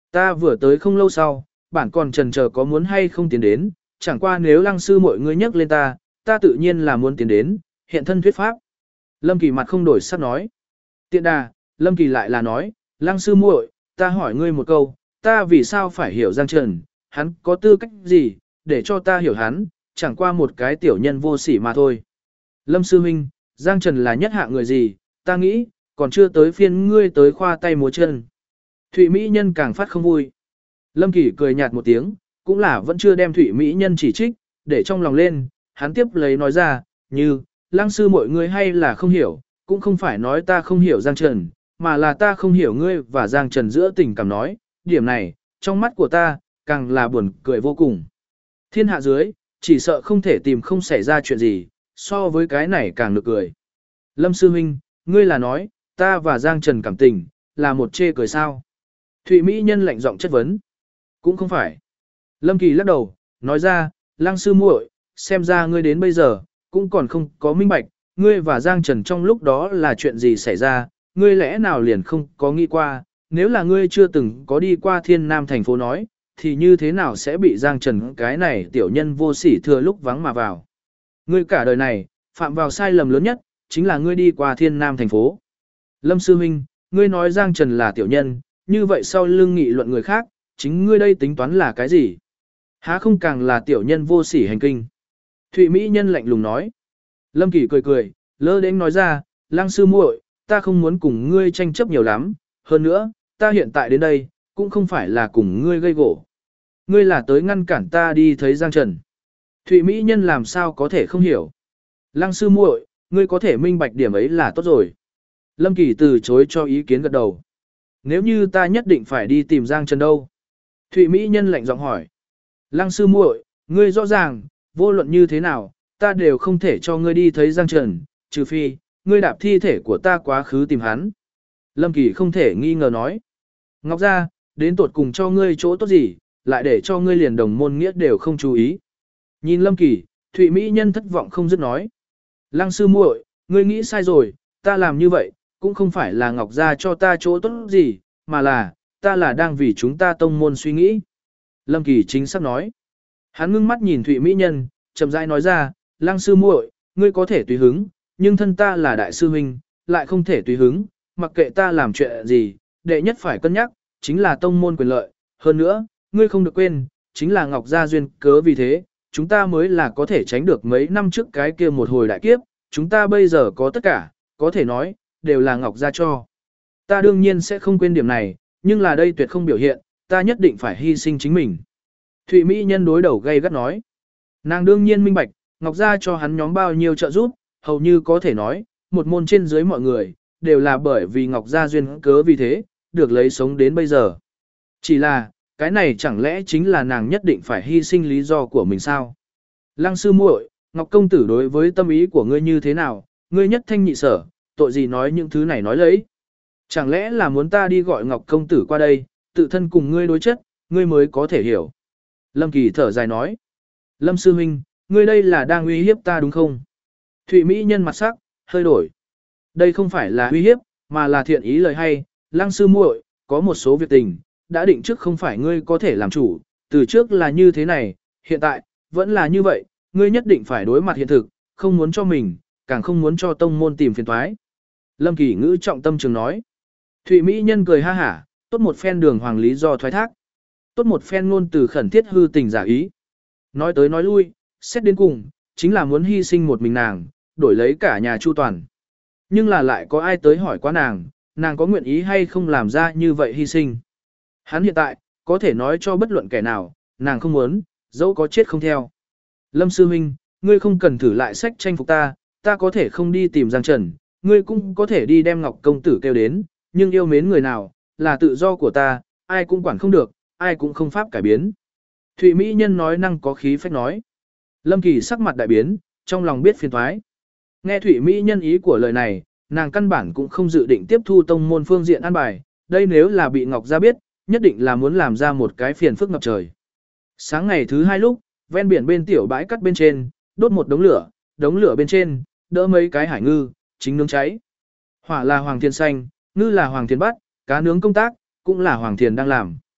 Ta vừa tới không lâu sau, bản còn chần chờ có muốn hay không tiến đến, chẳng qua nếu Lăng sư mọi người nhắc lên ta tự nhiên là muốn tiến đến, hiện thân thuyết pháp. Lâm Kỳ mặt không đổi sắc nói. Tiện đà, Lâm Kỳ lại là nói, Lăng sư muội, ta hỏi ngươi một câu, ta vì sao phải hiểu Giang Trần, hắn có tư cách gì, để cho ta hiểu hắn, chẳng qua một cái tiểu nhân vô sỉ mà thôi. Lâm sư huynh, Giang Trần là nhất hạ người gì, ta nghĩ, còn chưa tới phiên ngươi tới khoa tay múa chân. Thụy Mỹ Nhân càng phát không vui. Lâm Kỳ cười nhạt một tiếng, cũng là vẫn chưa đem Thụy Mỹ Nhân chỉ trích, để trong lòng lên, hắn tiếp lấy nói ra, như, Lăng sư mọi người hay là không hiểu, cũng không phải nói ta không hiểu Giang Trần, mà là ta không hiểu ngươi và Giang Trần giữa tình cảm nói, điểm này, trong mắt của ta, càng là buồn cười vô cùng. Thiên hạ dưới, chỉ sợ không thể tìm không xảy ra chuyện gì, so với cái này càng nực cười. Lâm sư huynh, ngươi là nói, ta và Giang Trần cảm tình, là một chê cười sao? Thụy Mỹ Nhân lạnh giọng chất vấn. Cũng không phải. Lâm Kỳ lắc đầu, nói ra, Lăng sư muội, xem ra ngươi đến bây giờ, cũng còn không có minh bạch, ngươi và Giang Trần trong lúc đó là chuyện gì xảy ra, ngươi lẽ nào liền không có nghĩ qua, nếu là ngươi chưa từng có đi qua Thiên Nam thành phố nói, thì như thế nào sẽ bị Giang Trần cái này tiểu nhân vô sỉ thừa lúc vắng mà vào. Ngươi cả đời này, phạm vào sai lầm lớn nhất, chính là ngươi đi qua Thiên Nam thành phố. Lâm sư huynh, ngươi nói Giang Trần là tiểu nhân, như vậy sau lưng nghị luận người khác, chính ngươi đây tính toán là cái gì? Há không càng là tiểu nhân vô sỉ hành kinh. Thụy Mỹ Nhân lạnh lùng nói. Lâm Kỳ cười cười, lơ đến nói ra, Lăng sư muội, ta không muốn cùng ngươi tranh chấp nhiều lắm, hơn nữa, ta hiện tại đến đây, cũng không phải là cùng ngươi gây gỗ. Ngươi là tới ngăn cản ta đi thấy Giang Trần. Thụy Mỹ Nhân làm sao có thể không hiểu. Lăng sư muội, ngươi có thể minh bạch điểm ấy là tốt rồi. Lâm Kỳ từ chối cho ý kiến gật đầu. Nếu như ta nhất định phải đi tìm Giang Trần đâu? Thụy Mỹ Nhân lạnh giọng hỏi. Lăng sư muội, ngươi rõ ràng, vô luận như thế nào, ta đều không thể cho ngươi đi thấy Giang Trần, trừ phi, ngươi đạp thi thể của ta quá khứ tìm hắn. Lâm Kỳ không thể nghi ngờ nói. Ngọc gia, đến tột cùng cho ngươi chỗ tốt gì, lại để cho ngươi liền đồng môn nghĩa đều không chú ý. Nhìn Lâm Kỳ, Thụy Mỹ Nhân thất vọng không dứt nói. Lăng sư muội, ngươi nghĩ sai rồi, ta làm như vậy, cũng không phải là Ngọc gia cho ta chỗ tốt gì, mà là, ta là đang vì chúng ta tông môn suy nghĩ. Lâm Kỳ chính xác nói. Hắn ngưng mắt nhìn Thụy Mỹ Nhân, chậm rãi nói ra, Lăng sư muội, ngươi có thể tùy hứng, nhưng thân ta là đại sư huynh, lại không thể tùy hứng, mặc kệ ta làm chuyện gì, đệ nhất phải cân nhắc, chính là tông môn quyền lợi. Hơn nữa, ngươi không được quên, chính là Ngọc gia duyên cớ vì thế, chúng ta mới là có thể tránh được mấy năm trước cái kia một hồi đại kiếp, chúng ta bây giờ có tất cả, có thể nói, đều là Ngọc gia cho. Ta đương nhiên sẽ không quên điểm này, nhưng là đây tuyệt không biểu hiện, ta nhất định phải hy sinh chính mình. Thụy Mỹ Nhân đối đầu gay gắt nói. Nàng đương nhiên minh bạch, Ngọc gia cho hắn nhóm bao nhiêu trợ giúp, hầu như có thể nói, một môn trên dưới mọi người, đều là bởi vì Ngọc gia duyên cớ vì thế, được lấy sống đến bây giờ. Chỉ là, cái này chẳng lẽ chính là nàng nhất định phải hy sinh lý do của mình sao? Lăng sư muội, Ngọc công tử đối với tâm ý của ngươi như thế nào, ngươi nhất thanh nhị sở, tội gì nói những thứ này nói lấy. Chẳng lẽ là muốn ta đi gọi Ngọc công tử qua đây, tự thân cùng ngươi đối chất, ngươi mới có thể hiểu. Lâm Kỳ thở dài nói. Lâm sư huynh, ngươi đây là đang uy hiếp ta đúng không? Thụy Mỹ Nhân mặt sắc, hơi đổi. Đây không phải là uy hiếp, mà là thiện ý lời hay. Lăng sư muội, có một số việc tình, đã định trước không phải ngươi có thể làm chủ, từ trước là như thế này, hiện tại, vẫn là như vậy, ngươi nhất định phải đối mặt hiện thực, không muốn cho mình, càng không muốn cho tông môn tìm phiền toái. Lâm Kỳ ngữ trọng tâm trường nói. Thụy Mỹ Nhân cười ha hả, tốt một phen đường hoàng lý do thoái thác. Tốt một phen ngôn từ khẩn thiết hư tình giả ý. Nói tới nói lui, xét đến cùng, chính là muốn hy sinh một mình nàng, đổi lấy cả nhà chu toàn. Nhưng là lại có ai tới hỏi qua nàng có nguyện ý hay không làm ra như vậy hy sinh. Hắn hiện tại, có thể nói cho bất luận kẻ nào, nàng không muốn, dẫu có chết không theo. Lâm sư huynh, ngươi không cần thử lại sách tranh phục ta có thể không đi tìm Giang Trần, ngươi cũng có thể đi đem Ngọc công tử kêu đến, nhưng yêu mến người nào, là tự do của ta, ai cũng quản không được, ai cũng không pháp cải biến. Thụy Mỹ Nhân nói năng có khí phách nói. Lâm Kỳ sắc mặt đại biến, trong lòng biết phiền thoái. Nghe Thụy Mỹ Nhân ý của lời này, nàng căn bản cũng không dự định tiếp thu tông môn phương diện an bài, đây nếu là bị Ngọc gia biết, nhất định là muốn làm ra một cái phiền phức ngập trời. Sáng ngày thứ hai lúc, ven biển bên tiểu bãi cắt bên trên, đốt một đống lửa bên trên, đỡ mấy cái hải ngư, chính nướng cháy. Hỏa là Hoàng Thiên xanh, ngư là Hoàng Thiên bắt, cá nướng công tác, cũng là Hoàng Thiên đang làm.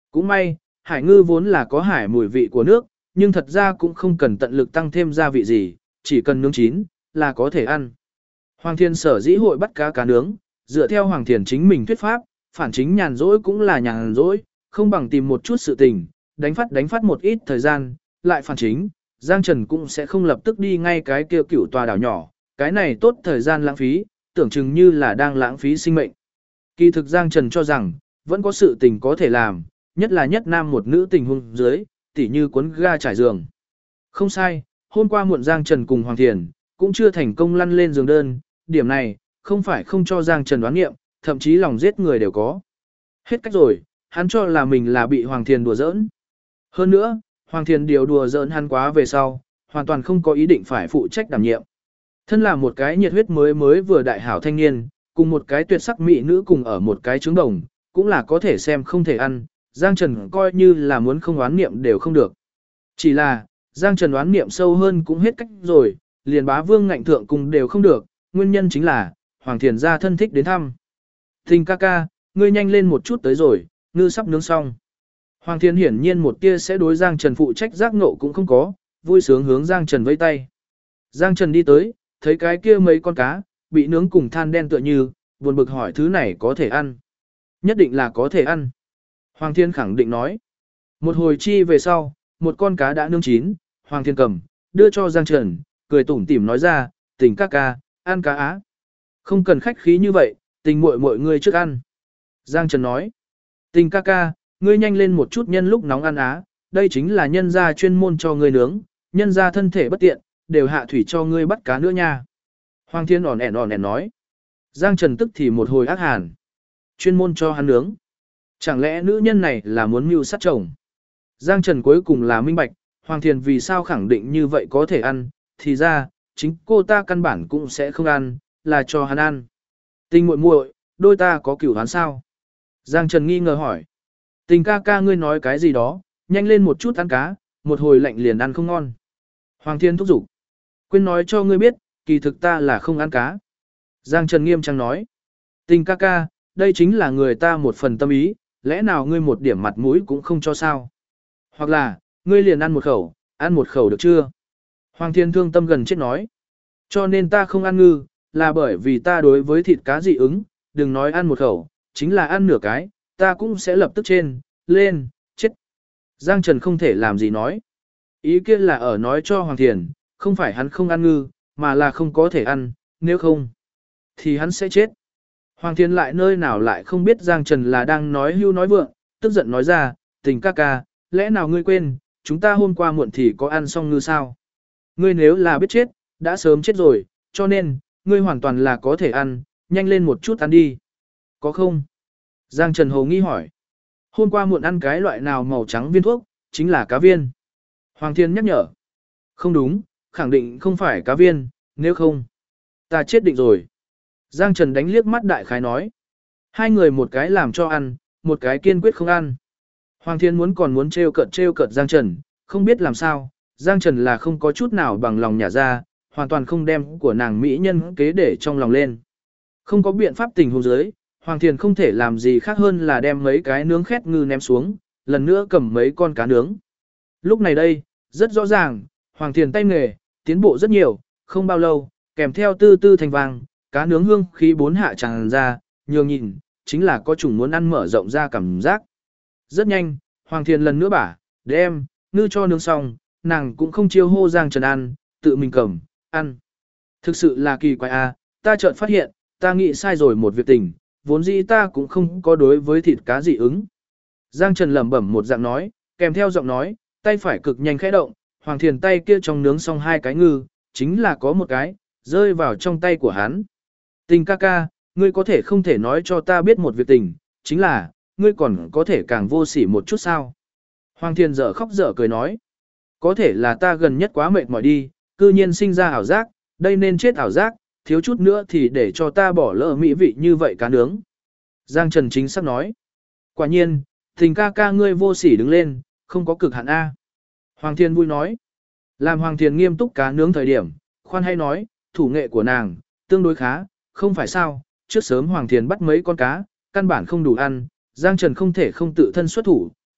Cũng may, hải ngư vốn là có hải mùi vị của nước, nhưng thật ra cũng không cần tận lực tăng thêm gia vị gì, chỉ cần nướng chín, là có thể ăn. Hoàng Thiên sở dĩ hội bắt cá nướng, dựa theo Hoàng Thiên chính mình thuyết pháp, phản chính nhàn rỗi cũng là nhàn rỗi, không bằng tìm một chút sự tình, đánh phát một ít thời gian, lại phản chính, Giang Trần cũng sẽ không lập tức đi ngay cái kia cửu tòa đảo nhỏ, cái này tốt thời gian lãng phí, tưởng chừng như là đang lãng phí sinh mệnh. Kỳ thực Giang Trần cho rằng, vẫn có sự tình có thể làm, nhất là nhất nam một nữ tình huống dưới, tỉ như cuốn ga trải giường. Không sai, hôm qua muộn Giang Trần cùng Hoàng Thiền, cũng chưa thành công lăn lên giường đơn, điểm này, không phải không cho Giang Trần đoán nghiệm, thậm chí lòng giết người đều có. Hết cách rồi, hắn cho là mình là bị Hoàng Thiền đùa giỡn. Hơn nữa, Hoàng Thiền điều đùa giỡn hắn quá về sau, hoàn toàn không có ý định phải phụ trách đảm nhiệm. Thân là một cái nhiệt huyết mới vừa đại hảo thanh niên, cùng một cái tuyệt sắc mỹ nữ cùng ở một cái trứng đồng, cũng là có thể xem không thể ăn, Giang Trần coi như là muốn không oán niệm đều không được. Chỉ là, Giang Trần oán niệm sâu hơn cũng hết cách rồi, liền bá vương ngạnh thượng cùng đều không được, nguyên nhân chính là, Hoàng Thiền gia thân thích đến thăm. Tình ca ca, ngươi nhanh lên một chút tới rồi, ngư sắp nướng xong. Hoàng Thiền hiển nhiên một tia sẽ đối Giang Trần phụ trách giác ngộ cũng không có, vui sướng hướng Giang Trần vẫy tay. Giang Trần đi tới, thấy cái kia mấy con cá, bị nướng cùng than đen tựa như, buồn bực hỏi thứ này có thể ăn. Nhất định là có thể ăn. Hoàng Thiên khẳng định nói. Một hồi chi về sau, một con cá đã nướng chín, Hoàng Thiên cầm, đưa cho Giang Trần, cười tủm tỉm nói ra, tình ca ca, ăn cá á. Không cần khách khí như vậy, tình muội muội ngươi trước ăn. Giang Trần nói, tình ca ca, ngươi nhanh lên một chút nhân lúc nóng ăn á, đây chính là nhân gia chuyên môn cho ngươi nướng, nhân gia thân thể bất tiện, đều hạ thủy cho ngươi bắt cá nữa nha. Hoàng Thiên ỏn ẻn nói. Giang Trần tức thì một hồi ác hàn. Chuyên môn cho hắn nướng. Chẳng lẽ nữ nhân này là muốn mưu sát chồng? Giang Trần cuối cùng là minh bạch, Hoàng Thiên vì sao khẳng định như vậy có thể ăn, thì ra, chính cô ta căn bản cũng sẽ không ăn, là cho hắn ăn. Tình muội muội, đôi ta có cửu hắn sao? Giang Trần nghi ngờ hỏi. Tình ca ca ngươi nói cái gì đó, nhanh lên một chút ăn cá, một hồi lạnh liền ăn không ngon. Hoàng Thiên thúc giục. Quên nói cho ngươi biết, kỳ thực ta là không ăn cá. Giang Trần nghiêm trang nói. Tình ca ca, đây chính là người ta một phần tâm ý, lẽ nào ngươi một điểm mặt mũi cũng không cho sao? Hoặc là, ngươi liền ăn một khẩu được chưa? Hoàng Thiên thương tâm gần chết nói. Cho nên ta không ăn ngư, là bởi vì ta đối với thịt cá dị ứng, đừng nói ăn một khẩu, chính là ăn nửa cái, ta cũng sẽ lập tức lên, chết. Giang Trần không thể làm gì nói. Ý kia là ở nói cho Hoàng Thiền, không phải hắn không ăn ngư, mà là không có thể ăn, nếu không, thì hắn sẽ chết. Hoàng Thiền lại nơi nào lại không biết Giang Trần là đang nói hưu nói vượng, tức giận nói ra, tình ca ca, lẽ nào ngươi quên, chúng ta hôm qua muộn thì có ăn xong ngư sao? Ngươi nếu là biết chết, đã sớm chết rồi, cho nên, ngươi hoàn toàn là có thể ăn, nhanh lên một chút ăn đi. Có không? Giang Trần hồ nghi hỏi. Hôm qua muộn ăn cái loại nào màu trắng viên thuốc, chính là cá viên. Hoàng Thiên nhắc nhở. Không đúng, khẳng định không phải cá viên, nếu không, ta chết định rồi. Giang Trần đánh liếc mắt đại khái nói. Hai người một cái làm cho ăn, một cái kiên quyết không ăn. Hoàng Thiên muốn trêu cợt Giang Trần, không biết làm sao, Giang Trần là không có chút nào bằng lòng nhả ra, hoàn toàn không đem của nàng mỹ nhân kế để trong lòng lên. Không có biện pháp tình huống dưới, Hoàng Thiên không thể làm gì khác hơn là đem mấy cái nướng khét ngư ném xuống, lần nữa cầm mấy con cá nướng. Lúc này đây, rất rõ ràng, Hoàng Thiên tay nghề, tiến bộ rất nhiều, không bao lâu, kèm theo tư tư thành vàng, cá nướng hương khí bốn hạ tràn ra, nhường nhìn, chính là có chủng muốn ăn mở rộng ra cảm giác. Rất nhanh, Hoàng Thiên lần nữa bảo, đem, ngư cho nướng xong, nàng cũng không chiêu hô Giang Trần ăn, tự mình cầm, ăn. Thực sự là kỳ quái à, ta chợt phát hiện, ta nghĩ sai rồi một việc tình, vốn dĩ ta cũng không có đối với thịt cá dị ứng. Giang Trần lẩm bẩm một dạng nói, kèm theo giọng nói, tay phải cực nhanh khẽ động, Hoàng Thiền tay kia trong nướng xong hai cái ngư, chính là có một cái, rơi vào trong tay của hắn. Tình ca ca, ngươi có thể không thể nói cho ta biết một việc tình, chính là, ngươi còn có thể càng vô sỉ một chút sao. Hoàng Thiền dở khóc dở cười nói, có thể là ta gần nhất quá mệt mỏi đi, cư nhiên sinh ra ảo giác, đây nên chết ảo giác, thiếu chút nữa thì để cho ta bỏ lỡ mỹ vị như vậy cá nướng. Giang Trần chính xác nói, quả nhiên, tình ca ca ngươi vô sỉ đứng lên, không có cực hạn A. Hoàng Thiên vui nói, làm Hoàng Thiên nghiêm túc cá nướng thời điểm, khoan hay nói, thủ nghệ của nàng, tương đối khá, không phải sao, trước sớm Hoàng Thiên bắt mấy con cá, căn bản không đủ ăn, Giang Trần không thể không tự thân xuất thủ,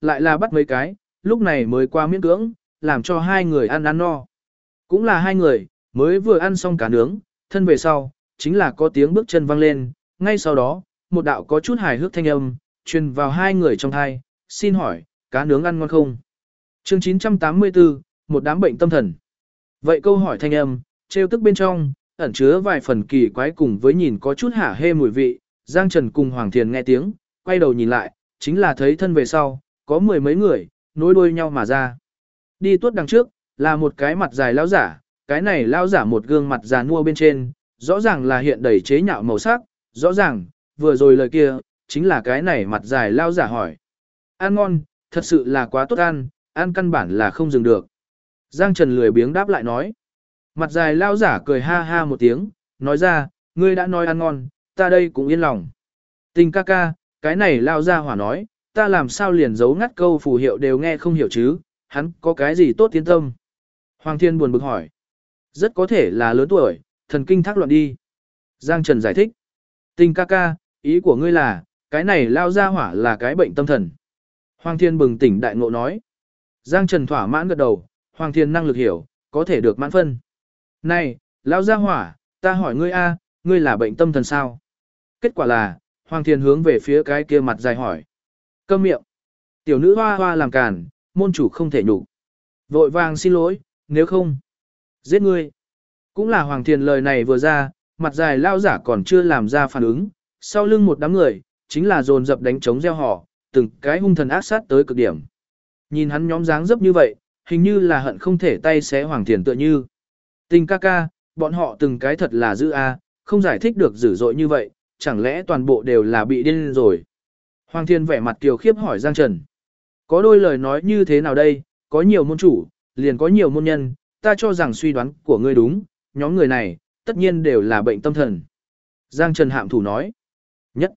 lại là bắt mấy cái, lúc này mới qua miễn cưỡng, làm cho hai người ăn no. Cũng là hai người, mới vừa ăn xong cá nướng, thân về sau, chính là có tiếng bước chân vang lên, ngay sau đó, một đạo có chút hài hước thanh âm, truyền vào hai người trong thai, xin hỏi, cá nướng ăn ngon không? Chương 984, một đám bệnh tâm thần. Vậy câu hỏi thanh âm, trêu tức bên trong, ẩn chứa vài phần kỳ quái cùng với nhìn có chút hả hê mùi vị, Giang Trần cùng Hoàng Thiền nghe tiếng, quay đầu nhìn lại, chính là thấy thân về sau, có mười mấy người, nối đuôi nhau mà ra. Đi tuốt đằng trước, là một cái mặt dài lão giả, cái này lão giả một gương mặt già nua bên trên, rõ ràng là hiện đầy chế nhạo màu sắc, rõ ràng, vừa rồi lời kia, chính là cái này mặt dài lão giả hỏi. Ăn ngon, thật sự là quá tốt ăn căn bản là không dừng được. Giang Trần lười biếng đáp lại nói. Mặt dài lão giả cười ha ha một tiếng, nói ra, ngươi đã nói ăn ngon, ta đây cũng yên lòng. Tình ca ca, cái này lão gia hỏa nói, ta làm sao liền giấu ngắt câu phù hiệu đều nghe không hiểu chứ, hắn có cái gì tốt tiến tâm. Hoàng Thiên buồn bực hỏi. Rất có thể là lớn tuổi, thần kinh thác loạn đi. Giang Trần giải thích. Tình ca ca, ý của ngươi là, cái này lao ra hỏa là cái bệnh tâm thần. Hoàng Thiên bừng tỉnh đại ngộ nói. Giang Trần thỏa mãn gật đầu, Hoàng Thiên năng lực hiểu, có thể được mãn phân. Này, lao ra hỏa, ta hỏi ngươi a, ngươi là bệnh tâm thần sao? Kết quả là, Hoàng Thiên hướng về phía cái kia mặt dài hỏi. Câm miệng. Tiểu nữ hoa hoa làm càn, môn chủ không thể nhục. Vội vàng xin lỗi, nếu không, giết ngươi. Cũng là Hoàng Thiên lời này vừa ra, mặt dài lao giả còn chưa làm ra phản ứng, sau lưng một đám người, chính là dồn dập đánh trống gieo họ, từng cái hung thần ác sát tới cực điểm. Nhìn hắn nhóm dáng dấp như vậy, hình như là hận không thể tay xé Hoàng Thiên tựa như. Tình ca ca, bọn họ từng cái thật là dữ a, không giải thích được dữ dội như vậy, chẳng lẽ toàn bộ đều là bị điên rồi. Hoàng Thiên vẻ mặt kiều khiếp hỏi Giang Trần. Có đôi lời nói như thế nào đây, có nhiều môn chủ, liền có nhiều môn nhân, ta cho rằng suy đoán của ngươi đúng, nhóm người này, tất nhiên đều là bệnh tâm thần. Giang Trần hạm thủ nói. Nhất,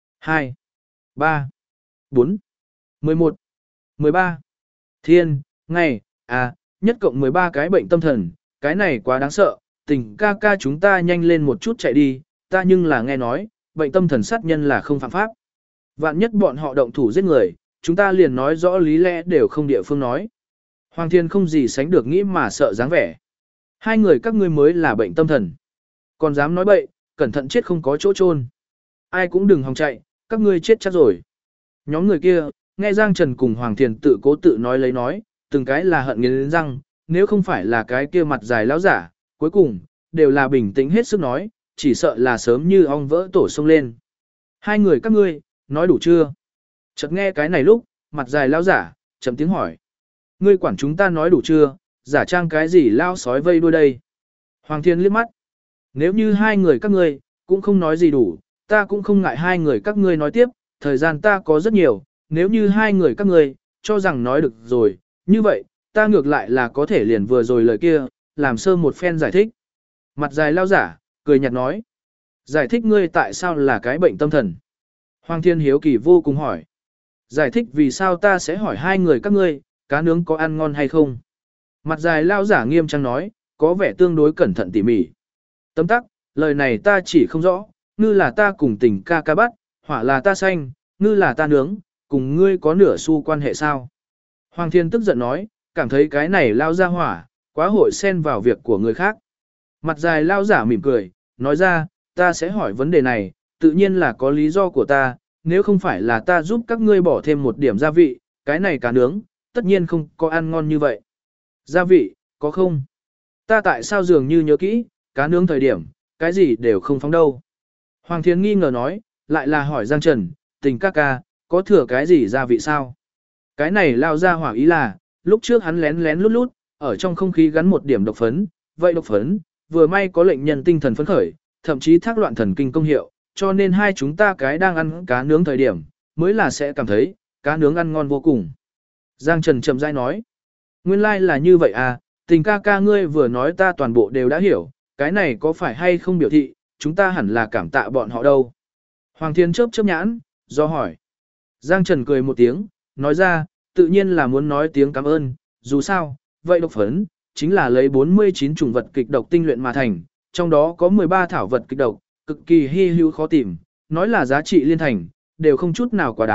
2, 3, 4, 11, 13. Thiên, ngày, nhất cộng 13 cái bệnh tâm thần, cái này quá đáng sợ, tình ca ca chúng ta nhanh lên một chút chạy đi, ta nhưng là nghe nói, bệnh tâm thần sát nhân là không phạm pháp. Vạn nhất bọn họ động thủ giết người, chúng ta liền nói rõ lý lẽ đều không địa phương nói. Hoàng Thiên không gì sánh được nghĩ mà sợ dáng vẻ. Hai người các ngươi mới là bệnh tâm thần. Còn dám nói bậy, cẩn thận chết không có chỗ chôn. Ai cũng đừng hòng chạy, các ngươi chết chắc rồi. Nhóm người kia, nghe Giang Trần cùng Hoàng Thiên tự cố tự nói lấy nói, từng cái là hận nghiến răng, nếu không phải là cái kia mặt dài lão giả, cuối cùng, đều là bình tĩnh hết sức nói, chỉ sợ là sớm như ong vỡ tổ sông lên. Hai người các ngươi, nói đủ chưa? Chợt nghe cái này lúc, mặt dài lão giả, chấm tiếng hỏi. Ngươi quản chúng ta nói đủ chưa, giả trang cái gì lao sói vây đuôi đây? Hoàng Thiên liếc mắt. Nếu như hai người các ngươi, cũng không nói gì đủ, ta cũng không ngại hai người các ngươi nói tiếp, thời gian ta có rất nhiều, nếu như hai người các ngươi, cho rằng nói được rồi, như vậy, ta ngược lại là có thể liền vừa rồi lời kia, làm sơ một phen giải thích. Mặt dài lao giả, cười nhạt nói. Giải thích ngươi tại sao là cái bệnh tâm thần. Hoàng Thiên hiếu kỳ vô cùng hỏi. Giải thích vì sao ta sẽ hỏi hai người các ngươi, cá nướng có ăn ngon hay không. Mặt dài lao giả nghiêm trang nói, có vẻ tương đối cẩn thận tỉ mỉ. Tấm tắc, lời này ta chỉ không rõ, ngư là ta cùng tình ca ca bắt, hỏa là ta xanh, ngư là ta nướng, cùng ngươi có nửa xu quan hệ sao. Hoàng Thiên tức giận nói, cảm thấy cái này lao ra hỏa, quá hội xen vào việc của người khác. Mặt dài lao giả mỉm cười, nói ra, ta sẽ hỏi vấn đề này, tự nhiên là có lý do của ta, nếu không phải là ta giúp các ngươi bỏ thêm một điểm gia vị, cái này cá nướng, tất nhiên không có ăn ngon như vậy. Gia vị, có không? Ta tại sao dường như nhớ kỹ, cá nướng thời điểm, cái gì đều không phóng đâu. Hoàng Thiên nghi ngờ nói, lại là hỏi Giang Trần, tình ca ca, có thừa cái gì gia vị sao? Cái này lao ra hỏa ý là, lúc trước hắn lén lén lút lút, ở trong không khí gắn một điểm độc phấn, vậy độc phấn, vừa may có lệnh nhân tinh thần phấn khởi, thậm chí thác loạn thần kinh công hiệu, cho nên hai chúng ta cái đang ăn cá nướng thời điểm, mới là sẽ cảm thấy, cá nướng ăn ngon vô cùng. Giang Trần chậm rãi nói, nguyên lai là như vậy à, tình ca ca ngươi vừa nói ta toàn bộ đều đã hiểu, cái này có phải hay không biểu thị, chúng ta hẳn là cảm tạ bọn họ đâu. Hoàng Thiên chớp chớp nhãn, do hỏi. Giang Trần cười một tiếng, nói ra, tự nhiên là muốn nói tiếng cảm ơn, dù sao, vậy độc phấn, chính là lấy 49 chủng vật kịch độc tinh luyện mà thành, trong đó có 13 thảo vật kịch độc, cực kỳ hy hữu khó tìm, nói là giá trị liên thành, đều không chút nào quá đáng,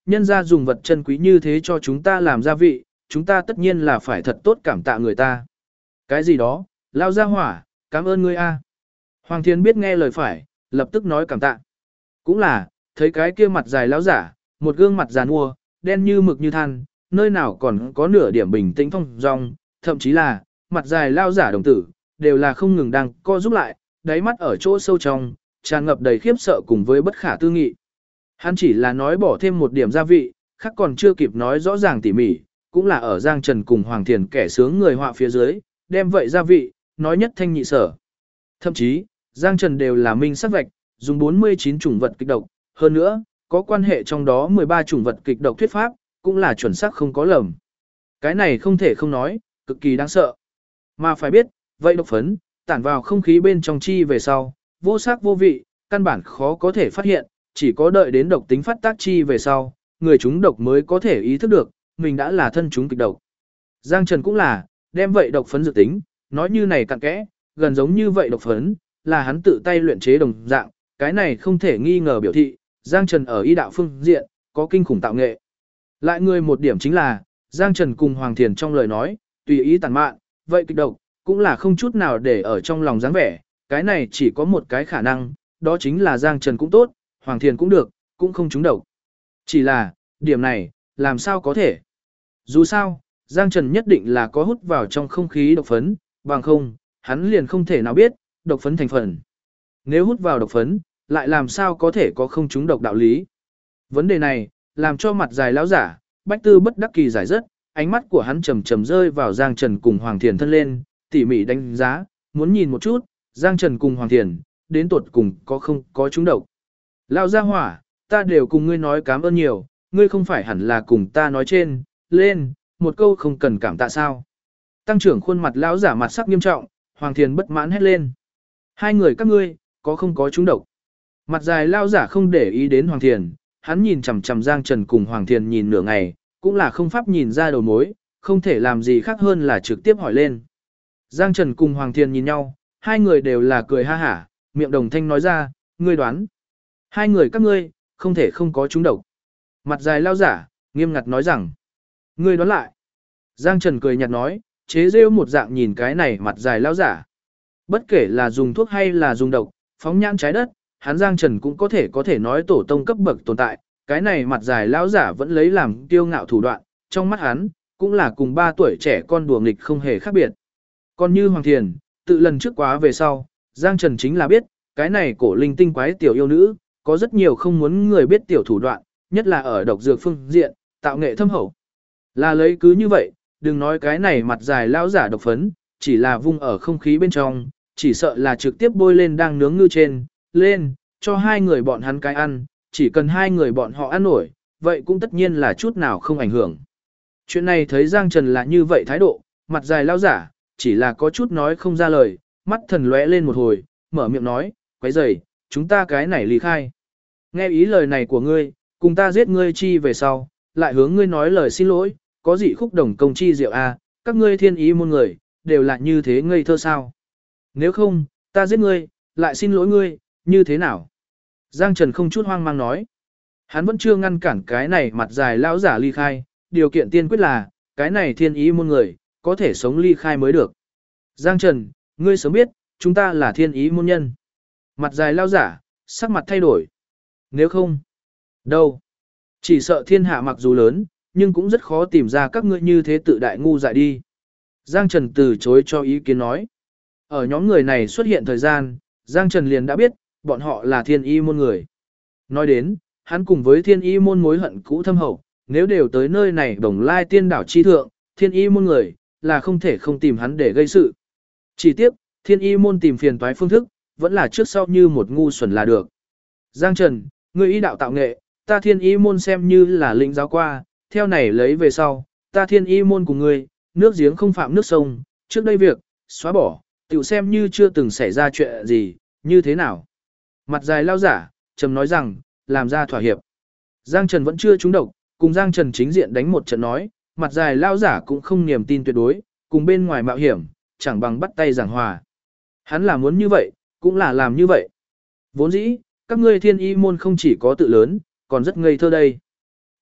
nhân ra dùng vật chân quý như thế cho chúng ta làm gia vị, chúng ta tất nhiên là phải thật tốt cảm tạ người ta. Cái gì đó, lao ra hỏa, cảm ơn ngươi a. Hoàng Thiên biết nghe lời phải, lập tức nói cảm tạ. Cũng là, thấy cái kia mặt dài lão giả, một gương mặt già nua, đen như mực như than, nơi nào còn có nửa điểm bình tĩnh thông dong, thậm chí là, mặt dài lão giả đồng tử, đều là không ngừng đang co rút lại, đáy mắt ở chỗ sâu trong, tràn ngập đầy khiếp sợ cùng với bất khả tư nghị. Hắn chỉ là nói bỏ thêm một điểm gia vị, khác còn chưa kịp nói rõ ràng tỉ mỉ, cũng là ở Giang Trần cùng Hoàng Thiền kẻ sướng người họa phía dưới, đem vậy gia vị, nói nhất thanh nhị sở. Thậm chí, Giang Trần đều là minh sắc vạch, dùng 49 chủng vật kịch độc, hơn nữa, có quan hệ trong đó 13 chủng vật kịch độc thuyết pháp, cũng là chuẩn xác không có lầm. Cái này không thể không nói, cực kỳ đáng sợ. Mà phải biết, vậy độc phấn, tản vào không khí bên trong chi về sau, vô sắc vô vị, căn bản khó có thể phát hiện, chỉ có đợi đến độc tính phát tác chi về sau, người chúng độc mới có thể ý thức được, mình đã là thân chúng kịch độc. Giang Trần cũng là, đem vậy độc phấn dự tính, nói như này cặn kẽ, gần giống như vậy độc phấn, là hắn tự tay luyện chế đồng dạng, cái này không thể nghi ngờ biểu thị, Giang Trần ở y đạo phương diện, có kinh khủng tạo nghệ. Lại người một điểm chính là, Giang Trần cùng Hoàng Thiền trong lời nói, tùy ý tàn mạn, vậy kịch độc, cũng là không chút nào để ở trong lòng dáng vẻ, cái này chỉ có một cái khả năng, đó chính là Giang Trần cũng tốt, Hoàng Thiền cũng được, cũng không trúng độc. Chỉ là, điểm này, làm sao có thể? Dù sao, Giang Trần nhất định là có hút vào trong không khí độc phấn, bằng không, hắn liền không thể nào biết, độc phấn thành phần. Nếu hút vào độc phấn, lại làm sao có thể có không trúng độc đạo lý? Vấn đề này, làm cho mặt dài lão giả, Bách Tư bất đắc kỳ giải rất, ánh mắt của hắn trầm trầm rơi vào Giang Trần cùng Hoàng Thiền thân lên, tỉ mỉ đánh giá, muốn nhìn một chút, Giang Trần cùng Hoàng Thiền, đến tuột cùng có không có trúng độc. Lão gia hỏa, ta đều cùng ngươi nói cảm ơn nhiều, ngươi không phải hẳn là cùng ta nói trên, lên, một câu không cần cảm tạ sao. Tăng trưởng khuôn mặt lão giả mặt sắc nghiêm trọng, Hoàng Thiền bất mãn hét lên. Hai người các ngươi, có không có trúng độc? Mặt dài lão giả không để ý đến Hoàng Thiền, hắn nhìn chằm chằm Giang Trần cùng Hoàng Thiền nhìn nửa ngày, cũng là không pháp nhìn ra đầu mối, không thể làm gì khác hơn là trực tiếp hỏi lên. Giang Trần cùng Hoàng Thiền nhìn nhau, hai người đều là cười ha hả, miệng đồng thanh nói ra, ngươi đoán. Hai người các ngươi, không thể không có trúng độc. Mặt dài lao giả, nghiêm ngặt nói rằng, ngươi đoán lại. Giang Trần cười nhạt nói, chế rêu một dạng nhìn cái này mặt dài lao giả. Bất kể là dùng thuốc hay là dùng độc, phóng nhãn trái đất, hắn Giang Trần cũng có thể nói tổ tông cấp bậc tồn tại. Cái này mặt dài lao giả vẫn lấy làm kiêu ngạo thủ đoạn, trong mắt hắn, cũng là cùng 3 tuổi trẻ con đùa nghịch không hề khác biệt. Còn như Hoàng Thiền, tự lần trước quá về sau, Giang Trần chính là biết, cái này cổ linh tinh quái tiểu yêu nữ, có rất nhiều không muốn người biết tiểu thủ đoạn, nhất là ở độc dược phương diện, tạo nghệ thâm hậu. Là lấy cứ như vậy, đừng nói cái này mặt dài lao giả độc phấn, chỉ là vung ở không khí bên trong, chỉ sợ là trực tiếp bôi lên đang nướng ngư trên, lên, cho hai người bọn hắn cái ăn, chỉ cần hai người bọn họ ăn nổi, vậy cũng tất nhiên là chút nào không ảnh hưởng. Chuyện này thấy Giang Trần là như vậy thái độ, mặt dài lao giả, chỉ là có chút nói không ra lời, mắt thần lóe lên một hồi, mở miệng nói, quấy rầy, chúng ta cái này ly khai. Nghe ý lời này của ngươi, cùng ta giết ngươi chi về sau, lại hướng ngươi nói lời xin lỗi, có gì khúc đồng công chi diệu a, các ngươi thiên ý môn người, đều là như thế ngây thơ sao. Nếu không, ta giết ngươi, lại xin lỗi ngươi, như thế nào? Giang Trần không chút hoang mang nói. Hắn vẫn chưa ngăn cản cái này mặt dài lão giả ly khai, điều kiện tiên quyết là, cái này thiên ý môn người, có thể sống ly khai mới được. Giang Trần, ngươi sớm biết, chúng ta là thiên ý môn nhân. Mặt dài lão giả, sắc mặt thay đổi. Nếu không, đâu? Chỉ sợ thiên hạ mặc dù lớn, nhưng cũng rất khó tìm ra các ngươi như thế tự đại ngu dại đi. Giang Trần từ chối cho ý kiến nói. Ở nhóm người này xuất hiện thời gian, Giang Trần liền đã biết, bọn họ là thiên y môn người. Nói đến, hắn cùng với thiên y môn mối hận cũ thâm hậu, nếu đều tới nơi này Đồng Lai tiên đảo chi thượng, thiên y môn người, là không thể không tìm hắn để gây sự. Chỉ tiếc, thiên y môn tìm phiền toái phương thức, vẫn là trước sau như một ngu xuẩn là được. Giang Trần, ngươi y đạo tạo nghệ, ta thiên y môn xem như là lĩnh giáo qua, theo này lấy về sau, ta thiên y môn cùng ngươi, nước giếng không phạm nước sông, trước đây việc, xóa bỏ, tiểu xem như chưa từng xảy ra chuyện gì, như thế nào. Mặt dài lao giả, trầm nói rằng, làm ra thỏa hiệp. Giang Trần vẫn chưa trúng độc, cùng Giang Trần chính diện đánh một trận nói, mặt dài lao giả cũng không niềm tin tuyệt đối, cùng bên ngoài mạo hiểm, chẳng bằng bắt tay giảng hòa. Hắn là muốn như vậy, cũng là làm như vậy. Vốn dĩ, các ngươi thiên y môn không chỉ có tự lớn, còn rất ngây thơ đây.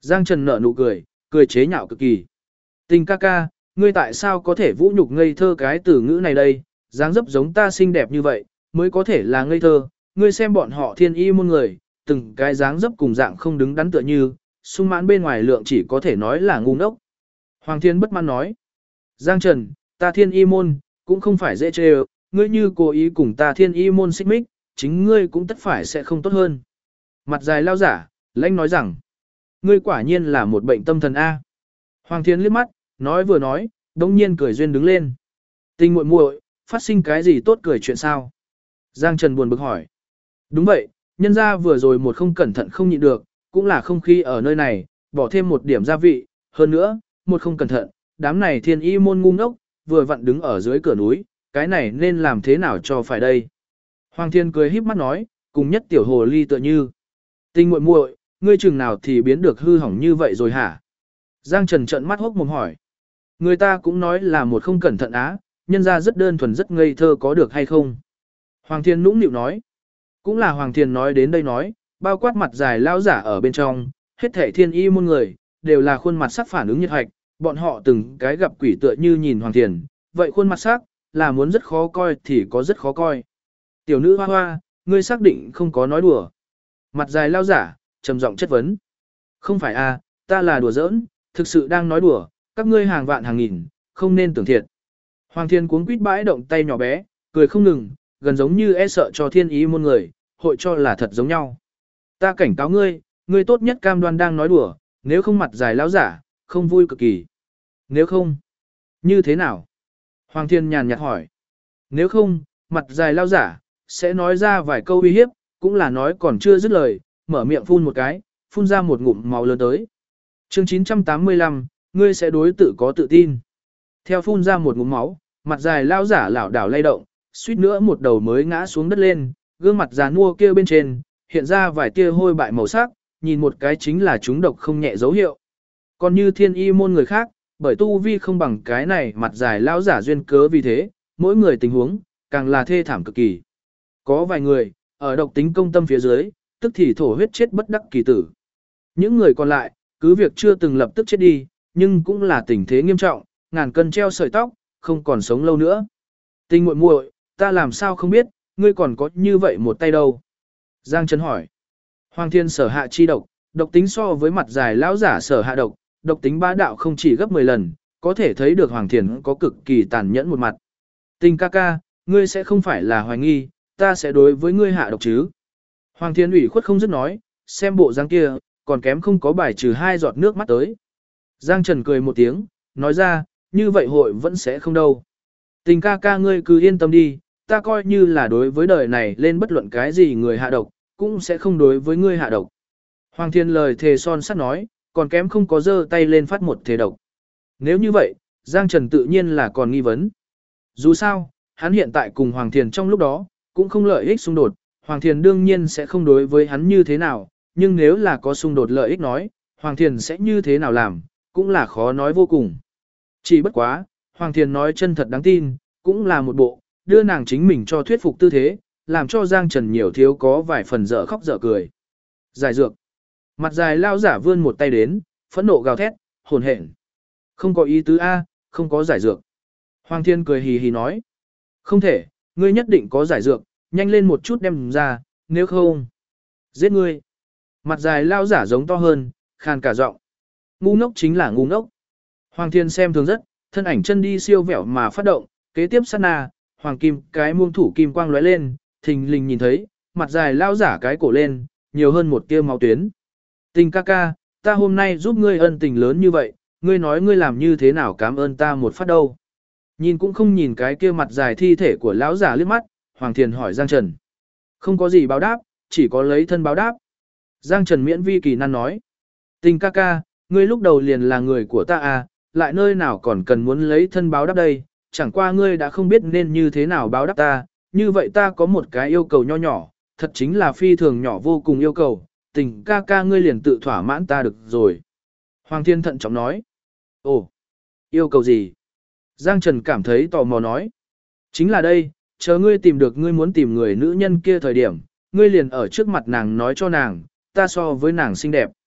Giang Trần nở nụ cười, cười chế nhạo cực kỳ. Tình ca ca, ngươi tại sao có thể vũ nhục ngây thơ cái từ ngữ này đây, dáng dấp giống ta xinh đẹp như vậy, mới có thể là ngây thơ, ngươi xem bọn họ thiên y môn người, từng cái dáng dấp cùng dạng không đứng đắn tựa như, sung mãn bên ngoài lượng chỉ có thể nói là ngu ngốc. Hoàng Thiên bất mãn nói, Giang Trần, ta thiên y môn, cũng không phải dễ chê ơ, ngươi như cố ý cùng ta thiên y môn xích mích, chính ngươi cũng tất phải sẽ không tốt hơn. Mặt dài lao giả, lãnh nói rằng, ngươi quả nhiên là một bệnh tâm thần A. Hoàng Thiên liếc mắt, nói vừa nói, đông nhiên cười duyên đứng lên. Tình muội muội, phát sinh cái gì tốt cười chuyện sao? Giang Trần buồn bực hỏi. Đúng vậy, nhân ra vừa rồi một không cẩn thận không nhịn được, cũng là không khí ở nơi này, bỏ thêm một điểm gia vị, hơn nữa, một không cẩn thận, đám này thiên y môn ngu ngốc, vừa vặn đứng ở dưới cửa núi, cái này nên làm thế nào cho phải đây? Hoàng Thiên cười híp mắt nói, cùng nhất tiểu hồ ly tựa như. Tình muội muội, ngươi chừng nào thì biến được hư hỏng như vậy rồi hả? Giang Trần trợn mắt hốc mồm hỏi. Người ta cũng nói là một không cẩn thận á, nhân ra rất đơn thuần rất ngây thơ có được hay không? Hoàng Thiên nũng nịu nói. Cũng là Hoàng Thiên nói đến đây nói, bao quát mặt dài lao giả ở bên trong, hết thảy thiên y môn người, đều là khuôn mặt sắc phản ứng nhiệt hạch, bọn họ từng cái gặp quỷ tựa như nhìn Hoàng Thiên, vậy khuôn mặt sắc, là muốn rất khó coi thì có rất khó coi. Tiểu nữ hoa hoa, ngươi xác định không có nói đùa. Mặt dài lao giả, trầm giọng chất vấn. Không phải à, ta là đùa giỡn, thực sự đang nói đùa, các ngươi hàng vạn hàng nghìn, không nên tưởng thiệt. Hoàng Thiên cuống quýt bãi động tay nhỏ bé, cười không ngừng, gần giống như e sợ cho thiên ý môn người, hội cho là thật giống nhau. Ta cảnh cáo ngươi, ngươi tốt nhất cam đoan đang nói đùa, nếu không mặt dài lão giả, không vui cực kỳ. Nếu không, như thế nào? Hoàng Thiên nhàn nhạt hỏi. Nếu không, mặt dài lão giả, sẽ nói ra vài câu uy hiếp, cũng là nói còn chưa dứt lời, mở miệng phun một cái, phun ra một ngụm máu lớn tới. Chương 985, ngươi sẽ đối tự có tự tin. Theo phun ra một ngụm máu, mặt dài lão giả lảo đảo lay động, suýt nữa một đầu mới ngã xuống đất lên, gương mặt già nua kia bên trên, hiện ra vài tia hôi bại màu sắc, nhìn một cái chính là chúng độc không nhẹ dấu hiệu. Còn như thiên y môn người khác, bởi tu vi không bằng cái này mặt dài lão giả duyên cớ vì thế, mỗi người tình huống, càng là thê thảm cực kỳ. Có vài người, ở độc tính công tâm phía dưới, tức thì thổ huyết chết bất đắc kỳ tử. Những người còn lại, cứ việc chưa từng lập tức chết đi, nhưng cũng là tình thế nghiêm trọng, ngàn cân treo sợi tóc, không còn sống lâu nữa. Tình muội muội, ta làm sao không biết, ngươi còn có như vậy một tay đâu? Giang Trần hỏi. Hoàng Thiên sở hạ chi độc, độc tính so với mặt dài lão giả sở hạ độc, độc tính bá đạo không chỉ gấp 10 lần, có thể thấy được Hoàng Thiên có cực kỳ tàn nhẫn một mặt. Tình ca ca, ngươi sẽ không phải là hoài nghi, ta sẽ đối với ngươi hạ độc chứ? Hoàng Thiên ủy khuất không dứt nói, xem bộ dáng kia, còn kém không có bài trừ 2 giọt nước mắt tới. Giang Trần cười một tiếng, nói ra, như vậy hội vẫn sẽ không đâu. Tình ca ca ngươi cứ yên tâm đi, ta coi như là đối với đời này lên bất luận cái gì người hạ độc, cũng sẽ không đối với ngươi hạ độc. Hoàng Thiên lời thề son sắt nói, còn kém không có giơ tay lên phát một thể độc. Nếu như vậy, Giang Trần tự nhiên là còn nghi vấn. Dù sao, hắn hiện tại cùng Hoàng Thiên trong lúc đó, cũng không lợi ích xung đột, Hoàng Thiên đương nhiên sẽ không đối với hắn như thế nào, nhưng nếu là có xung đột lợi ích nói, Hoàng Thiên sẽ như thế nào làm, cũng là khó nói vô cùng. Chỉ bất quá, Hoàng Thiên nói chân thật đáng tin, cũng là một bộ, đưa nàng chính mình cho thuyết phục tư thế, làm cho Giang Trần nhiều thiếu có vài phần dở khóc dở cười. Giải dược. Mặt dài lao giả vươn một tay đến, phẫn nộ gào thét, hồn hển. Không có ý tứ A, không có giải dược. Hoàng Thiên cười hì hì nói. Không thể, ngươi nhất định có giải dược, nhanh lên một chút đem ra, nếu không. Giết ngươi. Mặt dài lao giả giống to hơn, khàn cả giọng. Ngu ngốc chính là ngu ngốc. Hoàng Thiên xem thường rất, thân ảnh chân đi siêu vẹo mà phát động, kế tiếp sát na, hoàng kim cái muông thủ kim quang lóe lên, thình lình nhìn thấy, mặt dài lao giả cái cổ lên, nhiều hơn một tia máu tuyến. Tình ca ca, ta hôm nay giúp ngươi ân tình lớn như vậy, ngươi nói ngươi làm như thế nào cảm ơn ta một phát đâu. Nhìn cũng không nhìn cái kia mặt dài thi thể của lão giả liếc mắt, Hoàng Thiên hỏi Giang Trần. Không có gì báo đáp, chỉ có lấy thân báo đáp. Giang Trần miễn vi kỳ năng nói. Tình ca ca, ngươi lúc đầu liền là người của ta à, lại nơi nào còn cần muốn lấy thân báo đáp đây, chẳng qua ngươi đã không biết nên như thế nào báo đáp ta, như vậy ta có một cái yêu cầu nho nhỏ, thật chính là phi thường nhỏ vô cùng yêu cầu, tình ca ca ngươi liền tự thỏa mãn ta được rồi. Hoàng Thiên thận trọng nói. Ồ, yêu cầu gì? Giang Trần cảm thấy tò mò nói. Chính là đây, chờ ngươi tìm được ngươi muốn tìm người nữ nhân kia thời điểm, ngươi liền ở trước mặt nàng nói cho nàng, ta so với nàng xinh đẹp.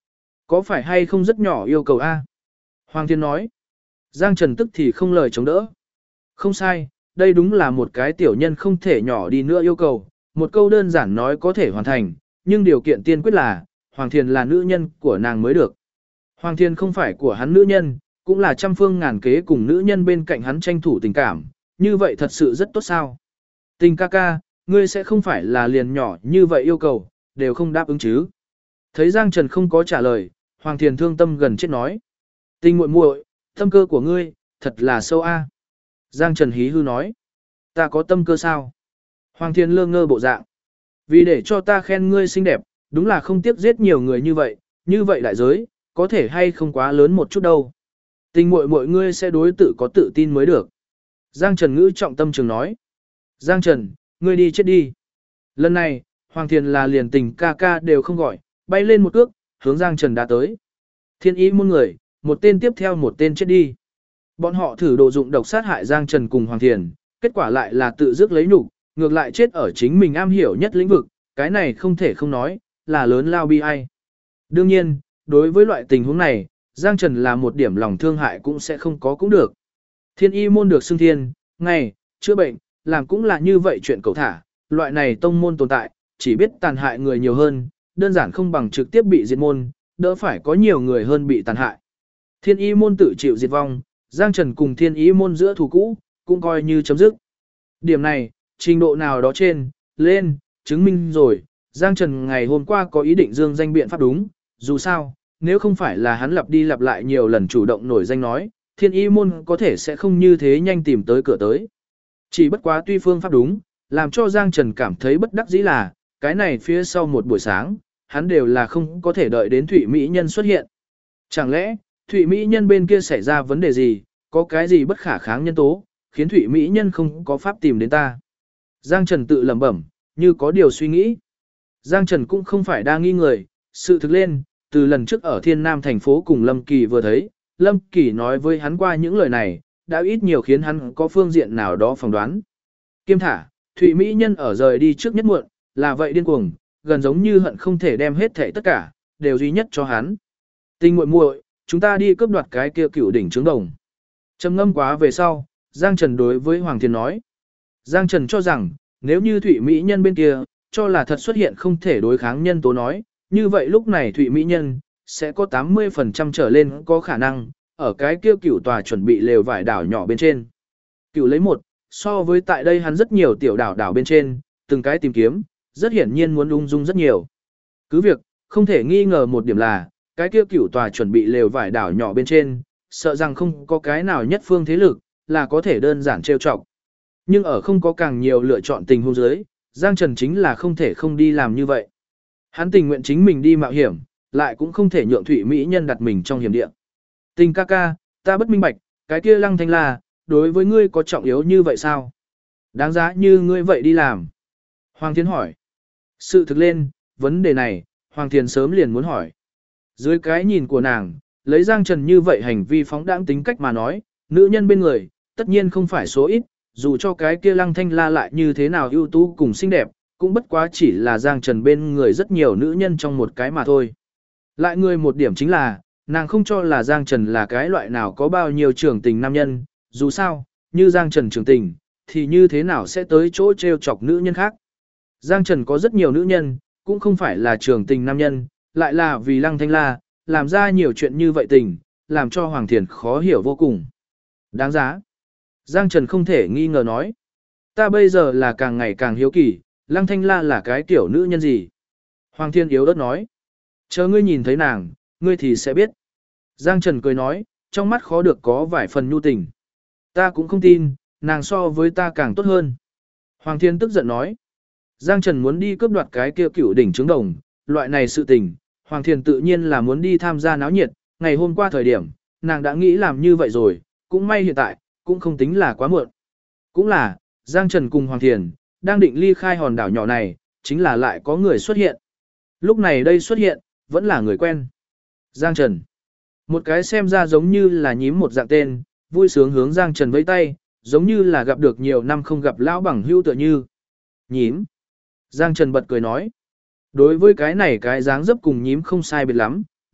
Có phải hay không rất nhỏ yêu cầu a? Hoàng Thiên nói. Giang Trần tức thì không lời chống đỡ. Không sai, đây đúng là một cái tiểu nhân không thể nhỏ đi nữa yêu cầu, một câu đơn giản nói có thể hoàn thành, nhưng điều kiện tiên quyết là, Hoàng Thiên là nữ nhân của nàng mới được. Hoàng Thiên không phải của hắn nữ nhân, cũng là trăm phương ngàn kế cùng nữ nhân bên cạnh hắn tranh thủ tình cảm, như vậy thật sự rất tốt sao. Tình ca ca, ngươi sẽ không phải là liền nhỏ như vậy yêu cầu, đều không đáp ứng chứ. Thấy Giang Trần không có trả lời, Hoàng Thiên thương tâm gần chết nói. Tình muội muội, tâm cơ của ngươi, thật là sâu a. Giang Trần hí hư nói. Ta có tâm cơ sao? Hoàng Thiên lơ ngơ bộ dạng. Vì để cho ta khen ngươi xinh đẹp, đúng là không tiếc giết nhiều người như vậy đại giới, có thể hay không quá lớn một chút đâu. Tình muội muội ngươi sẽ đối tự có tự tin mới được. Giang Trần ngữ trọng tâm trường nói. Giang Trần, ngươi đi chết đi. Lần này, Hoàng Thiên là liền tình ca ca đều không gọi, bay lên một cước, hướng Giang Trần đã tới. Thiên ý muôn người, một tên tiếp theo một tên chết đi. Bọn họ thử độ dụng độc sát hại Giang Trần cùng Hoàng Thiên, kết quả lại là tự dứt lấy nhục, ngược lại chết ở chính mình am hiểu nhất lĩnh vực, cái này không thể không nói, là lớn lao bi ai. Đương nhiên, đối với loại tình huống này, Giang Trần là một điểm lòng thương hại cũng sẽ không có cũng được. Thiên y môn được xưng thiên, ngày, chữa bệnh, làm cũng là như vậy chuyện cầu thả, loại này tông môn tồn tại, chỉ biết tàn hại người nhiều hơn, đơn giản không bằng trực tiếp bị diệt môn, đỡ phải có nhiều người hơn bị tàn hại. Thiên y môn tự chịu diệt vong, Giang Trần cùng thiên y môn giữa thù cũ, cũng coi như chấm dứt. Điểm này, trình độ nào đó lên, chứng minh rồi, Giang Trần ngày hôm qua có ý định dương danh biện pháp đúng, dù sao, nếu không phải là hắn lặp đi lặp lại nhiều lần chủ động nổi danh nói, thiên y môn có thể sẽ không như thế nhanh tìm tới cửa tới. Chỉ bất quá tuy phương pháp đúng, làm cho Giang Trần cảm thấy bất đắc dĩ là, cái này phía sau một buổi sáng, hắn đều là không có thể đợi đến Thụy Mỹ Nhân xuất hiện. Chẳng lẽ, Thụy Mỹ Nhân bên kia xảy ra vấn đề gì, có cái gì bất khả kháng nhân tố, khiến Thụy Mỹ Nhân không có pháp tìm đến ta. Giang Trần tự lẩm bẩm, như có điều suy nghĩ. Giang Trần cũng không phải đa nghi người, sự thực lên, từ lần trước ở Thiên Nam thành phố cùng Lâm Kỳ vừa thấy, Lâm Kỳ nói với hắn qua những lời này, đã ít nhiều khiến hắn có phương diện nào đó phỏng đoán. Kiêm thả, Thụy Mỹ Nhân ở rời đi trước nhất muộn, là vậy điên cuồng, gần giống như hận không thể đem hết thảy tất cả, đều duy nhất cho hắn. Tình muội muội, chúng ta đi cướp đoạt cái kia cựu đỉnh trướng đồng. Trầm ngâm quá về sau, Giang Trần đối với Hoàng Thiên nói. Giang Trần cho rằng, nếu như Thụy Mỹ Nhân bên kia, cho là thật xuất hiện không thể đối kháng nhân tố nói, như vậy lúc này Thụy Mỹ Nhân, sẽ có 80% trở lên có khả năng, ở cái kia cựu tòa chuẩn bị lều vải đảo nhỏ bên trên. Cựu lấy một, so với tại đây hắn rất nhiều tiểu đảo bên trên, từng cái tìm kiếm, rất hiển nhiên muốn ung dung rất nhiều. Cứ việc, không thể nghi ngờ một điểm là, cái kia cựu tòa chuẩn bị lều vải đảo nhỏ bên trên, sợ rằng không có cái nào nhất phương thế lực, là có thể đơn giản trêu chọc. Nhưng ở không có càng nhiều lựa chọn tình huống dưới, Giang Trần chính là không thể không đi làm như vậy. Hắn tình nguyện chính mình đi mạo hiểm, lại cũng không thể nhượng Thụy Mỹ Nhân đặt mình trong hiểm địa. Tình ca ca, ta bất minh bạch, cái kia Lăng Thanh La, đối với ngươi có trọng yếu như vậy sao? Đáng giá như ngươi vậy đi làm. Hoàng Thiên hỏi. Sự thực lên, vấn đề này, Hoàng Thiên sớm liền muốn hỏi. Dưới cái nhìn của nàng, lấy Giang Trần như vậy hành vi phóng đãng tính cách mà nói, nữ nhân bên người, tất nhiên không phải số ít, dù cho cái kia Lăng Thanh La lại như thế nào ưu tú cùng xinh đẹp, cũng bất quá chỉ là Giang Trần bên người rất nhiều nữ nhân trong một cái mà thôi. Lại người một điểm chính là, nàng không cho là Giang Trần là cái loại nào có bao nhiêu trường tình nam nhân, dù sao, như Giang Trần trường tình, thì như thế nào sẽ tới chỗ trêu chọc nữ nhân khác. Giang Trần có rất nhiều nữ nhân, cũng không phải là trường tình nam nhân, lại là vì Lăng Thanh La, làm ra nhiều chuyện như vậy tình, làm cho Hoàng Thiền khó hiểu vô cùng. Đáng giá. Giang Trần không thể nghi ngờ nói. Ta bây giờ là càng ngày càng hiếu kỳ, Lăng Thanh La là cái tiểu nữ nhân gì? Hoàng Thiên yếu ớt nói. Chờ ngươi nhìn thấy nàng, ngươi thì sẽ biết. Giang Trần cười nói, trong mắt khó được có vài phần nhu tình. Ta cũng không tin, nàng so với ta càng tốt hơn. Hoàng Thiên tức giận nói. Giang Trần muốn đi cướp đoạt cái kia cựu đỉnh trướng đồng, loại này sự tình, Hoàng Thiên tự nhiên là muốn đi tham gia náo nhiệt, ngày hôm qua thời điểm, nàng đã nghĩ làm như vậy rồi, cũng may hiện tại, cũng không tính là quá muộn. Cũng là, Giang Trần cùng Hoàng Thiên, đang định ly khai hòn đảo nhỏ này, chính là lại có người xuất hiện. Lúc này đây xuất hiện, vẫn là người quen. Giang Trần. Một cái xem ra giống như là nhím một dạng tên, vui sướng hướng Giang Trần vẫy tay, giống như là gặp được nhiều năm không gặp lão bằng hữu tựa như. Nhím. Giang Trần bật cười nói. Đối với cái này cái dáng dấp cùng nhím không sai biệt lắm,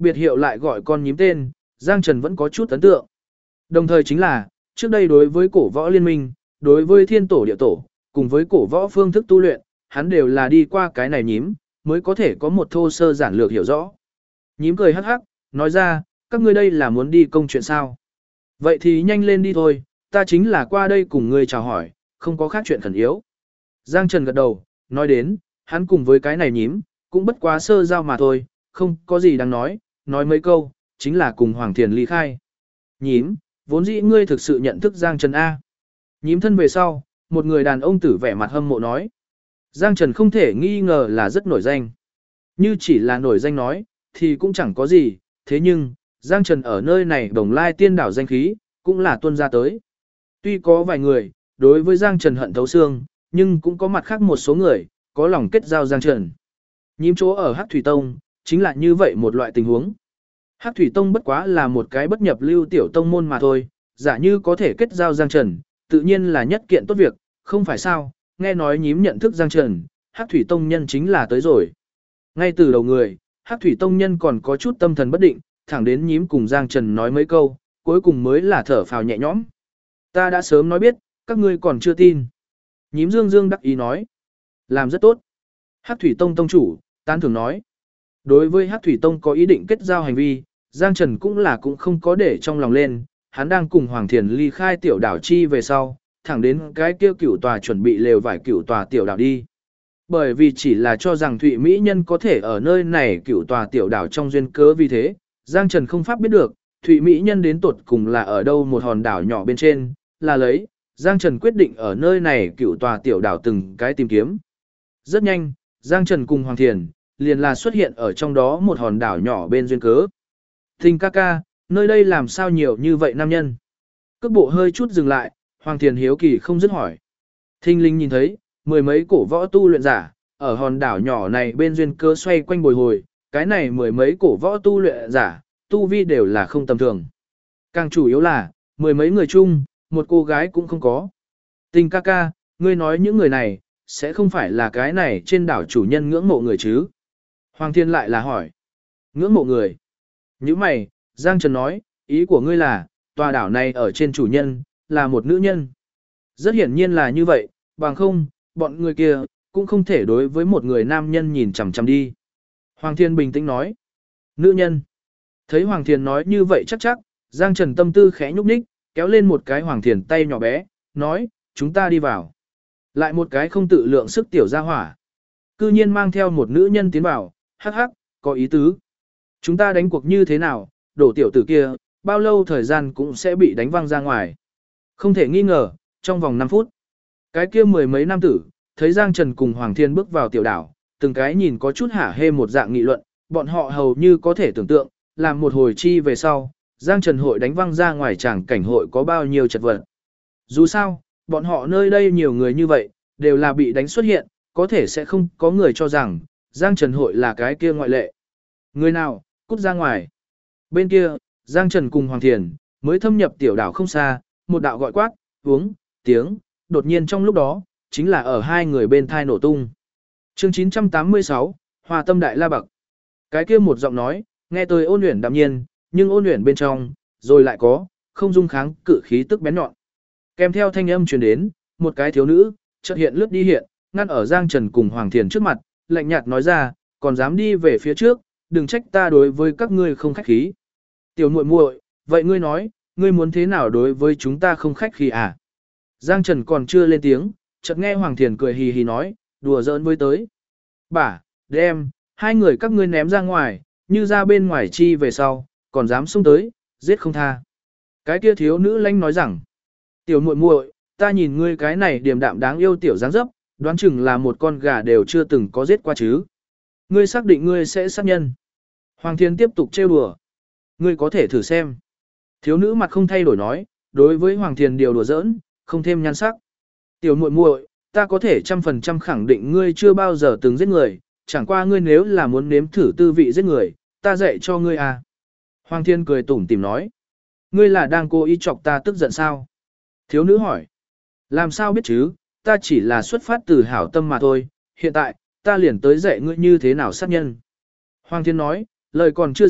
Biệt hiệu lại gọi con nhím tên, Giang Trần vẫn có chút ấn tượng. Đồng thời chính là, trước đây đối với cổ võ liên minh, đối với thiên tổ địa tổ, cùng với cổ võ phương thức tu luyện, hắn đều là đi qua cái này nhím, mới có thể có một thô sơ giản lược hiểu rõ. Nhím cười hắc hắc, nói ra, các ngươi đây là muốn đi công chuyện sao? Vậy thì nhanh lên đi thôi, ta chính là qua đây cùng ngươi chào hỏi, không có khác chuyện khẩn yếu. Giang Trần gật đầu, nói đến, hắn cùng với cái này nhím, cũng bất quá sơ giao mà thôi, không có gì đáng nói mấy câu, chính là cùng Hoàng Thiền ly khai. Nhím, vốn dĩ ngươi thực sự nhận thức Giang Trần A. Nhím thân về sau, một người đàn ông tử vẻ mặt hâm mộ nói. Giang Trần không thể nghi ngờ là rất nổi danh. Như chỉ là nổi danh nói, thì cũng chẳng có gì, thế nhưng, Giang Trần ở nơi này Đồng Lai Tiên đảo danh khí, cũng là tuân ra tới. Tuy có vài người, đối với Giang Trần hận thấu xương, nhưng cũng có mặt khác một số người, có lòng kết giao Giang Trần. Nhím chỗ ở Hắc Thủy Tông, chính là như vậy một loại tình huống. Hắc Thủy Tông bất quá là một cái bất nhập lưu tiểu tông môn mà thôi, giả như có thể kết giao Giang Trần, tự nhiên là nhất kiện tốt việc, không phải sao, nghe nói nhím nhận thức Giang Trần, Hắc Thủy Tông nhân chính là tới rồi. Ngay từ đầu người, Hắc Thủy Tông nhân còn có chút tâm thần bất định, thẳng đến nhím cùng Giang Trần nói mấy câu, cuối cùng mới là thở phào nhẹ nhõm. Ta đã sớm nói biết, các ngươi còn chưa tin. Nhím Dương Dương đắc ý nói. Làm rất tốt. Hắc Thủy Tông tông chủ, tán thưởng nói. Đối với Hắc Thủy Tông có ý định kết giao hành vi, Giang Trần cũng không có để trong lòng lên, hắn đang cùng Hoàng Thiền ly khai tiểu đảo chi về sau, thẳng đến cái kia cửu tòa chuẩn bị lều vải cửu tòa tiểu đảo đi. Bởi vì chỉ là cho rằng Thụy Mỹ Nhân có thể ở nơi này cửu tòa tiểu đảo trong duyên cớ vì thế, Giang Trần không pháp biết được, Thụy Mỹ Nhân đến tột cùng là ở đâu một hòn đảo nhỏ bên trên, là lấy, Giang Trần quyết định ở nơi này cửu tòa tiểu đảo từng cái tìm kiếm. Rất nhanh, Giang Trần cùng Hoàng Thiền, liền là xuất hiện ở trong đó một hòn đảo nhỏ bên duyên cớ. Thình ca ca, nơi đây làm sao nhiều như vậy nam nhân? Cước bộ hơi chút dừng lại, Hoàng Thiền hiếu kỳ không dứt hỏi. Thinh linh nhìn thấy, mười mấy cổ võ tu luyện giả, ở hòn đảo nhỏ này bên duyên cớ xoay quanh bồi hồi, cái này mười mấy cổ võ tu luyện giả, tu vi đều là không tầm thường. Càng chủ yếu là, mười mấy người chung, một cô gái cũng không có. Tình ca ca, ngươi nói những người này, sẽ không phải là cái này trên đảo chủ nhân ngưỡng mộ người chứ? Hoàng Thiên lại là hỏi. Ngưỡng mộ người? Như mày, Giang Trần nói, ý của ngươi là, tòa đảo này ở trên chủ nhân, là một nữ nhân. Rất hiển nhiên là như vậy, bằng không, bọn người kia, cũng không thể đối với một người nam nhân nhìn chằm chằm đi. Hoàng Thiên bình tĩnh nói. Nữ nhân. Thấy Hoàng Thiên nói như vậy chắc, Giang Trần tâm tư khẽ nhúc nhích, kéo lên một cái Hoàng Thiên tay nhỏ bé, nói, chúng ta đi vào. Lại một cái không tự lượng sức tiểu gia hỏa. Cư nhiên mang theo một nữ nhân tiến vào, hắc hắc, có ý tứ. Chúng ta đánh cuộc như thế nào, đổ tiểu tử kia, bao lâu thời gian cũng sẽ bị đánh văng ra ngoài. Không thể nghi ngờ, trong vòng 5 phút. Cái kia mười mấy nam tử, thấy Giang Trần cùng Hoàng Thiên bước vào tiểu đảo, từng cái nhìn có chút hả hê một dạng nghị luận, bọn họ hầu như có thể tưởng tượng, làm một hồi chi về sau, Giang Trần hội đánh văng ra ngoài chẳng cảnh hội có bao nhiêu chật vật. Dù sao, bọn họ nơi đây nhiều người như vậy, đều là bị đánh xuất hiện, có thể sẽ không có người cho rằng, Giang Trần hội là cái kia ngoại lệ. Người nào, cút ra ngoài. Bên kia, Giang Trần cùng Hoàng Thiền, mới thâm nhập tiểu đảo không xa, một đạo gọi quát, uống, tiếng, đột nhiên trong lúc đó, chính là ở hai người bên thai nổ tung. Chương 986, Hòa Tâm Đại La Bậc. Cái kia một giọng nói, nghe tôi ôn luyện đạm nhiên, nhưng ôn luyện bên trong, rồi lại có, không dung kháng cự khí tức bén nhọn. Kèm theo thanh âm truyền đến, một cái thiếu nữ, chợt hiện lướt đi hiện, ngăn ở Giang Trần cùng Hoàng Thiền trước mặt, lạnh nhạt nói ra, còn dám đi về phía trước, đừng trách ta đối với các ngươi không khách khí. Tiểu muội muội, vậy ngươi nói, ngươi muốn thế nào đối với chúng ta không khách khí à? Giang Trần còn chưa lên tiếng, chợt nghe Hoàng Thiền cười hì hì nói, đùa giỡn với tới. Bả, đem, hai người các ngươi ném ra ngoài, như ra bên ngoài chi về sau, còn dám xông tới, giết không tha. Cái kia thiếu nữ lanh nói rằng, tiểu muội muội, ta nhìn ngươi cái này điềm đạm đáng yêu tiểu dáng dấp, đoán chừng là một con gà đều chưa từng có giết qua chứ. Ngươi xác định ngươi sẽ sát nhân. Hoàng Thiên tiếp tục trêu đùa. Ngươi có thể thử xem. Thiếu nữ mặt không thay đổi nói, đối với Hoàng Thiên điều đùa giỡn, không thêm nhan sắc. Tiểu muội muội, ta có thể 100% khẳng định ngươi chưa bao giờ từng giết người, chẳng qua ngươi nếu là muốn nếm thử tư vị giết người, ta dạy cho ngươi à. Hoàng Thiên cười tủm tỉm nói. Ngươi là đang cố ý chọc ta tức giận sao? Thiếu nữ hỏi. Làm sao biết chứ, ta chỉ là xuất phát từ hảo tâm mà thôi, hiện tại, ta liền tới dạy ngươi như thế nào sát nhân. Hoàng Thiên nói, lời còn chưa dứt,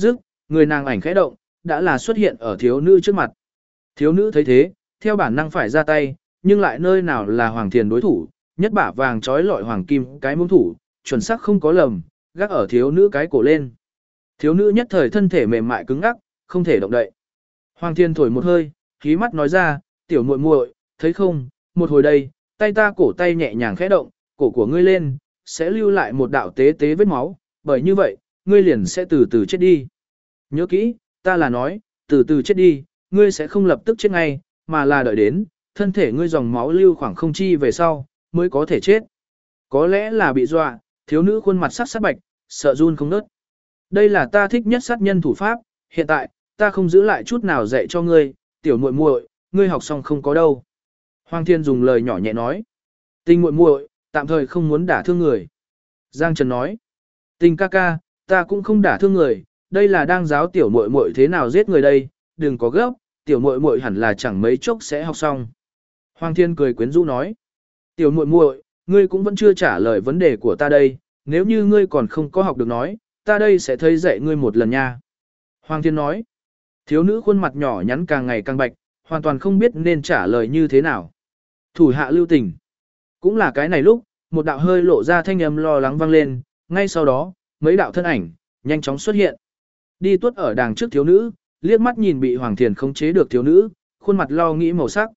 Người nàng ảnh khẽ động, đã là xuất hiện ở thiếu nữ trước mặt. Thiếu nữ thấy thế, theo bản năng phải ra tay, nhưng lại nơi nào là Hoàng Thiền đối thủ, nhất bả vàng trói lọi hoàng kim cái mông thủ, chuẩn xác không có lầm, gác ở thiếu nữ cái cổ lên. Thiếu nữ nhất thời thân thể mềm mại cứng ngắc, không thể động đậy. Hoàng Thiên thổi một hơi, khí mắt nói ra, tiểu muội muội, thấy không, một hồi đây, tay ta cổ tay nhẹ nhàng khẽ động, cổ của ngươi lên, sẽ lưu lại một đạo tế tế vết máu, bởi như vậy, ngươi liền sẽ từ từ chết đi. Nhớ kỹ, ta là nói, từ từ chết đi, ngươi sẽ không lập tức chết ngay, mà là đợi đến, thân thể ngươi dòng máu lưu khoảng không chi về sau, mới có thể chết. Có lẽ là bị dọa, thiếu nữ khuôn mặt sắc sắc bạch, sợ run không nớt. Đây là ta thích nhất sát nhân thủ pháp, hiện tại, ta không giữ lại chút nào dạy cho ngươi, tiểu muội muội, ngươi học xong không có đâu. Hoàng Thiên dùng lời nhỏ nhẹ nói. Tình muội muội, tạm thời không muốn đả thương người. Giang Trần nói. Tình ca ca, ta cũng không đả thương người, đây là đang giáo tiểu muội muội thế nào giết người đây, đừng có gấp, tiểu muội muội hẳn là chẳng mấy chốc sẽ học xong. Hoàng Thiên cười quyến rũ nói. Tiểu muội muội, ngươi cũng vẫn chưa trả lời vấn đề của ta đây, nếu như ngươi còn không có học được nói, ta đây sẽ thấy dạy ngươi một lần nha. Hoàng Thiên nói. Thiếu nữ khuôn mặt nhỏ nhắn càng ngày càng bạch, hoàn toàn không biết nên trả lời như thế nào. Thủ hạ lưu tình. Cũng là cái này lúc, một đạo hơi lộ ra thanh âm lo lắng vang lên, ngay sau đó, mấy đạo thân ảnh, nhanh chóng xuất hiện. Đi tuốt ở đàng trước thiếu nữ, liếc mắt nhìn bị Hoàng Thiền khống chế được thiếu nữ, khuôn mặt lo nghĩ màu sắc.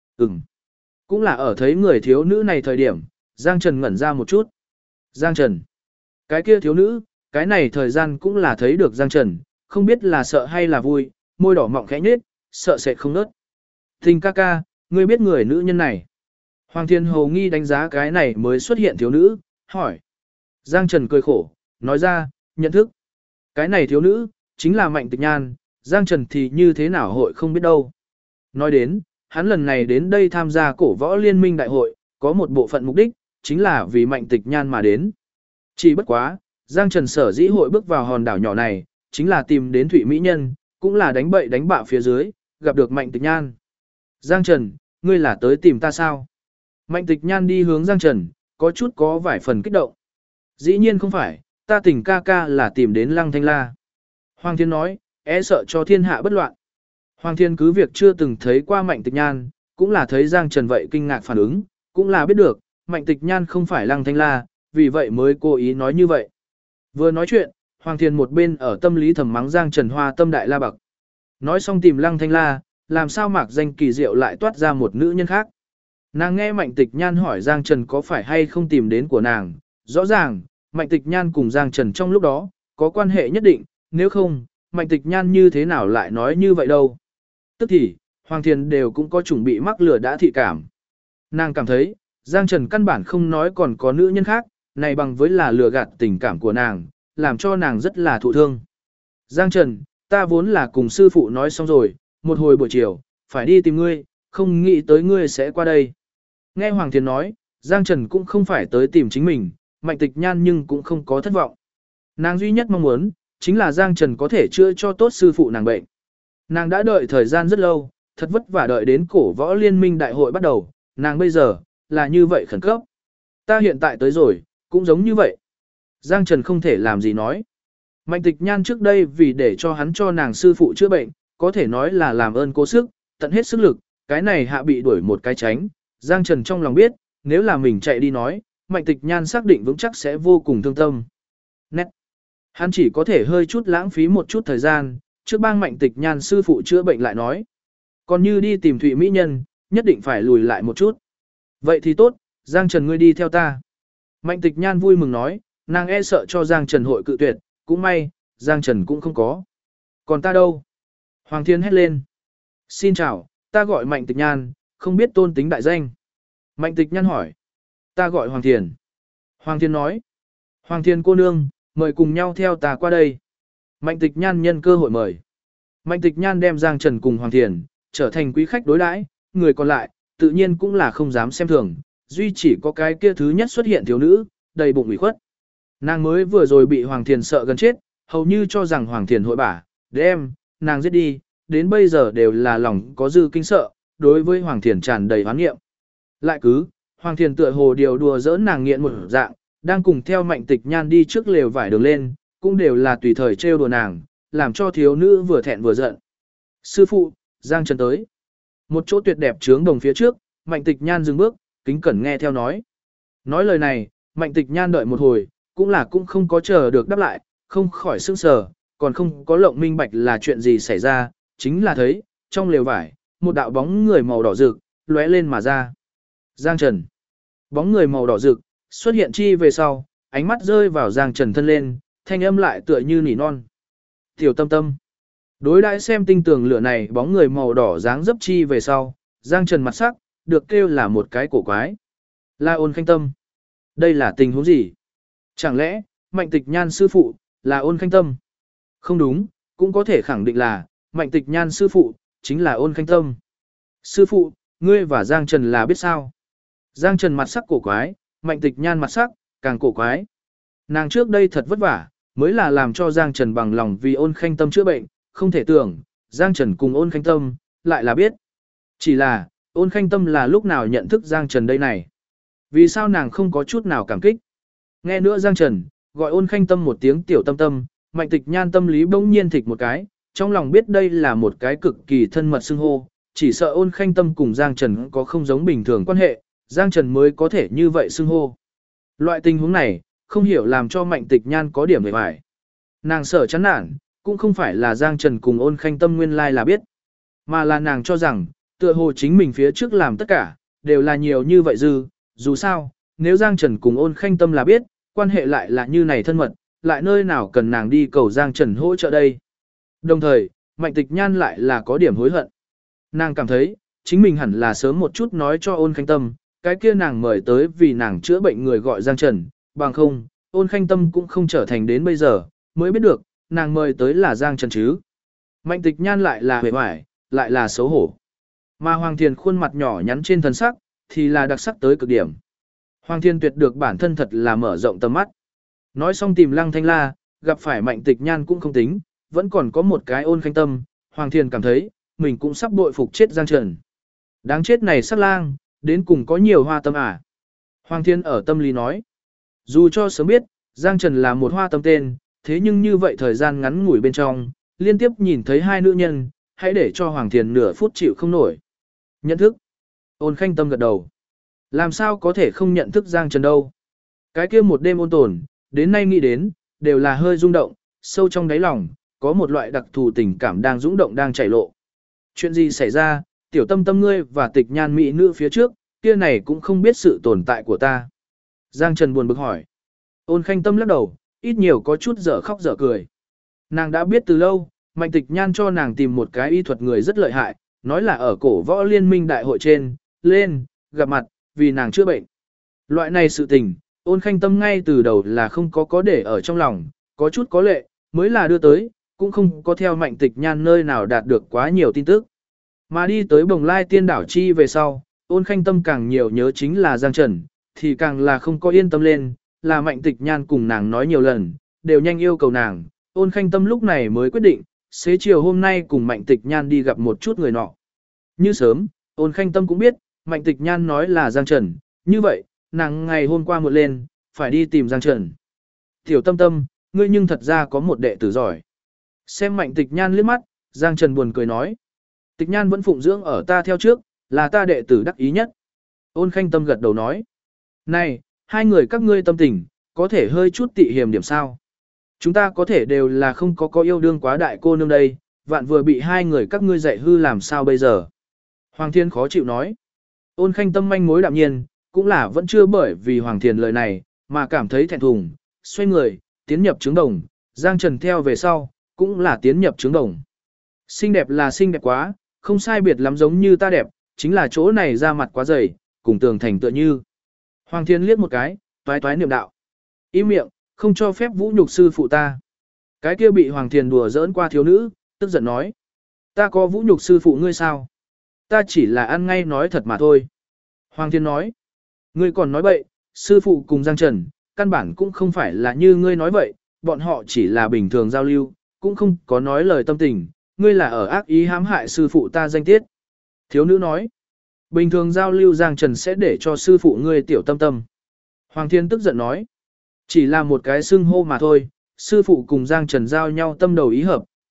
Cũng là ở thấy người thiếu nữ này thời điểm, Giang Trần ngẩn ra một chút. Giang Trần. Cái kia thiếu nữ, cái này thời gian cũng là thấy được Giang Trần, không biết là sợ hay là vui, môi đỏ mọng khẽ nhếch, sợ sẽ không nớt. Tình ca ca, ngươi biết người nữ nhân này. Hoàng Thiên Hầu nghi đánh giá cái này mới xuất hiện thiếu nữ, hỏi. Giang Trần cười khổ, nói ra, nhận thức. Cái này thiếu nữ, chính là Mạnh Tịch Nhan, Giang Trần thì như thế nào hội không biết đâu. Nói đến, hắn lần này đến đây tham gia cổ võ liên minh đại hội, có một bộ phận mục đích, chính là vì Mạnh Tịch Nhan mà đến. Chỉ bất quá, Giang Trần sở dĩ hội bước vào hòn đảo nhỏ này, chính là tìm đến Thụy Mỹ Nhân, cũng là đánh bậy đánh bạ phía dưới, gặp được Mạnh Tịch Nhan. Giang Trần, ngươi là tới tìm ta sao? Mạnh Tịch Nhan đi hướng Giang Trần, có chút có vài phần kích động. Dĩ nhiên không phải, ta Tình ca ca là tìm đến Lăng Thanh La. Hoàng Thiên nói, e sợ cho thiên hạ bất loạn. Hoàng Thiên cứ việc chưa từng thấy qua Mạnh Tịch Nhan, cũng là thấy Giang Trần vậy kinh ngạc phản ứng, cũng là biết được, Mạnh Tịch Nhan không phải Lăng Thanh La, vì vậy mới cố ý nói như vậy. Vừa nói chuyện, Hoàng Thiên một bên ở tâm lý thầm mắng Giang Trần Hoa tâm đại la bậc. Nói xong tìm Lăng Thanh La, làm sao mạc danh kỳ diệu lại toát ra một nữ nhân khác. Nàng nghe Mạnh Tịch Nhan hỏi Giang Trần có phải hay không tìm đến của nàng, rõ ràng, Mạnh Tịch Nhan cùng Giang Trần trong lúc đó, có quan hệ nhất định, nếu không, Mạnh Tịch Nhan như thế nào lại nói như vậy đâu. Tức thì, Hoàng Thiên đều cũng có chuẩn bị mắc lửa đã thị cảm. Nàng cảm thấy, Giang Trần căn bản không nói còn có nữ nhân khác, này bằng với là lừa gạt tình cảm của nàng, làm cho nàng rất là thụ thương. Giang Trần, ta vốn là cùng sư phụ nói xong rồi, một hồi buổi chiều, phải đi tìm ngươi, không nghĩ tới ngươi sẽ qua đây. Nghe Hoàng Thiên nói, Giang Trần cũng không phải tới tìm chính mình, Mạnh Tịch Nhan nhưng cũng không có thất vọng. Nàng duy nhất mong muốn, chính là Giang Trần có thể chữa cho tốt sư phụ nàng bệnh. Nàng đã đợi thời gian rất lâu, thật vất vả đợi đến cổ võ liên minh đại hội bắt đầu, nàng bây giờ, là như vậy khẩn cấp. Ta hiện tại tới rồi, cũng giống như vậy. Giang Trần không thể làm gì nói. Mạnh Tịch Nhan trước đây vì để cho hắn cho nàng sư phụ chữa bệnh, có thể nói là làm ơn cố sức, tận hết sức lực, cái này hạ bị đuổi một cái tránh. Giang Trần trong lòng biết, nếu là mình chạy đi nói, Mạnh Tịch Nhan xác định vững chắc sẽ vô cùng thương tâm. Nét. Hắn chỉ có thể hơi chút lãng phí một chút thời gian, trước bang Mạnh Tịch Nhan sư phụ chữa bệnh lại nói. Còn như đi tìm Thụy Mỹ Nhân, nhất định phải lùi lại một chút. Vậy thì tốt, Giang Trần ngươi đi theo ta. Mạnh Tịch Nhan vui mừng nói, nàng e sợ cho Giang Trần hội cự tuyệt, cũng may, Giang Trần cũng không có. Còn ta đâu? Hoàng Thiên hét lên. Xin chào, ta gọi Mạnh Tịch Nhan, không biết tôn tính đại danh. Mạnh Tịch Nhan hỏi. Ta gọi Hoàng Thiên. Hoàng Thiên nói. Hoàng Thiên cô nương, mời cùng nhau theo ta qua đây. Mạnh Tịch Nhan nhân cơ hội mời. Mạnh Tịch Nhan đem Giang Trần cùng Hoàng Thiên trở thành quý khách đối đãi, người còn lại, tự nhiên cũng là không dám xem thường, duy chỉ có cái kia thứ nhất xuất hiện thiếu nữ, đầy bụng ủy khuất. Nàng mới vừa rồi bị Hoàng Thiền sợ gần chết, hầu như cho rằng Hoàng Thiền hội bả, đem, nàng giết đi, đến bây giờ đều là lòng có dư kinh sợ, đối với Hoàng Thiền tràn đầy hoán nghiệm. Lại cứ, Hoàng Thiền tựa hồ điều đùa giỡn nàng nghiện một dạng, đang cùng theo Mạnh Tịch Nhan đi trước lều vải đường lên, cũng đều là tùy thời trêu đùa nàng, làm cho thiếu nữ vừa thẹn vừa giận. Sư phụ, Giang Trần tới. Một chỗ tuyệt đẹp trướng đồng phía trước, Mạnh Tịch Nhan dừng bước, kính cẩn nghe theo nói. Nói lời này, Mạnh Tịch Nhan đợi một hồi, cũng không có chờ được đáp lại, không khỏi sững sờ, còn không có lộng minh bạch là chuyện gì xảy ra, chính là thấy, trong lều vải, một đạo bóng người màu đỏ rực, lóe lên mà ra. Giang Trần. Bóng người màu đỏ rực, xuất hiện chi về sau, ánh mắt rơi vào Giang Trần thân lên, thanh âm lại tựa như nỉ non. Tiểu Tâm Tâm. Đối đãi xem tinh tường lửa này bóng người màu đỏ dáng dấp chi về sau, Giang Trần mặt sắc, được kêu là một cái cổ quái. La Ôn Khanh Tâm. Đây là tình huống gì? Chẳng lẽ, Mạnh Tịch Nhan sư phụ, là Ôn Khanh Tâm? Không đúng, cũng có thể khẳng định là, Mạnh Tịch Nhan sư phụ, chính là Ôn Khanh Tâm. Sư phụ, ngươi và Giang Trần là biết sao? Giang Trần mặt sắc cổ quái, Mạnh Tịch Nhan mặt sắc, càng cổ quái. Nàng trước đây thật vất vả, mới là làm cho Giang Trần bằng lòng vì Ôn Khanh Tâm chữa bệnh, không thể tưởng, Giang Trần cùng Ôn Khanh Tâm, lại là biết. Chỉ là, Ôn Khanh Tâm là lúc nào nhận thức Giang Trần đây này? Vì sao nàng không có chút nào cảm kích? Nghe nữa Giang Trần, gọi Ôn Khanh Tâm một tiếng Tiểu Tâm Tâm, Mạnh Tịch Nhan tâm lý bỗng nhiên thịch một cái, trong lòng biết đây là một cái cực kỳ thân mật xưng hô, chỉ sợ Ôn Khanh Tâm cùng Giang Trần có không giống bình thường quan hệ, Giang Trần mới có thể như vậy xưng hô. Loại tình huống này, không hiểu làm cho Mạnh Tịch Nhan có điểm mệt mỏi. Nàng sợ chán nản, cũng không phải là Giang Trần cùng Ôn Khanh Tâm nguyên lai là biết, mà là nàng cho rằng, tựa hồ chính mình phía trước làm tất cả, đều là nhiều như vậy dư, dù sao, nếu Giang Trần cùng Ôn Khanh Tâm là biết, quan hệ lại là như này thân mật, lại nơi nào cần nàng đi cầu Giang Trần hỗ trợ đây. Đồng thời, Mạnh Tịch Nhan lại là có điểm hối hận. Nàng cảm thấy, chính mình hẳn là sớm một chút nói cho Ôn Khanh Tâm, cái kia nàng mời tới vì nàng chữa bệnh người gọi Giang Trần, bằng không, Ôn Khanh Tâm cũng không trở thành đến bây giờ, mới biết được, nàng mời tới là Giang Trần chứ. Mạnh Tịch Nhan lại là hề hoài, lại là xấu hổ. Mà Hoàng Thiền khuôn mặt nhỏ nhắn trên thân sắc, thì là đặc sắc tới cực điểm. Hoàng Thiên Tuyệt được bản thân thật là mở rộng tầm mắt. Nói xong tìm Lăng Thanh La, gặp phải Mạnh Tịch Nhan cũng không tính, vẫn còn có một cái Ôn Khanh Tâm, Hoàng Thiên cảm thấy, mình cũng sắp bội phục chết Giang Trần. Đáng chết này sát lang, đến cùng có nhiều hoa tâm à. Hoàng Thiên ở tâm lý nói, dù cho sớm biết, Giang Trần là một hoa tâm tên, thế nhưng như vậy thời gian ngắn ngủi bên trong, liên tiếp nhìn thấy hai nữ nhân, hãy để cho Hoàng Thiên nửa phút chịu không nổi. Nhận thức. Ôn Khanh Tâm gật đầu. Làm sao có thể không nhận thức Giang Trần đâu. Cái kia một đêm ôn tồn, đến nay nghĩ đến, đều là hơi rung động, sâu trong đáy lòng, có một loại đặc thù tình cảm đang dũng động đang chảy lộ. Chuyện gì xảy ra, Tiểu Tâm Tâm ngươi và Tịch Nhan mỹ nữ phía trước, kia này cũng không biết sự tồn tại của ta. Giang Trần buồn bực hỏi. Ôn Khanh Tâm lắc đầu, ít nhiều có chút dở khóc dở cười. Nàng đã biết từ lâu, Mạnh Tịch Nhan cho nàng tìm một cái y thuật người rất lợi hại, nói là ở cổ võ liên minh đại hội trên, lên, gặp mặt, vì nàng chữa bệnh. Loại này sự tình, Ôn Khanh Tâm ngay từ đầu là không có để ở trong lòng, có chút có lệ, mới là đưa tới, cũng không có theo Mạnh Tịch Nhan nơi nào đạt được quá nhiều tin tức. Mà đi tới Bồng Lai Tiên Đảo chi về sau, Ôn Khanh Tâm càng nhiều nhớ chính là Giang Trần, thì càng là không có yên tâm lên, là Mạnh Tịch Nhan cùng nàng nói nhiều lần, đều nhanh yêu cầu nàng, Ôn Khanh Tâm lúc này mới quyết định, xế chiều hôm nay cùng Mạnh Tịch Nhan đi gặp một chút người nọ. Như sớm, Ôn Khanh Tâm cũng biết, Mạnh Tịch Nhan nói là Giang Trần, như vậy, nàng ngày hôm qua muộn lên, phải đi tìm Giang Trần. Tiểu Tâm Tâm, ngươi nhưng thật ra có một đệ tử giỏi. Xem Mạnh Tịch Nhan liếc mắt, Giang Trần buồn cười nói. Tịch Nhan vẫn phụng dưỡng ở ta theo trước, là ta đệ tử đắc ý nhất. Ôn Khanh Tâm gật đầu nói. Này, hai người các ngươi tâm tình, có thể hơi chút tị hiềm điểm sao. Chúng ta có thể đều là không có yêu đương quá đại cô nương đây, vạn vừa bị hai người các ngươi dạy hư làm sao bây giờ. Hoàng Thiên khó chịu nói. Ôn Khanh Tâm manh mối đạm nhiên, cũng là vẫn chưa bởi vì Hoàng Thiên lời này, mà cảm thấy thẹn thùng, xoay người, tiến nhập trướng đồng, Giang Trần theo về sau, cũng là tiến nhập trướng đồng. Xinh đẹp là xinh đẹp quá, không sai biệt lắm giống như ta đẹp, chính là chỗ này da mặt quá dày, cùng tường thành tựa như. Hoàng Thiên liếc một cái, toái toái niệm đạo. Im miệng, không cho phép vũ nhục sư phụ ta. Cái kia bị Hoàng Thiên đùa giỡn qua thiếu nữ, tức giận nói. Ta có vũ nhục sư phụ ngươi sao? Ta chỉ là ăn ngay nói thật mà thôi. Hoàng Thiên nói. Ngươi còn nói bậy, sư phụ cùng Giang Trần, căn bản cũng không phải là như ngươi nói vậy, bọn họ chỉ là bình thường giao lưu, cũng không có nói lời tâm tình, ngươi là ở ác ý hãm hại sư phụ ta danh tiết. Thiếu nữ nói. Bình thường giao lưu Giang Trần sẽ để cho sư phụ ngươi Tiểu Tâm Tâm. Hoàng Thiên tức giận nói. Chỉ là một cái xưng hô mà thôi, sư phụ cùng Giang Trần giao nhau tâm đầu ý hợp,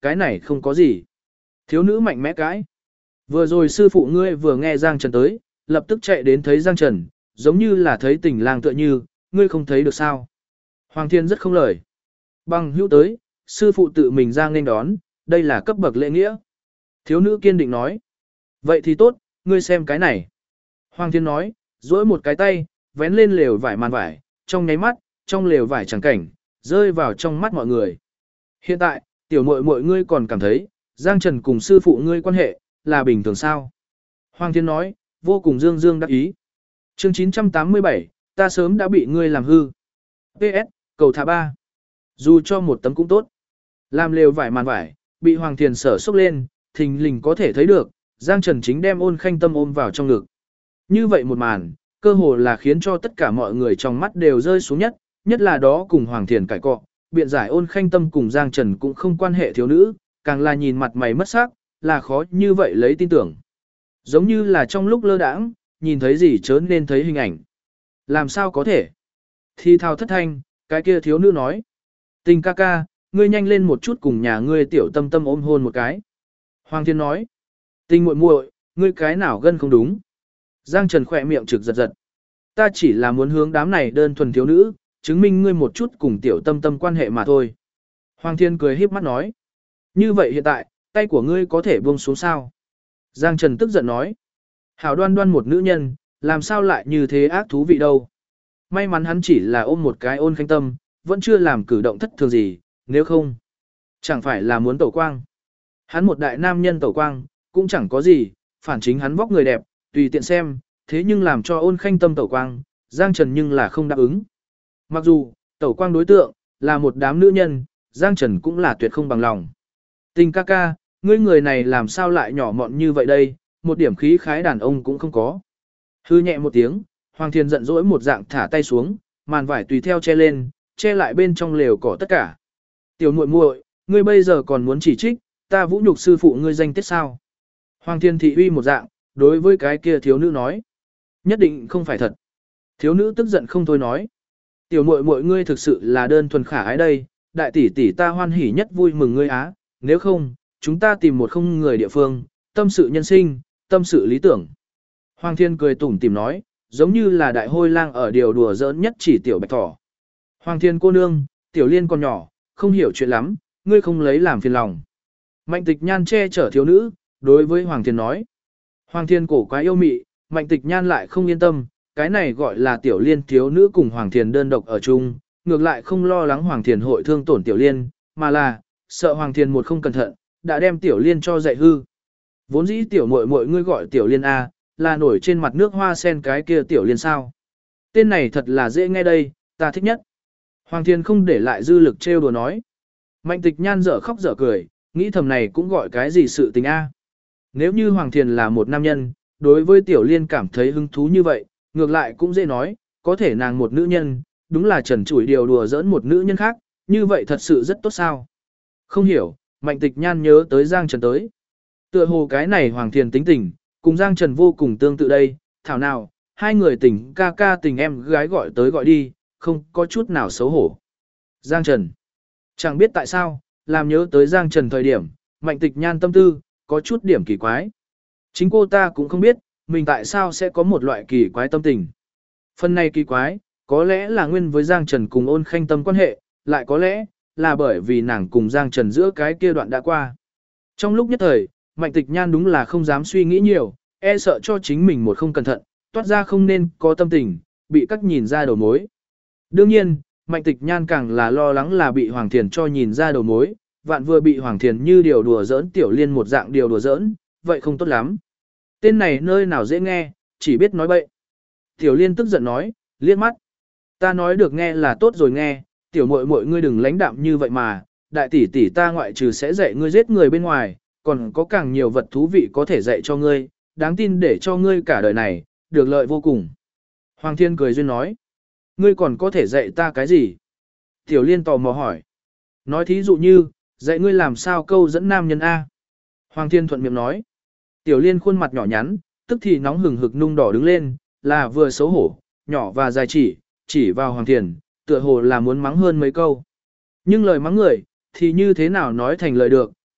cái này không có gì. Thiếu nữ mạnh mẽ cãi. Vừa rồi sư phụ ngươi vừa nghe Giang Trần tới, lập tức chạy đến thấy Giang Trần, giống như là thấy tình lang tựa như, ngươi không thấy được sao. Hoàng Thiên rất không lời. Bằng hữu tới, sư phụ tự mình ra nên đón, đây là cấp bậc lễ nghĩa. Thiếu nữ kiên định nói. Vậy thì tốt, ngươi xem cái này. Hoàng Thiên nói, duỗi một cái tay, vén lên lều vải màn vải, trong nháy mắt, trong lều vải chẳng cảnh, rơi vào trong mắt mọi người. Hiện tại, tiểu muội muội ngươi còn cảm thấy, Giang Trần cùng sư phụ ngươi quan hệ, là bình thường sao? Hoàng Thiên nói, vô cùng dương dương đắc ý. Chương 987, ta sớm đã bị ngươi làm hư. PS, cầu thả 3. Dù cho một tấm cũng tốt. Làm lều vải màn vải, bị Hoàng Thiên sở xốc lên, thình lình có thể thấy được, Giang Trần chính đem Ôn Khanh Tâm ôm vào trong ngực. Như vậy một màn, cơ hồ là khiến cho tất cả mọi người trong mắt đều rơi xuống nhất là đó cùng Hoàng Thiên cãi cọ, biện giải Ôn Khanh Tâm cùng Giang Trần cũng không quan hệ thiếu nữ, càng là nhìn mặt mày mất sắc, là khó như vậy lấy tin tưởng. Giống như là trong lúc lơ đãng, nhìn thấy gì chớ nên thấy hình ảnh. Làm sao có thể? Thì thao thất thanh, cái kia thiếu nữ nói. Tình ca ca, ngươi nhanh lên một chút cùng nhà ngươi tiểu tâm tâm ôm hôn một cái. Hoàng Thiên nói. Tình muội muội, ngươi cái nào gân không đúng. Giang Trần khỏe miệng trực giật giật. Ta chỉ là muốn hướng đám này đơn thuần thiếu nữ, chứng minh ngươi một chút cùng tiểu tâm tâm quan hệ mà thôi. Hoàng Thiên cười híp mắt nói. Như vậy hiện tại, tay của ngươi có thể buông xuống sao? Giang Trần tức giận nói. Hảo đoan đoan một nữ nhân, làm sao lại như thế ác thú vị đâu. May mắn hắn chỉ là ôm một cái Ôn Khanh Tâm, vẫn chưa làm cử động thất thường gì, nếu không. Chẳng phải là muốn tẩu quang. Hắn một đại nam nhân tẩu quang, cũng chẳng có gì, phản chính hắn vóc người đẹp, tùy tiện xem, thế nhưng làm cho Ôn Khanh Tâm tẩu quang, Giang Trần nhưng là không đáp ứng. Mặc dù, tẩu quang đối tượng, là một đám nữ nhân, Giang Trần cũng là tuyệt không bằng lòng. Tình ca ca, ngươi người này làm sao lại nhỏ mọn như vậy đây, một điểm khí khái đàn ông cũng không có. Hư nhẹ một tiếng, Hoàng Thiên giận dỗi một dạng thả tay xuống, màn vải tùy theo che lên, che lại bên trong lều cỏ tất cả. Tiểu muội muội, ngươi bây giờ còn muốn chỉ trích, ta vũ nhục sư phụ ngươi danh tiết sao? Hoàng Thiên thị uy một dạng, đối với cái kia thiếu nữ nói. Nhất định không phải thật. Thiếu nữ tức giận không thôi nói. Tiểu muội muội ngươi thực sự là đơn thuần khả ái đây, đại tỷ tỷ ta hoan hỉ nhất vui mừng ngươi á, nếu không, chúng ta tìm một không người địa phương, tâm sự nhân sinh, tâm sự lý tưởng. Hoàng Thiên cười tủm tỉm nói, giống như là đại hôi lang ở điều đùa giỡn nhất chỉ tiểu bạch thỏ. Hoàng Thiên cô nương, tiểu liên còn nhỏ, không hiểu chuyện lắm, ngươi không lấy làm phiền lòng. Mạnh Tịch Nhan che chở thiếu nữ, đối với Hoàng Thiên nói. Hoàng Thiên cổ quá yêu mị, Mạnh Tịch Nhan lại không yên tâm, cái này gọi là tiểu liên thiếu nữ cùng Hoàng Thiên đơn độc ở chung, ngược lại không lo lắng Hoàng Thiên hội thương tổn tiểu liên, mà là sợ Hoàng Thiên một không cẩn thận, đã đem tiểu liên cho dạy hư. Vốn dĩ tiểu muội muội ngươi gọi tiểu liên A, là nổi trên mặt nước hoa sen cái kia tiểu liên sao. Tên này thật là dễ nghe đây, ta thích nhất. Hoàng Thiên không để lại dư lực trêu đùa nói. Mạnh Tịch Nhan dở khóc dở cười, nghĩ thầm này cũng gọi cái gì sự tình A. Nếu như Hoàng Thiên là một nam nhân, đối với tiểu liên cảm thấy hứng thú như vậy, ngược lại cũng dễ nói, có thể nàng một nữ nhân, đúng là trần trụi điều đùa giỡn một nữ nhân khác, như vậy thật sự rất tốt sao. Không hiểu, Mạnh Tịch Nhan nhớ tới Giang Trần tới. Tựa hồ cái này Hoàng Thiên tính tình, cùng Giang Trần vô cùng tương tự đây, thảo nào, hai người tình ca ca tình em gái gọi tới gọi đi, không có chút nào xấu hổ. Giang Trần. Chẳng biết tại sao, làm nhớ tới Giang Trần thời điểm, Mạnh Tịch Nhan tâm tư, có chút điểm kỳ quái. Chính cô ta cũng không biết, mình tại sao sẽ có một loại kỳ quái tâm tình. Phần này kỳ quái, có lẽ là nguyên với Giang Trần cùng Ôn Khanh Tâm quan hệ, lại có lẽ là bởi vì nàng cùng Giang Trần giữa cái kia đoạn đã qua. Trong lúc nhất thời, Mạnh Tịch Nhan đúng là không dám suy nghĩ nhiều, e sợ cho chính mình một không cẩn thận, toát ra không nên có tâm tình, bị các nhìn ra đầu mối. Đương nhiên, Mạnh Tịch Nhan càng là lo lắng là bị Hoàng Thiền cho nhìn ra đầu mối, vạn vừa bị Hoàng Thiền như điều đùa giỡn tiểu liên một dạng điều đùa giỡn, vậy không tốt lắm. Tên này nơi nào dễ nghe, chỉ biết nói bậy. Tiểu liên tức giận nói, liếc mắt. Ta nói được nghe là tốt rồi nghe, tiểu muội muội ngươi đừng lãnh đạm như vậy mà, đại tỷ tỷ ta ngoại trừ sẽ dạy ngươi giết người bên ngoài, còn có càng nhiều vật thú vị có thể dạy cho ngươi, đáng tin để cho ngươi cả đời này, được lợi vô cùng. Hoàng Thiên cười duyên nói, ngươi còn có thể dạy ta cái gì? Tiểu liên tò mò hỏi. Nói thí dụ như, dạy ngươi làm sao câu dẫn nam nhân A. Hoàng Thiên thuận miệng nói. Tiểu liên khuôn mặt nhỏ nhắn, tức thì nóng hừng hực nung đỏ đứng lên, là vừa xấu hổ, nhỏ và dài chỉ vào Hoàng Thiên, tựa hồ là muốn mắng hơn mấy câu. Nhưng lời mắng người, thì như thế nào nói thành lời được,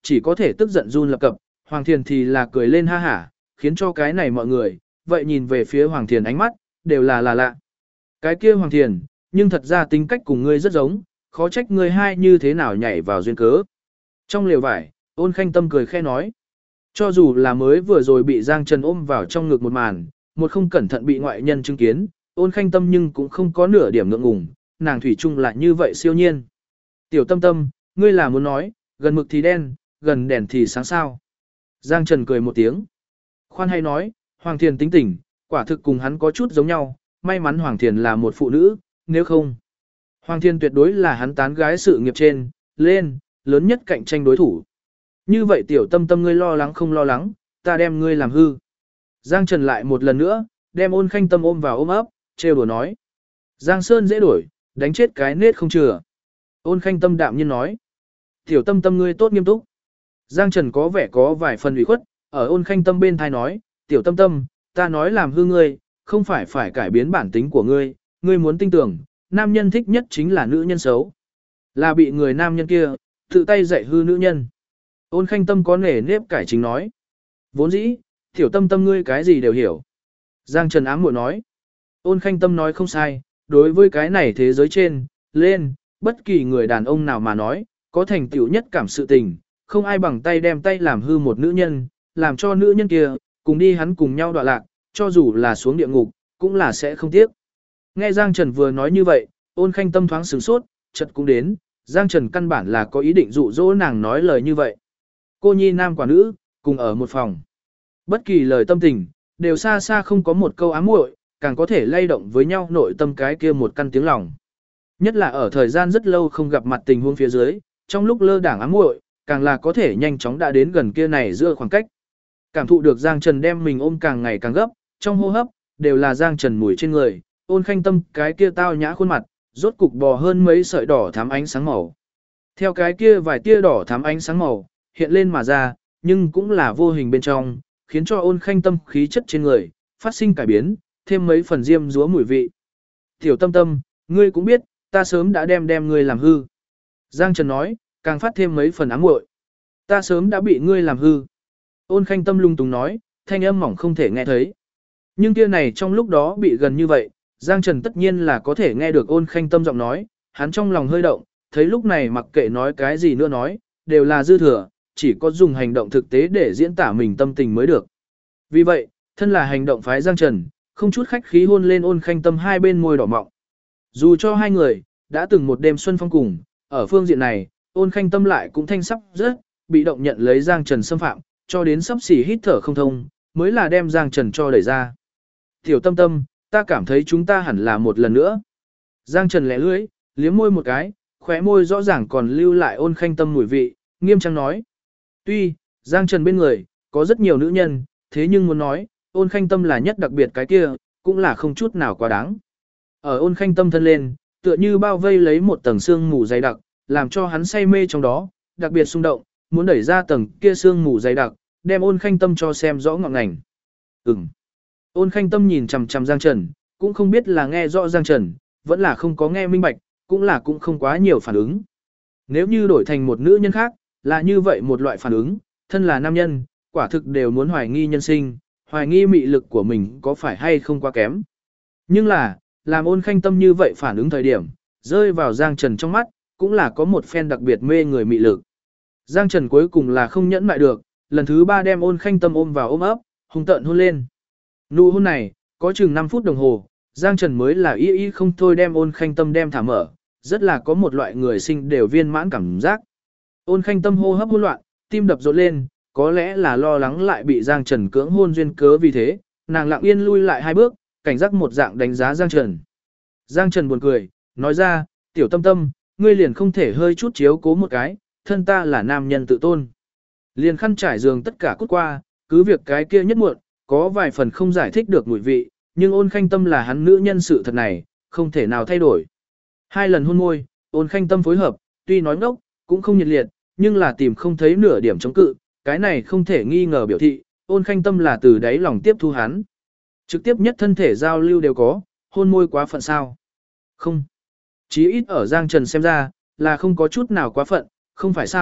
chỉ có thể tức giận run lập cập, Hoàng Thiền thì là cười lên ha hả, khiến cho cái này mọi người, vậy nhìn về phía Hoàng Thiền ánh mắt, đều là lạ. Cái kia Hoàng Thiền, nhưng thật ra tính cách cùng ngươi rất giống, khó trách ngươi hai như thế nào nhảy vào duyên cớ. Trong lều vải, Ôn Khanh Tâm cười khẽ nói. Cho dù là mới vừa rồi bị Giang Trần ôm vào trong ngực một màn, một không cẩn thận bị ngoại nhân chứng kiến, Ôn Khanh Tâm nhưng cũng không có nửa điểm ngượng ngùng, nàng thủy chung là như vậy siêu nhiên. Tiểu Tâm Tâm, ngươi là muốn nói, gần mực thì đen, gần đèn thì sáng sao. Giang Trần cười một tiếng. Khoan hay nói, Hoàng Thiền tính tình, quả thực cùng hắn có chút giống nhau, may mắn Hoàng Thiền là một phụ nữ, nếu không. Hoàng Thiền tuyệt đối là hắn tán gái sự nghiệp trên, lên, lớn nhất cạnh tranh đối thủ. Như vậy Tiểu Tâm Tâm ngươi lo lắng không lo lắng, ta đem ngươi làm hư. Giang Trần lại một lần nữa, đem Ôn Khanh Tâm ôm vào ôm ấp, trêu đùa nói. Giang Sơn dễ đổi, đánh chết cái nết không chừa. Ôn Khanh Tâm đạm nhiên nói. Tiểu Tâm Tâm ngươi tốt nghiêm túc. Giang Trần có vẻ có vài phần ủy khuất, ở Ôn Khanh Tâm bên thai nói, Tiểu Tâm Tâm, ta nói làm hư ngươi, không phải cải biến bản tính của ngươi, ngươi muốn tin tưởng, nam nhân thích nhất chính là nữ nhân xấu. Là bị người nam nhân kia, tự tay dạy hư nữ nhân. Ôn Khanh Tâm có nể nếp cải chính nói. Vốn dĩ, Tiểu Tâm Tâm ngươi cái gì đều hiểu. Giang Trần ám muội nói. Ôn Khanh Tâm nói không sai, đối với cái này thế giới trên, lên, bất kỳ người đàn ông nào mà nói, có thành tựu nhất cảm sự tình, không ai bằng tay đem tay làm hư một nữ nhân, làm cho nữ nhân kia, cùng đi hắn cùng nhau đọa lạc, cho dù là xuống địa ngục, cũng là sẽ không tiếc. Nghe Giang Trần vừa nói như vậy, Ôn Khanh Tâm thoáng sửng sốt, chợt cũng đến, Giang Trần căn bản là có ý định dụ dỗ nàng nói lời như vậy. Cô nhi nam quả nữ, cùng ở một phòng. Bất kỳ lời tâm tình, đều xa xa không có một câu ám muội, càng có thể lay động với nhau nội tâm cái kia một căn tiếng lòng. Nhất là ở thời gian rất lâu không gặp mặt tình huống phía dưới, trong lúc lơ đảng ám muội, càng là có thể nhanh chóng đã đến gần kia này giữa khoảng cách. Cảm thụ được Giang Trần đem mình ôm càng ngày càng gấp, trong hô hấp, đều là Giang Trần mùi trên người, Ôn Khanh Tâm cái kia tao nhã khuôn mặt, rốt cục bò hơn mấy sợi đỏ thắm ánh sáng màu. Theo cái kia vài tia đỏ thắm ánh sáng màu, hiện lên mà ra, nhưng cũng là vô hình bên trong, khiến cho Ôn Khanh Tâm khí chất trên người, phát sinh cải biến, thêm mấy phần diêm dúa mùi vị. Tiểu Tâm Tâm, ngươi cũng biết, ta sớm đã đem ngươi làm hư. Giang Trần nói, càng phát thêm mấy phần ám muội. Ta sớm đã bị ngươi làm hư. Ôn Khanh Tâm lung tung nói, thanh âm mỏng không thể nghe thấy. Nhưng kia này trong lúc đó bị gần như vậy, Giang Trần tất nhiên là có thể nghe được Ôn Khanh Tâm giọng nói, hắn trong lòng hơi động, thấy lúc này mặc kệ nói cái gì nữa nói, đều là dư thừa, chỉ có dùng hành động thực tế để diễn tả mình tâm tình mới được. Vì vậy, thân là hành động phái Giang Trần, không chút khách khí hôn lên Ôn Khanh Tâm hai bên môi đỏ mọng. Dù cho hai người, đã từng một đêm xuân phong cùng, ở phương diện này, Ôn Khanh Tâm lại cũng thanh sắp rất, bị động nhận lấy Giang Trần xâm phạm, cho đến sắp xỉ hít thở không thông, mới là đem Giang Trần cho đẩy ra. Tiểu Tâm Tâm, ta cảm thấy chúng ta hẳn là một lần nữa. Giang Trần lẻ lưỡi, liếm môi một cái, khóe môi rõ ràng còn lưu lại Ôn Khanh Tâm mùi vị, nghiêm trang nói. Tuy, Giang Trần bên người, có rất nhiều nữ nhân, thế nhưng muốn nói, Ôn Khanh Tâm là nhất đặc biệt cái kia, cũng là không chút nào quá đáng. Ở Ôn Khanh Tâm thân lên, tựa như bao vây lấy một tầng sương mù dày đặc, làm cho hắn say mê trong đó, đặc biệt xung động, muốn đẩy ra tầng kia sương mù dày đặc, đem Ôn Khanh Tâm cho xem rõ ngọn ngành. Ôn Khanh Tâm nhìn chằm chằm Giang Trần, cũng không biết là nghe rõ Giang Trần, vẫn là không có nghe minh bạch, cũng không quá nhiều phản ứng. Nếu như đổi thành một nữ nhân khác, là như vậy một loại phản ứng, thân là nam nhân, quả thực đều muốn hoài nghi nhân sinh, hoài nghi mị lực của mình có phải hay không quá kém. Nhưng là, làm Ôn Khanh Tâm như vậy phản ứng thời điểm, rơi vào Giang Trần trong mắt, cũng là có một phen đặc biệt mê người mị lực. Giang Trần cuối cùng là không nhẫn mại được, lần thứ 3 đem Ôn Khanh Tâm ôm vào ôm ấp, hung tợn hôn lên. Nụ hôn này, có chừng 5 phút đồng hồ, Giang Trần mới là y không thôi đem Ôn Khanh Tâm đem thả mở, rất là có một loại người sinh đều viên mãn cảm giác. Ôn Khanh Tâm hô hấp hỗn loạn, tim đập rộn lên, có lẽ là lo lắng lại bị Giang Trần cưỡng hôn duyên cớ vì thế, nàng lặng yên lui lại 2 bước, cảnh giác một dạng đánh giá Giang Trần. Giang Trần buồn cười, nói ra, Tiểu Tâm Tâm, ngươi liền không thể hơi chút chiếu cố một cái, thân ta là nam nhân tự tôn. Liền khăn trải giường tất cả cút qua, cứ việc cái kia nhất muộn, có vài phần không giải thích được mùi vị, nhưng Ôn Khanh Tâm là hắn nữ nhân sự thật này, không thể nào thay đổi. 2 lần hôn môi, Ôn Khanh Tâm phối hợp, tuy nói ngốc, cũng không nhiệt liệt, nhưng là tìm không thấy nửa điểm chống cự, cái này không thể nghi ngờ biểu thị, Ôn Khanh Tâm là từ đáy lòng tiếp thu hắn. Trực tiếp nhất thân thể giao lưu đều có, hôn môi quá phận sao? Không. Chí ít ở Giang Trần xem ra, là không có chút nào quá phận, không phải sao,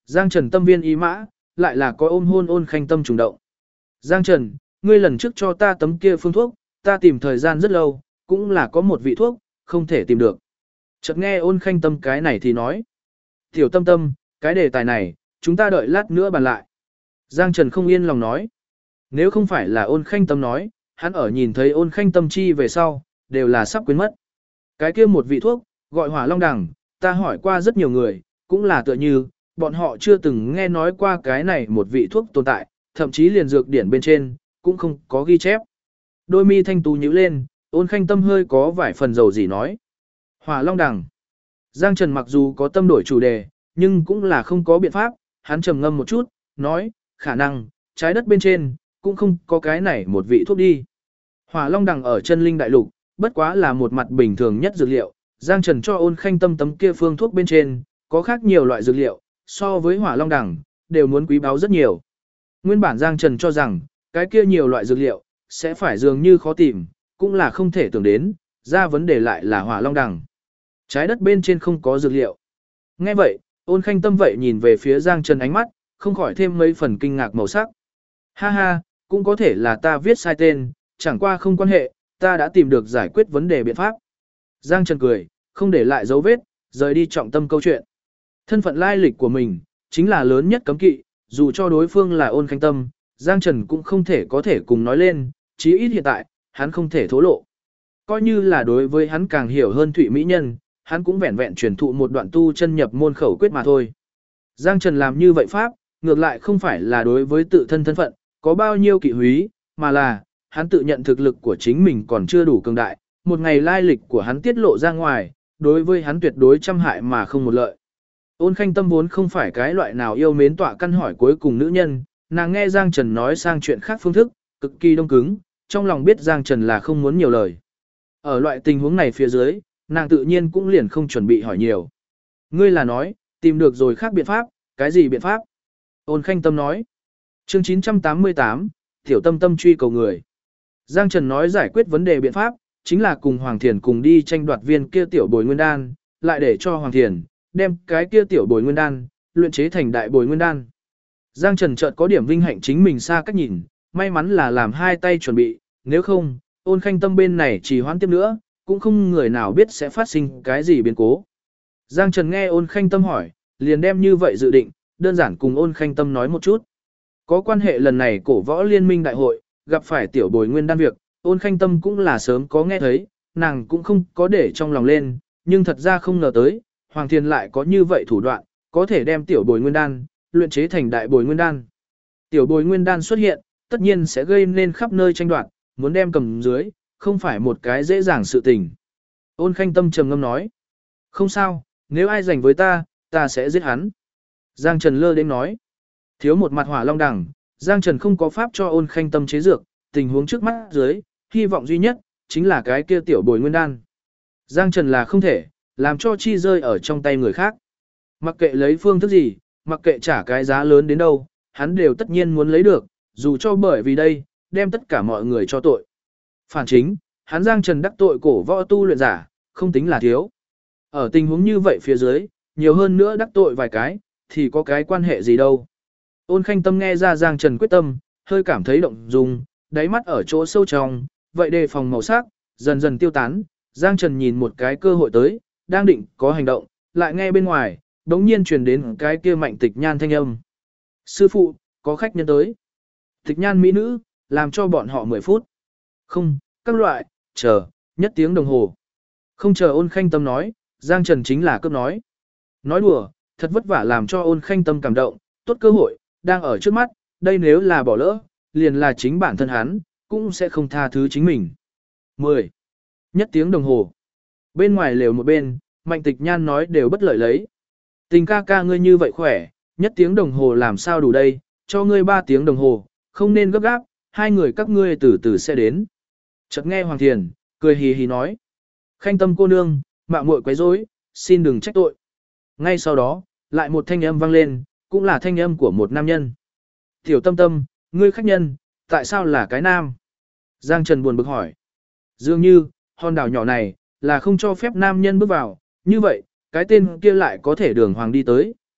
Giang Trần tâm viên ý mã, lại là có ôm hôn Ôn Khanh Tâm trùng động. Giang Trần, ngươi lần trước cho ta tấm kia phương thuốc, ta tìm thời gian rất lâu, cũng là có một vị thuốc, không thể tìm được. Chợt nghe Ôn Khanh Tâm cái này thì nói. Tiểu Tâm Tâm, cái đề tài này, chúng ta đợi lát nữa bàn lại. Giang Trần không yên lòng nói. Nếu không phải là Ôn Khanh Tâm nói, hắn ở nhìn thấy Ôn Khanh Tâm chi về sau, đều là sắp quên mất. Cái kia một vị thuốc, gọi Hỏa Long Đằng, ta hỏi qua rất nhiều người, cũng là tựa như, bọn họ chưa từng nghe nói qua cái này một vị thuốc tồn tại, thậm chí liền dược điển bên trên, cũng không có ghi chép. Đôi mi thanh tú nhíu lên, Ôn Khanh Tâm hơi có vài phần dầu gì nói. Hỏa Long Đằng. Giang Trần mặc dù có tâm đổi chủ đề, nhưng cũng là không có biện pháp, hắn trầm ngâm một chút, nói, khả năng, trái đất bên trên, cũng không có cái này một vị thuốc đi. Hỏa Long Đằng ở chân linh đại lục, bất quá là một mặt bình thường nhất dược liệu, Giang Trần cho Ôn Khanh Tâm tấm kia phương thuốc bên trên, có khác nhiều loại dược liệu, so với Hỏa Long Đằng, đều muốn quý báu rất nhiều. Nguyên bản Giang Trần cho rằng, cái kia nhiều loại dược liệu, sẽ phải dường như khó tìm, cũng là không thể tưởng đến, ra vấn đề lại là Hỏa Long Đằng. Trái đất bên trên không có dược liệu. Nghe vậy, Ôn Khanh Tâm vậy nhìn về phía Giang Trần ánh mắt, không khỏi thêm mấy phần kinh ngạc màu sắc. Ha ha, cũng có thể là ta viết sai tên, chẳng qua không quan hệ, ta đã tìm được giải quyết vấn đề biện pháp. Giang Trần cười, không để lại dấu vết, rời đi trọng tâm câu chuyện. Thân phận lai lịch của mình, chính là lớn nhất cấm kỵ, dù cho đối phương là Ôn Khanh Tâm, Giang Trần cũng không thể có thể cùng nói lên, chí ít hiện tại, hắn không thể thố lộ. Coi như là đối với hắn càng hiểu hơn Thụy Mỹ Nhân, hắn cũng vẹn vẹn truyền thụ một đoạn tu chân nhập môn khẩu quyết mà thôi. Giang Trần làm như vậy pháp, ngược lại không phải là đối với tự thân thân phận, có bao nhiêu kỵ húy, mà là, hắn tự nhận thực lực của chính mình còn chưa đủ cường đại, một ngày lai lịch của hắn tiết lộ ra ngoài, đối với hắn tuyệt đối trăm hại mà không một lợi. Ôn Khanh Tâm vốn không phải cái loại nào yêu mến tọa căn hỏi cuối cùng nữ nhân, nàng nghe Giang Trần nói sang chuyện khác phương thức, cực kỳ đông cứng, trong lòng biết Giang Trần là không muốn nhiều lời. Ở loại tình huống này phía dưới, nàng tự nhiên cũng liền không chuẩn bị hỏi nhiều. Ngươi là nói, tìm được rồi khác biện pháp, cái gì biện pháp? Ôn Khanh Tâm nói. Chương 988, Tiểu Tâm Tâm truy cầu người. Giang Trần nói giải quyết vấn đề biện pháp, chính là cùng Hoàng Thiền cùng đi tranh đoạt viên kia tiểu bồi nguyên đan, lại để cho Hoàng Thiền đem cái kia tiểu bồi nguyên đan luyện chế thành đại bồi nguyên đan. Giang Trần chợt có điểm vinh hạnh chính mình xa cách nhìn, may mắn là làm hai tay chuẩn bị, nếu không, Ôn Khanh Tâm bên này trì hoãn tiếp nữa, cũng không người nào biết sẽ phát sinh cái gì biến cố. Giang Trần nghe Ôn Khanh Tâm hỏi, liền đem như vậy dự định, đơn giản cùng Ôn Khanh Tâm nói một chút. Có quan hệ lần này cổ võ liên minh đại hội, gặp phải tiểu bồi nguyên đan việc, Ôn Khanh Tâm cũng là sớm có nghe thấy, nàng cũng không có để trong lòng lên, nhưng thật ra không ngờ tới, Hoàng Thiên lại có như vậy thủ đoạn, có thể đem tiểu bồi nguyên đan, luyện chế thành đại bồi nguyên đan. Tiểu bồi nguyên đan xuất hiện, tất nhiên sẽ gây nên khắp nơi tranh đoạt, muốn đem cầm dưới, không phải một cái dễ dàng sự tình. Ôn Khanh Tâm trầm ngâm nói, không sao, nếu ai giành với ta, ta sẽ giết hắn. Giang Trần lơ đến nói, thiếu một mặt Hỏa Long Đằng, Giang Trần không có pháp cho Ôn Khanh Tâm chế dược, tình huống trước mắt dưới, hy vọng duy nhất, chính là cái kia tiểu bồi nguyên đan. Giang Trần là không thể, làm cho chi rơi ở trong tay người khác. Mặc kệ lấy phương thức gì, mặc kệ trả cái giá lớn đến đâu, hắn đều tất nhiên muốn lấy được, dù cho bởi vì đây, đem tất cả mọi người cho tội. Phản chính, hắn Giang Trần đắc tội cổ võ tu luyện giả, không tính là thiếu. Ở tình huống như vậy phía dưới, nhiều hơn nữa đắc tội vài cái, thì có cái quan hệ gì đâu. Ôn Khanh Tâm nghe ra Giang Trần quyết tâm, hơi cảm thấy động dung, đáy mắt ở chỗ sâu trong, vậy đề phòng màu sắc, dần dần tiêu tán, Giang Trần nhìn một cái cơ hội tới, đang định có hành động, lại nghe bên ngoài, đống nhiên truyền đến cái kia Mạnh Tịch Nhan thanh âm. Sư phụ, có khách nhân tới. Tịch Nhan mỹ nữ, làm cho bọn họ 10 phút. Không, các loại, chờ, nhất tiếng đồng hồ. Không chờ Ôn Khanh Tâm nói, Giang Trần chính là cướp nói. Nói đùa, thật vất vả làm cho Ôn Khanh Tâm cảm động, tốt cơ hội, đang ở trước mắt, đây nếu là bỏ lỡ, liền là chính bản thân hắn, cũng sẽ không tha thứ chính mình. 10. Nhất tiếng đồng hồ. Bên ngoài lều một bên, Mạnh Tịch Nhan nói đều bất lợi lấy. Tình ca ca ngươi như vậy khỏe, nhất tiếng đồng hồ làm sao đủ đây, cho ngươi 3 tiếng đồng hồ, không nên gấp gáp, hai người các ngươi từ từ sẽ đến. Chợt nghe Hoàng Thiền, cười hì hì nói. Khanh Tâm cô nương, mạo muội quấy rối, xin đừng trách tội. Ngay sau đó, lại một thanh âm vang lên, cũng là thanh âm của một nam nhân. Tiểu Tâm Tâm, ngươi khách nhân, tại sao là cái nam? Giang Trần buồn bực hỏi. Dường như, hòn đảo nhỏ này, là không cho phép nam nhân bước vào, như vậy, cái tên kia lại có thể đường hoàng đi tới,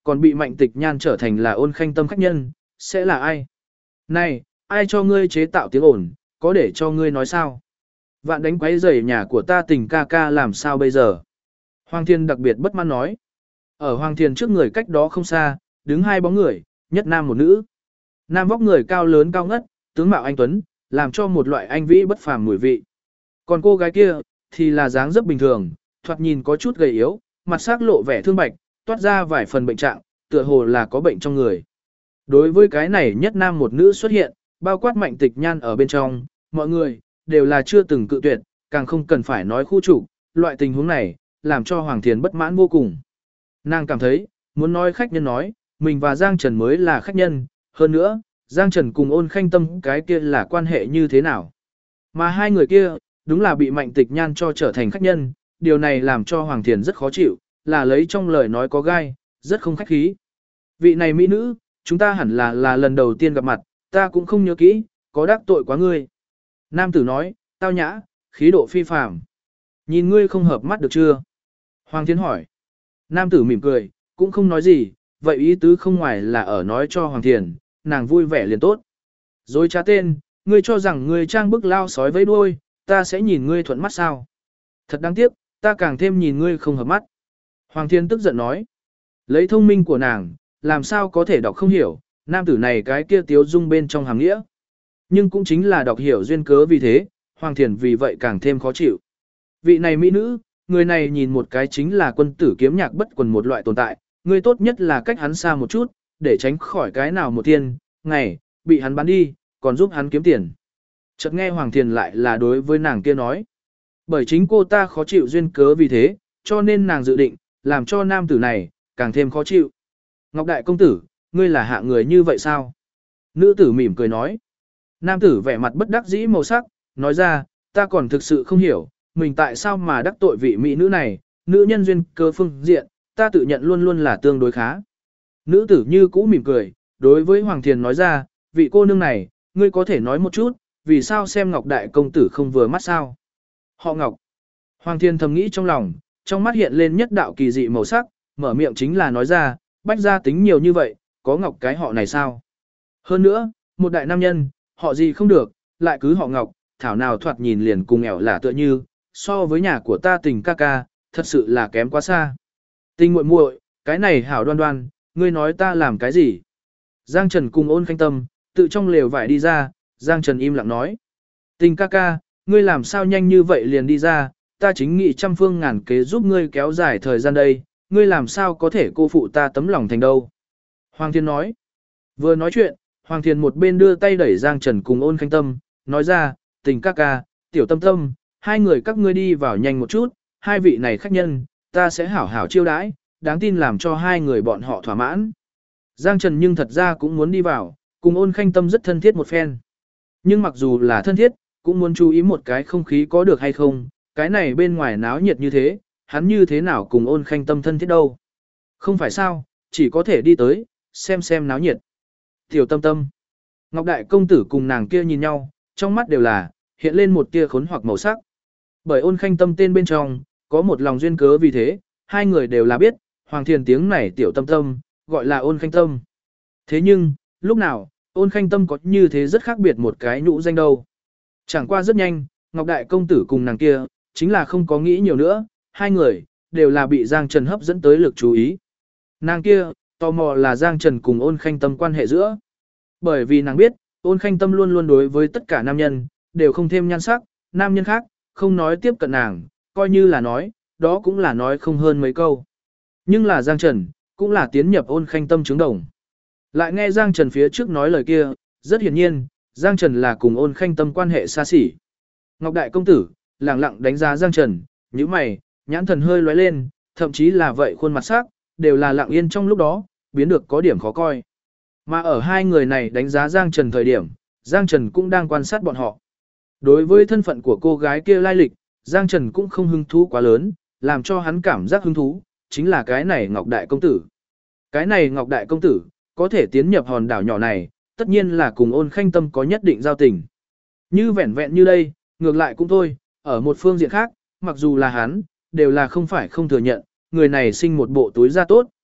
còn bị Mạnh Tịch Nhan trở thành là Ôn Khanh Tâm khách nhân, sẽ là ai? Này, ai cho ngươi chế tạo tiếng ồn, có để cho ngươi nói sao? Vạn đánh quấy rầy nhà của ta Tình ca ca làm sao bây giờ? Hoàng Thiên đặc biệt bất mãn nói. Ở Hoàng Thiên trước người cách đó không xa, đứng hai bóng người, nhất nam một nữ. Nam vóc người cao lớn cao ngất, tướng mạo anh tuấn, làm cho một loại anh vĩ bất phàm mùi vị. Còn cô gái kia, thì là dáng dấp bình thường, thoạt nhìn có chút gầy yếu, mặt sắc lộ vẻ thương bạch, toát ra vài phần bệnh trạng, tựa hồ là có bệnh trong người. Đối với cái này nhất nam một nữ xuất hiện, bao quát Mạnh Tịch Nhan ở bên trong, mọi người, đều là chưa từng cự tuyệt, càng không cần phải nói khu chủ, loại tình huống này, làm cho Hoàng Thiền bất mãn vô cùng. Nàng cảm thấy, muốn nói khách nhân nói, mình và Giang Trần mới là khách nhân, hơn nữa, Giang Trần cùng Ôn Khanh Tâm cái kia là quan hệ như thế nào. Mà hai người kia, đúng là bị Mạnh Tịch Nhan cho trở thành khách nhân, điều này làm cho Hoàng Thiền rất khó chịu, là lấy trong lời nói có gai, rất không khách khí. Vị này mỹ nữ, chúng ta hẳn là lần đầu tiên gặp mặt, ta cũng không nhớ kỹ, có đắc tội quá ngươi. Nam tử nói, tao nhã, khí độ phi phàm. Nhìn ngươi không hợp mắt được chưa? Hoàng Thiến hỏi. Nam tử mỉm cười, cũng không nói gì, vậy ý tứ không ngoài là ở nói cho Hoàng Thiền, nàng vui vẻ liền tốt. Rồi trá tên, ngươi cho rằng ngươi trang bức lao sói với đuôi, ta sẽ nhìn ngươi thuận mắt sao? Thật đáng tiếc, ta càng thêm nhìn ngươi không hợp mắt. Hoàng Thiên tức giận nói. Lấy thông minh của nàng, làm sao có thể đọc không hiểu, nam tử này cái kia tiếu dung bên trong hàm nghĩa. Nhưng cũng chính là đọc hiểu duyên cớ vì thế, Hoàng Thiền vì vậy càng thêm khó chịu. Vị này mỹ nữ, người này nhìn một cái chính là quân tử kiếm nhạc bất quần một loại tồn tại, người tốt nhất là cách hắn xa một chút, để tránh khỏi cái nào một tiên, ngày, bị hắn bán đi, còn giúp hắn kiếm tiền. Chợt nghe Hoàng Thiền lại là đối với nàng kia nói. Bởi chính cô ta khó chịu duyên cớ vì thế, cho nên nàng dự định, làm cho nam tử này, càng thêm khó chịu. Ngọc Đại Công Tử, ngươi là hạ người như vậy sao? Nữ tử mỉm cười nói. Nam tử vẻ mặt bất đắc dĩ màu sắc, nói ra, ta còn thực sự không hiểu, mình tại sao mà đắc tội vị mỹ nữ này, nữ nhân duyên cơ phương diện, ta tự nhận luôn luôn là tương đối khá. Nữ tử như cũ mỉm cười, đối với Hoàng Thiền nói ra, vị cô nương này, ngươi có thể nói một chút, vì sao xem Ngọc Đại Công Tử không vừa mắt sao? Họ Ngọc. Hoàng Thiền thầm nghĩ trong lòng, trong mắt hiện lên nhất đạo kỳ dị màu sắc, mở miệng chính là nói ra, bách gia tính nhiều như vậy, có Ngọc cái họ này sao? Hơn nữa, một đại nam nhân, họ gì không được, lại cứ họ Ngọc, thảo nào thoạt nhìn liền cùng ẻo là tựa như, so với nhà của ta Tình ca ca, thật sự là kém quá xa. Tình muội muội, cái này hảo đoan đoan, ngươi nói ta làm cái gì? Giang Trần cùng Ôn Khanh Tâm, tự trong lều vải đi ra, Giang Trần im lặng nói. Tình ca ca, ngươi làm sao nhanh như vậy liền đi ra, ta chính nghị trăm phương ngàn kế giúp ngươi kéo dài thời gian đây, ngươi làm sao có thể cô phụ ta tấm lòng thành đâu. Hoàng Thiên nói. Vừa nói chuyện, Hoàng Thiên một bên đưa tay đẩy Giang Trần cùng Ôn Khanh Tâm, nói ra, Tình ca ca, tiểu tâm tâm, hai người các ngươi đi vào nhanh một chút, hai vị này khách nhân, ta sẽ hảo hảo chiêu đãi, đáng tin làm cho hai người bọn họ thỏa mãn. Giang Trần nhưng thật ra cũng muốn đi vào, cùng Ôn Khanh Tâm rất thân thiết một phen. Nhưng mặc dù là thân thiết, cũng muốn chú ý một cái không khí có được hay không, cái này bên ngoài náo nhiệt như thế, hắn như thế nào cùng Ôn Khanh Tâm thân thiết đâu. Không phải sao, chỉ có thể đi tới, xem náo nhiệt. Tiểu tâm tâm. Ngọc Đại Công Tử cùng nàng kia nhìn nhau, trong mắt đều là, hiện lên một tia khốn hoặc màu sắc. Bởi Ôn Khanh Tâm tên bên trong, có một lòng duyên cớ vì thế, hai người đều là biết, Hoàng Thiền tiếng này tiểu tâm tâm, gọi là Ôn Khanh Tâm. Thế nhưng, lúc nào, Ôn Khanh Tâm có như thế rất khác biệt một cái nhũ danh đâu. Chẳng qua rất nhanh, Ngọc Đại Công Tử cùng nàng kia, chính là không có nghĩ nhiều nữa, hai người, đều là bị Giang Trần hấp dẫn tới lực chú ý. Nàng kia, tò mò là Giang Trần cùng Ôn Khanh Tâm quan hệ giữa. Bởi vì nàng biết, Ôn Khanh Tâm luôn luôn đối với tất cả nam nhân, đều không thêm nhan sắc, nam nhân khác, không nói tiếp cận nàng, coi như là nói, đó cũng là nói không hơn mấy câu. Nhưng là Giang Trần, cũng là tiến nhập Ôn Khanh Tâm trứng đồng. Lại nghe Giang Trần phía trước nói lời kia, rất hiển nhiên, Giang Trần là cùng Ôn Khanh Tâm quan hệ xa xỉ. Ngọc Đại Công Tử, lặng lặng đánh giá Giang Trần, nhíu mày, nhãn thần hơi lóe lên, thậm chí là vậy khuôn mặt sắc, đều là lặng yên trong lúc đó, biến được có điểm khó coi. Mà ở hai người này đánh giá Giang Trần thời điểm, Giang Trần cũng đang quan sát bọn họ. Đối với thân phận của cô gái kia lai lịch, Giang Trần cũng không hứng thú quá lớn, làm cho hắn cảm giác hứng thú, chính là cái này Ngọc Đại Công Tử. Cái này Ngọc Đại Công Tử, có thể tiến nhập hòn đảo nhỏ này, tất nhiên là cùng Ôn Khanh Tâm có nhất định giao tình. Như vẹn vẹn như đây, ngược lại cũng thôi, ở một phương diện khác, mặc dù là hắn, đều là không phải không thừa nhận, người này sinh một bộ túi da tốt,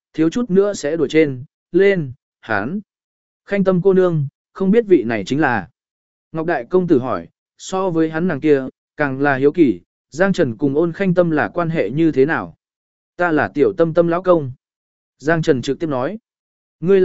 thiếu chút nữa sẽ đuổi trên, lên, hán. Khanh Tâm cô nương, không biết vị này chính là. Ngọc Đại công tử hỏi, so với hắn nàng kia, càng là hiếu kỳ, Giang Trần cùng Ôn Khanh Tâm là quan hệ như thế nào? Ta là Tiểu Tâm Tâm lão công. Giang Trần trực tiếp nói. Ngươi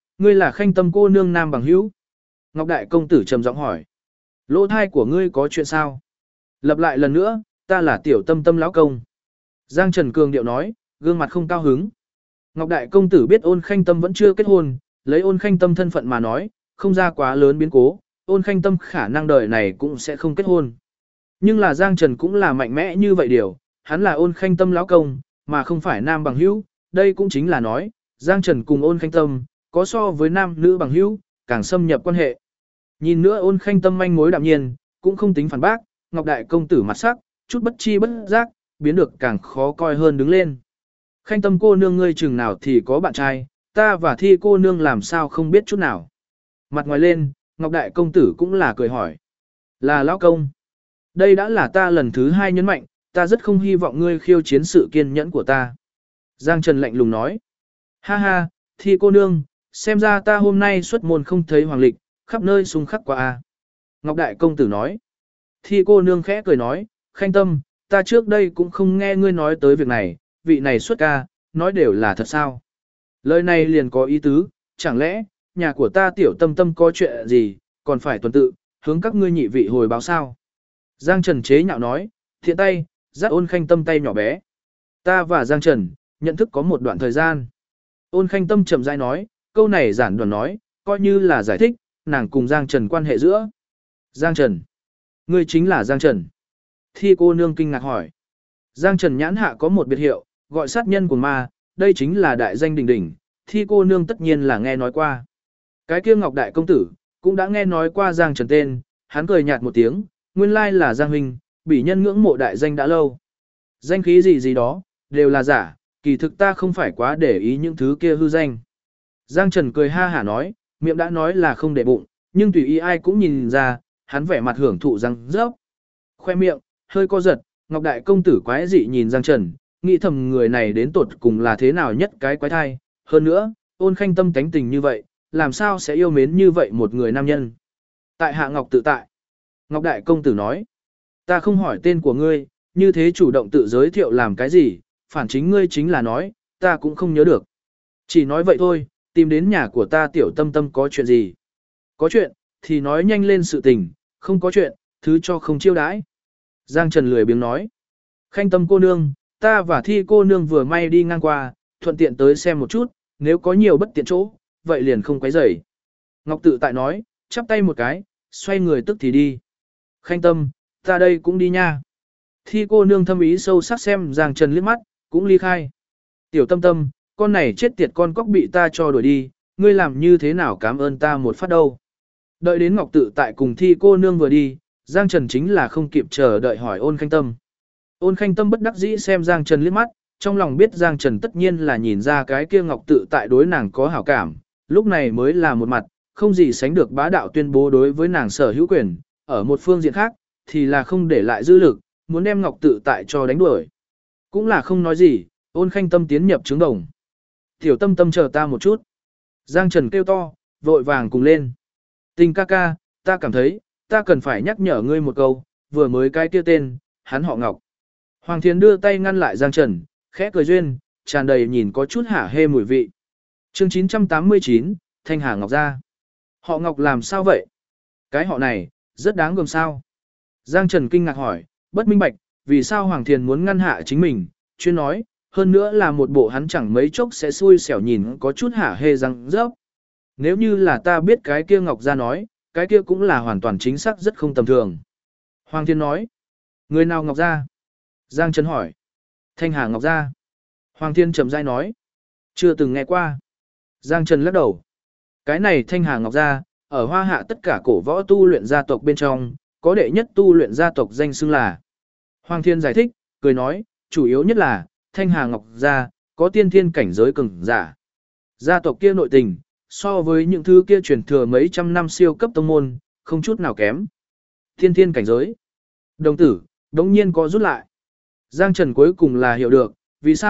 là Khanh Tâm cô nương nam bằng hữu. Ngọc Đại công tử trầm giọng hỏi. Lỗ thai của ngươi có chuyện sao? Lặp lại lần nữa, ta là Tiểu Tâm Tâm lão công. Giang Trần cường điệu nói, gương mặt không cao hứng. Ngọc Đại công tử biết Ôn Khanh Tâm vẫn chưa kết hôn, lấy Ôn Khanh Tâm thân phận mà nói, không ra quá lớn biến cố, Ôn Khanh Tâm khả năng đời này cũng sẽ không kết hôn. Nhưng là Giang Trần cũng là mạnh mẽ như vậy điều, hắn là Ôn Khanh Tâm lão công, mà không phải nam bằng hữu, đây cũng chính là nói, Giang Trần cùng Ôn Khanh Tâm, có so với nam nữ bằng hữu, càng xâm nhập quan hệ. Nhìn nữa Ôn Khanh Tâm manh mối đạm nhiên, cũng không tính phản bác, Ngọc Đại công tử mặt sắc, chút bất chi bất giác, biến được càng khó coi hơn đứng lên. Khanh Tâm cô nương ngươi chừng nào thì có bạn trai, ta và Thi cô nương làm sao không biết chút nào. Mặt ngoài lên, Ngọc Đại công tử cũng là cười hỏi. Là lão công. Đây đã là ta lần thứ 2 nhấn mạnh, ta rất không hy vọng ngươi khiêu chiến sự kiên nhẫn của ta. Giang Trần lạnh lùng nói. Ha ha, Thi cô nương, xem ra ta hôm nay xuất môn không thấy hoàng lịch, khắp nơi xung khắc qua a. Ngọc Đại công tử nói. Thi cô nương khẽ cười nói, Khanh Tâm, ta trước đây cũng không nghe ngươi nói tới việc này, vị này xuất ca, nói đều là thật sao. Lời này liền có ý tứ, chẳng lẽ, nhà của ta Tiểu Tâm Tâm có chuyện gì, còn phải tuần tự, hướng các ngươi nhị vị hồi báo sao. Giang Trần chế nhạo nói, thiện tay, dắt Ôn Khanh Tâm tay nhỏ bé. Ta và Giang Trần, nhận thức có một đoạn thời gian. Ôn Khanh Tâm chậm rãi nói, câu này giản đoạn nói, coi như là giải thích, nàng cùng Giang Trần quan hệ giữa. Giang Trần. Ngươi chính là Giang Trần. Thi cô nương kinh ngạc hỏi. Giang Trần nhãn hạ có một biệt hiệu, gọi sát nhân của ma, đây chính là đại danh đỉnh đỉnh, Thi cô nương tất nhiên là nghe nói qua. Cái kia Ngọc Đại công tử, cũng đã nghe nói qua Giang Trần tên, hắn cười nhạt một tiếng, nguyên lai là Giang huynh, bị nhân ngưỡng mộ đại danh đã lâu. Danh khí gì gì đó, đều là giả, kỳ thực ta không phải quá để ý những thứ kia hư danh. Giang Trần cười ha hả nói, miệng đã nói là không để bụng, nhưng tùy ý ai cũng nhìn ra, hắn vẻ mặt hưởng thụ răng rớp. Khoe miệng, hơi co giật, Ngọc Đại công tử quái dị nhìn Giang Trần, nghĩ thầm người này đến tột cùng là thế nào nhất cái quái thai. Hơn nữa, Ôn Khanh Tâm tánh tình như vậy, làm sao sẽ yêu mến như vậy một người nam nhân. Tại hạ Ngọc tự tại. Ngọc Đại công tử nói, ta không hỏi tên của ngươi, như thế chủ động tự giới thiệu làm cái gì, phản chính ngươi chính là nói, ta cũng không nhớ được. Chỉ nói vậy thôi, tìm đến nhà của ta Tiểu Tâm Tâm có chuyện gì. Có chuyện, thì nói nhanh lên sự tình, không có chuyện, thứ cho không chiêu đãi. Giang Trần lười biếng nói, Khanh Tâm cô nương, ta và Thi cô nương vừa may đi ngang qua, thuận tiện tới xem một chút, nếu có nhiều bất tiện chỗ, vậy liền không quấy rầy. Ngọc tự tại nói, chắp tay một cái, xoay người tức thì đi. Khanh Tâm, ta đây cũng đi nha. Thi cô nương thâm ý sâu sắc xem Giang Trần liếc mắt, cũng ly khai. Tiểu Tâm Tâm, con này chết tiệt con cóc bị ta cho đuổi đi, ngươi làm như thế nào cảm ơn ta một phát đâu. Đợi đến Ngọc tự tại cùng Thi cô nương vừa đi, Giang Trần chính là không kịp chờ đợi hỏi Ôn Khanh Tâm. Ôn Khanh Tâm bất đắc dĩ xem Giang Trần liếc mắt, trong lòng biết Giang Trần tất nhiên là nhìn ra cái kia Ngọc tự tại đối nàng có hảo cảm, lúc này mới là một mặt, không gì sánh được bá đạo tuyên bố đối với nàng sở hữu quyền, ở một phương diện khác, thì là không để lại dư lực, muốn đem Ngọc tự tại cho đánh đuổi. Cũng là không nói gì, Ôn Khanh Tâm tiến nhập trướng đồng. Tiểu Tâm Tâm chờ ta một chút. Giang Trần kêu to, vội vàng cùng lên. Tình ca ca, ta cảm thấy, ta cần phải nhắc nhở ngươi một câu, vừa mới cái kia tên, hắn họ Ngọc. Hoàng Thiến đưa tay ngăn lại Giang Trần, khẽ cười duyên, tràn đầy nhìn có chút hả hê mùi vị. Chương 989, Thanh Hà Ngọc gia. Họ Ngọc làm sao vậy? Cái họ này, rất đáng gờm sao? Giang Trần kinh ngạc hỏi, bất minh bạch, vì sao Hoàng Thiền muốn ngăn hạ chính mình, chuyên nói, hơn nữa là một bộ hắn chẳng mấy chốc sẽ xui xẻo nhìn có chút hả hê răng rớp. Nếu như là ta biết cái kia Ngọc gia nói, cái kia cũng là hoàn toàn chính xác rất không tầm thường. Hoàng Thiên nói, người nào Ngọc gia? Giang Trần hỏi, Thanh Hà Ngọc gia. Hoàng Thiên trầm rãi nói, chưa từng nghe qua. Giang Trần lắc đầu, cái này Thanh Hà Ngọc gia, ở Hoa Hạ tất cả cổ võ tu luyện gia tộc bên trong, có đệ nhất tu luyện gia tộc danh xưng là. Hoàng Thiên giải thích, cười nói, chủ yếu nhất là, Thanh Hà Ngọc gia, có tiên thiên cảnh giới cường giả. Gia tộc kia nội tình, so với những thứ kia truyền thừa mấy trăm năm siêu cấp tông môn, không chút nào kém. Tiên thiên cảnh giới. Đồng tử, đống nhiên có rút lại. Giang Trần cuối cùng là hiểu được, vì sao,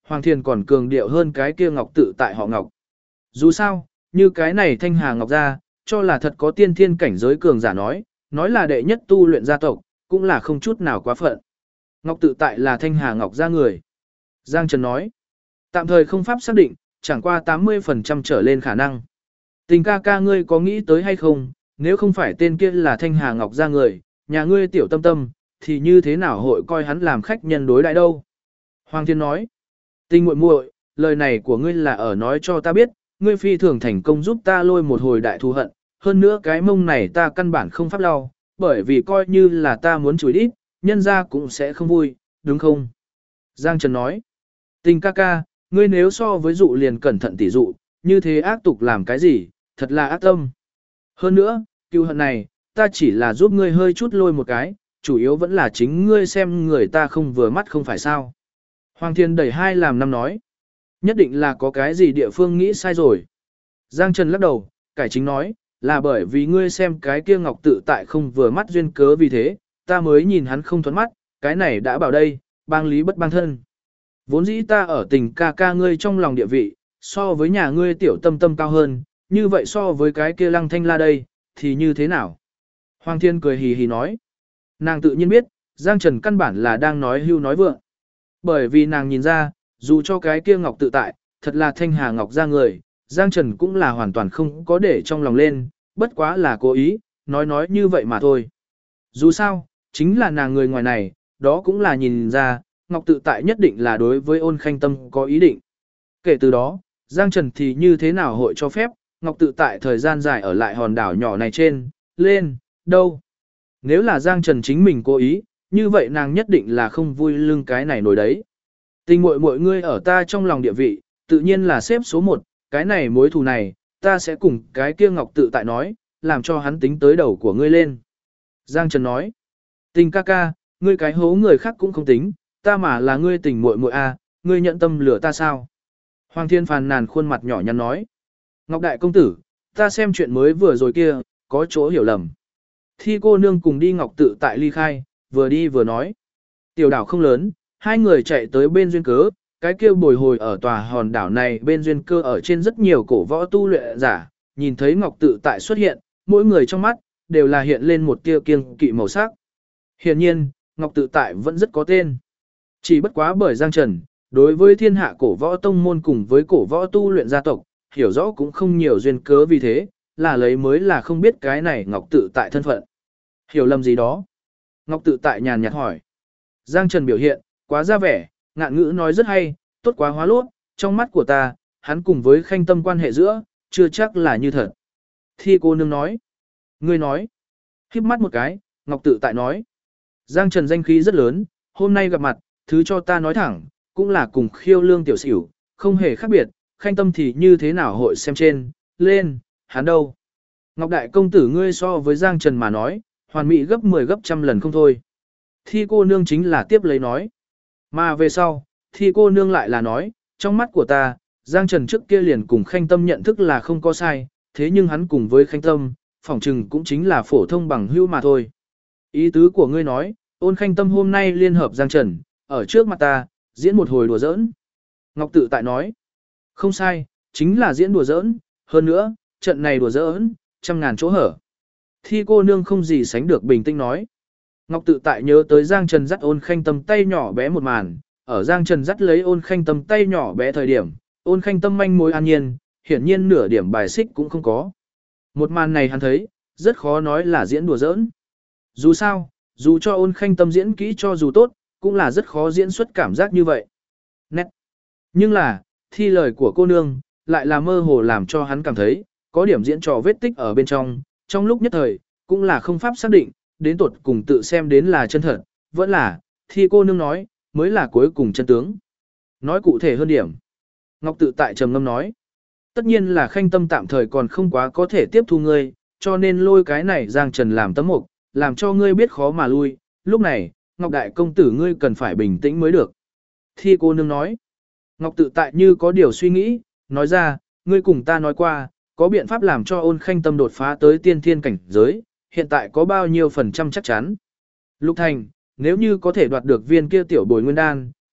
Hoàng Thiên còn cường điệu hơn cái kia Ngọc tự tại họ Ngọc. Dù sao, như cái này Thanh Hà Ngọc gia, cho là thật có tiên thiên cảnh giới cường giả nói là đệ nhất tu luyện gia tộc, cũng là không chút nào quá phận. Ngọc tự tại là Thanh Hà Ngọc gia người. Giang Trần nói, tạm thời không pháp xác định, chẳng qua 80% trở lên khả năng. Tình ca ca ngươi có nghĩ tới hay không, nếu không phải tên kia là Thanh Hà Ngọc gia người, nhà ngươi tiểu tâm tâm, thì như thế nào hội coi hắn làm khách nhân đối đãi đâu. Hoàng Thiên nói, Tình muội muội, lời này của ngươi là ở nói cho ta biết, ngươi phi thường thành công giúp ta lôi một hồi đại thù hận, hơn nữa cái mông này ta căn bản không pháp lau, bởi vì coi như là ta muốn chửi đít, nhân ra cũng sẽ không vui, đúng không? Giang Trần nói, Tình ca ca, ngươi nếu so với dụ liền cẩn thận tỉ dụ, như thế ác tục làm cái gì, thật là ác tâm. Hơn nữa, cừu hận này, ta chỉ là giúp ngươi hơi chút lôi một cái, chủ yếu vẫn là chính ngươi xem người ta không vừa mắt không phải sao. Hoàng Thiên đẩy hai làm năm nói, nhất định là có cái gì địa phương nghĩ sai rồi. Giang Trần lắc đầu, cải chính nói, là bởi vì ngươi xem cái kia Ngọc tự tại không vừa mắt duyên cớ vì thế, ta mới nhìn hắn không thuận mắt, cái này đã bảo đây, bang lý bất bang thân. Vốn dĩ ta ở Tình ca ca ngươi trong lòng địa vị, so với nhà ngươi tiểu tâm tâm cao hơn, như vậy so với cái kia Lăng Thanh La đây, thì như thế nào? Hoàng Thiên cười hì hì nói, nàng tự nhiên biết, Giang Trần căn bản là đang nói hưu nói vượng. Bởi vì nàng nhìn ra, dù cho cái kia Ngọc tự tại, thật là Thanh Hà Ngọc ra người, Giang Trần cũng là hoàn toàn không có để trong lòng lên, bất quá là cố ý, nói như vậy mà thôi. Dù sao, chính là nàng người ngoài này, đó cũng là nhìn ra, Ngọc tự tại nhất định là đối với Ôn Khanh Tâm có ý định. Kể từ đó, Giang Trần thì như thế nào hội cho phép, Ngọc tự tại thời gian dài ở lại hòn đảo nhỏ này trên, lên, đâu. Nếu là Giang Trần chính mình cố ý, như vậy nàng nhất định là không vui lưng cái này nổi đấy. Tình muội muội ngươi ở ta trong lòng địa vị, tự nhiên là xếp số 1, cái này mối thù này, ta sẽ cùng cái kia Ngọc tự tại nói, làm cho hắn tính tới đầu của ngươi lên. Giang Trần nói, Tình ca ca, ngươi cái hố người khác cũng không tính, ta mà là ngươi tình muội muội a, ngươi nhận tâm lửa ta sao? Hoàng Thiên phàn nàn khuôn mặt nhỏ nhắn nói, Ngọc đại công tử, ta xem chuyện mới vừa rồi kia, có chỗ hiểu lầm. Thi cô nương cùng đi Ngọc tự tại ly khai, vừa đi vừa nói. Tiểu đảo không lớn, hai người chạy tới bên duyên cớ, cái kia bồi hồi ở tòa hòn đảo này bên duyên cơ ở trên rất nhiều cổ võ tu luyện giả, nhìn thấy Ngọc tự tại xuất hiện, mỗi người trong mắt, đều là hiện lên một tia kiêng kỵ màu sắc. Hiển nhiên, Ngọc tự tại vẫn rất có tên. Chỉ bất quá bởi Giang Trần, đối với thiên hạ cổ võ tông môn cùng với cổ võ tu luyện gia tộc, hiểu rõ cũng không nhiều duyên cớ vì thế, là lấy mới là không biết cái này Ngọc tự tại thân phận. Hiểu lầm gì đó? Ngọc tự tại nhàn nhạt hỏi. Giang Trần biểu hiện, quá ra vẻ, ngạn ngữ nói rất hay, tốt quá hóa lốt, trong mắt của ta, hắn cùng với Khanh Tâm quan hệ giữa, chưa chắc là như thật. Thi cô nương nói. Ngươi nói. Khiếp mắt một cái, Ngọc tự tại nói. Giang Trần danh khí rất lớn, hôm nay gặp mặt, thứ cho ta nói thẳng, cũng là cùng Khiêu Lương tiểu xỉu, không hề khác biệt, Khanh Tâm thì như thế nào hội xem trên, lên, hắn đâu. Ngọc đại công tử ngươi so với Giang Trần mà nói, hoàn mỹ gấp 10 gấp trăm lần không thôi. Thi cô nương chính là tiếp lấy nói. Mà về sau, thi cô nương lại là nói, trong mắt của ta, Giang Trần trước kia liền cùng Khanh Tâm nhận thức là không có sai, thế nhưng hắn cùng với Khanh Tâm, phỏng chừng cũng chính là phổ thông bằng hữu mà thôi. Ý tứ của ngươi nói, Ôn Khanh Tâm hôm nay liên hợp Giang Trần, ở trước mặt ta, diễn một hồi đùa giỡn. Ngọc tự tại nói, không sai, chính là diễn đùa giỡn, hơn nữa, trận này đùa giỡn, trăm ngàn chỗ hở. Thi cô nương không gì sánh được bình tĩnh nói. Ngọc tự tại nhớ tới Giang Trần dắt Ôn Khanh Tâm tay nhỏ bé một màn, ở Giang Trần dắt lấy Ôn Khanh Tâm tay nhỏ bé thời điểm, Ôn Khanh Tâm manh mối an nhiên, hiển nhiên nửa điểm bài xích cũng không có. Một màn này hắn thấy, rất khó nói là diễn đùa giỡn. Dù sao, dù cho Ôn Khanh Tâm diễn kỹ cho dù tốt, cũng là rất khó diễn xuất cảm giác như vậy. Nét. Nhưng là, thi lời của cô nương, lại là mơ hồ làm cho hắn cảm thấy, có điểm diễn trò vết tích ở bên trong lúc nhất thời, cũng là không pháp xác định, đến tột cùng tự xem đến là chân thật, vẫn là, thi cô nương nói, mới là cuối cùng chân tướng. Nói cụ thể hơn điểm. Ngọc tự tại trầm ngâm nói, tất nhiên là Khanh Tâm tạm thời còn không quá có thể tiếp thu ngươi, cho nên lôi cái này Giang Trần làm tấm mục, làm cho ngươi biết khó mà lui, lúc này, Ngọc đại công tử ngươi cần phải bình tĩnh mới được. Thi cô nương nói, Ngọc tự tại như có điều suy nghĩ, nói ra, ngươi cùng ta nói qua, có biện pháp làm cho Ôn Khanh Tâm đột phá tới tiên thiên cảnh giới, hiện tại có bao nhiêu phần trăm chắc chắn. Lục Thành, nếu như có thể đoạt được viên kia tiểu bồi nguyên đan,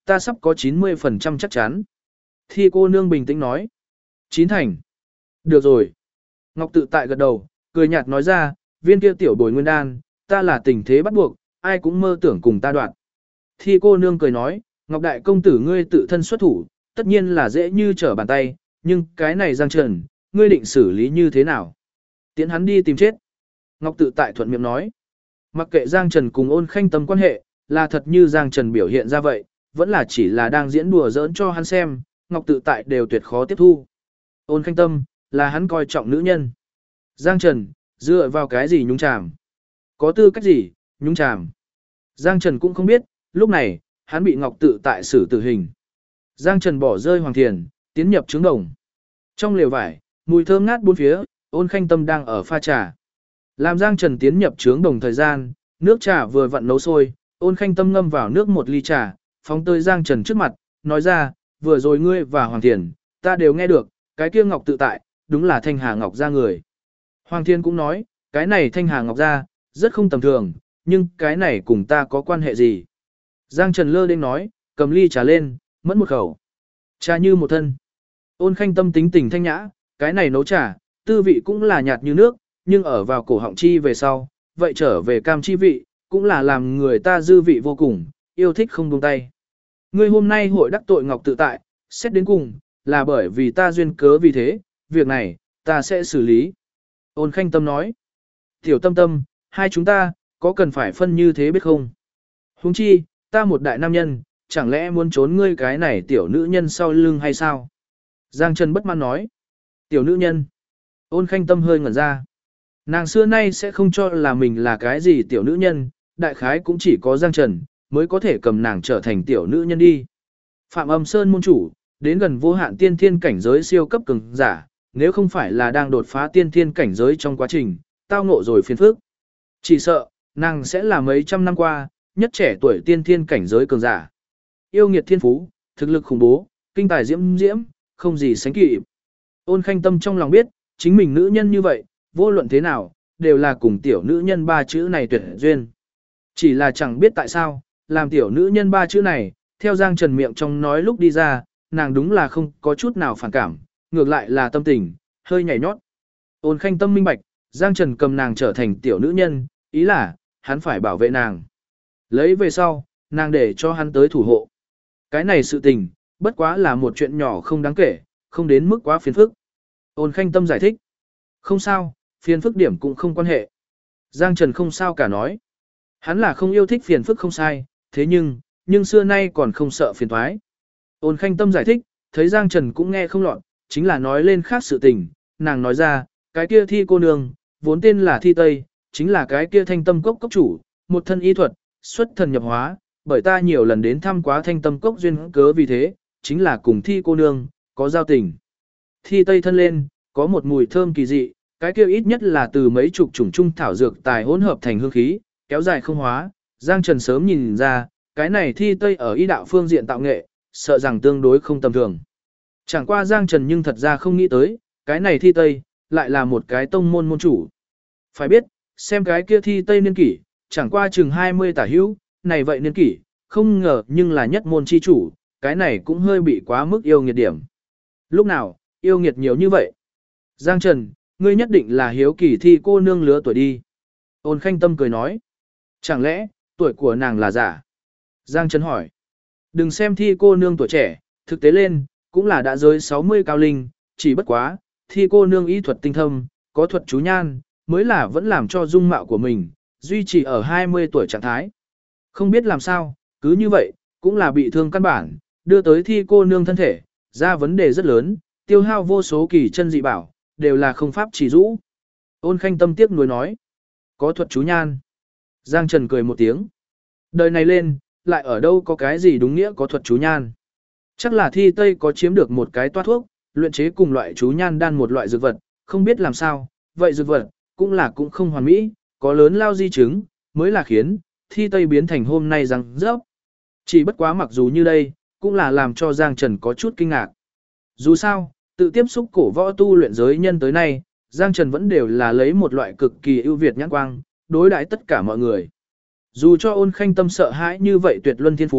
ta sắp có 90% chắc chắn. Thi cô nương bình tĩnh nói. 9 thành. Được rồi. Ngọc tự tại gật đầu, cười nhạt nói ra, viên kia tiểu bồi nguyên đan, ta là tình thế bắt buộc, ai cũng mơ tưởng cùng ta đoạn. Thi cô nương cười nói, Ngọc đại công tử ngươi tự thân xuất thủ, tất nhiên là dễ như trở bàn tay, nhưng cái này Giang Trần, ngươi định xử lý như thế nào? Tiến hắn đi tìm chết. Ngọc tự tại thuận miệng nói. Mặc kệ Giang Trần cùng Ôn Khanh Tâm quan hệ, là thật như Giang Trần biểu hiện ra vậy, vẫn là chỉ là đang diễn đùa giỡn cho hắn xem, Ngọc tự tại đều tuyệt khó tiếp thu. Ôn Khanh Tâm, là hắn coi trọng nữ nhân. Giang Trần, dựa vào cái gì nhúng chàm? Có tư cách gì, nhúng chàm? Giang Trần cũng không biết, lúc này, hắn bị Ngọc tự tại xử tử hình. Giang Trần bỏ rơi Hoàng Thiền, tiến nhập trướng đồng. Trong lều vải, mùi thơm ngát bốn phía, Ôn Khanh Tâm đang ở pha trà. Làm Giang Trần tiến nhập trướng đồng thời gian, nước trà vừa vặn nấu sôi, Ôn Khanh Tâm ngâm vào nước một ly trà, phóng tới Giang Trần trước mặt, nói ra, vừa rồi ngươi và Hoàng Thiền, ta đều nghe được, cái kia Ngọc tự tại, đúng là Thanh Hà Ngọc gia người. Hoàng Thiên cũng nói, cái này Thanh Hà Ngọc gia, rất không tầm thường, nhưng cái này cùng ta có quan hệ gì? Giang Trần lơ đến nói, cầm ly trà lên, mẫn một khẩu. Trà như một thân. Ôn Khanh Tâm tính tình thanh nhã, cái này nấu trà, tư vị cũng là nhạt như nước, nhưng ở vào cổ họng chi về sau, vậy trở về cam chi vị, cũng là làm người ta dư vị vô cùng, yêu thích không buông tay. Ngươi hôm nay hội đắc tội Ngọc tự tại, xét đến cùng, là bởi vì ta duyên cớ vì thế, việc này, ta sẽ xử lý. Ôn Khanh Tâm nói, tiểu Tâm Tâm, hai chúng ta, có cần phải phân như thế biết không? Huống chi, ta một đại nam nhân, chẳng lẽ muốn trốn ngươi cái này tiểu nữ nhân sau lưng hay sao? Giang Trần bất mãn nói, tiểu nữ nhân. Ôn Khanh Tâm hơi ngẩn ra. Nàng xưa nay sẽ không cho là mình là cái gì tiểu nữ nhân, đại khái cũng chỉ có Giang Trần, mới có thể cầm nàng trở thành tiểu nữ nhân đi. Phạm Âm Sơn môn chủ, đến gần vô hạn tiên thiên cảnh giới siêu cấp cường giả, nếu không phải là đang đột phá tiên thiên cảnh giới trong quá trình, tao ngộ rồi phiền phức. Chỉ sợ, nàng sẽ là mấy trăm năm qua, nhất trẻ tuổi tiên thiên cảnh giới cường giả. Yêu nghiệt thiên phú, thực lực khủng bố, kinh tài diễm diễm, không gì sánh kịp. Ôn Khanh Tâm trong lòng biết, chính mình nữ nhân như vậy, vô luận thế nào, đều là cùng tiểu nữ nhân ba chữ này tuyệt duyên. Chỉ là chẳng biết tại sao, làm tiểu nữ nhân ba chữ này, theo Giang Trần miệng trong nói lúc đi ra, nàng đúng là không có chút nào phản cảm, ngược lại là tâm tình, hơi nhảy nhót. Ôn Khanh Tâm minh bạch, Giang Trần cầm nàng trở thành tiểu nữ nhân, ý là, hắn phải bảo vệ nàng. Lấy về sau, nàng để cho hắn tới thủ hộ. Cái này sự tình, bất quá là một chuyện nhỏ không đáng kể, không đến mức quá phiền phức. Ôn Khanh Tâm giải thích. Không sao, phiền phức điểm cũng không quan hệ. Giang Trần không sao cả nói. Hắn là không yêu thích phiền phức không sai, thế nhưng xưa nay còn không sợ phiền thoái. Ôn Khanh Tâm giải thích, thấy Giang Trần cũng nghe không lọt, chính là nói lên khác sự tình. Nàng nói ra, cái kia Thi cô nương, vốn tên là Thi Tây, chính là cái kia Thanh Tâm Cốc cốc chủ, một thân y thuật, xuất thần nhập hóa, bởi ta nhiều lần đến thăm quá Thanh Tâm Cốc duyên cớ vì thế, chính là cùng Thi cô nương, có giao tình. Thi Tây thân lên, có một mùi thơm kỳ dị, cái kia ít nhất là từ mấy chục chủng trung thảo dược tài hỗn hợp thành hương khí, kéo dài không hóa. Giang Trần sớm nhìn ra, cái này Thi Tây ở y đạo phương diện tạo nghệ, sợ rằng tương đối không tầm thường. Chẳng qua Giang Trần nhưng thật ra không nghĩ tới, cái này Thi Tây, lại là một cái tông môn môn chủ. Phải biết, xem cái kia Thi Tây niên kỷ, chẳng qua chừng 20 tả hữu, này vậy niên kỷ, không ngờ nhưng là nhất môn chi chủ, cái này cũng hơi bị quá mức yêu nghiệt điểm. Lúc nào, yêu nghiệt nhiều như vậy? Giang Trần, ngươi nhất định là hiếu kỳ Thi cô nương lứa tuổi đi. Ôn Khanh Tâm cười nói. Chẳng lẽ, tuổi của nàng là giả? Giang Trần hỏi. Đừng xem Thi cô nương tuổi trẻ, thực tế lên, cũng là đã giới 60 cao linh, chỉ bất quá, Thi cô nương y thuật tinh thâm, có thuật chú nhan, mới là vẫn làm cho dung mạo của mình, duy trì ở 20 tuổi trạng thái. Không biết làm sao, cứ như vậy, cũng là bị thương căn bản, đưa tới Thi cô nương thân thể, ra vấn đề rất lớn, tiêu hao vô số kỳ chân dị bảo, đều là không pháp chỉ rũ. Ôn Khanh Tâm tiếc nuối nói. Có thuật chú nhan. Giang Trần cười một tiếng. Đời này lên, lại ở đâu có cái gì đúng nghĩa có thuật chú nhan. Chắc là Thi Tây có chiếm được một cái toát thuốc, luyện chế cùng loại chú nhan đan một loại dược vật, không biết làm sao, vậy dược vật, cũng không hoàn mỹ, có lớn lao di chứng, mới là khiến Thi Tây biến thành hôm nay răng rớp. Chỉ bất quá mặc dù như đây, cũng là làm cho Giang Trần có chút kinh ngạc. Dù sao, tự tiếp xúc cổ võ tu luyện giới nhân tới nay, Giang Trần vẫn đều là lấy một loại cực kỳ ưu việt nhãn quang, đối đãi tất cả mọi người. Dù cho Ôn Khanh Tâm sợ hãi như vậy tuyệt luân thiên phú,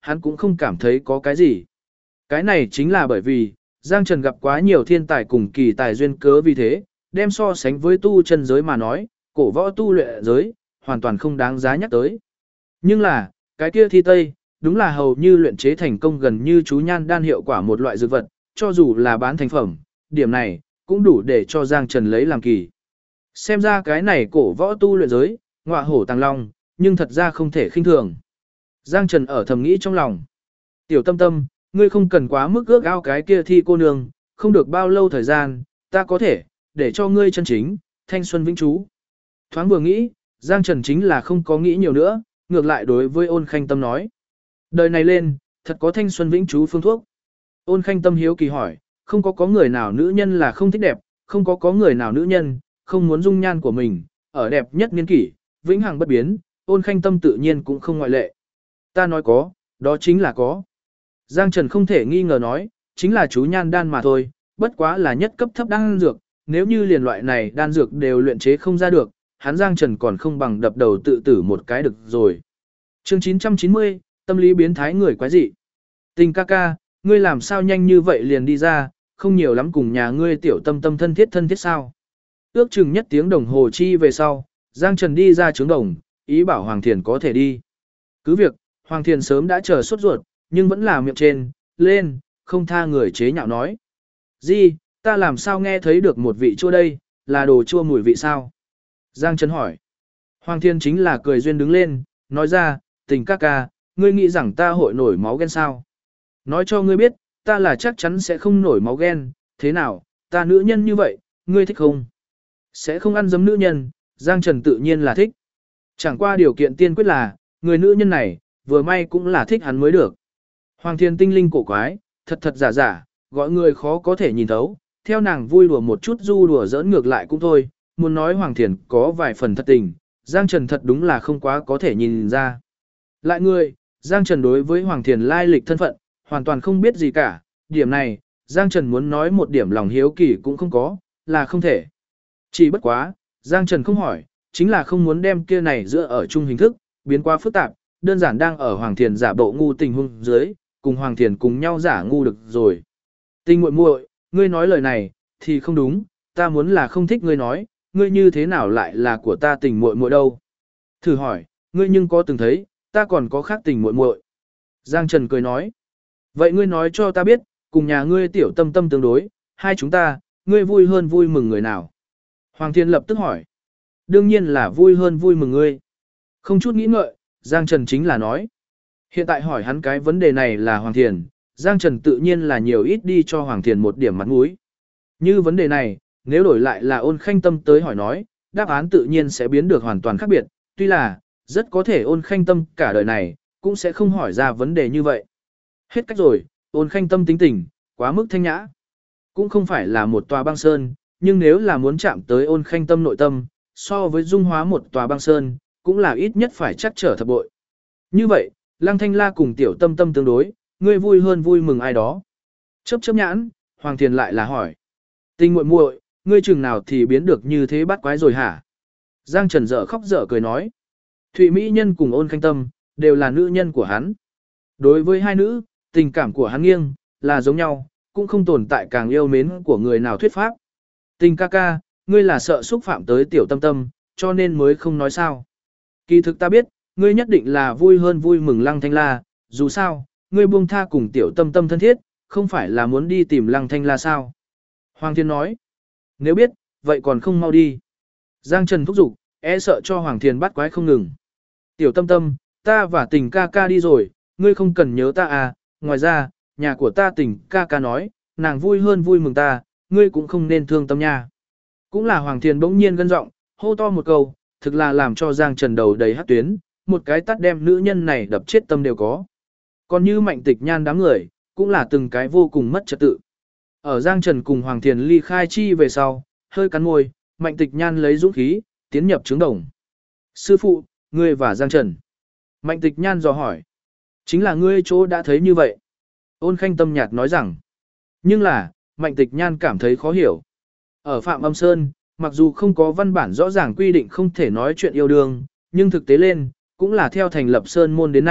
hắn cũng không cảm thấy có cái gì. Cái này chính là bởi vì, Giang Trần gặp quá nhiều thiên tài cùng kỳ tài duyên cớ vì thế, đem so sánh với tu chân giới mà nói, cổ võ tu luyện giới, hoàn toàn không đáng giá nhắc tới. Nhưng là, cái kia thi tây, đúng là hầu như luyện chế thành công gần như chú nhan đan hiệu quả một loại dược vật, cho dù là bán thành phẩm, điểm này, cũng đủ để cho Giang Trần lấy làm kỳ. Xem ra cái này cổ võ tu luyện giới, ngọa hổ tàng long, nhưng thật ra không thể khinh thường. Giang Trần ở thầm nghĩ trong lòng. Tiểu Tâm Tâm, ngươi không cần quá mức ước ao cái kia thi cô nương, không được bao lâu thời gian, ta có thể, để cho ngươi chân chính, thanh xuân vĩnh trú. Thoáng vừa nghĩ, Giang Trần chính là không có nghĩ nhiều nữa, ngược lại đối với Ôn Khanh Tâm nói. Đời này lên, thật có thanh xuân vĩnh trú phương thuốc. Ôn Khanh Tâm hiếu kỳ hỏi, không có người nào nữ nhân là không thích đẹp, không có người nào nữ nhân, không muốn dung nhan của mình, ở đẹp nhất niên kỷ, vĩnh hằng bất biến, Ôn Khanh Tâm tự nhiên cũng không ngoại lệ. Ta nói có, đó chính là có. Giang Trần không thể nghi ngờ nói, chính là chú nhan đan mà thôi, bất quá là nhất cấp thấp đan dược, nếu như liền loại này đan dược đều luyện chế không ra được, hắn Giang Trần còn không bằng đập đầu tự tử một cái được rồi. Chương 990, tâm lý biến thái người quái dị. Tình ca ca, ngươi làm sao nhanh như vậy liền đi ra, không nhiều lắm cùng nhà ngươi Tiểu Tâm Tâm thân thiết sao. Ước chừng nhất tiếng đồng hồ chi về sau, Giang Trần đi ra trướng đồng, ý bảo Hoàng Thiền có thể đi. Cứ việc, Hoàng Thiền sớm đã chờ sốt ruột, nhưng vẫn là miệng trên, lên, không tha người chế nhạo nói. Di, ta làm sao nghe thấy được một vị chua đây, là đồ chua mùi vị sao? Giang Trần hỏi. Hoàng Thiên chính là cười duyên đứng lên, nói ra, Tình ca ca, ngươi nghĩ rằng ta hội nổi máu ghen sao? Nói cho ngươi biết, ta là chắc chắn sẽ không nổi máu ghen, thế nào, ta nữ nhân như vậy, ngươi thích không? Sẽ không ăn dấm nữ nhân, Giang Trần tự nhiên là thích. Chẳng qua điều kiện tiên quyết là, người nữ nhân này, vừa may cũng là thích hắn mới được. Hoàng Thiên tinh linh cổ quái, thật giả, gọi người khó có thể nhìn thấu, theo nàng vui đùa một chút du đùa giỡn ngược lại cũng thôi, muốn nói Hoàng Thiên có vài phần thật tình, Giang Trần thật đúng là không quá có thể nhìn ra. Lại người, Giang Trần đối với Hoàng Thiên lai lịch thân phận, hoàn toàn không biết gì cả, điểm này, Giang Trần muốn nói một điểm lòng hiếu kỳ cũng không có, là không thể. Chỉ bất quá, Giang Trần không hỏi, chính là không muốn đem kia này giữa ở chung hình thức, biến quá phức tạp, đơn giản đang ở Hoàng Thiền giả bộ ngu tình huống dưới, cùng Hoàng Thiền cùng nhau giả ngu được rồi. Tình muội muội, ngươi nói lời này, thì không đúng, ta muốn là không thích ngươi nói, ngươi như thế nào lại là của ta tình muội muội đâu. Thử hỏi, ngươi nhưng có từng thấy, ta còn có khác tình muội muội. Giang Trần cười nói, vậy ngươi nói cho ta biết, cùng nhà ngươi Tiểu Tâm Tâm tương đối, hai chúng ta, ngươi vui hơn vui mừng người nào. Hoàng Thiên lập tức hỏi, đương nhiên là vui hơn vui mừng ngươi. Không chút nghĩ ngợi, Giang Trần chính là nói. Hiện tại hỏi hắn cái vấn đề này là Hoàng Thiền, Giang Trần tự nhiên là nhiều ít đi cho Hoàng Thiền một điểm mặt mũi. Như vấn đề này, nếu đổi lại là Ôn Khanh Tâm tới hỏi nói, đáp án tự nhiên sẽ biến được hoàn toàn khác biệt, tuy là, rất có thể Ôn Khanh Tâm cả đời này, cũng sẽ không hỏi ra vấn đề như vậy. Hết cách rồi, Ôn Khanh Tâm tính tình, quá mức thanh nhã. Cũng không phải là một tòa băng sơn, nhưng nếu là muốn chạm tới Ôn Khanh Tâm nội tâm, so với dung hóa một tòa băng sơn, cũng là ít nhất phải chắc trở thập bội. Như vậy, Lăng Thanh La cùng Tiểu Tâm Tâm tương đối, ngươi vui hơn vui mừng ai đó. Chớp nhãn, Hoàng Thiền lại là hỏi. Tình muội muội, ngươi chừng nào thì biến được như thế bắt quái rồi hả? Giang Trần dở khóc dở cười nói. Thụy Mỹ Nhân cùng Ôn Khanh Tâm, đều là nữ nhân của hắn. Đối với hai nữ, tình cảm của hắn nghiêng, là giống nhau, cũng không tồn tại càng yêu mến của người nào thuyết pháp. Tình ca ca, ngươi là sợ xúc phạm tới Tiểu Tâm Tâm, cho nên mới không nói sao. Kỳ thực ta biết, ngươi nhất định là vui hơn vui mừng Lăng Thanh La, dù sao, ngươi buông tha cùng Tiểu Tâm Tâm thân thiết, không phải là muốn đi tìm Lăng Thanh La sao. Hoàng Thiên nói, nếu biết, vậy còn không mau đi. Giang Trần thúc giục, e sợ cho Hoàng Thiên bắt quái không ngừng. Tiểu Tâm Tâm, ta và Tình ca ca đi rồi, ngươi không cần nhớ ta à, ngoài ra, nhà của ta Tình ca ca nói, nàng vui hơn vui mừng ta, ngươi cũng không nên thương tâm nha. Cũng là Hoàng Thiên bỗng nhiên gân giọng, hô to một câu, thực là làm cho Giang Trần đầu đầy hát tuyến, một cái tắt đem nữ nhân này đập chết tâm đều có. Còn như Mạnh Tịch Nhan đám người, cũng là từng cái vô cùng mất trật tự. Ở Giang Trần cùng Hoàng Thiền ly khai chi về sau, hơi cắn môi, Mạnh Tịch Nhan lấy dũng khí, tiến nhập trướng đồng. Sư phụ, ngươi và Giang Trần. Mạnh Tịch Nhan dò hỏi. Chính là ngươi chỗ đã thấy như vậy. Ôn Khanh Tâm nhạt nói rằng. Nhưng là, Mạnh Tịch Nhan cảm thấy khó hiểu. Ở Phạm Âm Sơn, mặc dù không có văn bản rõ ràng quy định không thể nói chuyện yêu đương, nhưng thực tế lên, cũng là theo thành lập Sơn Môn đến nay,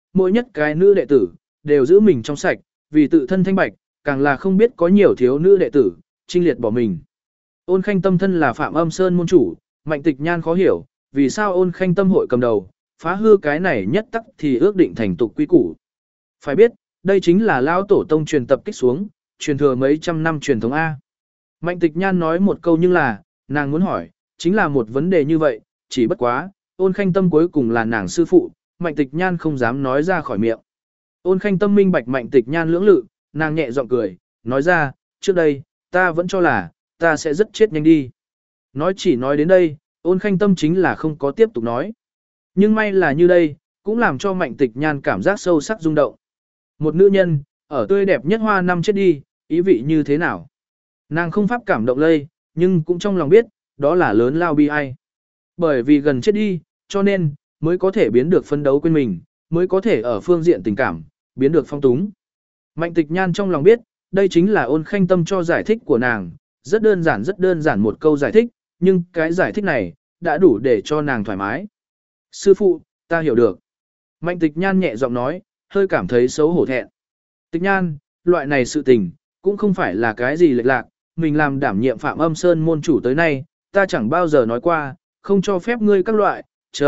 mỗi nhất cái nữ đệ tử, đều giữ mình trong sạch, vì tự thân thanh bạch, càng là không biết có nhiều thiếu nữ đệ tử, trinh liệt bỏ mình. Ôn Khanh Tâm thân là Phạm Âm Sơn môn chủ, Mạnh Tịch Nhan khó hiểu, vì sao Ôn Khanh Tâm hội cầm đầu, phá hư cái này nhất tắc thì ước định thành tục quy củ. Phải biết, đây chính là lão tổ tông truyền tập kích xuống, truyền thừa mấy trăm năm truyền thống A. Mạnh Tịch Nhan nói một câu nhưng là, nàng muốn hỏi, chính là một vấn đề như vậy, chỉ bất quá, Ôn Khanh Tâm cuối cùng là nàng sư phụ, Mạnh Tịch Nhan không dám nói ra khỏi miệng. Ôn Khanh Tâm minh bạch Mạnh Tịch Nhan lưỡng lự, nàng nhẹ giọng cười, nói ra, trước đây, ta vẫn cho là, ta sẽ rất chết nhanh đi. Nói chỉ nói đến đây, Ôn Khanh Tâm chính là không có tiếp tục nói. Nhưng may là như đây, cũng làm cho Mạnh Tịch Nhan cảm giác sâu sắc rung động. Một nữ nhân, ở tươi đẹp nhất hoa năm chết đi, ý vị như thế nào? Nàng không pháp cảm động lây, nhưng cũng trong lòng biết, đó là lớn lao bi ai. Bởi vì gần chết đi, cho nên, mới có thể biến được phân đấu quên mình, mới có thể ở phương diện tình cảm, biến được phong túng. Mạnh Tịch Nhan trong lòng biết, đây chính là Ôn Khanh Tâm cho giải thích của nàng, rất đơn giản một câu giải thích, nhưng cái giải thích này, đã đủ để cho nàng thoải mái. Sư phụ, ta hiểu được. Mạnh Tịch Nhan nhẹ giọng nói, hơi cảm thấy xấu hổ thẹn. Tịch Nhan, loại này sự tình, cũng không phải là cái gì lệch lạc, mình làm đảm nhiệm Phạm Âm Sơn môn chủ tới nay, ta chẳng bao giờ nói qua, không cho phép ngươi các loại,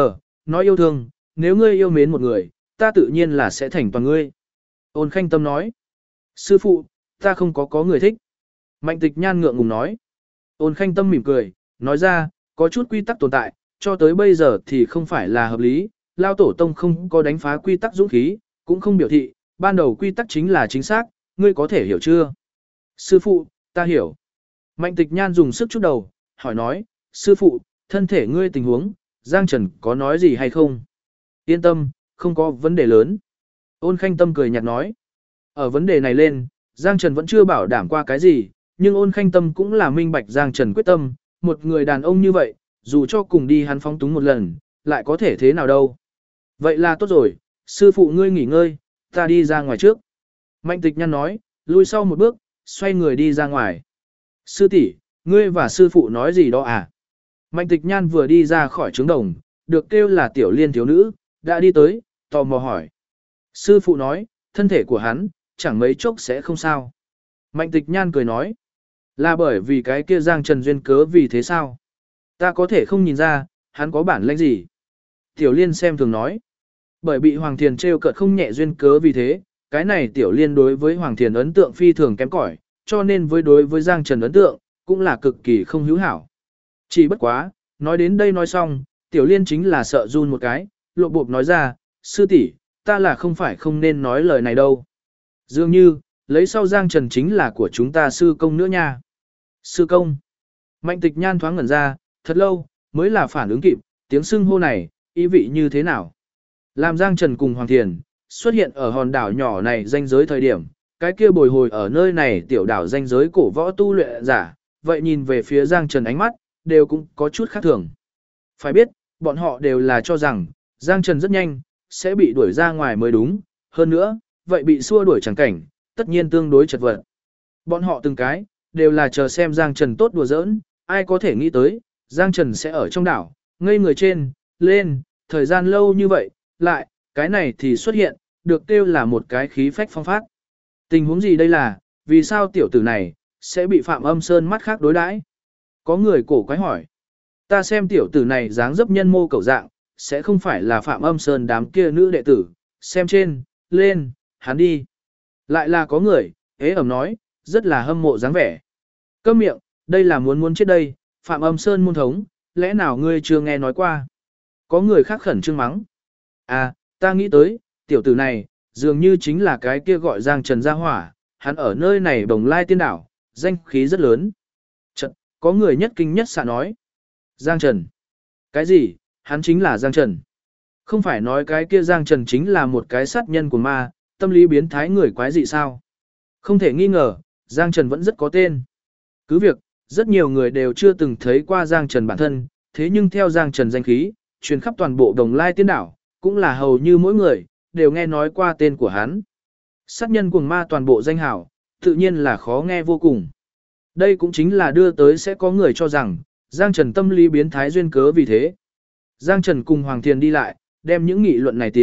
nói yêu thương, nếu ngươi yêu mến một người, ta tự nhiên là sẽ thành toàn ngươi. Ôn Khanh Tâm nói, sư phụ, ta không có người thích. Mạnh Tịch Nhan ngượng ngùng nói. Ôn Khanh Tâm mỉm cười, nói ra, có chút quy tắc tồn tại, cho tới bây giờ thì không phải là hợp lý, Lao Tổ Tông không có đánh phá quy tắc dũng khí, cũng không biểu thị, ban đầu quy tắc chính là chính xác, ngươi có thể hiểu chưa? Sư phụ, ta hiểu. Mạnh Tịch Nhan dùng sức chút đầu, hỏi nói, sư phụ, thân thể ngươi tình huống, Giang Trần có nói gì hay không? Yên tâm, không có vấn đề lớn. Ôn Khanh Tâm cười nhạt nói, ở vấn đề này lên, Giang Trần vẫn chưa bảo đảm qua cái gì, nhưng Ôn Khanh Tâm cũng là minh bạch Giang Trần quyết tâm, một người đàn ông như vậy, dù cho cùng đi hắn phóng túng một lần, lại có thể thế nào đâu. Vậy là tốt rồi, sư phụ ngươi nghỉ ngơi, ta đi ra ngoài trước. Mạnh Tịch Nhan nói, lui sau một bước, xoay người đi ra ngoài. Sư tỷ, ngươi và sư phụ nói gì đó à? Mạnh Tịch Nhan vừa đi ra khỏi trướng đồng, được kêu là Tiểu Liên thiếu nữ, đã đi tới, tò mò hỏi. Sư phụ nói, thân thể của hắn, chẳng mấy chốc sẽ không sao. Mạnh Tịch Nhan cười nói, là bởi vì cái kia Giang Trần duyên cớ vì thế sao? Ta có thể không nhìn ra, hắn có bản lĩnh gì? Tiểu Liên xem thường nói, bởi bị Hoàng Thiền trêu cợt không nhẹ duyên cớ vì thế, cái này Tiểu Liên đối với Hoàng Thiền ấn tượng phi thường kém cỏi, cho nên đối với Giang Trần ấn tượng, cũng là cực kỳ không hữu hảo. Chỉ bất quá, nói đến đây nói xong, Tiểu Liên chính là sợ run một cái, lộ bộp nói ra, sư tỷ, ta là không phải không nên nói lời này đâu. Dường như, lấy sau Giang Trần chính là của chúng ta sư công nữa nha. Sư công. Mạnh Tịch Nhan thoáng ngẩn ra, thật lâu, mới là phản ứng kịp, tiếng xưng hô này, ý vị như thế nào. Làm Giang Trần cùng Hoàng Thiền, xuất hiện ở hòn đảo nhỏ này danh giới thời điểm, cái kia bồi hồi ở nơi này tiểu đảo danh giới cổ võ tu luyện giả, vậy nhìn về phía Giang Trần ánh mắt, đều cũng có chút khác thường. Phải biết, bọn họ đều là cho rằng, Giang Trần rất nhanh, sẽ bị đuổi ra ngoài mới đúng, hơn nữa, vậy bị xua đuổi chẳng cảnh, tất nhiên tương đối chật vật. Bọn họ từng cái, đều là chờ xem Giang Trần tốt đùa giỡn, ai có thể nghĩ tới, Giang Trần sẽ ở trong đảo, ngây người trên, lên, thời gian lâu như vậy, lại, cái này thì xuất hiện, được kêu là một cái khí phách phong phát. Tình huống gì đây là, vì sao tiểu tử này, sẽ bị Phạm Âm Sơn mắt khác đối đãi? Có người cổ quái hỏi. Ta xem tiểu tử này dáng dấp nhân mô cầu dạng, sẽ không phải là Phạm Âm Sơn đám kia nữ đệ tử, xem trên, lên, hắn đi. Lại là có người, ế ẩm nói, rất là hâm mộ dáng vẻ. Câm miệng, đây là muốn chết đây, Phạm Âm Sơn môn thống, lẽ nào ngươi chưa nghe nói qua? Có người khác khẩn trương mắng. À, ta nghĩ tới, tiểu tử này, dường như chính là cái kia gọi Giang Trần gia hỏa, hắn ở nơi này Bồng Lai Tiên Đảo, danh khí rất lớn. Chật, có người nhất kinh nhất xạ nói. Giang Trần. Cái gì, hắn chính là Giang Trần. Không phải nói cái kia Giang Trần chính là một cái sát nhân của ma, tâm lý biến thái người quái dị sao? Không thể nghi ngờ, Giang Trần vẫn rất có tên. Cứ việc, rất nhiều người đều chưa từng thấy qua Giang Trần bản thân, thế nhưng theo Giang Trần danh khí, truyền khắp toàn bộ Đồng Lai Tiên Đảo, cũng là hầu như mỗi người, đều nghe nói qua tên của hắn. Sát nhân cuồng ma toàn bộ danh hảo, tự nhiên là khó nghe vô cùng. Đây cũng chính là đưa tới sẽ có người cho rằng, Giang Trần tâm lý biến thái duyên cớ vì thế. Giang Trần cùng Hoàng Thiền đi lại, đem những nghị luận này tiếng,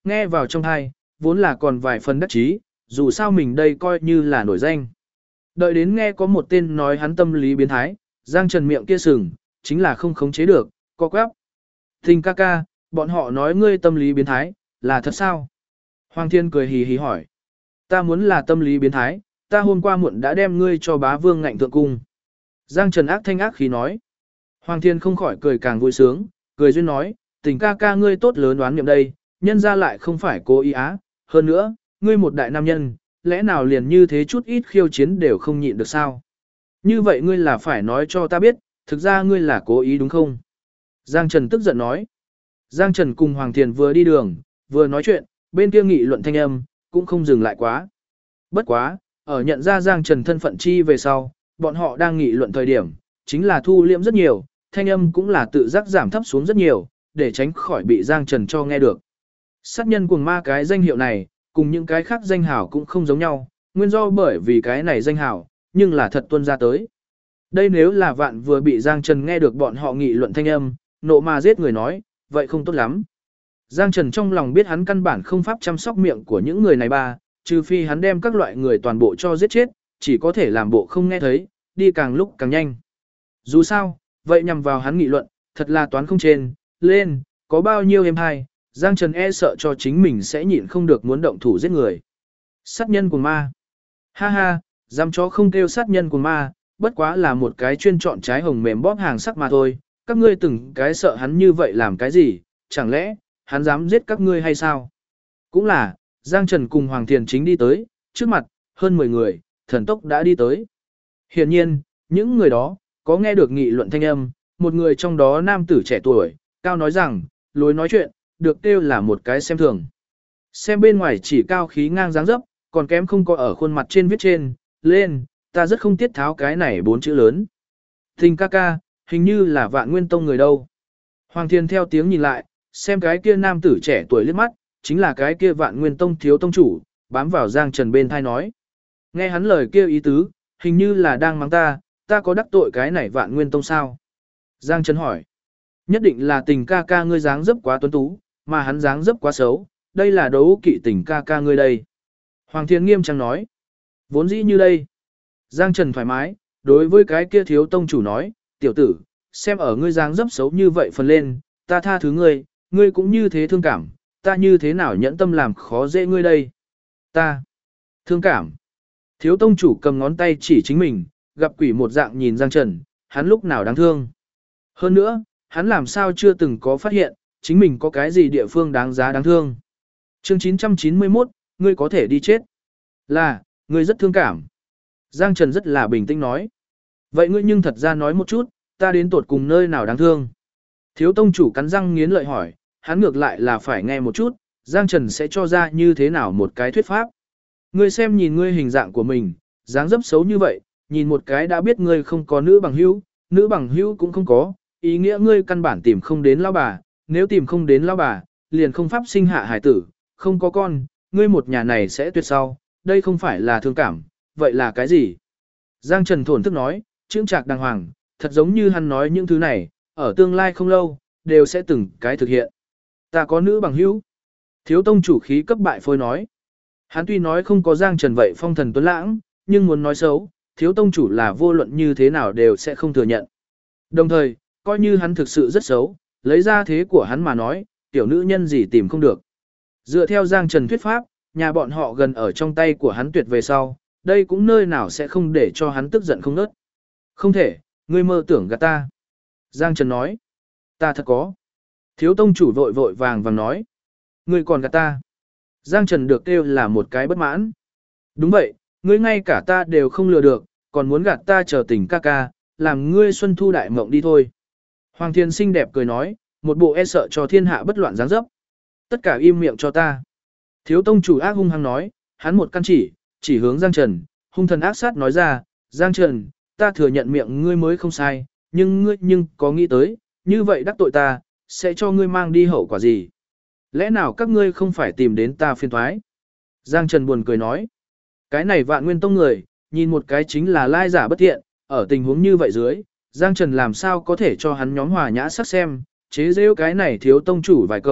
nghe vào trong tai, vốn là còn vài phần đắc chí, dù sao mình đây coi như là nổi danh. Đợi đến nghe có một tên nói hắn tâm lý biến thái, Giang Trần miệng kia sừng, chính là không khống chế được, co quắp. Tình ca ca, bọn họ nói ngươi tâm lý biến thái, là thật sao? Hoàng Thiên cười hì hì hỏi. Ta muốn là tâm lý biến thái, ta hôm qua muộn đã đem ngươi cho bá vương ngạnh thượng cung. Giang Trần ác thanh ác khí nói. Hoàng Thiên không khỏi cười càng vui sướng, cười duyên nói, tình ca ca ngươi tốt lớn đoán niệm đây, nhân ra lại không phải cố ý á, hơn nữa, ngươi một đại nam nhân, lẽ nào liền như thế chút ít khiêu chiến đều không nhịn được sao? Như vậy ngươi là phải nói cho ta biết, thực ra ngươi là cố ý đúng không? Giang Trần tức giận nói. Giang Trần cùng Hoàng Thiền vừa đi đường, vừa nói chuyện, bên kia nghị luận thanh âm, cũng không dừng lại quá. Bất quá, ở nhận ra Giang Trần thân phận chi về sau, bọn họ đang nghị luận thời điểm, chính là thu liễm rất nhiều, thanh âm cũng là tự giác giảm thấp xuống rất nhiều, để tránh khỏi bị Giang Trần cho nghe được. Sát nhân cuồng ma cái danh hiệu này, cùng những cái khác danh hảo cũng không giống nhau, nguyên do bởi vì cái này danh hảo, nhưng là thật tuân ra tới. Đây nếu là vạn vừa bị Giang Trần nghe được bọn họ nghị luận thanh âm, nộ mà giết người nói, vậy không tốt lắm. Giang Trần trong lòng biết hắn căn bản không pháp chăm sóc miệng của những người này ba, trừ phi hắn đem các loại người toàn bộ cho giết chết, chỉ có thể làm bộ không nghe thấy, đi càng lúc càng nhanh. Dù sao, vậy nhằm vào hắn nghị luận, thật là toán không trên, lên, có bao nhiêu em hay, Giang Trần e sợ cho chính mình sẽ nhịn không được muốn động thủ giết người. Sát nhân của ma. Ha ha, dám chó không kêu sát nhân của ma, bất quá là một cái chuyên chọn trái hồng mềm bóp hàng sắc mà thôi, các ngươi từng cái sợ hắn như vậy làm cái gì, chẳng lẽ, hắn dám giết các ngươi hay sao? Cũng là, Giang Trần cùng Hoàng Thiền chính đi tới, trước mặt, hơn 10 người, thần tốc đã đi tới. Hiển nhiên, những người đó, có nghe được nghị luận thanh âm, một người trong đó nam tử trẻ tuổi, cao nói rằng, lối nói chuyện, được kêu là một cái xem thường. Xem bên ngoài chỉ cao khí ngang dáng dấp, còn kém không có ở khuôn mặt trên viết trên, lên, ta rất không tiết tháo cái này 4 chữ lớn. Tình ca ca, hình như là Vạn Nguyên Tông người đâu. Hoàng Thiên theo tiếng nhìn lại, xem cái kia nam tử trẻ tuổi liếc mắt, chính là cái kia Vạn Nguyên Tông thiếu tông chủ, bám vào Giang Trần bên thai nói. Nghe hắn lời kêu ý tứ, hình như là đang mắng ta có đắc tội cái này Vạn Nguyên Tông sao? Giang Trần hỏi. Nhất định là tình ca ca ngươi dáng dấp quá tuấn tú, mà hắn dáng dấp quá xấu, đây là đấu kỵ tình ca ca ngươi đây. Hoàng Thiên nghiêm trang nói. Vốn dĩ như đây. Giang Trần thoải mái, đối với cái kia thiếu tông chủ nói, tiểu tử, xem ở ngươi dáng dấp xấu như vậy phần lên, ta tha thứ ngươi, ngươi cũng như thế thương cảm, ta như thế nào nhẫn tâm làm khó dễ ngươi đây. Ta, thương cảm. Thiếu tông chủ cầm ngón tay chỉ chính mình, gặp quỷ một dạng nhìn Giang Trần, hắn lúc nào đáng thương. Hơn nữa, hắn làm sao chưa từng có phát hiện, chính mình có cái gì địa phương đáng giá đáng thương. Chương 991, ngươi có thể đi chết. Là, ngươi rất thương cảm. Giang Trần rất là bình tĩnh nói. Vậy ngươi nhưng thật ra nói một chút, ta đến tột cùng nơi nào đáng thương. Thiếu tông chủ cắn răng nghiến lợi hỏi, hắn ngược lại là phải nghe một chút, Giang Trần sẽ cho ra như thế nào một cái thuyết pháp. Ngươi xem nhìn ngươi hình dạng của mình, dáng dấp xấu như vậy, nhìn một cái đã biết ngươi không có nữ bằng hữu cũng không có, ý nghĩa ngươi căn bản tìm không đến lão bà, nếu tìm không đến lão bà, liền không pháp sinh hạ hải tử, không có con, ngươi một nhà này sẽ tuyệt sau, đây không phải là thương cảm, vậy là cái gì? Giang Trần thổn thức nói, chững chạc đàng hoàng, thật giống như hắn nói những thứ này, ở tương lai không lâu, đều sẽ từng cái thực hiện. Ta có nữ bằng hữu. Thiếu tông chủ khí cấp bại phôi nói. Hắn tuy nói không có Giang Trần vậy phong thần tuấn lãng, nhưng muốn nói xấu, thiếu tông chủ là vô luận như thế nào đều sẽ không thừa nhận. Đồng thời, coi như hắn thực sự rất xấu, lấy ra thế của hắn mà nói, tiểu nữ nhân gì tìm không được. Dựa theo Giang Trần thuyết pháp, nhà bọn họ gần ở trong tay của hắn tuyệt về sau, đây cũng nơi nào sẽ không để cho hắn tức giận không nớt. Không thể, ngươi mơ tưởng gạt ta. Giang Trần nói, ta thật có. Thiếu tông chủ vội vội vàng vàng nói, ngươi còn gạt ta. Giang Trần được kêu là một cái bất mãn. Đúng vậy, ngươi ngay cả ta đều không lừa được, còn muốn gạt ta chờ tình ca ca, làm ngươi xuân thu đại mộng đi thôi. Hoàng Thiên xinh đẹp cười nói, một bộ e sợ cho thiên hạ bất loạn dáng dấp. Tất cả im miệng cho ta. Thiếu tông chủ ác hung hăng nói, hắn một căn chỉ hướng Giang Trần, hung thần ác sát nói ra, Giang Trần, ta thừa nhận miệng ngươi mới không sai, nhưng ngươi có nghĩ tới, như vậy đắc tội ta, sẽ cho ngươi mang đi hậu quả gì? Lẽ nào các ngươi không phải tìm đến ta phiền thoái? Giang Trần buồn cười nói, cái này Vạn Nguyên Tông người, nhìn một cái chính là lai giả bất thiện, ở tình huống như vậy dưới, Giang Trần làm sao có thể cho hắn nhóm hòa nhã sắc xem, chế giễu cái này thiếu tông chủ vài câu,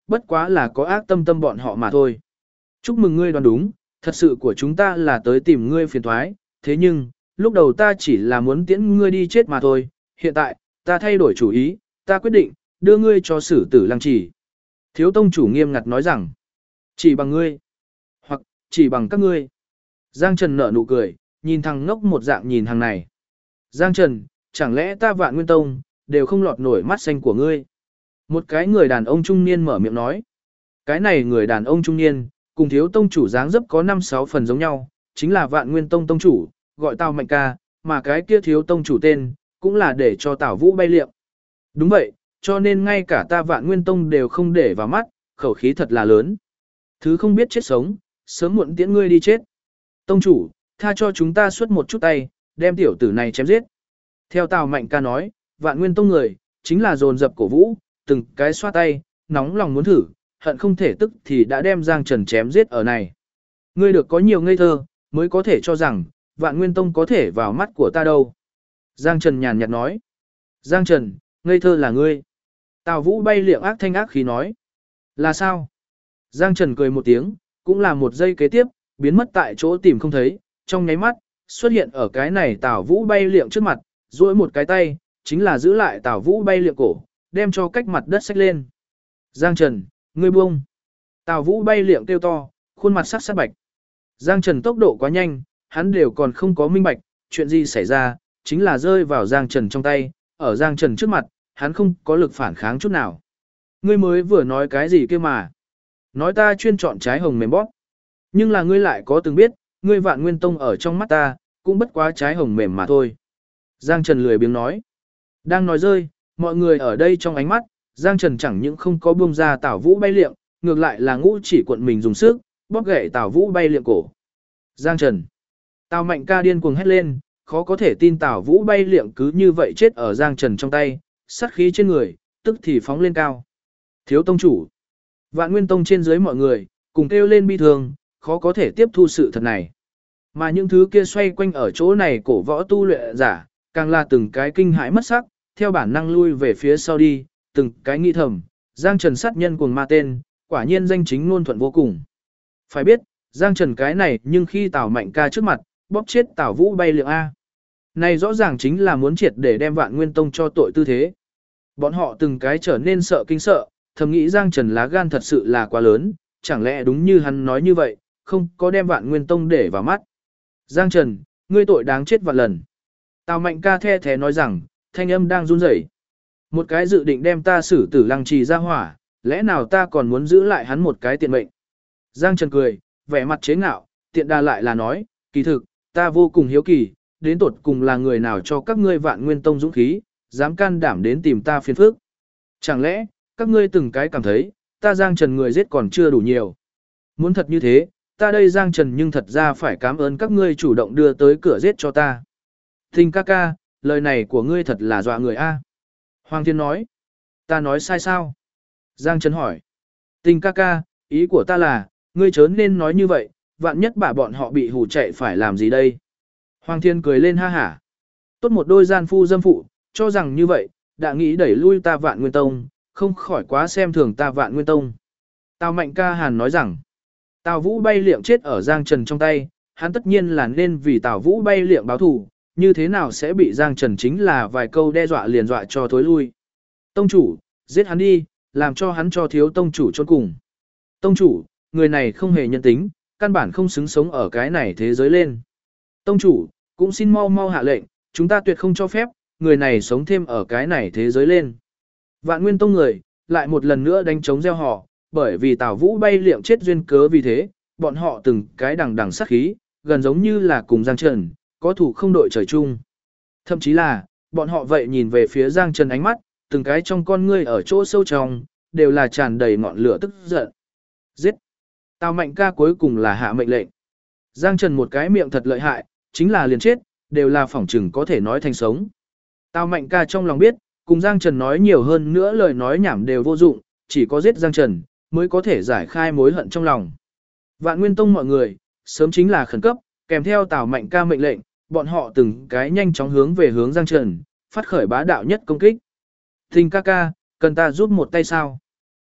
bất quá là có ác tâm tâm bọn họ mà thôi. Chúc mừng ngươi đoán đúng, thật sự của chúng ta là tới tìm ngươi phiền thoái, thế nhưng, lúc đầu ta chỉ là muốn tiễn ngươi đi chết mà thôi, hiện tại, ta thay đổi chủ ý, ta quyết định, đưa ngươi cho xử tử lăng trì. Thiếu tông chủ nghiêm ngặt nói rằng, chỉ bằng ngươi, hoặc chỉ bằng các ngươi. Giang Trần nở nụ cười, nhìn thằng ngốc một dạng nhìn thằng này. Giang Trần, chẳng lẽ ta Vạn Nguyên Tông, đều không lọt nổi mắt xanh của ngươi? Một cái người đàn ông trung niên mở miệng nói. Cái này người đàn ông trung niên, cùng thiếu tông chủ dáng dấp có 5-6 phần giống nhau, chính là Vạn Nguyên Tông tông chủ, gọi Tào Mạnh Ca, mà cái kia thiếu tông chủ tên, cũng là để cho Tào Vũ bay liệm. Đúng vậy, cho nên ngay cả ta Vạn Nguyên Tông đều không để vào mắt, khẩu khí thật là lớn. Thứ không biết chết sống, sớm muộn tiễn ngươi đi chết. Tông chủ, tha cho chúng ta suốt một chút tay, đem tiểu tử này chém giết. Theo Tào Mạnh Ca nói, Vạn Nguyên Tông người, chính là dồn dập cổ vũ, từng cái xoa tay, nóng lòng muốn thử, hận không thể tức thì đã đem Giang Trần chém giết ở này. Ngươi được có nhiều ngây thơ, mới có thể cho rằng, Vạn Nguyên Tông có thể vào mắt của ta đâu. Giang Trần nhàn nhạt nói. Giang Trần, ngây thơ là ngươi. Tào Vũ bay liệng ác thanh ác khí nói. Là sao? Giang Trần cười một tiếng, cũng là một giây kế tiếp, biến mất tại chỗ tìm không thấy, trong nháy mắt, xuất hiện ở cái này Tào Vũ bay liệng trước mặt, duỗi một cái tay, chính là giữ lại Tào Vũ bay liệng cổ, đem cho cách mặt đất xách lên. Giang Trần, ngươi buông. Tào Vũ bay liệng kêu to, khuôn mặt sắc sắc bạch. Giang Trần tốc độ quá nhanh, hắn đều còn không có minh bạch, chuyện gì xảy ra, chính là rơi vào Giang Trần trong tay, ở Giang Trần trước mặt, hắn không có lực phản kháng chút nào. Ngươi mới vừa nói cái gì kia mà? Nói ta chuyên chọn trái hồng mềm bóp. Nhưng là ngươi lại có từng biết, ngươi Vạn Nguyên Tông ở trong mắt ta, cũng bất quá trái hồng mềm mà thôi. Giang Trần lười biếng nói. Đang nói rơi, mọi người ở đây trong ánh mắt, Giang Trần chẳng những không có buông ra Tào Vũ bay liệng, ngược lại là ngũ chỉ cuộn mình dùng sức, bóp gãy Tào Vũ bay liệng cổ. Giang Trần. Tào Mạnh Ca điên cuồng hét lên, khó có thể tin Tào Vũ bay liệng cứ như vậy chết ở Giang Trần trong tay, sát khí trên người, tức thì phóng lên cao. Thiếu tông chủ. Vạn Nguyên Tông trên dưới mọi người, cùng kêu lên bi thương, khó có thể tiếp thu sự thật này. Mà những thứ kia xoay quanh ở chỗ này cổ võ tu luyện giả, càng là từng cái kinh hãi mất sắc, theo bản năng lui về phía sau đi, từng cái nghi thầm, Giang Trần sát nhân cuồng ma tên, quả nhiên danh chính ngôn thuận vô cùng. Phải biết, Giang Trần cái này nhưng khi Tào Mạnh Ca trước mặt, bóp chết Tào Vũ bay liệng A. Này rõ ràng chính là muốn triệt để đem Vạn Nguyên Tông cho tội tư thế. Bọn họ từng cái trở nên sợ kinh sợ, thầm nghĩ Giang Trần lá gan thật sự là quá lớn, chẳng lẽ đúng như hắn nói như vậy, không có đem Vạn Nguyên Tông để vào mắt. Giang Trần, ngươi tội đáng chết vạn lần. Tào Mạnh Ca the thế nói rằng, thanh âm đang run rẩy. Một cái dự định đem ta xử tử lăng trì ra hỏa, lẽ nào ta còn muốn giữ lại hắn một cái tiện mệnh. Giang Trần cười, vẻ mặt chế ngạo, tiện đà lại là nói, kỳ thực, ta vô cùng hiếu kỳ, đến tột cùng là người nào cho các ngươi Vạn Nguyên Tông dũng khí, dám can đảm đến tìm ta phiền phức. Chẳng lẽ, các ngươi từng cái cảm thấy, ta Giang Trần người giết còn chưa đủ nhiều. Muốn thật như thế, ta đây Giang Trần nhưng thật ra phải cảm ơn các ngươi chủ động đưa tới cửa giết cho ta. Tình ca ca, lời này của ngươi thật là dọa người a. Hoàng Thiên nói, ta nói sai sao? Giang Trần hỏi, Tình ca ca, ý của ta là, ngươi chớ nên nói như vậy, vạn nhất bà bọn họ bị hù chạy phải làm gì đây? Hoàng Thiên cười lên ha hả. Tốt một đôi gian phu dâm phụ, cho rằng như vậy, đã nghĩ đẩy lui ta Vạn Nguyên Tông, không khỏi quá xem thường ta Vạn Nguyên Tông. Tào Mạnh Ca hàn nói rằng, Tào Vũ bay liệng chết ở Giang Trần trong tay, hắn tất nhiên là nên vì Tào Vũ bay liệng báo thù, như thế nào sẽ bị Giang Trần chính là vài câu đe dọa liền dọa cho thối lui. Tông chủ, giết hắn đi, làm cho hắn cho thiếu tông chủ chôn cùng. Tông chủ, người này không hề nhân tính, căn bản không xứng sống ở cái này thế giới lên. Tông chủ, cũng xin mau mau hạ lệnh, chúng ta tuyệt không cho phép, người này sống thêm ở cái này thế giới lên. Vạn Nguyên Tông người, lại một lần nữa đánh trống gieo họ, bởi vì Tào Vũ bay liệng chết duyên cớ vì thế, bọn họ từng cái đằng đằng sát khí, gần giống như là cùng Giang Trần, có thủ không đội trời chung. Thậm chí là, bọn họ vậy nhìn về phía Giang Trần ánh mắt, từng cái trong con ngươi ở chỗ sâu trong, đều là tràn đầy ngọn lửa tức giận. Giết! Tào Mạnh Ca cuối cùng là hạ mệnh lệnh. Giang Trần một cái miệng thật lợi hại, chính là liền chết, đều là phỏng chừng có thể nói thành sống. Tào Mạnh Ca trong lòng biết, cùng Giang Trần nói nhiều hơn nữa lời nói nhảm đều vô dụng, chỉ có giết Giang Trần, mới có thể giải khai mối hận trong lòng. Vạn Nguyên Tông mọi người, sớm chính là khẩn cấp, kèm theo Tào Mạnh Ca mệnh lệnh, bọn họ từng cái nhanh chóng hướng về hướng Giang Trần, phát khởi bá đạo nhất công kích. Tình ca ca, cần ta giúp một tay sao?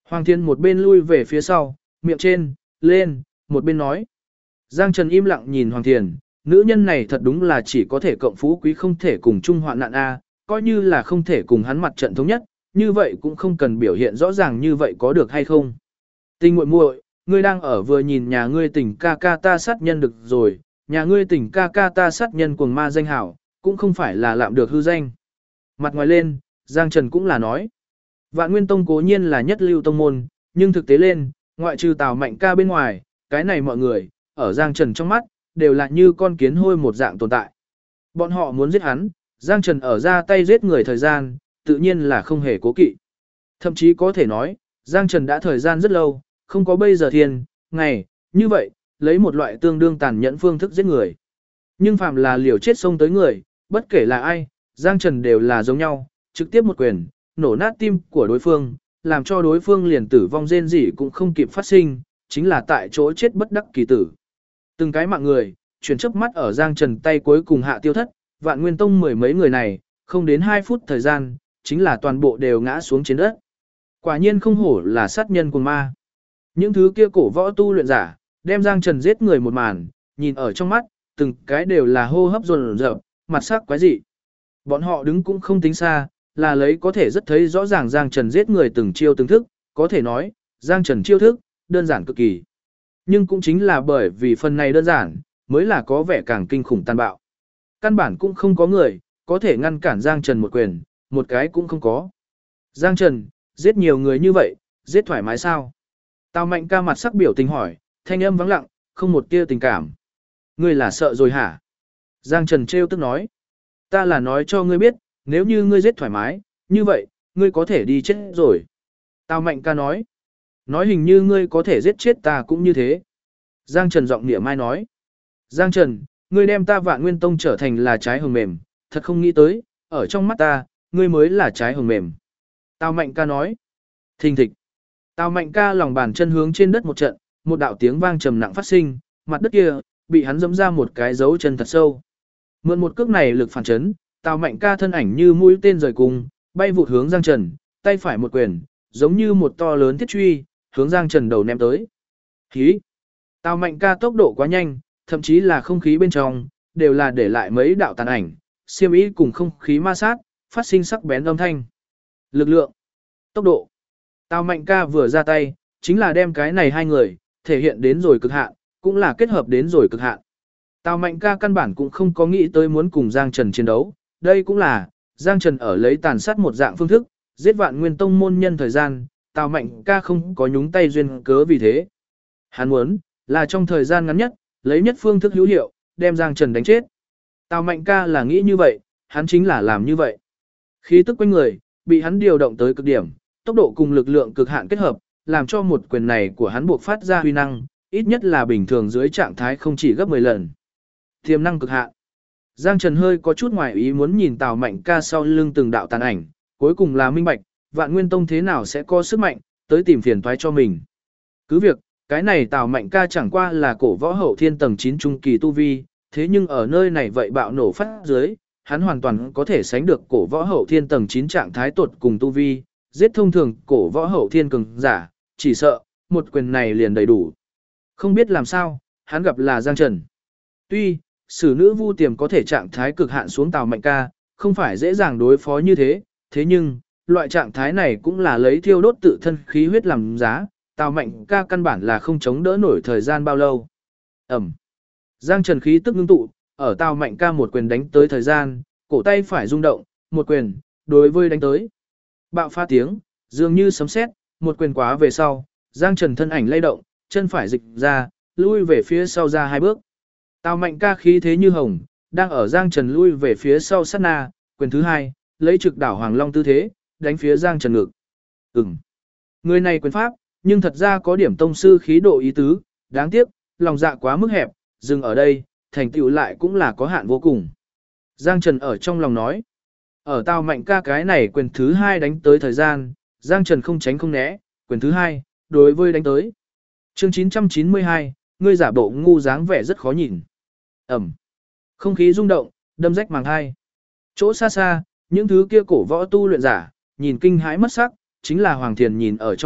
Hoàng Thiên một bên lui về phía sau, miệng trên, lên, một bên nói. Giang Trần im lặng nhìn Hoàng Thiền, nữ nhân này thật đúng là chỉ có thể cộng phú quý không thể cùng chung hoạn nạn A, coi như là không thể cùng hắn mặt trận thống nhất, như vậy cũng không cần biểu hiện rõ ràng như vậy có được hay không. Tình muội muội, ngươi đang ở vừa nhìn nhà ngươi tỉnh ca ca ta sát nhân được rồi, nhà ngươi tỉnh ca ca ta sát nhân cuồng ma danh hảo, cũng không phải là lạm được hư danh. Mặt ngoài lên, Giang Trần cũng là nói. Vạn Nguyên Tông cố nhiên là nhất lưu tông môn, nhưng thực tế lên, ngoại trừ Tào Mạnh ca bên ngoài, cái này mọi người, ở Giang Trần trong mắt, đều là như con kiến hôi một dạng tồn tại. Bọn họ muốn giết hắn, Giang Trần ở ra tay giết người thời gian, tự nhiên là không hề cố kỵ. Thậm chí có thể nói, Giang Trần đã thời gian rất lâu, không có bây giờ thiên, ngày, như vậy, lấy một loại tương đương tàn nhẫn phương thức giết người. Nhưng phạm là liều chết xông tới người, bất kể là ai, Giang Trần đều là giống nhau, trực tiếp một quyền, nổ nát tim của đối phương, làm cho đối phương liền tử vong rên rỉ cũng không kịp phát sinh, chính là tại chỗ chết bất đắc kỳ tử. Từng cái mạng người, chuyển chớp mắt ở Giang Trần tay cuối cùng hạ tiêu thất, Vạn Nguyên Tông mười mấy người này, không đến 2 phút thời gian, chính là toàn bộ đều ngã xuống trên đất. Quả nhiên không hổ là sát nhân cùng ma. Những thứ kia cổ võ tu luyện giả, đem Giang Trần giết người một màn, nhìn ở trong mắt, từng cái đều là hô hấp dồn dập, mặt sắc quái dị. Bọn họ đứng cũng không tính xa, là lấy có thể rất thấy rõ ràng Giang Trần giết người từng chiêu từng thức, có thể nói, Giang Trần chiêu thức, đơn giản cực kỳ. Nhưng cũng chính là bởi vì phần này đơn giản, mới là có vẻ càng kinh khủng tàn bạo. Căn bản cũng không có người, có thể ngăn cản Giang Trần một quyền, một cái cũng không có. Giang Trần, giết nhiều người như vậy, giết thoải mái sao? Tào Mạnh ca mặt sắc biểu tình hỏi, thanh âm vắng lặng, không một tia tình cảm. Ngươi là sợ rồi hả? Giang Trần trêu tức nói. Ta là nói cho ngươi biết, nếu như ngươi giết thoải mái, như vậy, ngươi có thể đi chết rồi. Tào Mạnh ca nói. Nói hình như ngươi có thể giết chết ta cũng như thế. Giang Trần giọng nịa mai nói. Giang Trần, ngươi đem ta Vạn Nguyên Tông trở thành là trái hồng mềm, thật không nghĩ tới, ở trong mắt ta, ngươi mới là trái hồng mềm. Tào Mạnh ca nói. Thình thịch. Tào Mạnh ca lòng bàn chân hướng trên đất một trận, một đạo tiếng vang trầm nặng phát sinh, mặt đất kia, bị hắn giẫm ra một cái dấu chân thật sâu. Mượn một cước này lực phản chấn, Tào Mạnh ca thân ảnh như mũi tên rời cung, bay vụt hướng Giang Trần, tay phải một quyền, giống như một to lớn thiết truy, hướng Giang Trần đầu ném tới. Khí! Tào Mạnh ca tốc độ quá nhanh, thậm chí là không khí bên trong, đều là để lại mấy đạo tàn ảnh, xiêm y cùng không khí ma sát, phát sinh sắc bén âm thanh. Lực lượng! Tốc độ! Tào Mạnh ca vừa ra tay, chính là đem cái này hai người, thể hiện đến rồi cực hạn, cũng là kết hợp đến rồi cực hạn. Tào Mạnh ca căn bản cũng không có nghĩ tới muốn cùng Giang Trần chiến đấu, đây cũng là, Giang Trần ở lấy tàn sát một dạng phương thức, giết Vạn Nguyên Tông môn nhân thời gian, Tào Mạnh ca không có nhúng tay duyên cớ vì thế. Hắn muốn, là trong thời gian ngắn nhất, lấy nhất phương thức hữu hiệu, đem Giang Trần đánh chết. Tào Mạnh ca là nghĩ như vậy, hắn chính là làm như vậy. Khí tức quanh người, bị hắn điều động tới cực điểm, tốc độ cùng lực lượng cực hạn kết hợp, làm cho một quyền này của hắn buộc phát ra huy năng, ít nhất là bình thường dưới trạng thái không chỉ gấp 10 lần. Tiềm năng cực hạn. Giang Trần hơi có chút ngoài ý muốn nhìn Tào Mạnh ca sau lưng từng đạo tàn ảnh, cuối cùng là minh bạch, Vạn Nguyên Tông thế nào sẽ có sức mạnh, tới tìm phiền toái cho mình. Cứ việc, cái này Tào Mạnh ca chẳng qua là cổ võ hậu thiên tầng 9 trung kỳ tu vi, thế nhưng ở nơi này vậy bạo nổ phát dưới, hắn hoàn toàn có thể sánh được cổ võ hậu thiên tầng 9 trạng thái tột cùng tu vi, giết thông thường cổ võ hậu thiên cường giả, chỉ sợ, một quyền này liền đầy đủ. Không biết làm sao, hắn gặp là Giang Trần. Tuy, sử nữ vu tiềm có thể trạng thái cực hạn xuống Tào Mạnh ca, không phải dễ dàng đối phó như thế, thế nhưng, loại trạng thái này cũng là lấy thiêu đốt tự thân khí huyết làm giá, Tào Mạnh ca căn bản là không chống đỡ nổi thời gian bao lâu. Ẩm. Giang Trần khí tức ngưng tụ, ở Tào Mạnh ca một quyền đánh tới thời gian, cổ tay phải rung động, một quyền, đối với đánh tới. Bạo pha tiếng, dường như sấm sét, một quyền quá về sau, Giang Trần thân ảnh lay động, chân phải dịch ra, lui về phía sau ra 2 bước. Tào Mạnh ca khí thế như hồng, đang ở Giang Trần lui về phía sau sát na, quyền thứ 2, lấy trực đảo Hoàng Long tư thế, đánh phía Giang Trần ngực. Người này quyền pháp, nhưng thật ra có điểm tông sư khí độ ý tứ, đáng tiếc, lòng dạ quá mức hẹp, dừng ở đây, thành tựu lại cũng là có hạn vô cùng. Giang Trần ở trong lòng nói, ở Tào Mạnh ca cái này quyền thứ 2 đánh tới thời gian, Giang Trần không tránh không né, quyền thứ 2, đối với đánh tới. Chương 992, ngươi giả bộ ngu dáng vẻ rất khó nhìn. Ẩm. Không khí rung động, đâm rách màng hai. Chỗ xa xa, những thứ kia cổ võ tu luyện giả, nhìn kinh hãi mất sắc, chính là Hoàng Thiền nhìn ở trong mắt,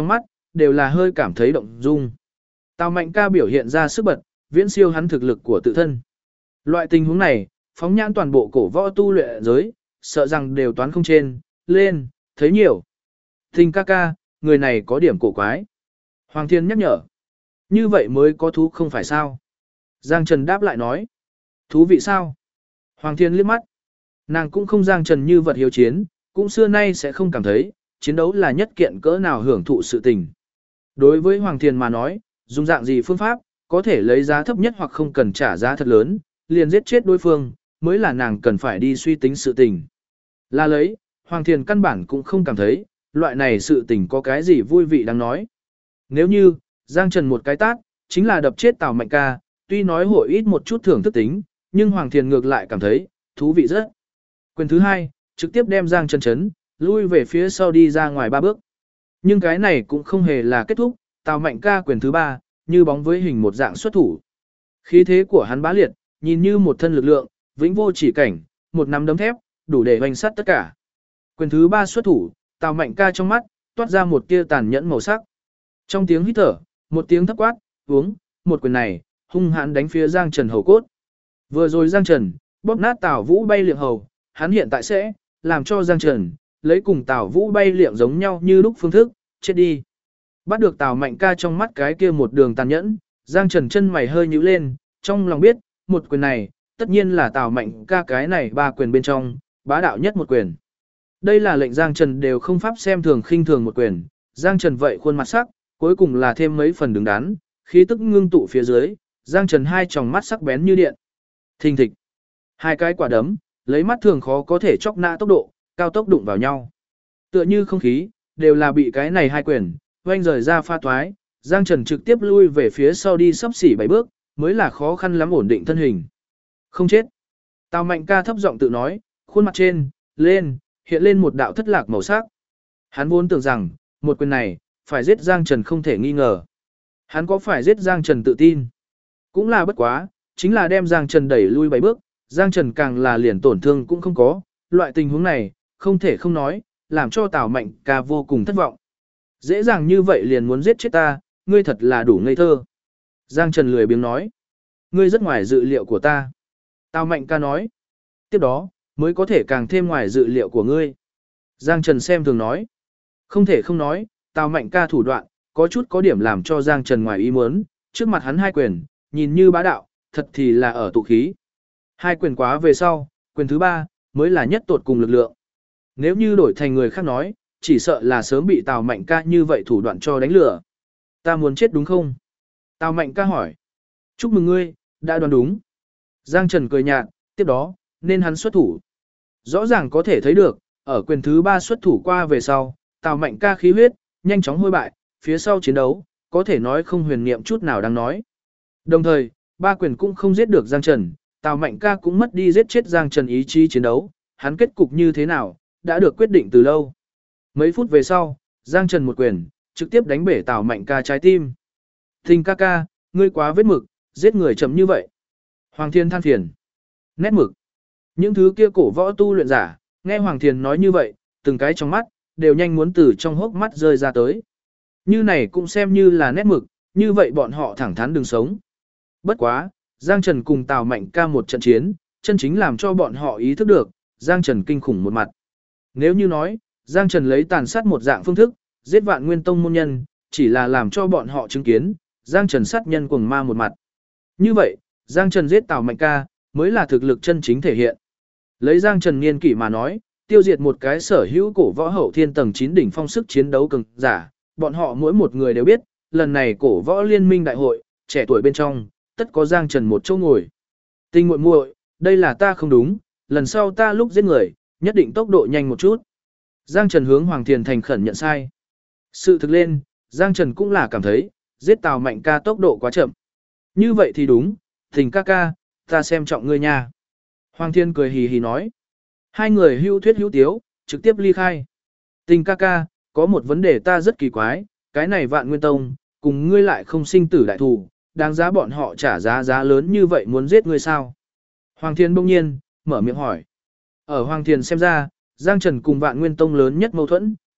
đều là hơi cảm thấy động dung. Tào Mạnh ca biểu hiện ra sức bật, viễn siêu hắn thực lực của tự thân. Loại tình huống này, phóng nhãn toàn bộ cổ võ tu luyện giới, sợ rằng đều toán không trên, lên, thấy nhiều. Tình ca ca, người này có điểm cổ quái. Hoàng Thiên nhắc nhở. Như vậy mới có thú không phải sao? Giang Trần đáp lại nói. Thú vị sao? Hoàng Thiên liếc mắt. Nàng cũng không Giang Trần như vật hiếu chiến, cũng xưa nay sẽ không cảm thấy, chiến đấu là nhất kiện cỡ nào hưởng thụ sự tình. Đối với Hoàng Thiên mà nói, dùng dạng gì phương pháp, có thể lấy giá thấp nhất hoặc không cần trả giá thật lớn, liền giết chết đối phương, mới là nàng cần phải đi suy tính sự tình. Là lấy, Hoàng Thiên căn bản cũng không cảm thấy, loại này sự tình có cái gì vui vị đáng nói. Nếu như, Giang Trần một cái tát, chính là đập chết Tào Mạnh ca, tuy nói hội ít một chút thưởng thức tính, nhưng Hoàng Thiên ngược lại cảm thấy, thú vị rất. Quyền thứ hai, trực tiếp đem Giang Trần chấn, lui về phía sau đi ra ngoài 3 bước. Nhưng cái này cũng không hề là kết thúc, Tào Mạnh ca quyền thứ 3, như bóng với hình một dạng xuất thủ. Khí thế của hắn bá liệt, nhìn như một thân lực lượng, vĩnh vô chỉ cảnh, một nắm đấm thép, đủ để hoành sát tất cả. Quyền thứ 3 xuất thủ, Tào Mạnh ca trong mắt, toát ra một tia tàn nhẫn màu sắc. Trong tiếng hít thở, một tiếng thấp quát, uống, một quyền này, hung hãn đánh phía Giang Trần hầu cốt. Vừa rồi Giang Trần, bóp nát Tào Vũ bay liệng hầu, hắn hiện tại sẽ, làm cho Giang Trần, lấy cùng Tào Vũ bay liệng giống nhau như lúc phương thức, chết đi. Bắt được Tào Mạnh ca trong mắt cái kia một đường tàn nhẫn, Giang Trần chân mày hơi nhíu lên, trong lòng biết, một quyền này, tất nhiên là Tào Mạnh ca cái này 3 quyền bên trong, bá đạo nhất một quyền. Đây là lệnh Giang Trần đều không pháp xem thường khinh thường một quyền, Giang Trần vậy khuôn mặt sắc, cuối cùng là thêm mấy phần đứng đắn, khí tức ngưng tụ phía dưới, Giang Trần hai tròng mắt sắc bén như điện. Thình thịch. Hai cái quả đấm, lấy mắt thường khó có thể chọc nã tốc độ, cao tốc đụng vào nhau. Tựa như không khí, đều là bị cái này hai quyền, oanh rời ra pha toái, Giang Trần trực tiếp lui về phía sau đi sắp xỉ 7 bước, mới là khó khăn lắm ổn định thân hình. Không chết. Tào Mạnh ca thấp giọng tự nói, khuôn mặt trên, lên, hiện lên một đạo thất lạc màu sắc. Hắn vốn tưởng rằng, một quyền này, phải giết Giang Trần không thể nghi ngờ. Hắn có phải giết Giang Trần tự tin? Cũng là bất quá, chính là đem Giang Trần đẩy lui 7 bước, Giang Trần càng là liền tổn thương cũng không có, loại tình huống này, không thể không nói, làm cho Tào Mạnh ca vô cùng thất vọng. Dễ dàng như vậy liền muốn giết chết ta, ngươi thật là đủ ngây thơ. Giang Trần lười biếng nói, ngươi rất ngoài dự liệu của ta. Tào Mạnh ca nói, tiếp đó, mới có thể càng thêm ngoài dự liệu của ngươi. Giang Trần xem thường nói, không thể không nói, Tào Mạnh ca thủ đoạn, có chút có điểm làm cho Giang Trần ngoài ý muốn, trước mặt hắn hai quyền, nhìn như bá đạo, thật thì là ở tụ khí. Hai quyền quá về sau, quyền thứ 3, mới là nhất tột cùng lực lượng. Nếu như đổi thành người khác nói, chỉ sợ là sớm bị Tào Mạnh ca như vậy thủ đoạn cho đánh lừa. Ta muốn chết đúng không? Tào Mạnh ca hỏi. Chúc mừng ngươi, đã đoán đúng. Giang Trần cười nhạt, tiếp đó, nên hắn xuất thủ. Rõ ràng có thể thấy được, ở quyền thứ 3 xuất thủ qua về sau, Tào Mạnh ca khí huyết, nhanh chóng hôi bại, phía sau chiến đấu, có thể nói không huyền niệm chút nào đang nói. Đồng thời, 3 quyền cũng không giết được Giang Trần, Tào Mạnh ca cũng mất đi giết chết Giang Trần ý chí chiến đấu, hắn kết cục như thế nào, đã được quyết định từ lâu. Mấy phút về sau, Giang Trần một quyền, trực tiếp đánh bể Tào Mạnh ca trái tim. Tình ca ca, ngươi quá vết mực, giết người chậm như vậy. Hoàng Thiên than phiền. Nét mực. Những thứ kia cổ võ tu luyện giả, nghe Hoàng Thiên nói như vậy, từng cái trong mắt, đều nhanh muốn từ trong hốc mắt rơi ra tới. Như này cũng xem như là nét mực, như vậy bọn họ thẳng thắn đừng sống. Bất quá, Giang Trần cùng Tào Mạnh ca một trận chiến, chân chính làm cho bọn họ ý thức được, Giang Trần kinh khủng một mặt. Nếu như nói, Giang Trần lấy tàn sát một dạng phương thức, giết Vạn Nguyên Tông môn nhân, chỉ là làm cho bọn họ chứng kiến, Giang Trần sát nhân cuồng ma một mặt. Như vậy, Giang Trần giết Tào Mạnh ca, mới là thực lực chân chính thể hiện. Lấy Giang Trần niên kỷ mà nói, tiêu diệt một cái sở hữu cổ võ hậu thiên tầng 9 đỉnh phong sức chiến đấu cường giả, bọn họ mỗi một người đều biết, lần này cổ võ liên minh đại hội, trẻ tuổi bên trong, tất có Giang Trần một chỗ ngồi. Tinh muội muội, đây là ta không đúng, lần sau ta lúc giết người, nhất định tốc độ nhanh một chút. Giang Trần hướng Hoàng Thiền thành khẩn nhận sai. Sự thực lên, Giang Trần cũng là cảm thấy, giết Tào Mạnh ca tốc độ quá chậm. Như vậy thì đúng, Tình ca ca, ta xem trọng ngươi nha. Hoàng Thiên cười hì hì nói. Hai người hưu thuyết hữu tiếu, trực tiếp ly khai. Tình ca ca, có một vấn đề ta rất kỳ quái, cái này Vạn Nguyên Tông, cùng ngươi lại không sinh tử đại thù, đáng giá bọn họ trả giá lớn như vậy muốn giết ngươi sao? Hoàng Thiên bỗng nhiên, mở miệng hỏi. Ở Hoàng Thiên xem ra, Giang Trần cùng Vạn Nguyên Tông lớn nhất mâu thuẫn,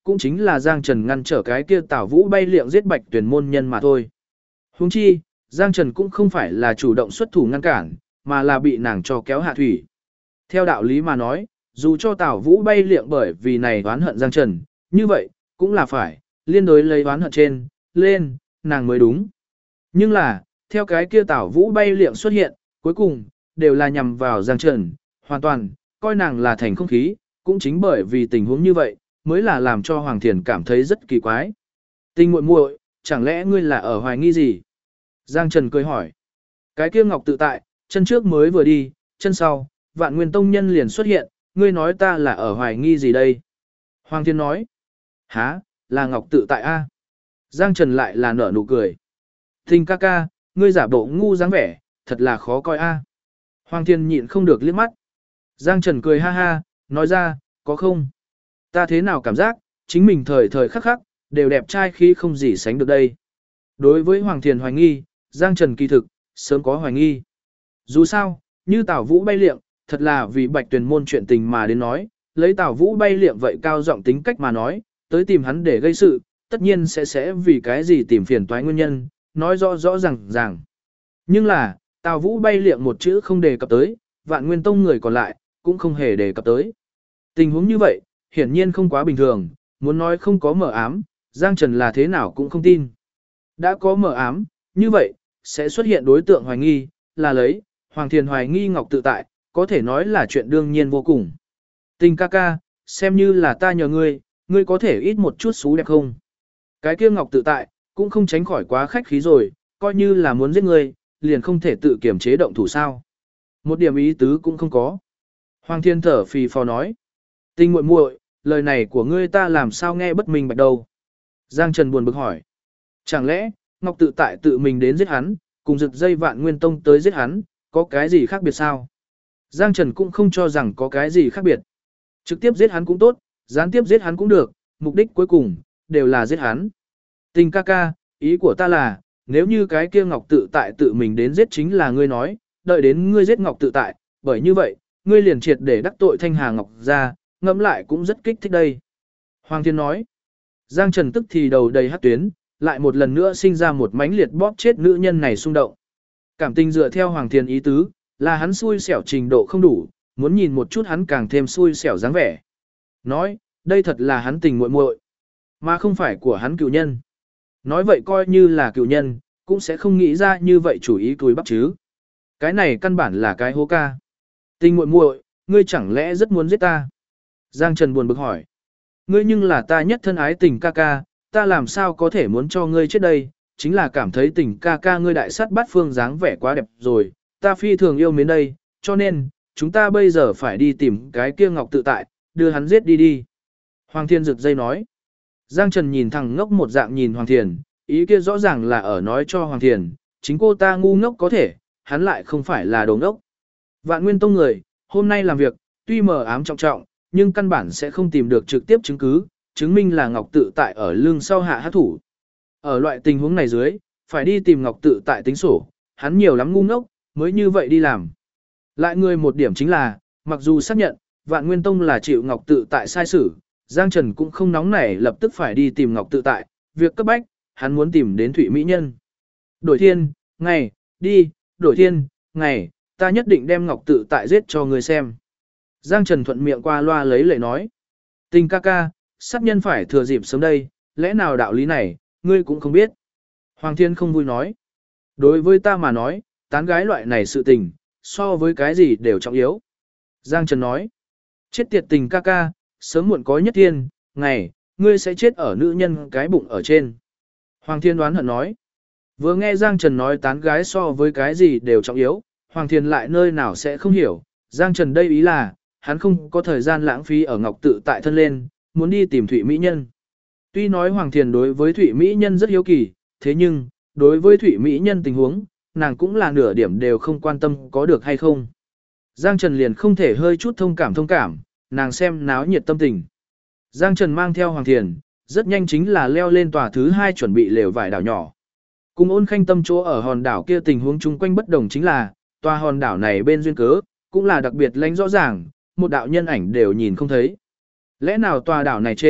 cũng chính là Giang Trần ngăn trở cái kia Tào Vũ bay liệng giết Bạch Tuyển môn nhân mà thôi. Huống chi, Giang Trần cũng không phải là chủ động xuất thủ ngăn cản, mà là bị nàng cho kéo hạ thủy. Theo đạo lý mà nói, dù cho Tào Vũ bay liệng bởi vì này oán hận Giang Trần, như vậy, cũng là phải, liên đối lấy oán hận trên, lên, nàng mới đúng. Nhưng là, theo cái kia Tào Vũ bay liệng xuất hiện, cuối cùng, đều là nhằm vào Giang Trần, hoàn toàn, coi nàng là thành không khí, cũng chính bởi vì tình huống như vậy, mới là làm cho Hoàng Thiền cảm thấy rất kỳ quái. Tình muội muội, chẳng lẽ ngươi là ở hoài nghi gì? Giang Trần cười hỏi. Cái kia ngọc tự tại, chân trước mới vừa đi, chân sau, Vạn Nguyên Tông nhân liền xuất hiện, ngươi nói ta là ở hoài nghi gì đây? Hoàng Thiên nói. Hả, là ngọc tự tại a? Giang Trần lại là nở nụ cười. Tình ca ca, ngươi giả bộ ngu dáng vẻ, thật là khó coi a. Hoàng Thiên nhịn không được liếc mắt. Giang Trần cười ha ha, nói ra, có không? Ta thế nào cảm giác, chính mình thời thời khắc khắc, đều đẹp trai khi không gì sánh được đây. Đối với Hoàng Thiền hoài nghi, Giang Trần kỳ thực, sớm có hoài nghi. Dù sao, như Tào Vũ bay liệng, thật là vì Bạch Tuyền môn chuyện tình mà đến nói, lấy Tào Vũ bay liệng vậy cao giọng tính cách mà nói, tới tìm hắn để gây sự, tất nhiên sẽ vì cái gì tìm phiền toái nguyên nhân, nói rõ rõ ràng. Nhưng là, Tào Vũ bay liệng một chữ không đề cập tới, Vạn Nguyên Tông người còn lại, cũng không hề đề cập tới. Tình huống như vậy, hiển nhiên không quá bình thường, muốn nói không có mở ám, Giang Trần là thế nào cũng không tin. Đã có mở ám, như vậy, sẽ xuất hiện đối tượng hoài nghi, là lấy, Hoàng Thiền hoài nghi Ngọc tự tại, có thể nói là chuyện đương nhiên vô cùng. Tình ca ca, xem như là ta nhờ ngươi, ngươi có thể ít một chút xú đẹp không? Cái kia Ngọc tự tại, cũng không tránh khỏi quá khách khí rồi, coi như là muốn giết ngươi, liền không thể tự kiểm chế động thủ sao. Một điểm ý tứ cũng không có. Hoàng Thiên thở phì phò nói. Tình muội muội, lời này của ngươi ta làm sao nghe bất minh bạch đâu. Giang Trần buồn bực hỏi. Chẳng lẽ, Ngọc tự tại tự mình đến giết hắn, cùng rực dây Vạn Nguyên Tông tới giết hắn, có cái gì khác biệt sao? Giang Trần cũng không cho rằng có cái gì khác biệt. Trực tiếp giết hắn cũng tốt, gián tiếp giết hắn cũng được, mục đích cuối cùng, đều là giết hắn. Tình ca ca, ý của ta là, nếu như cái kia Ngọc tự tại tự mình đến giết chính là ngươi nói, đợi đến ngươi giết Ngọc tự tại, bởi như vậy, ngươi liền triệt để đắc tội Thanh Hà Ngọc ra, ngẫm lại cũng rất kích thích đây. Hoàng Thiên nói. Giang Trần tức thì đầu đầy hát tuyến, lại một lần nữa sinh ra một mãnh liệt bóp chết nữ nhân này xung động. Cảm tình dựa theo Hoàng Thiên ý tứ, là hắn xui xẻo trình độ không đủ, muốn nhìn một chút hắn càng thêm xui xẻo dáng vẻ. Nói, đây thật là hắn tình muội muội, mà không phải của hắn cựu nhân. Nói vậy coi như là cựu nhân, cũng sẽ không nghĩ ra như vậy chủ ý cùi bắp chứ. Cái này căn bản là cái hố ca. Tình muội muội, ngươi chẳng lẽ rất muốn giết ta? Giang Trần buồn bực hỏi. Ngươi nhưng là ta nhất thân ái tình ca ca, ta làm sao có thể muốn cho ngươi chết đây, chính là cảm thấy tình ca ca ngươi đại sát bát phương dáng vẻ quá đẹp rồi, ta phi thường yêu mến đây, cho nên, chúng ta bây giờ phải đi tìm cái kia Ngọc tự tại, đưa hắn giết đi đi. Hoàng Thiên rực dây nói. Giang Trần nhìn thằng ngốc một dạng nhìn Hoàng Thiền, ý kia rõ ràng là ở nói cho Hoàng Thiền, chính cô ta ngu ngốc có thể, hắn lại không phải là đồ ngốc. Vạn Nguyên Tông người, hôm nay làm việc, tuy mờ ám trọng trọng, nhưng căn bản sẽ không tìm được trực tiếp chứng cứ, chứng minh là Ngọc tự tại ở lưng sau hạ hát thủ. Ở loại tình huống này dưới, phải đi tìm Ngọc tự tại tính sổ, hắn nhiều lắm ngu ngốc, mới như vậy đi làm. Lại người một điểm chính là, mặc dù xác nhận, Vạn Nguyên Tông là chịu Ngọc tự tại sai xử, Giang Trần cũng không nóng nảy lập tức phải đi tìm Ngọc tự tại, việc cấp bách, hắn muốn tìm đến Thụy Mỹ Nhân. Đổi thiên, ngày, đi, đổi thiên, ngày, ta nhất định đem Ngọc tự tại giết cho người xem. Giang Trần thuận miệng qua loa lấy lệ nói. Tình ca ca, sát nhân phải thừa dịp sớm đây, lẽ nào đạo lý này, ngươi cũng không biết. Hoàng Thiên không vui nói. Đối với ta mà nói, tán gái loại này sự tình, so với cái gì đều trọng yếu. Giang Trần nói. Chết tiệt tình ca ca, sớm muộn có nhất thiên, ngày, ngươi sẽ chết ở nữ nhân cái bụng ở trên. Hoàng Thiên đoán hận nói. Vừa nghe Giang Trần nói tán gái so với cái gì đều trọng yếu, Hoàng Thiên lại nơi nào sẽ không hiểu. Giang Trần đây ý là, hắn không có thời gian lãng phí ở Ngọc tự tại thân lên, muốn đi tìm Thụy Mỹ Nhân. Tuy nói Hoàng Thiền đối với Thụy Mỹ Nhân rất hiếu kỳ, thế nhưng, đối với Thụy Mỹ Nhân tình huống, nàng cũng là nửa điểm đều không quan tâm có được hay không. Giang Trần liền không thể hơi chút thông cảm, nàng xem náo nhiệt tâm tình. Giang Trần mang theo Hoàng Thiền, rất nhanh chính là leo lên tòa thứ 2 chuẩn bị lều vải đảo nhỏ. Cùng Ôn Khanh tâm chỗ ở hòn đảo kia tình huống chung quanh bất đồng chính là, tòa hòn đảo này bên duyên cớ, cũng là đặc biệt lánh rõ ràng, một đạo nhân ảnh đều nhìn không thấy. Lẽ nào tòa đảo này trên,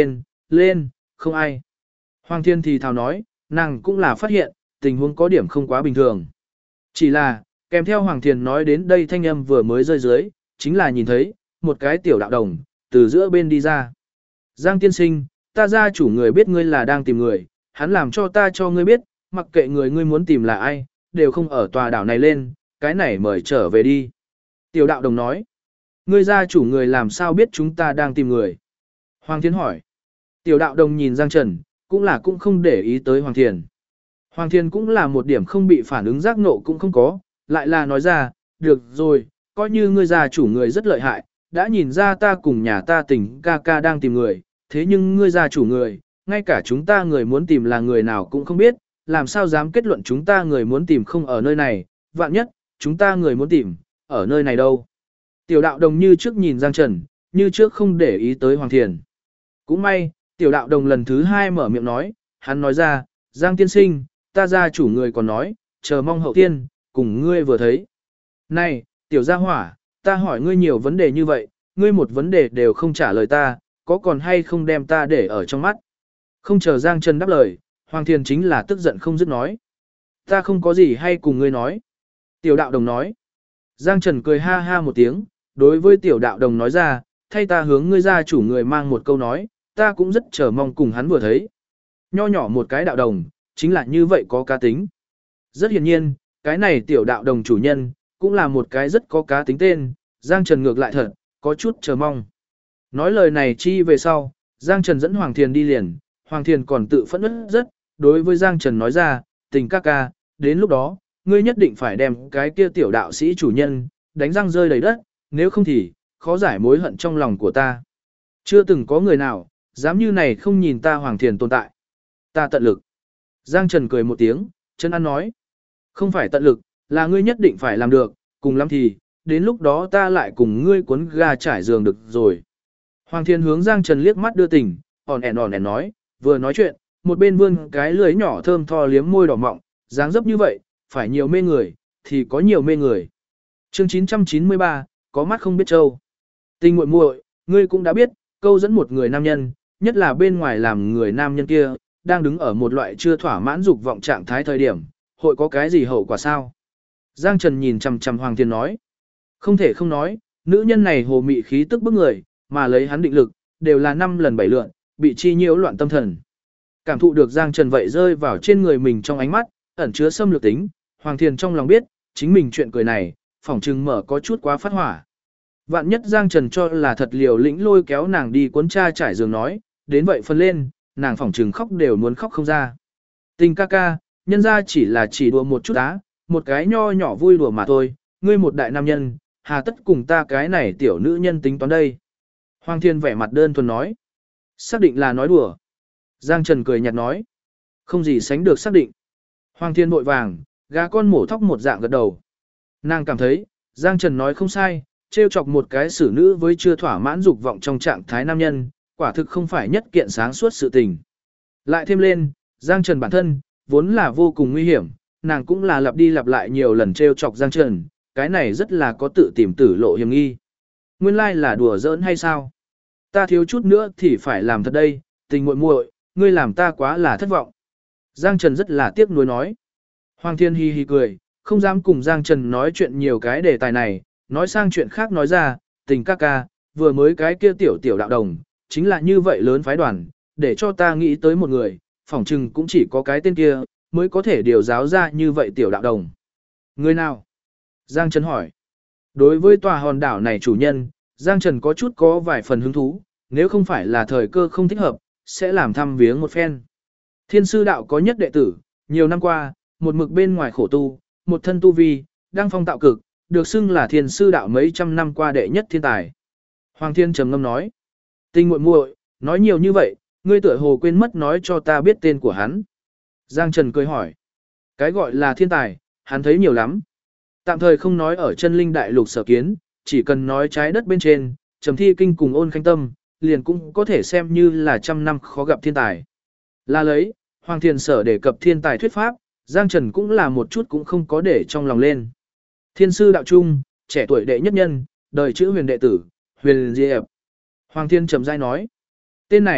Lên, không ai. Hoàng Thiên thì thào nói, nàng cũng là phát hiện, tình huống có điểm không quá bình thường. Chỉ là, kèm theo Hoàng Thiên nói đến đây thanh âm vừa mới rơi dưới, chính là nhìn thấy, một cái tiểu đạo đồng, từ giữa bên đi ra. Giang tiên sinh, ta gia chủ người biết ngươi là đang tìm người, hắn làm cho ta cho ngươi biết, mặc kệ người ngươi muốn tìm là ai, đều không ở tòa đảo này lên, cái này mời trở về đi. Tiểu đạo đồng nói, ngươi gia chủ người làm sao biết chúng ta đang tìm người? Hoàng Thiên hỏi. Tiểu đạo đồng nhìn Giang Trần, cũng không để ý tới Hoàng Thiên. Hoàng Thiên cũng là một điểm không bị phản ứng giác nộ cũng không có, lại là nói ra, được rồi, coi như ngươi gia chủ người rất lợi hại, đã nhìn ra ta cùng nhà ta tỉnh ca ca đang tìm người, thế nhưng ngươi gia chủ người, ngay cả chúng ta người muốn tìm là người nào cũng không biết, làm sao dám kết luận chúng ta người muốn tìm không ở nơi này, vạn nhất, chúng ta người muốn tìm, ở nơi này đâu. Tiểu đạo đồng như trước nhìn Giang Trần, như trước không để ý tới Hoàng Thiền. Cũng may, tiểu đạo đồng lần thứ 2 mở miệng nói, hắn nói ra, Giang tiên sinh, ta gia chủ người còn nói, chờ mong hậu tiên, cùng ngươi vừa thấy. Này, tiểu gia hỏa, ta hỏi ngươi nhiều vấn đề như vậy, ngươi một vấn đề đều không trả lời ta, có còn hay không đem ta để ở trong mắt. Không chờ Giang Trần đáp lời, Hoàng Thiền chính là tức giận không dứt nói. Ta không có gì hay cùng ngươi nói. Tiểu đạo đồng nói. Giang Trần cười ha ha một tiếng, đối với tiểu đạo đồng nói ra, thay ta hướng ngươi gia chủ người mang một câu nói, ta cũng rất chờ mong cùng hắn vừa thấy. Nho nhỏ một cái đạo đồng, chính là như vậy có cá tính. Rất hiển nhiên, cái này tiểu đạo đồng chủ nhân, cũng là một cái rất có cá tính tên, Giang Trần ngược lại thật, có chút chờ mong. Nói lời này chi về sau, Giang Trần dẫn Hoàng Thiền đi liền, Hoàng Thiền còn tự phẫn nứt rất, đối với Giang Trần nói ra, tình ca ca, đến lúc đó, ngươi nhất định phải đem cái kia tiểu đạo sĩ chủ nhân, đánh răng rơi đầy đất, nếu không thì, khó giải mối hận trong lòng của ta. Chưa từng có người nào, dám như này không nhìn ta Hoàng Thiền tồn tại. Ta tận lực. Giang Trần cười một tiếng, chân ăn nói. Không phải tận lực, là ngươi nhất định phải làm được, cùng lắm thì, đến lúc đó ta lại cùng ngươi cuốn ga trải giường được rồi. Hoàng Thiên hướng Giang Trần liếc mắt đưa tình, ỏn ẻn nói, vừa nói chuyện, một bên vươn cái lưới nhỏ thơm tho liếm môi đỏ mọng, dáng dấp như vậy, phải nhiều mê người, thì có nhiều mê người. Chương 993, có mắt không biết trâu. Tình muội muội, ngươi cũng đã biết, câu dẫn một người nam nhân, nhất là bên ngoài làm người nam nhân kia, đang đứng ở một loại chưa thỏa mãn dục vọng trạng thái thời điểm, hội có cái gì hậu quả sao? Giang Trần nhìn chằm chằm Hoàng Thiên nói. Không thể không nói, nữ nhân này hồ mị khí tức bức người, mà lấy hắn định lực, đều là 5 lần 7 lượn, bị chi nhiễu loạn tâm thần. Cảm thụ được Giang Trần vậy rơi vào trên người mình trong ánh mắt, ẩn chứa xâm lược tính, Hoàng Thiên trong lòng biết, chính mình chuyện cười này, phỏng chừng mở có chút quá phát hỏa. Vạn nhất Giang Trần cho là thật liều lĩnh lôi kéo nàng đi cuốn cha trải giường nói, đến vậy phân lên, nàng phỏng chừng khóc đều muốn khóc không ra. Tình ca ca, nhân ra chỉ đùa một chút á, một cái nho nhỏ vui đùa mà thôi, ngươi một đại nam nhân, hà tất cùng ta cái này tiểu nữ nhân tính toán đây. Hoàng Thiên vẻ mặt đơn thuần nói. Xác định là nói đùa. Giang Trần cười nhạt nói. Không gì sánh được xác định. Hoàng Thiên vội vàng, gà con mổ thóc một dạng gật đầu. Nàng cảm thấy, Giang Trần nói không sai, trêu chọc một cái xử nữ với chưa thỏa mãn dục vọng trong trạng thái nam nhân, quả thực không phải nhất kiện sáng suốt sự tình. Lại thêm lên, Giang Trần bản thân, vốn là vô cùng nguy hiểm, nàng cũng là lặp đi lặp lại nhiều lần trêu chọc Giang Trần, cái này rất là có tự tìm tử lộ hiểm nghi. Nguyên lai là đùa giỡn hay sao? Ta thiếu chút nữa thì phải làm thật đây, tình muội muội, ngươi làm ta quá là thất vọng. Giang Trần rất là tiếc nuối nói. Hoàng Thiên hi hi cười, không dám cùng Giang Trần nói chuyện nhiều cái đề tài này, nói sang chuyện khác nói ra, tình ca ca, vừa mới cái kia tiểu đạo đồng, chính là như vậy lớn phái đoàn, để cho ta nghĩ tới một người, phỏng chừng cũng chỉ có cái tên kia, mới có thể điều giáo ra như vậy tiểu đạo đồng. Người nào? Giang Trần hỏi. Đối với tòa hòn đảo này chủ nhân, Giang Trần có chút có vài phần hứng thú, nếu không phải là thời cơ không thích hợp, sẽ làm thăm viếng một phen. Thiên sư đạo có nhất đệ tử, nhiều năm qua, một mực bên ngoài khổ tu, một thân tu vi, đăng phong tạo cực, được xưng là thiên sư đạo mấy trăm năm qua đệ nhất thiên tài. Hoàng Thiên trầm ngâm nói. Tình muội muội, nói nhiều như vậy, ngươi tựa hồ quên mất nói cho ta biết tên của hắn. Giang Trần cười hỏi. Cái gọi là thiên tài, hắn thấy nhiều lắm. Tạm thời không nói ở chân linh đại lục sở kiến, chỉ cần nói trái đất bên trên, Trầm Thi Kinh cùng Ôn Khanh Tâm, liền cũng có thể xem như là trăm năm khó gặp thiên tài. Là lấy, Hoàng Thiên sở đề cập thiên tài thuyết pháp, Giang Trần cũng là một chút cũng không có để trong lòng lên. Thiên sư đạo trung, trẻ tuổi đệ nhất nhân, đời chữ huyền đệ tử, huyền diệp. Hoàng Thiên trầm giai nói. Tên này,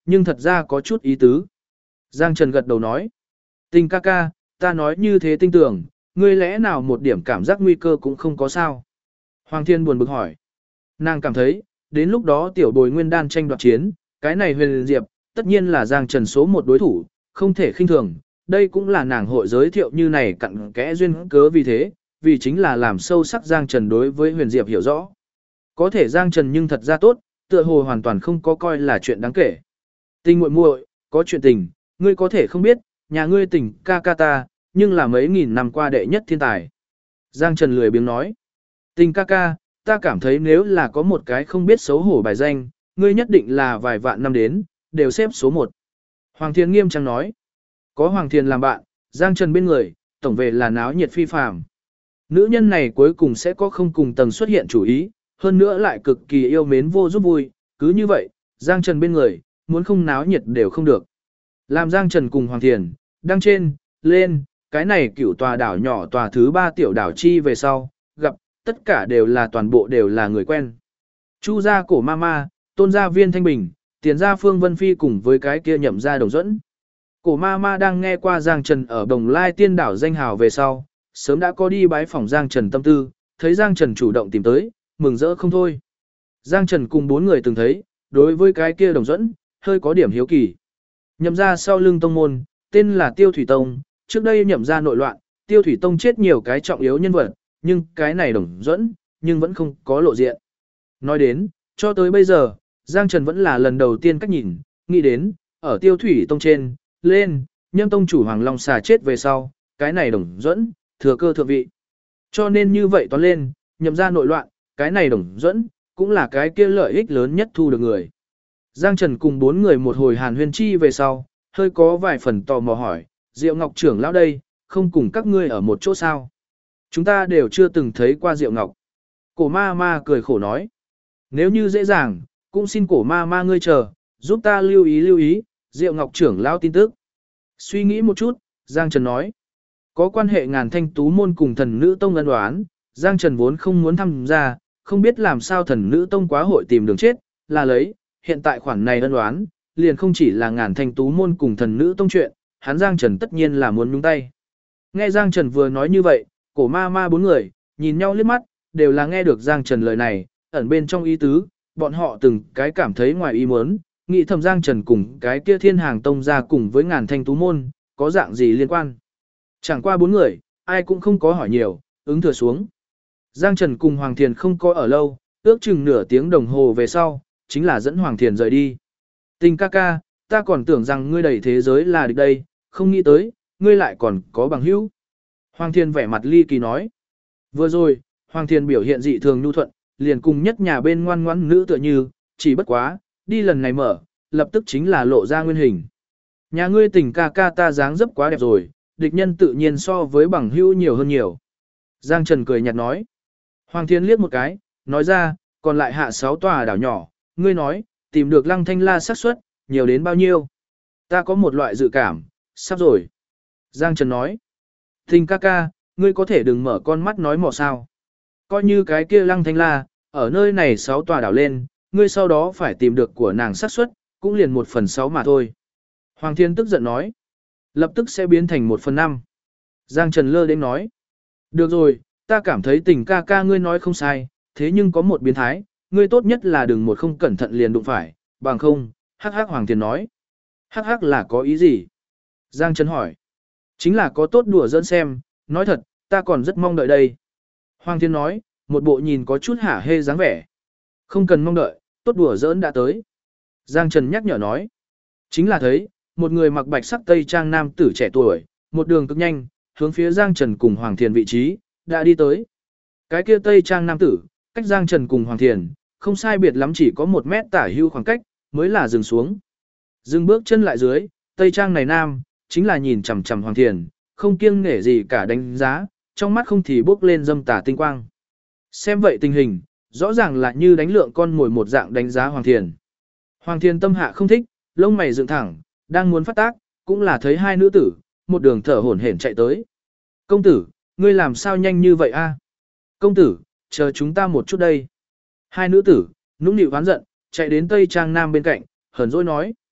Nhưng thật ra có chút ý tứ. Giang Trần gật đầu nói. Tình ca ca, ta nói như thế tinh tưởng, ngươi lẽ nào một điểm cảm giác nguy cơ cũng không có sao? Hoàng Thiên buồn bực hỏi. Nàng cảm thấy, đến lúc đó tiểu bồi nguyên đan tranh đoạt chiến, cái này huyền diệp, tất nhiên là Giang Trần số một đối thủ, không thể khinh thường. Đây cũng là nàng hội giới thiệu như này cặn kẽ duyên cớ vì thế, vì chính là làm sâu sắc Giang Trần đối với huyền diệp hiểu rõ. Có thể Giang Trần nhưng thật ra tốt, tựa hồ hoàn toàn không có coi là chuyện đáng kể. Tình muội muội, có chuyện tình, ngươi có thể không biết, nhà ngươi tình ca ca ta, nhưng là mấy nghìn năm qua đệ nhất thiên tài. Giang Trần lười biếng nói. Tình ca ca, ta cảm thấy nếu là có một cái không biết xấu hổ bài danh, ngươi nhất định là vài vạn năm đến, đều xếp số 1. Hoàng Thiên nghiêm trang nói. Có Hoàng Thiên làm bạn, Giang Trần bên người, tổng về là náo nhiệt phi phàm. Nữ nhân này cuối cùng sẽ có không cùng tầng xuất hiện chủ ý, hơn nữa lại cực kỳ yêu mến vô giúp vui, cứ như vậy, Giang Trần bên người, muốn không náo nhiệt đều không được. Làm Giang Trần cùng Hoàng Thiền, đăng trên, lên, cái này cửu tòa đảo nhỏ tòa thứ 3 tiểu đảo chi về sau, gặp, tất cả đều là toàn bộ đều là người quen. Chu gia cổ mama, tôn gia viên thanh bình, tiền gia phương vân phi cùng với cái kia nhậm gia đồng dẫn. Cổ mama đang nghe qua Giang Trần ở Đồng Lai tiên đảo danh hào về sau, sớm đã có đi bái phỏng Giang Trần tâm tư, thấy Giang Trần chủ động tìm tới, mừng rỡ không thôi. Giang Trần cùng 4 người từng thấy, đối với cái kia đồng dẫn, hơi có điểm hiếu kỳ. Nhậm ra sau lưng tông môn, tên là Tiêu Thủy Tông, trước đây nhậm ra nội loạn, Tiêu Thủy Tông chết nhiều cái trọng yếu nhân vật, nhưng cái này đồng dẫn, nhưng vẫn không có lộ diện. Nói đến, cho tới bây giờ, Giang Trần vẫn là lần đầu tiên cách nhìn, nghĩ đến, ở Tiêu Thủy Tông trên, lên, nhâm tông chủ Hoàng Long xà chết về sau, cái này đồng dẫn, thừa cơ thượng vị. Cho nên như vậy toán lên, nhậm ra nội loạn, cái này đồng dẫn, cũng là cái kia lợi ích lớn nhất thu được người. Giang Trần cùng 4 người một hồi hàn huyên chi về sau, hơi có vài phần tò mò hỏi, Diệu Ngọc trưởng lão đây, không cùng các ngươi ở một chỗ sao? Chúng ta đều chưa từng thấy qua Diệu Ngọc. Cổ ma ma cười khổ nói, nếu như dễ dàng, cũng xin cổ ma ma ngươi chờ, giúp ta lưu ý, Diệu Ngọc trưởng lão tin tức. Suy nghĩ một chút, Giang Trần nói, có quan hệ Ngàn Thanh Tú môn cùng Thần Nữ Tông ân đoán, Giang Trần vốn không muốn tham gia, không biết làm sao Thần Nữ Tông quá hội tìm đường chết, là lấy, hiện tại khoản này ân đoán, liền không chỉ là Ngàn Thanh Tú môn cùng Thần Nữ Tông chuyện, hắn Giang Trần tất nhiên là muốn nhúng tay. Nghe Giang Trần vừa nói như vậy, cổ ma ma 4 người, nhìn nhau liếc mắt, đều là nghe được Giang Trần lời này, ẩn bên trong ý tứ, bọn họ từng cái cảm thấy ngoài ý muốn, nghĩ thầm Giang Trần cùng cái kia Thiên Hàng Tông ra cùng với Ngàn Thanh Tú môn, có dạng gì liên quan. Chẳng qua 4 người, ai cũng không có hỏi nhiều, ứng thừa xuống. Giang Trần cùng Hoàng Thiền không có ở lâu, ước chừng nửa tiếng đồng hồ về sau, chính là dẫn Hoàng Thiền rời đi. Tình ca ca, ta còn tưởng rằng ngươi đầy thế giới là địch đây, không nghĩ tới, ngươi lại còn có bằng hữu. Hoàng Thiền vẻ mặt ly kỳ nói. Vừa rồi, Hoàng Thiền biểu hiện dị thường nhu thuận, liền cùng nhất nhà bên ngoan ngoãn nữ tựa như, chỉ bất quá, đi lần này mở, lập tức chính là lộ ra nguyên hình. Nhà ngươi Tình ca ca ta dáng dấp quá đẹp rồi, địch nhân tự nhiên so với bằng hữu nhiều hơn nhiều. Giang Trần cười nhạt nói. Hoàng Thiên liếc một cái, nói ra, còn lại hạ 6 tòa đảo nhỏ, ngươi nói, tìm được Lăng Thanh La xác suất nhiều đến bao nhiêu? Ta có một loại dự cảm, sắp rồi. Giang Trần nói. Tình ca ca, ngươi có thể đừng mở con mắt nói mò sao. Coi như cái kia Lăng Thanh La, ở nơi này 6 tòa đảo lên, ngươi sau đó phải tìm được của nàng xác suất cũng liền 1/6 mà thôi. Hoàng Thiên tức giận nói. Lập tức sẽ biến thành 1/5. Giang Trần lơ đến nói. Được rồi, ta cảm thấy Tình ca ca ngươi nói không sai, thế nhưng có một biến thái, ngươi tốt nhất là đừng một không cẩn thận liền đụng phải, bằng không, hắc hắc Hoàng Thiên nói. Hắc hắc là có ý gì? Giang Trần hỏi. Chính là có tốt đùa dẫn xem, nói thật, ta còn rất mong đợi đây. Hoàng Thiên nói, một bộ nhìn có chút hả hê dáng vẻ. Không cần mong đợi, tốt đùa giỡn đã tới. Giang Trần nhắc nhở nói. Chính là thấy, một người mặc bạch sắc tây trang nam tử trẻ tuổi, một đường cực nhanh, hướng phía Giang Trần cùng Hoàng Thiền vị trí, đã đi tới. Cái kia tây trang nam tử, cách Giang Trần cùng Hoàng Thiền, không sai biệt lắm chỉ có 1 mét tả hưu khoảng cách, mới là dừng xuống. Dừng bước chân lại dưới, tây trang này nam, chính là nhìn chằm chằm Hoàng Thiền, không kiêng nể gì cả đánh giá, trong mắt không thì bốc lên dâm tả tinh quang. Xem vậy tình hình, rõ ràng là như đánh lượng con mồi một dạng đánh giá Hoàng Thiền. Hoàng Thiền tâm hạ không thích, lông mày dựng thẳng, đang muốn phát tác, cũng là thấy 2 nữ tử, một đường thở hổn hển chạy tới. Công tử, ngươi làm sao nhanh như vậy a? Công tử, chờ chúng ta một chút đây. 2 nữ tử, nũng nịu oán giận, chạy đến tây trang nam bên cạnh, hờn dỗi nói.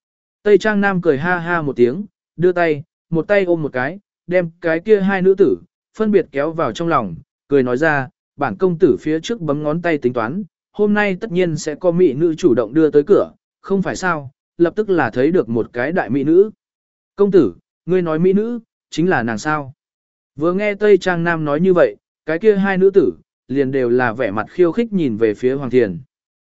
Tây Trang Nam cười ha ha một tiếng, đưa tay, một tay ôm một cái, đem cái kia hai nữ tử, phân biệt kéo vào trong lòng, cười nói ra, bản công tử phía trước bấm ngón tay tính toán, hôm nay tất nhiên sẽ có mỹ nữ chủ động đưa tới cửa, không phải sao, lập tức là thấy được một cái đại mỹ nữ. Công tử, ngươi nói mỹ nữ, chính là nàng sao? Vừa nghe Tây Trang Nam nói như vậy, cái kia hai nữ tử, liền đều là vẻ mặt khiêu khích nhìn về phía Hoàng Thiền.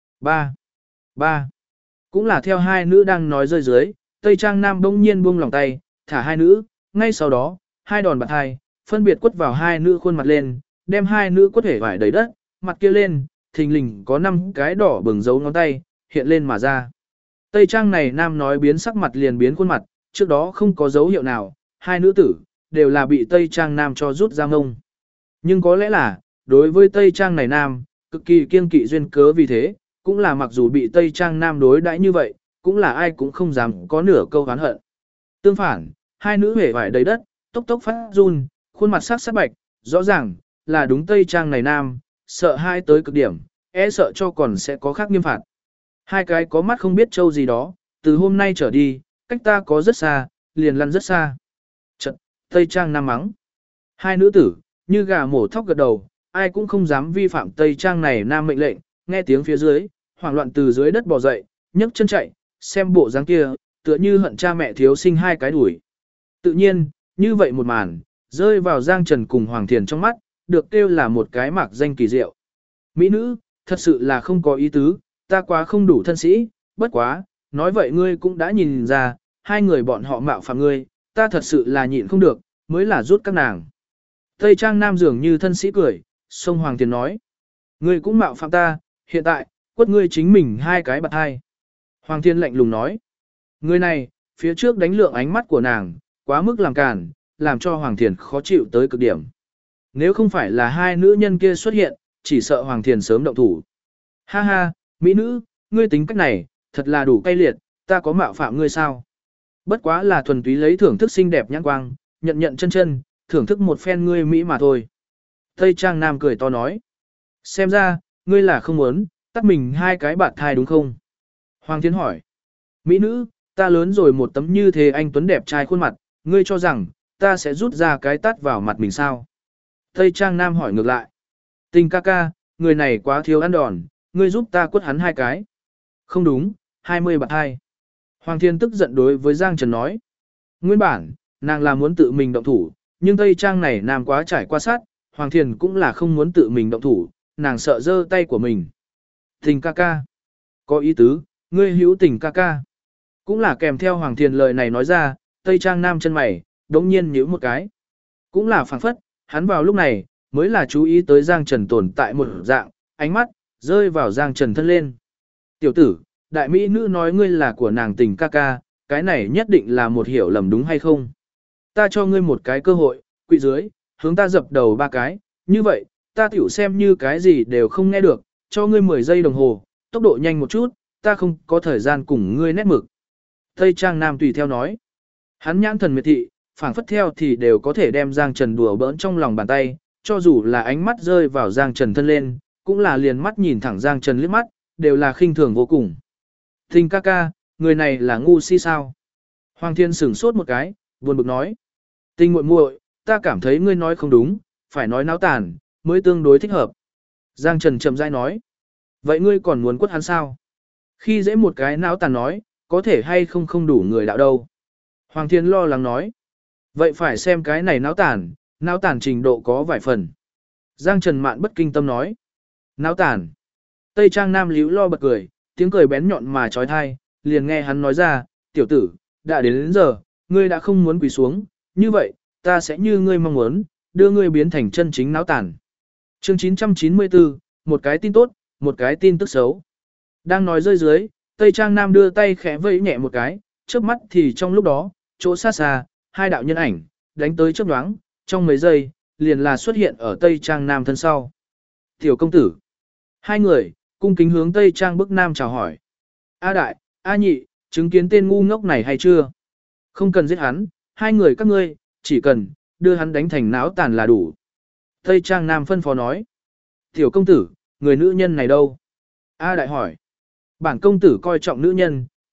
Ba. Cũng là theo hai nữ đang nói rơi dưới, Tây Trang Nam bỗng nhiên buông lòng tay, thả hai nữ, ngay sau đó, hai đòn bạt hai, phân biệt quất vào hai nữ khuôn mặt lên, đem hai nữ quất hể vải đầy đất, mặt kia lên, thình lình có 5 cái đỏ bừng dấu ngón tay, hiện lên mà ra. Tây Trang này Nam nói biến sắc mặt liền biến khuôn mặt, trước đó không có dấu hiệu nào, hai nữ tử, đều là bị Tây Trang Nam cho rút ra ngông. Nhưng có lẽ là, đối với Tây Trang này Nam, cực kỳ kiêng kỵ duyên cớ vì thế, cũng là mặc dù bị Tây Trang Nam đối đãi như vậy, cũng là ai cũng không dám có nửa câu oán hận. Tương phản, hai nữ hề vải đầy đất, tốc tốc phát run, khuôn mặt sắc sắc bạch, rõ ràng, là đúng Tây Trang này Nam, sợ hai tới cực điểm, e sợ cho còn sẽ có khác nghiêm phạt. Hai cái có mắt không biết trâu gì đó, từ hôm nay trở đi, cách ta có rất xa, liền lăn rất xa. Trận, Tây Trang Nam mắng. Hai nữ tử, như gà mổ thóc gật đầu, ai cũng không dám vi phạm Tây Trang này Nam mệnh lệnh, nghe tiếng phía dưới, hoảng loạn từ dưới đất bò dậy, nhấc chân chạy, xem bộ dáng kia, tựa như hận cha mẹ thiếu sinh hai cái đuổi. Tự nhiên, như vậy một màn, rơi vào Giang Trần cùng Hoàng Thiền trong mắt, được kêu là một cái mạc danh kỳ diệu. Mỹ nữ, thật sự là không có ý tứ, ta quá không đủ thân sĩ, bất quá, nói vậy ngươi cũng đã nhìn ra, hai người bọn họ mạo phạm ngươi, ta thật sự là nhịn không được, mới là rút các nàng. Tây Trang Nam dường như thân sĩ cười, sông Hoàng Thiền nói. Ngươi cũng mạo phạm ta, hiện tại, quất ngươi chính mình hai cái bạc hai. Hoàng Thiên lạnh lùng nói. Người này, phía trước đánh lượng ánh mắt của nàng, quá mức làm càn, làm cho Hoàng Thiền khó chịu tới cực điểm. Nếu không phải là hai nữ nhân kia xuất hiện, chỉ sợ Hoàng Thiền sớm động thủ. Ha ha, mỹ nữ, ngươi tính cách này, thật là đủ cay liệt, ta có mạo phạm ngươi sao? Bất quá là thuần túy lấy thưởng thức xinh đẹp nhãn quang, nhận chân chân, thưởng thức một phen ngươi mỹ mà thôi. Tây Trang Nam cười to nói. Xem ra, ngươi là không muốn, tắt mình hai cái bạt thai đúng không? Hoàng Thiên hỏi. Mỹ nữ, ta lớn rồi một tấm như thế anh tuấn đẹp trai khuôn mặt, ngươi cho rằng, ta sẽ rút ra cái tát vào mặt mình sao? Tây Trang Nam hỏi ngược lại. Tình ca ca, người này quá thiếu ăn đòn, ngươi giúp ta quất hắn hai cái. Không đúng, 20 bạt hai. Hoàng Thiên tức giận đối với Giang Trần nói. Nguyên bản, nàng là muốn tự mình động thủ, nhưng Tây Trang này Nam quá trải qua sát, Hoàng Thiên cũng là không muốn tự mình động thủ, nàng sợ giơ tay của mình. Tình ca ca. Có ý tứ, ngươi hữu tình ca ca. Cũng là kèm theo Hoàng Thiên lời này nói ra, Tây Trang Nam chân mày, đống nhiên nhíu một cái. Cũng là phảng phất, hắn vào lúc này, mới là chú ý tới Giang Trần tồn tại một dạng, ánh mắt, rơi vào Giang Trần thân lên. Tiểu tử, đại mỹ nữ nói ngươi là của nàng tình ca ca, cái này nhất định là một hiểu lầm đúng hay không? Ta cho ngươi một cái cơ hội, quỵ dưới, hướng ta dập đầu ba cái, như vậy, ta tiểu xem như cái gì đều không nghe được, cho ngươi 10 giây đồng hồ, tốc độ nhanh một chút, ta không có thời gian cùng ngươi nét mực. Tây Trang Nam tùy theo nói. Hắn nhãn thần miệt thị, phảng phất theo thì đều có thể đem Giang Trần đùa bỡn trong lòng bàn tay, cho dù là ánh mắt rơi vào Giang Trần thân lên, cũng là liền mắt nhìn thẳng Giang Trần liếc mắt, đều là khinh thường vô cùng. Tình ca ca, người này là ngu si sao? Hoàng Thiên sửng sốt một cái, buồn bực nói. Tình muội muội, ta cảm thấy ngươi nói không đúng, phải nói náo tàn, mới tương đối thích hợp. Giang Trần chậm rãi nói. Vậy ngươi còn muốn quất hắn sao? Khi dễ một cái náo tàn nói, có thể hay không không đủ người đạo đâu. Hoàng Thiên lo lắng nói. Vậy phải xem cái này náo tàn trình độ có vài phần. Giang Trần Mạn bất kinh tâm nói. Náo tàn. Tây Trang Nam líu lo bật cười, tiếng cười bén nhọn mà trói thai, liền nghe hắn nói ra, tiểu tử, đã đến giờ, ngươi đã không muốn quỳ xuống, như vậy, ta sẽ như ngươi mong muốn, đưa ngươi biến thành chân chính náo tàn. Chương 994, một cái tin tốt, một cái tin tức xấu. Đang nói rơi dưới, Tây Trang Nam đưa tay khẽ vẫy nhẹ một cái, chớp mắt thì trong lúc đó, chỗ xa xa, hai đạo nhân ảnh, đánh tới chớp nhoáng, trong mấy giây, liền là xuất hiện ở Tây Trang Nam thân sau. Tiểu công tử. Hai người, cung kính hướng Tây Trang bức Nam chào hỏi. A đại, A nhị, chứng kiến tên ngu ngốc này hay chưa? Không cần giết hắn, hai người các ngươi, chỉ cần, đưa hắn đánh thành náo tàn là đủ. Tây Trang Nam phân phó nói. Tiểu công tử, người nữ nhân này đâu? A đại hỏi. Bản công tử coi trọng nữ nhân,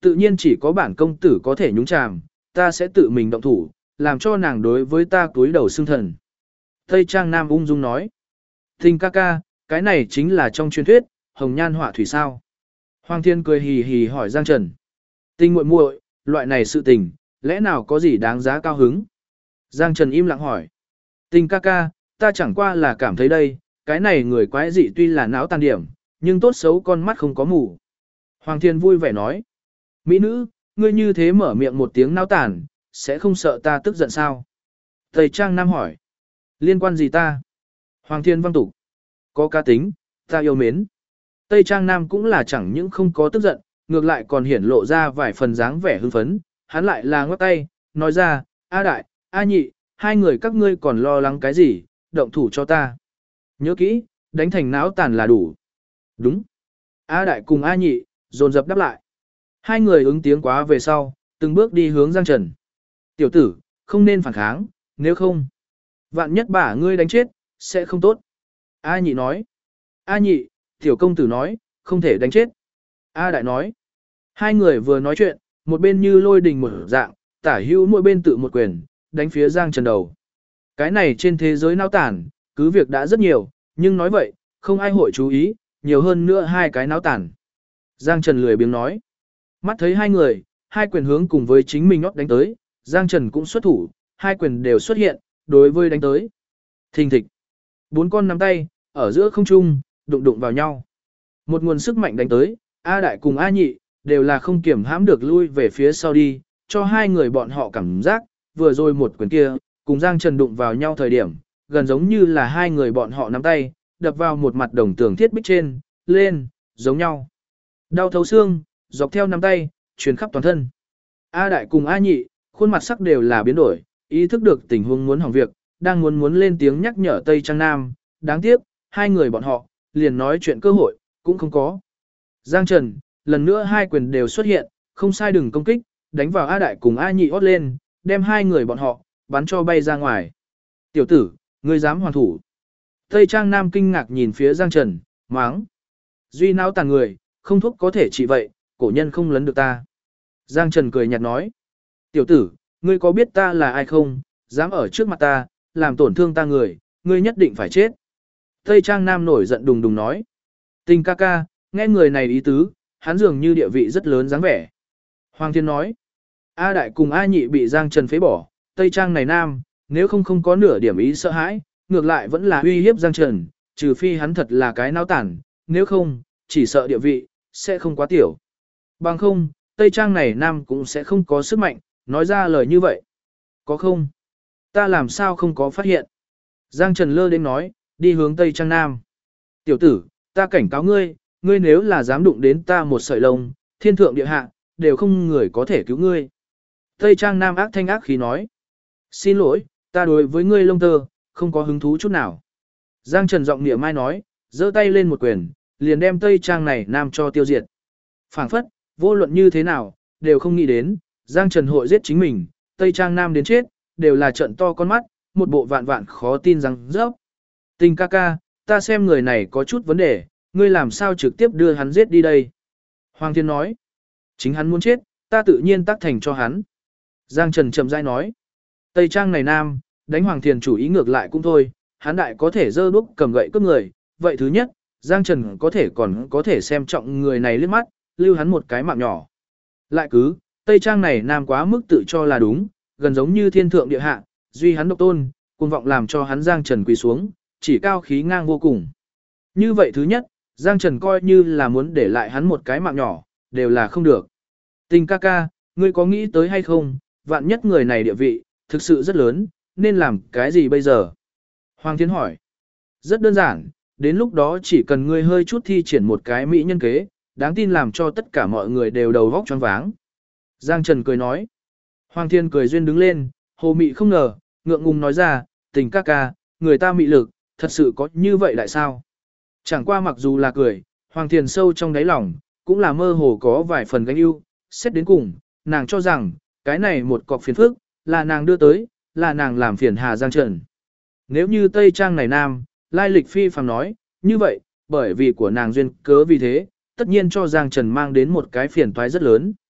Tự nhiên chỉ có bản công tử có thể nhúng chàm, ta sẽ tự mình động thủ, làm cho nàng đối với ta cúi đầu xưng thần. Tây Trang Nam ung dung nói. Tình ca ca, cái này chính là trong truyền thuyết, hồng nhan họa thủy sao. Hoàng Thiên cười hì hì hỏi Giang Trần. Tình muội muội, loại này sự tình, lẽ nào có gì đáng giá cao hứng? Giang Trần im lặng hỏi. Tình ca ca, ta chẳng qua là cảm thấy đây, cái này người quái dị tuy là não tàn điểm, nhưng tốt xấu con mắt không có mù. Hoàng Thiên vui vẻ nói. Mỹ nữ, ngươi như thế mở miệng một tiếng não tàn, sẽ không sợ ta tức giận sao? Tây Trang Nam hỏi. Liên quan gì ta? Hoàng Thiên văng tục. Có cá tính, ta yêu mến. Tây Trang Nam cũng là chẳng những không có tức giận, ngược lại còn hiển lộ ra vài phần dáng vẻ hưng phấn. Hắn lại là ngoắc tay, nói ra, A đại, A nhị, hai người các ngươi còn lo lắng cái gì, động thủ cho ta. Nhớ kỹ, đánh thành não tàn là đủ. Đúng. A đại cùng A nhị, dồn dập đáp lại. Hai người ứng tiếng quá về sau, từng bước đi hướng Giang Trần. Tiểu tử, không nên phản kháng, nếu không. Vạn nhất bả ngươi đánh chết, sẽ không tốt. A nhị nói. A nhị, tiểu công tử nói, không thể đánh chết. A đại nói. Hai người vừa nói chuyện, một bên như lôi đình một dạng, tả hữu mỗi bên tự một quyền, đánh phía Giang Trần đầu. Cái này trên thế giới náo tản, cứ việc đã rất nhiều, nhưng nói vậy, không ai hội chú ý, nhiều hơn nữa hai cái náo tản. Giang Trần lười biếng nói. Mắt thấy hai người, hai quyền hướng cùng với chính mình nót đánh tới, Giang Trần cũng xuất thủ, hai quyền đều xuất hiện, đối với đánh tới. Thình thịch. Bốn con nắm tay, ở giữa không trung, đụng đụng vào nhau. Một nguồn sức mạnh đánh tới, A đại cùng A nhị, đều là không kiểm hãm được lui về phía sau đi, cho hai người bọn họ cảm giác, vừa rồi một quyền kia, cùng Giang Trần đụng vào nhau thời điểm, gần giống như là hai người bọn họ nắm tay, đập vào một mặt đồng tường thiết bích trên, lên, giống nhau. Đau thấu xương, dọc theo nắm tay, truyền khắp toàn thân. A đại cùng A nhị, khuôn mặt sắc đều là biến đổi, ý thức được tình huống muốn hỏng việc, đang muốn lên tiếng nhắc nhở Tây Trang Nam, đáng tiếc, hai người bọn họ, liền nói chuyện cơ hội, cũng không có. Giang Trần, lần nữa hai quyền đều xuất hiện, không sai đừng công kích, đánh vào A đại cùng A nhị hót lên, đem hai người bọn họ, bắn cho bay ra ngoài. Tiểu tử, ngươi dám hoàn thủ. Tây Trang Nam kinh ngạc nhìn phía Giang Trần, máng. Duy não tàn người, không thuốc có thể trị vậy, cổ nhân không lấn được ta. Giang Trần cười nhạt nói. Tiểu tử, ngươi có biết ta là ai không, dám ở trước mặt ta, làm tổn thương ta người, ngươi nhất định phải chết. Tây Trang Nam nổi giận đùng đùng nói. Tình ca ca, nghe người này ý tứ, hắn dường như địa vị rất lớn dáng vẻ. Hoàng Thiên nói. A đại cùng A nhị bị Giang Trần phế bỏ, Tây Trang này nam, nếu không có nửa điểm ý sợ hãi, ngược lại vẫn là uy hiếp Giang Trần, trừ phi hắn thật là cái náo tản, nếu không, chỉ sợ địa vị, sẽ không quá tiểu. Bằng không, Tây Trang này nam cũng sẽ không có sức mạnh, nói ra lời như vậy. Có không? Ta làm sao không có phát hiện? Giang Trần lơ đến nói, đi hướng Tây Trang Nam. Tiểu tử, ta cảnh cáo ngươi, ngươi nếu là dám đụng đến ta một sợi lông, thiên thượng địa hạ, đều không người có thể cứu ngươi. Tây Trang Nam ác thanh ác khí nói. Xin lỗi, ta đối với ngươi lông tơ, không có hứng thú chút nào. Giang Trần giọng niệm mai nói, giơ tay lên một quyền, liền đem Tây Trang này Nam cho tiêu diệt. Phảng phất, vô luận như thế nào, đều không nghĩ đến, Giang Trần hội giết chính mình, Tây Trang Nam đến chết, đều là trận to con mắt, một bộ vạn vạn khó tin rằng rớp. Tình ca ca, ta xem người này có chút vấn đề, ngươi làm sao trực tiếp đưa hắn giết đi đây? Hoàng Thiên nói, chính hắn muốn chết, ta tự nhiên tác thành cho hắn. Giang Trần chậm rãi nói, Tây Trang này nam, đánh Hoàng Thiên chủ ý ngược lại cũng thôi, hắn đại có thể giơ đuốc cầm gậy cướp người, vậy thứ nhất, Giang Trần còn có thể xem trọng người này liếc mắt, lưu hắn một cái mạng nhỏ. Lại cứ, Tây Trang này nam quá mức tự cho là đúng, gần giống như thiên thượng địa hạ, duy hắn độc tôn, cuồng vọng làm cho hắn Giang Trần quỳ xuống, chỉ cao khí ngang vô cùng. Như vậy thứ nhất, Giang Trần coi như là muốn để lại hắn một cái mạng nhỏ, đều là không được. Tình ca ca, ngươi có nghĩ tới hay không, vạn nhất người này địa vị, thực sự rất lớn, nên làm cái gì bây giờ? Hoàng Thiên hỏi. Rất đơn giản, đến lúc đó chỉ cần ngươi hơi chút thi triển một cái mỹ nhân kế, đáng tin làm cho tất cả mọi người đều đầu vóc choáng váng. Giang Trần cười nói. Hoàng Thiên cười duyên đứng lên, hồ mị không ngờ, ngượng ngùng nói ra, tình ca ca, người ta mị lực, thật sự có như vậy lại sao? Chẳng qua mặc dù là cười, Hoàng Thiên sâu trong đáy lòng, cũng là mơ hồ có vài phần gánh ưu, xét đến cùng, nàng cho rằng, cái này một cọc phiền phức, là nàng đưa tới, là nàng làm phiền Hà Giang Trần. Nếu như Tây Trang này nam, lai lịch phi phàm nói, như vậy, bởi vì của nàng duyên cớ vì thế, tất nhiên cho Giang Trần mang đến một cái phiền toái rất lớn.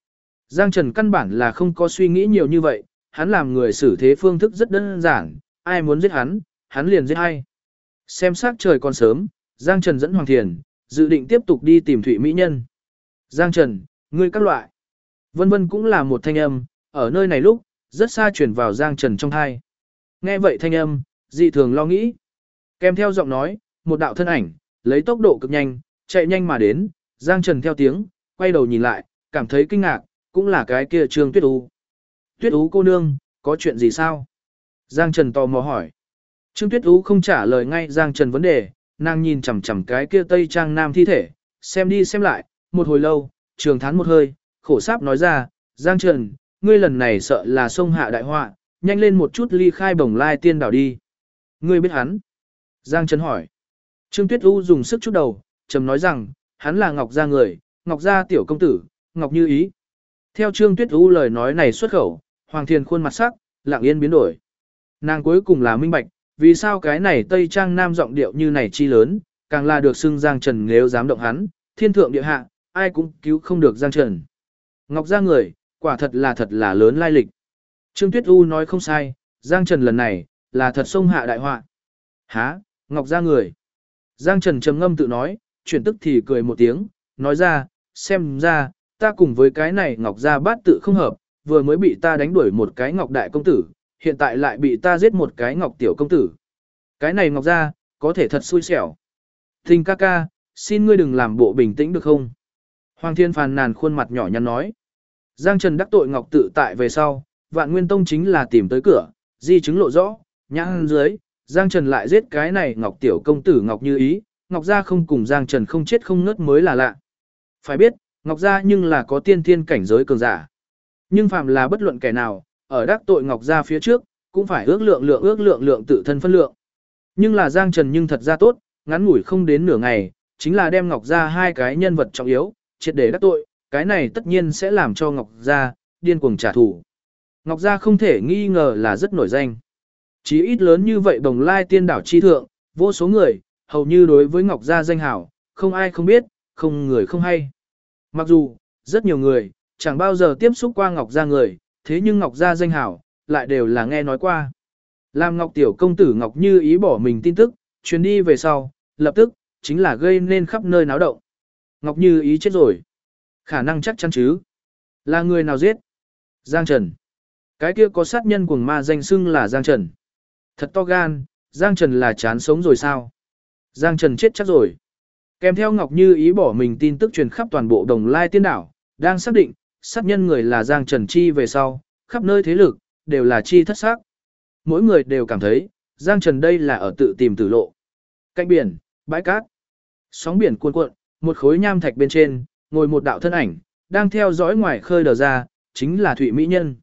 Giang Trần căn bản là không có suy nghĩ nhiều như vậy, hắn làm người xử thế phương thức rất đơn giản, ai muốn giết hắn liền giết ai. Xem sắc trời còn sớm, Giang Trần dẫn Hoàng Thiền, dự định tiếp tục đi tìm Thụy Mỹ Nhân. Giang Trần, ngươi các loại. Vân vân cũng là một thanh âm, ở nơi này lúc, rất xa chuyển vào Giang Trần trong thai. Nghe vậy thanh âm, dị thường lo nghĩ. Kèm theo giọng nói, một đạo thân ảnh, lấy tốc độ cực nhanh, chạy nhanh mà đến, Giang Trần theo tiếng, quay đầu nhìn lại, cảm thấy kinh ngạc, cũng là cái kia Trương Tuyết Ú. Tuyết Ú cô nương, có chuyện gì sao? Giang Trần tò mò hỏi. Trương Tuyết Ú không trả lời ngay Giang Trần vấn đề, nàng nhìn chằm chằm cái kia Tây Trang Nam thi thể, xem đi xem lại, một hồi lâu, trường thán một hơi, khổ sáp nói ra, Giang Trần, ngươi lần này sợ là sông hạ đại họa, nhanh lên một chút ly khai Bồng Lai Tiên đảo đi. Ngươi biết hắn? Giang Trần hỏi. Trương Tuyết U dùng sức chút đầu, trầm nói rằng, hắn là Ngọc Gia người, Ngọc Gia tiểu công tử, Ngọc Như Ý. Theo Trương Tuyết U lời nói này xuất khẩu, Hoàng Thiền khuôn mặt sắc, lặng yên biến đổi. Nàng cuối cùng là minh bạch, vì sao cái này Tây Trang Nam giọng điệu như này chi lớn, càng là được xưng Giang Trần nếu dám động hắn, thiên thượng địa hạ, ai cũng cứu không được Giang Trần. Ngọc Gia người, quả thật là lớn lai lịch. Trương Tuyết U nói không sai, Giang Trần lần này, là thật sông hạ đại họa. Hả, Ngọc Gia người. Giang Trần trầm ngâm tự nói, chuyển tức thì cười một tiếng, nói ra, xem ra, ta cùng với cái này Ngọc Gia bát tự không hợp, vừa mới bị ta đánh đuổi một cái Ngọc Đại công tử, hiện tại lại bị ta giết một cái Ngọc Tiểu công tử. Cái này Ngọc Gia, có thể thật xui xẻo. Thình ca ca, xin ngươi đừng làm bộ bình tĩnh được không? Hoàng Thiên phàn nàn khuôn mặt nhỏ nhắn nói. Giang Trần đắc tội Ngọc tự tại về sau, Vạn Nguyên Tông chính là tìm tới cửa, di chứng lộ rõ, nhãn dưới, Giang Trần lại giết cái này Ngọc Tiểu công tử Ngọc Như Ý, Ngọc Gia không cùng Giang Trần không chết không ngớt mới là lạ. Phải biết, Ngọc Gia nhưng là có tiên thiên cảnh giới cường giả. Nhưng phàm là bất luận kẻ nào, ở đắc tội Ngọc Gia phía trước, cũng phải ước lượng tự thân phân lượng. Nhưng là Giang Trần nhưng thật ra tốt, ngắn ngủi không đến nửa ngày, chính là đem Ngọc Gia hai cái nhân vật trọng yếu, triệt để đắc tội, cái này tất nhiên sẽ làm cho Ngọc Gia điên cuồng trả thù. Ngọc Gia không thể nghi ngờ là rất nổi danh. Chí ít lớn như vậy Bồng Lai Tiên đảo chi thượng, vô số người, hầu như đối với Ngọc Gia danh hảo, không ai không biết, không người không hay. Mặc dù, rất nhiều người, chẳng bao giờ tiếp xúc qua Ngọc Gia người, thế nhưng Ngọc Gia danh hảo, lại đều là nghe nói qua. Làm Ngọc Tiểu công tử Ngọc Như Ý bỏ mình tin tức, truyền đi về sau, lập tức, chính là gây nên khắp nơi náo động. Ngọc Như Ý chết rồi. Khả năng chắc chắn chứ. Là người nào giết? Giang Trần. Cái kia có sát nhân cuồng ma danh xưng là Giang Trần. Thật to gan, Giang Trần là chán sống rồi sao? Giang Trần chết chắc rồi. Kèm theo Ngọc Như Ý bỏ mình tin tức truyền khắp toàn bộ Đồng Lai Tiên đảo, đang xác định, sát nhân người là Giang Trần chi về sau, khắp nơi thế lực, đều là chi thất xác. Mỗi người đều cảm thấy, Giang Trần đây là ở tự tìm tử lộ. Cạnh biển, bãi cát, sóng biển cuồn cuộn, một khối nham thạch bên trên, ngồi một đạo thân ảnh, đang theo dõi ngoài khơi đờ ra, chính là Thụy Mỹ Nhân.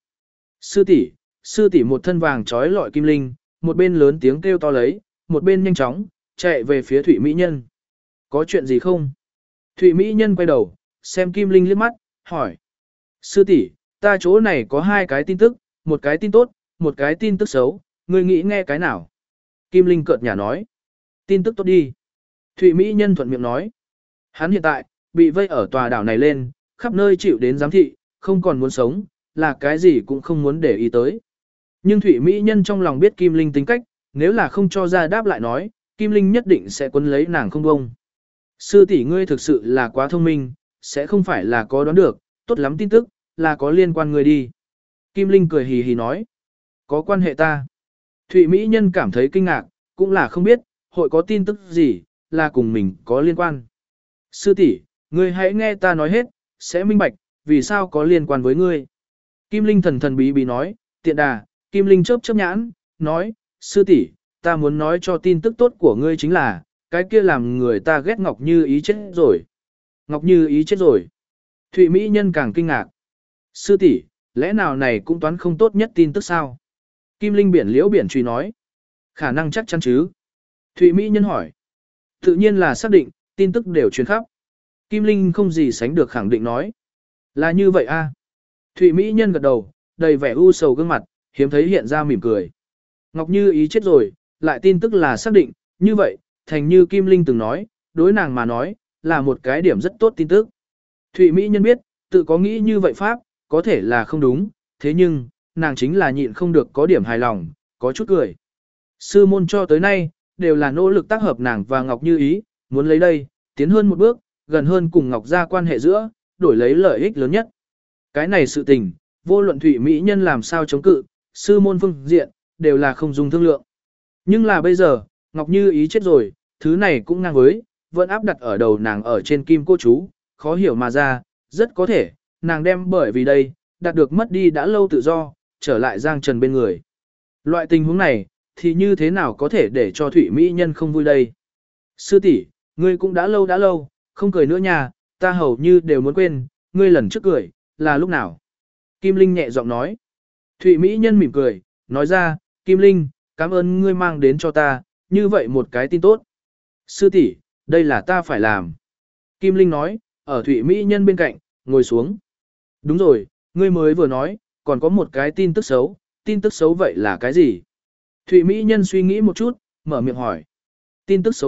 Sư tỷ một thân vàng trói lọi kim linh, một bên lớn tiếng kêu to lấy, một bên nhanh chóng, chạy về phía Thụy Mỹ Nhân. Có chuyện gì không? Thụy Mỹ Nhân quay đầu, xem kim linh liếc mắt, hỏi. Sư tỷ, ta chỗ này có hai cái tin tức, một cái tin tốt, một cái tin tức xấu, ngươi nghĩ nghe cái nào? Kim linh cợt nhả nói. Tin tức tốt đi. Thụy Mỹ Nhân thuận miệng nói. Hắn hiện tại, bị vây ở tòa đảo này lên, khắp nơi chịu đến giám thị, không còn muốn sống, là cái gì cũng không muốn để ý tới. Nhưng Thụy Mỹ Nhân trong lòng biết Kim Linh tính cách, nếu là không cho ra đáp lại nói, Kim Linh nhất định sẽ quấn lấy nàng không bông. Sư tỷ ngươi thực sự là quá thông minh, sẽ không phải là có đoán được, tốt lắm tin tức, là có liên quan ngươi đi. Kim Linh cười hì hì nói, có quan hệ ta. Thụy Mỹ Nhân cảm thấy kinh ngạc, cũng là không biết, hội có tin tức gì, là cùng mình có liên quan. Sư tỷ, ngươi hãy nghe ta nói hết, sẽ minh bạch, vì sao có liên quan với ngươi. Kim Linh thần thần bí bí nói, tiện đà, Kim Linh chớp chớp nhãn, nói, sư tỷ, ta muốn nói cho tin tức tốt của ngươi chính là, cái kia làm người ta ghét Ngọc Như Ý chết rồi. Ngọc Như Ý chết rồi. Thụy Mỹ Nhân càng kinh ngạc. Sư tỷ, lẽ nào này cũng toán không tốt nhất tin tức sao? Kim Linh biển liễu biển truy nói. Khả năng chắc chắn chứ. Thụy Mỹ Nhân hỏi. Tự nhiên là xác định, tin tức đều truyền khắp. Kim Linh không gì sánh được khẳng định nói. Là như vậy a. Thụy Mỹ Nhân gật đầu, đầy vẻ u sầu gương mặt, hiếm thấy hiện ra mỉm cười. Ngọc Như Ý chết rồi, lại tin tức là xác định, như vậy, thành như Kim Linh từng nói, đối nàng mà nói, là một cái điểm rất tốt tin tức. Thụy Mỹ Nhân biết, tự có nghĩ như vậy Pháp, có thể là không đúng, thế nhưng, nàng chính là nhịn không được có điểm hài lòng, có chút cười. Sư môn cho tới nay, đều là nỗ lực tác hợp nàng và Ngọc Như Ý, muốn lấy đây, tiến hơn một bước, gần hơn cùng Ngọc gia quan hệ giữa, đổi lấy lợi ích lớn nhất. Cái này sự tình, vô luận Thụy Mỹ nhân làm sao chống cự, sư môn phương diện, đều là không dùng thương lượng. Nhưng là bây giờ, Ngọc Như Ý chết rồi, thứ này cũng ngang với, vẫn áp đặt ở đầu nàng ở trên kim cô chú, khó hiểu mà ra, rất có thể, nàng đem bởi vì đây, đạt được mất đi đã lâu tự do, trở lại Giang Trần bên người. Loại tình huống này, thì như thế nào có thể để cho Thụy Mỹ nhân không vui đây? Sư tỷ, ngươi cũng đã lâu, không cười nữa nha, ta hầu như đều muốn quên, ngươi lần trước cười, là lúc nào? Kim Linh nhẹ giọng nói. Thụy Mỹ nhân mỉm cười, nói ra, Kim Linh, cảm ơn ngươi mang đến cho ta, như vậy một cái tin tốt. Sư tỷ, đây là ta phải làm. Kim Linh nói, ở Thụy Mỹ nhân bên cạnh, ngồi xuống. Đúng rồi, ngươi mới vừa nói, còn có một cái tin tức xấu vậy là cái gì? Thụy Mỹ nhân suy nghĩ một chút, mở miệng hỏi. Tin tức xấu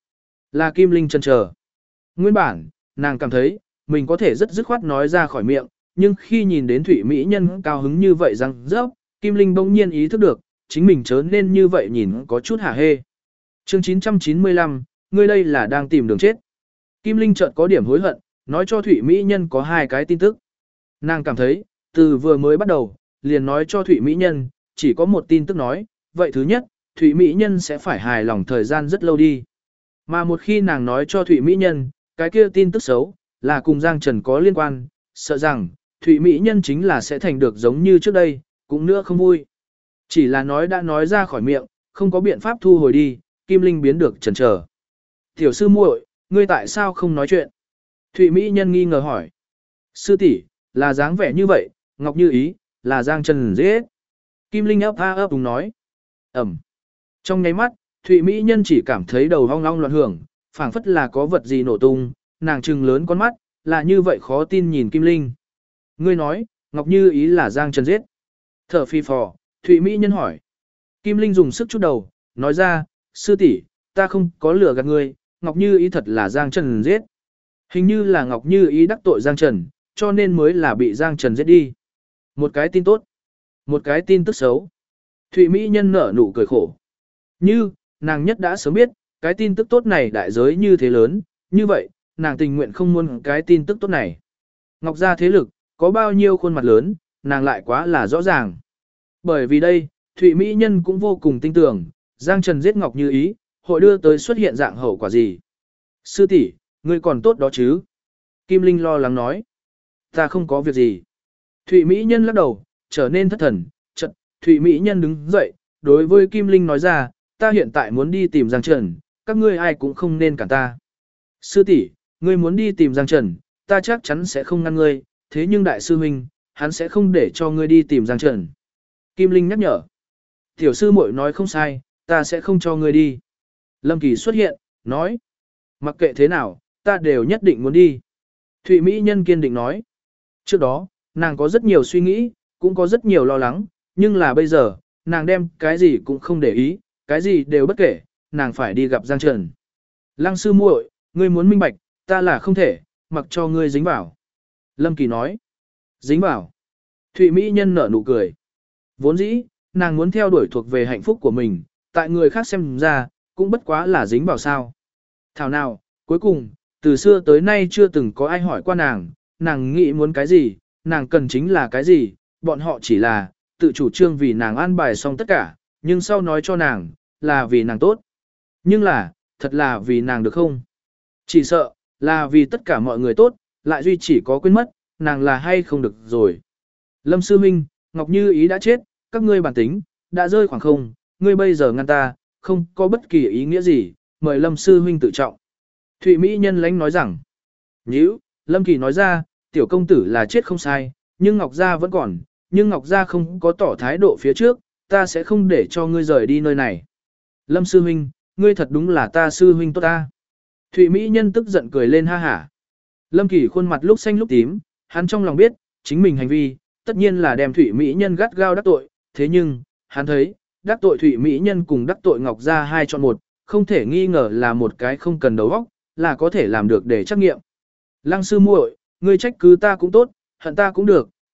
là Kim Linh chần chờ. Nguyên bản, nàng cảm thấy, mình có thể rất dứt khoát nói ra khỏi miệng, nhưng khi nhìn đến Thụy Mỹ nhân cao hứng như vậy rằng rớp, Kim Linh bỗng nhiên ý thức được, chính mình chớ nên như vậy nhìn có chút hả hê. Chương 995, ngươi đây là đang tìm đường chết. Kim Linh chợt có điểm hối hận, nói cho Thụy Mỹ nhân có hai cái tin tức. Nàng cảm thấy, từ vừa mới bắt đầu, liền nói cho Thụy Mỹ nhân, chỉ có một tin tức nói, vậy thứ nhất, Thụy Mỹ nhân sẽ phải hài lòng thời gian rất lâu đi. Mà một khi nàng nói cho Thụy Mỹ nhân, cái kia tin tức xấu, là cùng Giang Trần có liên quan, sợ rằng, Thụy Mỹ nhân chính là sẽ thành được giống như trước đây, cũng nữa không vui. Chỉ là nói đã nói ra khỏi miệng, không có biện pháp thu hồi đi, Kim Linh biến được chần chờ. Tiểu sư muội, ngươi tại sao không nói chuyện? Thụy Mỹ nhân nghi ngờ hỏi. Sư tỷ, là dáng vẻ như vậy, Ngọc Như Ý, là Giang Trần giết. Kim Linh ấp đúng nói. Ẩm. Trong nháy mắt, Thụy Mỹ nhân chỉ cảm thấy đầu hong long loạn hưởng, phảng phất là có vật gì nổ tung, nàng trừng lớn con mắt, là như vậy khó tin nhìn Kim Linh. Ngươi nói, Ngọc Như Ý là Giang Trần giết. Thở phi phò, Thụy Mỹ nhân hỏi. Kim Linh dùng sức chút đầu, nói ra, sư tỷ, ta không có lừa gạt ngươi, Ngọc Như Ý thật là Giang Trần giết. Hình như là Ngọc Như Ý đắc tội Giang Trần, cho nên mới là bị Giang Trần giết đi. Một cái tin tốt, một cái tin tức xấu. Thụy Mỹ nhân nở nụ cười khổ. Như, nàng nhất đã sớm biết, cái tin tức tốt này đại giới như thế lớn, như vậy, nàng tình nguyện không muốn cái tin tức tốt này. Ngọc gia thế lực, có bao nhiêu khuôn mặt lớn, nàng lại quá là rõ ràng. Bởi vì đây, Thụy Mỹ nhân cũng vô cùng tin tưởng, Giang Trần giết Ngọc Như Ý, hội đưa tới xuất hiện dạng hậu quả gì. Sư tỷ, ngươi còn tốt đó chứ? Kim Linh lo lắng nói. Ta không có việc gì. Thụy Mỹ nhân lắc đầu, trở nên thất thần, chợt, Thụy Mỹ nhân đứng dậy, đối với Kim Linh nói ra, ta hiện tại muốn đi tìm Giang Trần, các ngươi ai cũng không nên cản ta. Sư tỷ, ngươi muốn đi tìm Giang Trần, ta chắc chắn sẽ không ngăn ngươi, thế nhưng đại sư huynh, hắn sẽ không để cho ngươi đi tìm Giang Trần. Kim Linh nhắc nhở. Tiểu sư muội nói không sai, ta sẽ không cho ngươi đi. Lâm Kỳ xuất hiện, nói. Mặc kệ thế nào, ta đều nhất định muốn đi. Thụy Mỹ nhân kiên định nói. Trước đó, nàng có rất nhiều suy nghĩ, cũng có rất nhiều lo lắng, nhưng là bây giờ, nàng đem cái gì cũng không để ý, cái gì đều bất kể, nàng phải đi gặp Giang Trần. Lăng sư muội, ngươi muốn minh bạch, ta là không thể, mặc cho ngươi dính vào. Lâm Kỳ nói. Dính vào. Thụy Mỹ nhân nở nụ cười. Vốn dĩ, nàng muốn theo đuổi thuộc về hạnh phúc của mình, tại người khác xem ra, cũng bất quá là dính vào sao. Thảo nào, cuối cùng, từ xưa tới nay chưa từng có ai hỏi qua nàng nghĩ muốn cái gì, nàng cần chính là cái gì, bọn họ chỉ là, tự chủ trương vì nàng an bài xong tất cả, nhưng sau nói cho nàng, là vì nàng tốt. Nhưng là, thật là vì nàng được không? Chỉ sợ, là vì tất cả mọi người tốt, lại duy chỉ có quên mất, nàng là hay không được rồi. Lâm sư huynh, Ngọc Như Ý đã chết, các ngươi bản tính, đã rơi khoảng không, ngươi bây giờ ngăn ta, không có bất kỳ ý nghĩa gì, mời Lâm sư huynh tự trọng. Thụy Mỹ nhân lãnh nói rằng, nhíu, Lâm Kỳ nói ra, tiểu công tử là chết không sai, nhưng Ngọc Gia vẫn còn, nhưng Ngọc Gia không có tỏ thái độ phía trước, ta sẽ không để cho ngươi rời đi nơi này. Lâm sư huynh, ngươi thật đúng là ta sư huynh tốt ta. Thụy Mỹ nhân tức giận cười lên ha hả. Lâm Kỳ khuôn mặt lúc xanh lúc tím, hắn trong lòng biết, chính mình hành vi, tất nhiên là đem Thụy Mỹ nhân gắt gao đắc tội, thế nhưng, hắn thấy, đắc tội Thụy Mỹ nhân cùng đắc tội Ngọc Gia hai chọn một, không thể nghi ngờ là một cái không cần đầu óc, là có thể làm được để trắc nghiệm. Lăng sư muội, ngươi trách cứ ta cũng tốt, hận ta cũng được,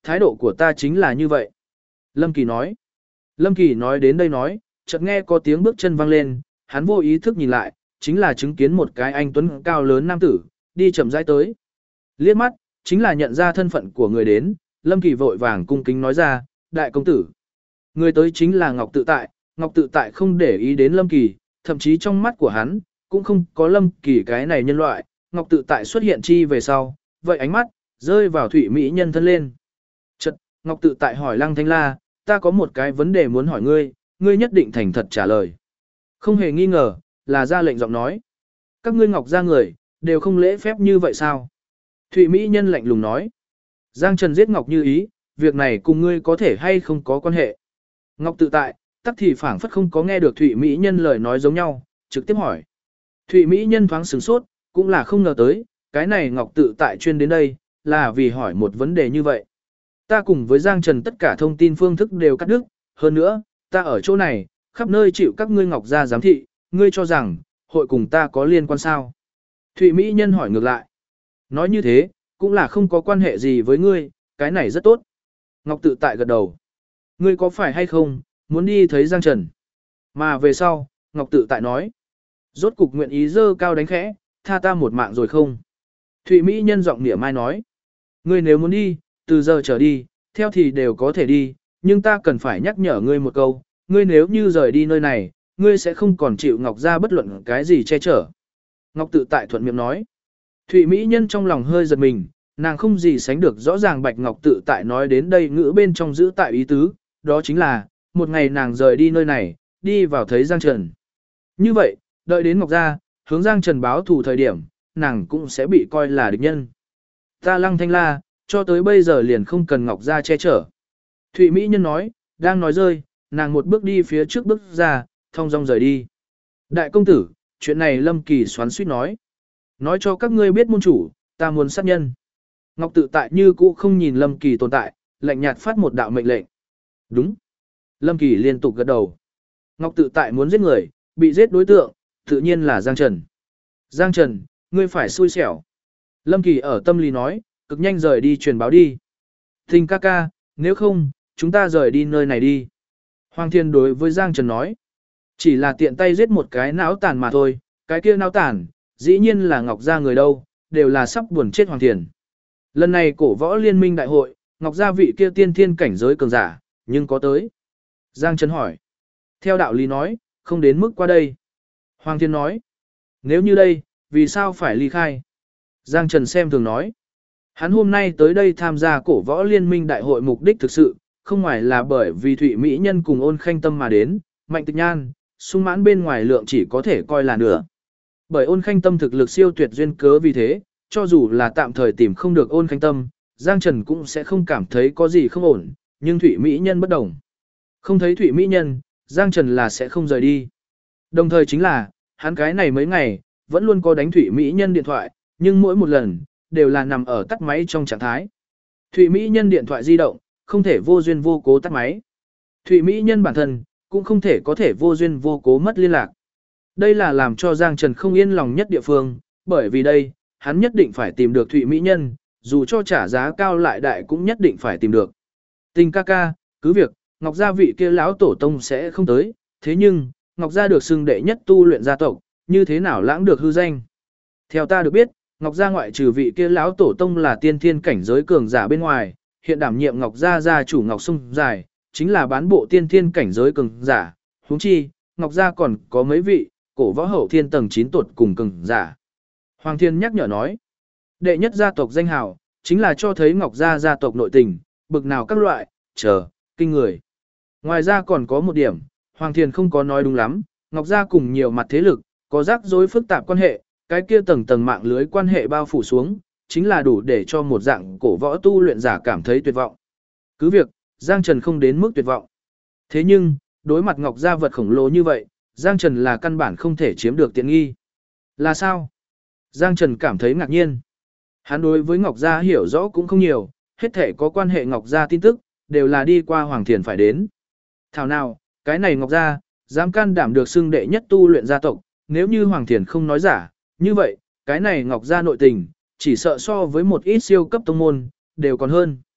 thái độ của ta chính là như vậy. Lâm Kỳ nói. Lâm Kỳ nói đến đây nói, chợt nghe có tiếng bước chân vang lên, hắn vô ý thức nhìn lại, chính là chứng kiến một cái anh tuấn cao lớn nam tử, đi chậm rãi tới. Liếc mắt, chính là nhận ra thân phận của người đến, Lâm Kỳ vội vàng cung kính nói ra, đại công tử. Người tới chính là Ngọc Tự Tại, Ngọc Tự Tại không để ý đến Lâm Kỳ, thậm chí trong mắt của hắn, cũng không có Lâm Kỳ cái này nhân loại, Ngọc Tự Tại xuất hiện chi về sau, vậy ánh mắt, rơi vào Thụy Mỹ nhân thân lên. Chật, Ngọc Tự Tại hỏi Lăng Thanh La, ta có một cái vấn đề muốn hỏi ngươi, ngươi nhất định thành thật trả lời. Không hề nghi ngờ, là ra lệnh giọng nói. Các ngươi Ngọc gia người, đều không lễ phép như vậy sao? Thụy Mỹ nhân lạnh lùng nói. Giang Trần giết Ngọc Như Ý, việc này cùng ngươi có thể hay không có quan hệ. Ngọc Tự Tại, tắc thì phảng phất không có nghe được Thụy Mỹ nhân lời nói giống nhau, trực tiếp hỏi. Thụy Mỹ nhân thoáng sửng sốt, cũng là không ngờ tới, cái này Ngọc Tự Tại chuyên đến đây, là vì hỏi một vấn đề như vậy. Ta cùng với Giang Trần tất cả thông tin phương thức đều cắt đứt, hơn nữa, ta ở chỗ này, khắp nơi chịu các ngươi Ngọc gia giám thị, ngươi cho rằng, hội cùng ta có liên quan sao? Thụy Mỹ nhân hỏi ngược lại. Nói như thế, cũng là không có quan hệ gì với ngươi, cái này rất tốt. Ngọc Tự Tại gật đầu. Ngươi có phải hay không, muốn đi thấy Giang Trần? Mà về sau, Ngọc Tự Tại nói. Rốt cục nguyện ý dơ cao đánh khẽ, tha ta một mạng rồi không? Thụy Mỹ nhân giọng nịa mai nói. Ngươi nếu muốn đi, từ giờ trở đi, theo thì đều có thể đi, nhưng ta cần phải nhắc nhở ngươi một câu, ngươi nếu như rời đi nơi này, ngươi sẽ không còn chịu Ngọc gia bất luận cái gì che chở. Ngọc Tự Tại thuận miệng nói. Thụy Mỹ nhân trong lòng hơi giật mình, nàng không gì sánh được rõ ràng Bạch Ngọc Tự Tại nói đến đây ngữ bên trong giữ tại ý tứ, đó chính là, một ngày nàng rời đi nơi này, đi vào thấy Giang Trần. Như vậy, đợi đến Ngọc gia, hướng Giang Trần báo thù thời điểm, nàng cũng sẽ bị coi là địch nhân. Ta Lăng Thanh La, cho tới bây giờ liền không cần Ngọc gia che chở. Thụy Mỹ nhân nói, đang nói rơi, nàng một bước đi phía trước bước ra, thong dong rời đi. Đại công tử, chuyện này Lâm Kỳ xoắn suýt nói. Nói cho các ngươi biết môn chủ, ta muốn sát nhân. Ngọc Tự Tại như cũ không nhìn Lâm Kỳ tồn tại, lạnh nhạt phát một đạo mệnh lệnh. Đúng. Lâm Kỳ liên tục gật đầu. Ngọc Tự Tại muốn giết người, bị giết đối tượng, tự nhiên là Giang Trần. Giang Trần, ngươi phải xui xẻo. Lâm Kỳ ở tâm lý nói, cực nhanh rời đi truyền báo đi. Tình ca ca, nếu không, chúng ta rời đi nơi này đi. Hoàng Thiên đối với Giang Trần nói. Chỉ là tiện tay giết một cái não tàn mà thôi, cái kia não tàn, dĩ nhiên là Ngọc gia người đâu, đều là sắp buồn chết Hoàng Thiền. Lần này cổ võ liên minh đại hội, Ngọc gia vị kia tiên thiên cảnh giới cường giả, nhưng có tới. Giang Trần hỏi. Theo đạo lý nói, không đến mức qua đây. Hoàng Thiên nói. Nếu như đây, vì sao phải ly khai? Giang Trần xem thường nói. Hắn hôm nay tới đây tham gia cổ võ liên minh đại hội mục đích thực sự, không ngoài là bởi vì Thụy Mỹ nhân cùng Ôn Khanh Tâm mà đến, Mạnh Tịch Nhan, sung mãn bên ngoài lượng chỉ có thể coi là nửa. Bởi Ôn Khanh Tâm thực lực siêu tuyệt duyên cớ vì thế, cho dù là tạm thời tìm không được Ôn Khanh Tâm, Giang Trần cũng sẽ không cảm thấy có gì không ổn, nhưng Thụy Mỹ nhân bất đồng. Không thấy Thụy Mỹ nhân, Giang Trần là sẽ không rời đi. Đồng thời chính là, hắn cái này mấy ngày, vẫn luôn có đánh Thụy Mỹ nhân điện thoại, nhưng mỗi một lần, đều là nằm ở tắt máy trong trạng thái. Thụy Mỹ nhân điện thoại di động, không thể vô duyên vô cố tắt máy. Thụy Mỹ nhân bản thân, cũng không thể có thể vô duyên vô cố mất liên lạc. Đây là làm cho Giang Trần không yên lòng nhất địa phương, bởi vì đây, hắn nhất định phải tìm được Thụy Mỹ nhân, dù cho trả giá cao lại đại cũng nhất định phải tìm được. Tình ca ca, cứ việc, Ngọc gia vị kia lão tổ tông sẽ không tới, thế nhưng, Ngọc gia được xưng đệ nhất tu luyện gia tộc, như thế nào lãng được hư danh. Theo ta được biết, Ngọc gia ngoại trừ vị kia lão tổ tông là tiên thiên cảnh giới cường giả bên ngoài, hiện đảm nhiệm Ngọc gia gia chủ Ngọc Sung Dài, chính là bán bộ tiên thiên cảnh giới cường giả, huống chi, Ngọc gia còn có mấy vị, cổ võ hậu thiên tầng 9 tuột cùng cường giả. Hoàng Thiên nhắc nhở nói, đệ nhất gia tộc danh hào, chính là cho thấy Ngọc gia gia tộc nội tình, bực nào các loại, kinh người. Ngoài ra còn có một điểm, Hoàng Thiên không có nói đúng lắm, Ngọc gia cùng nhiều mặt thế lực, có rắc rối phức tạp quan hệ, cái kia tầng tầng mạng lưới quan hệ bao phủ xuống, chính là đủ để cho một dạng cổ võ tu luyện giả cảm thấy tuyệt vọng. Cứ việc, Giang Trần không đến mức tuyệt vọng. Thế nhưng, đối mặt Ngọc gia vật khổng lồ như vậy, Giang Trần là căn bản không thể chiếm được tiện nghi. Là sao? Giang Trần cảm thấy ngạc nhiên. Hắn đối với Ngọc gia hiểu rõ cũng không nhiều, hết thể có quan hệ Ngọc gia tin tức, đều là đi qua Hoàng Thiền phải đến. Thảo nào, cái này Ngọc gia, dám can đảm được xưng đệ nhất tu luyện gia tộc, nếu như Hoàng Thiền không nói giả, như vậy, cái này Ngọc gia nội tình, chỉ sợ so với một ít siêu cấp tông môn, đều còn hơn.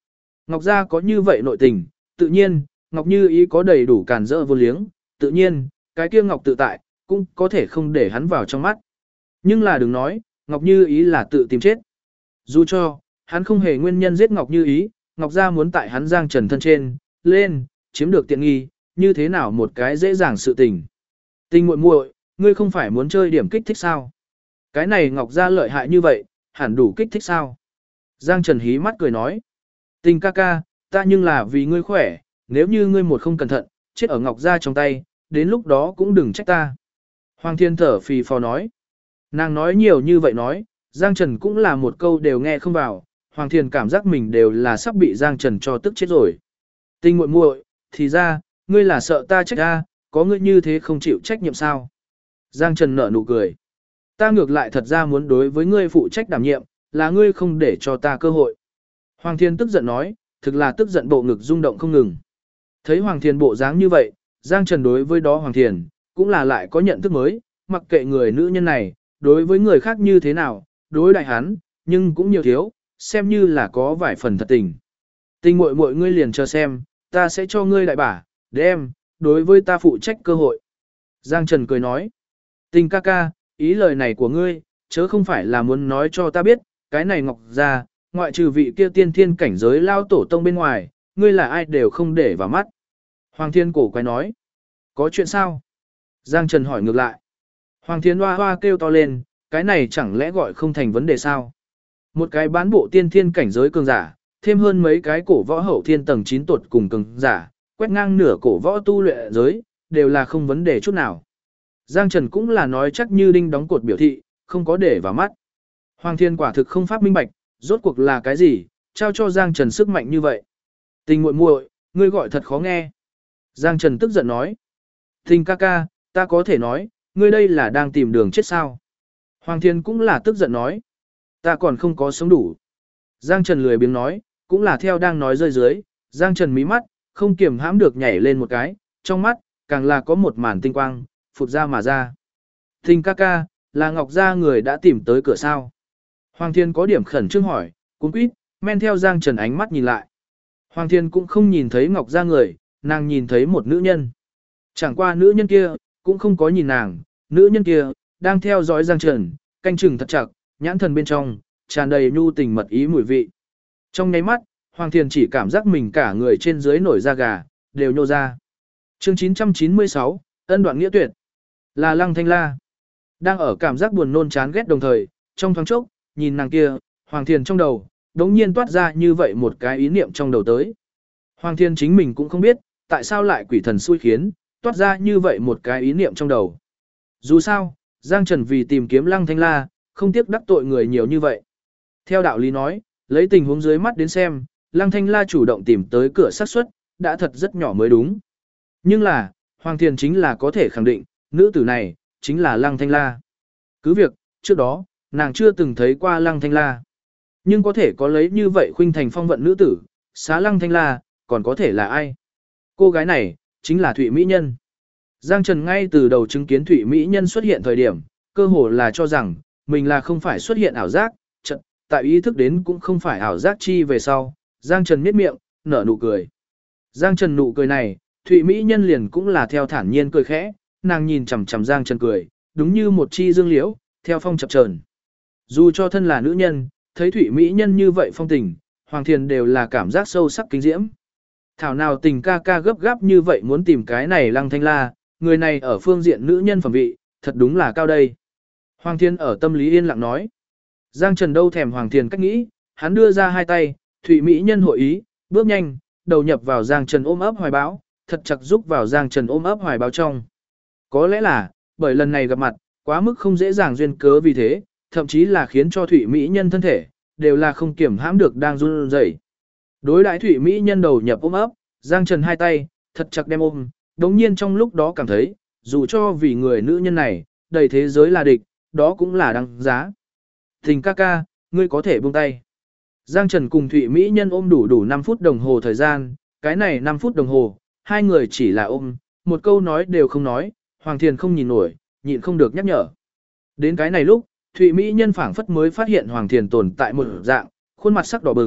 Ngọc Gia có như vậy nội tình, tự nhiên, Ngọc Như Ý có đầy đủ cản rỡ vô liếng, tự nhiên, cái kia Ngọc tự tại, cũng có thể không để hắn vào trong mắt. Nhưng là đừng nói, Ngọc Như Ý là tự tìm chết. Dù cho, hắn không hề nguyên nhân giết Ngọc Như Ý, Ngọc Gia muốn tại hắn Giang Trần thân trên, lên, chiếm được tiện nghi, như thế nào một cái dễ dàng sự tình. Tình muội muội, ngươi không phải muốn chơi điểm kích thích sao? Cái này Ngọc Gia lợi hại như vậy, hẳn đủ kích thích sao? Giang Trần hí mắt cười nói. Tình ca ca, ta nhưng là vì ngươi khỏe, nếu như ngươi một không cẩn thận, chết ở Ngọc Gia trong tay, đến lúc đó cũng đừng trách ta. Hoàng Thiên thở phì phò nói. Nàng nói nhiều như vậy nói, Giang Trần cũng là một câu đều nghe không vào, Hoàng Thiên cảm giác mình đều là sắp bị Giang Trần cho tức chết rồi. Tình muội muội, thì ra, ngươi là sợ ta trách ta, có ngươi như thế không chịu trách nhiệm sao? Giang Trần nở nụ cười. Ta ngược lại thật ra muốn đối với ngươi phụ trách đảm nhiệm, là ngươi không để cho ta cơ hội. Hoàng Thiên tức giận nói, thực là tức giận bộ ngực rung động không ngừng. Thấy Hoàng Thiên bộ dáng như vậy, Giang Trần đối với đó Hoàng Thiên, cũng là lại có nhận thức mới, mặc kệ người nữ nhân này, đối với người khác như thế nào, đối đại hắn, nhưng cũng nhiều thiếu, xem như là có vài phần thật tình. Tình muội muội ngươi liền chờ xem, ta sẽ cho ngươi đại bả, đem, đối với ta phụ trách cơ hội. Giang Trần cười nói, tình ca ca, ý lời này của ngươi, chớ không phải là muốn nói cho ta biết, cái này Ngọc Gia, ngoại trừ vị kia tiên thiên cảnh giới lao tổ tông bên ngoài, ngươi là ai đều không để vào mắt. Hoàng Thiên cổ quay nói, có chuyện sao? Giang Trần hỏi ngược lại. Hoàng Thiên hoa hoa kêu to lên, cái này chẳng lẽ gọi không thành vấn đề sao? Một cái bán bộ tiên thiên cảnh giới cường giả, thêm hơn mấy cái cổ võ hậu thiên tầng 9 tuột cùng cường giả, quét ngang nửa cổ võ tu luyện giới, đều là không vấn đề chút nào. Giang Trần cũng là nói chắc như đinh đóng cột biểu thị, không có để vào mắt. Hoàng Thiên quả thực không pháp minh bạch, rốt cuộc là cái gì, trao cho Giang Trần sức mạnh như vậy. Tình muội muội, ngươi gọi thật khó nghe. Giang Trần tức giận nói. Tình ca ca, ta có thể nói, ngươi đây là đang tìm đường chết sao. Hoàng Thiên cũng là tức giận nói. Ta còn không có sống đủ. Giang Trần lười biếng nói, cũng là theo đang nói rơi dưới, Giang Trần mí mắt, không kiềm hãm được nhảy lên một cái, trong mắt, càng là có một màn tinh quang, phụt ra mà ra. Tình ca ca, là Ngọc Gia người đã tìm tới cửa sao. Hoàng Thiên có điểm khẩn trương hỏi, cuốn quýt, men theo Giang Trần ánh mắt nhìn lại. Hoàng Thiên cũng không nhìn thấy Ngọc Gia người, nàng nhìn thấy một nữ nhân. Chẳng qua nữ nhân kia, cũng không có nhìn nàng, nữ nhân kia, đang theo dõi Giang Trần, canh chừng thật chặt, nhãn thần bên trong, tràn đầy nhu tình mật ý mùi vị. Trong nháy mắt, Hoàng Thiên chỉ cảm giác mình cả người trên dưới nổi da gà, đều nhô ra. Chương 996, ân đoạn nghĩa tuyệt. Là Lăng Thanh La. Đang ở cảm giác buồn nôn chán ghét đồng thời, trong thoáng chốc, nhìn nàng kia, Hoàng Thiên trong đầu, đống nhiên toát ra như vậy một cái ý niệm trong đầu tới. Hoàng Thiên chính mình cũng không biết, tại sao lại quỷ thần xui khiến, toát ra như vậy một cái ý niệm trong đầu. Dù sao, Giang Trần vì tìm kiếm Lăng Thanh La, không tiếc đắc tội người nhiều như vậy. Theo đạo lý nói, lấy tình huống dưới mắt đến xem, Lăng Thanh La chủ động tìm tới cửa xác suất, đã thật rất nhỏ mới đúng. Nhưng là, Hoàng Thiên chính là có thể khẳng định, nữ tử này, chính là Lăng Thanh La. Cứ việc, trước đó, nàng chưa từng thấy qua Lăng Thanh La. Nhưng có thể có lấy như vậy khuynh thành phong vận nữ tử, xá Lăng Thanh La, còn có thể là ai? Cô gái này, chính là Thụy Mỹ Nhân. Giang Trần ngay từ đầu chứng kiến Thụy Mỹ Nhân xuất hiện thời điểm, cơ hồ là cho rằng, mình là không phải xuất hiện ảo giác, tại ý thức đến cũng không phải ảo giác chi về sau. Giang Trần miết miệng, nở nụ cười. Giang Trần nụ cười này, Thụy Mỹ Nhân liền cũng là theo thản nhiên cười khẽ, nàng nhìn chằm chằm Giang Trần cười, đúng như một chi dương liễu, theo phong chập chờn. Dù cho thân là nữ nhân, thấy Thụy Mỹ Nhân như vậy phong tình, Hoàng Thiên đều là cảm giác sâu sắc kinh diễm. Thảo nào tình ca ca gấp gáp như vậy muốn tìm cái này Lăng Thanh La, người này ở phương diện nữ nhân phẩm vị, thật đúng là cao đây. Hoàng Thiên ở tâm lý yên lặng nói. Giang Trần đâu thèm Hoàng Thiên cách nghĩ, hắn đưa ra hai tay, Thụy Mỹ Nhân hội ý, bước nhanh, đầu nhập vào Giang Trần ôm ấp hoài bão, thật chặt giúp vào Giang Trần ôm ấp hoài bão trong. Có lẽ là, bởi lần này gặp mặt, quá mức không dễ dàng duyên cớ vì thế, thậm chí là khiến cho Thụy Mỹ Nhân thân thể, đều là không kiểm hãm được đang run rẩy. Đối đãi Thụy Mỹ Nhân đầu nhập ôm ấp, Giang Trần hai tay, thật chặt đem ôm, đống nhiên trong lúc đó cảm thấy, dù cho vì người nữ nhân này, đầy thế giới là địch, đó cũng là đáng giá. Tình ca ca, ngươi có thể buông tay. Giang Trần cùng Thụy Mỹ Nhân ôm đủ 5 phút đồng hồ thời gian, cái này 5 phút đồng hồ, hai người chỉ là ôm, một câu nói đều không nói, Hoàng Thiên không nhìn nổi, nhịn không được nhắc nhở. Đến cái này lúc, Thụy Mỹ Nhân phảng phất mới phát hiện Hoàng Thiên tồn tại một dạng, khuôn mặt sắc đỏ bừng,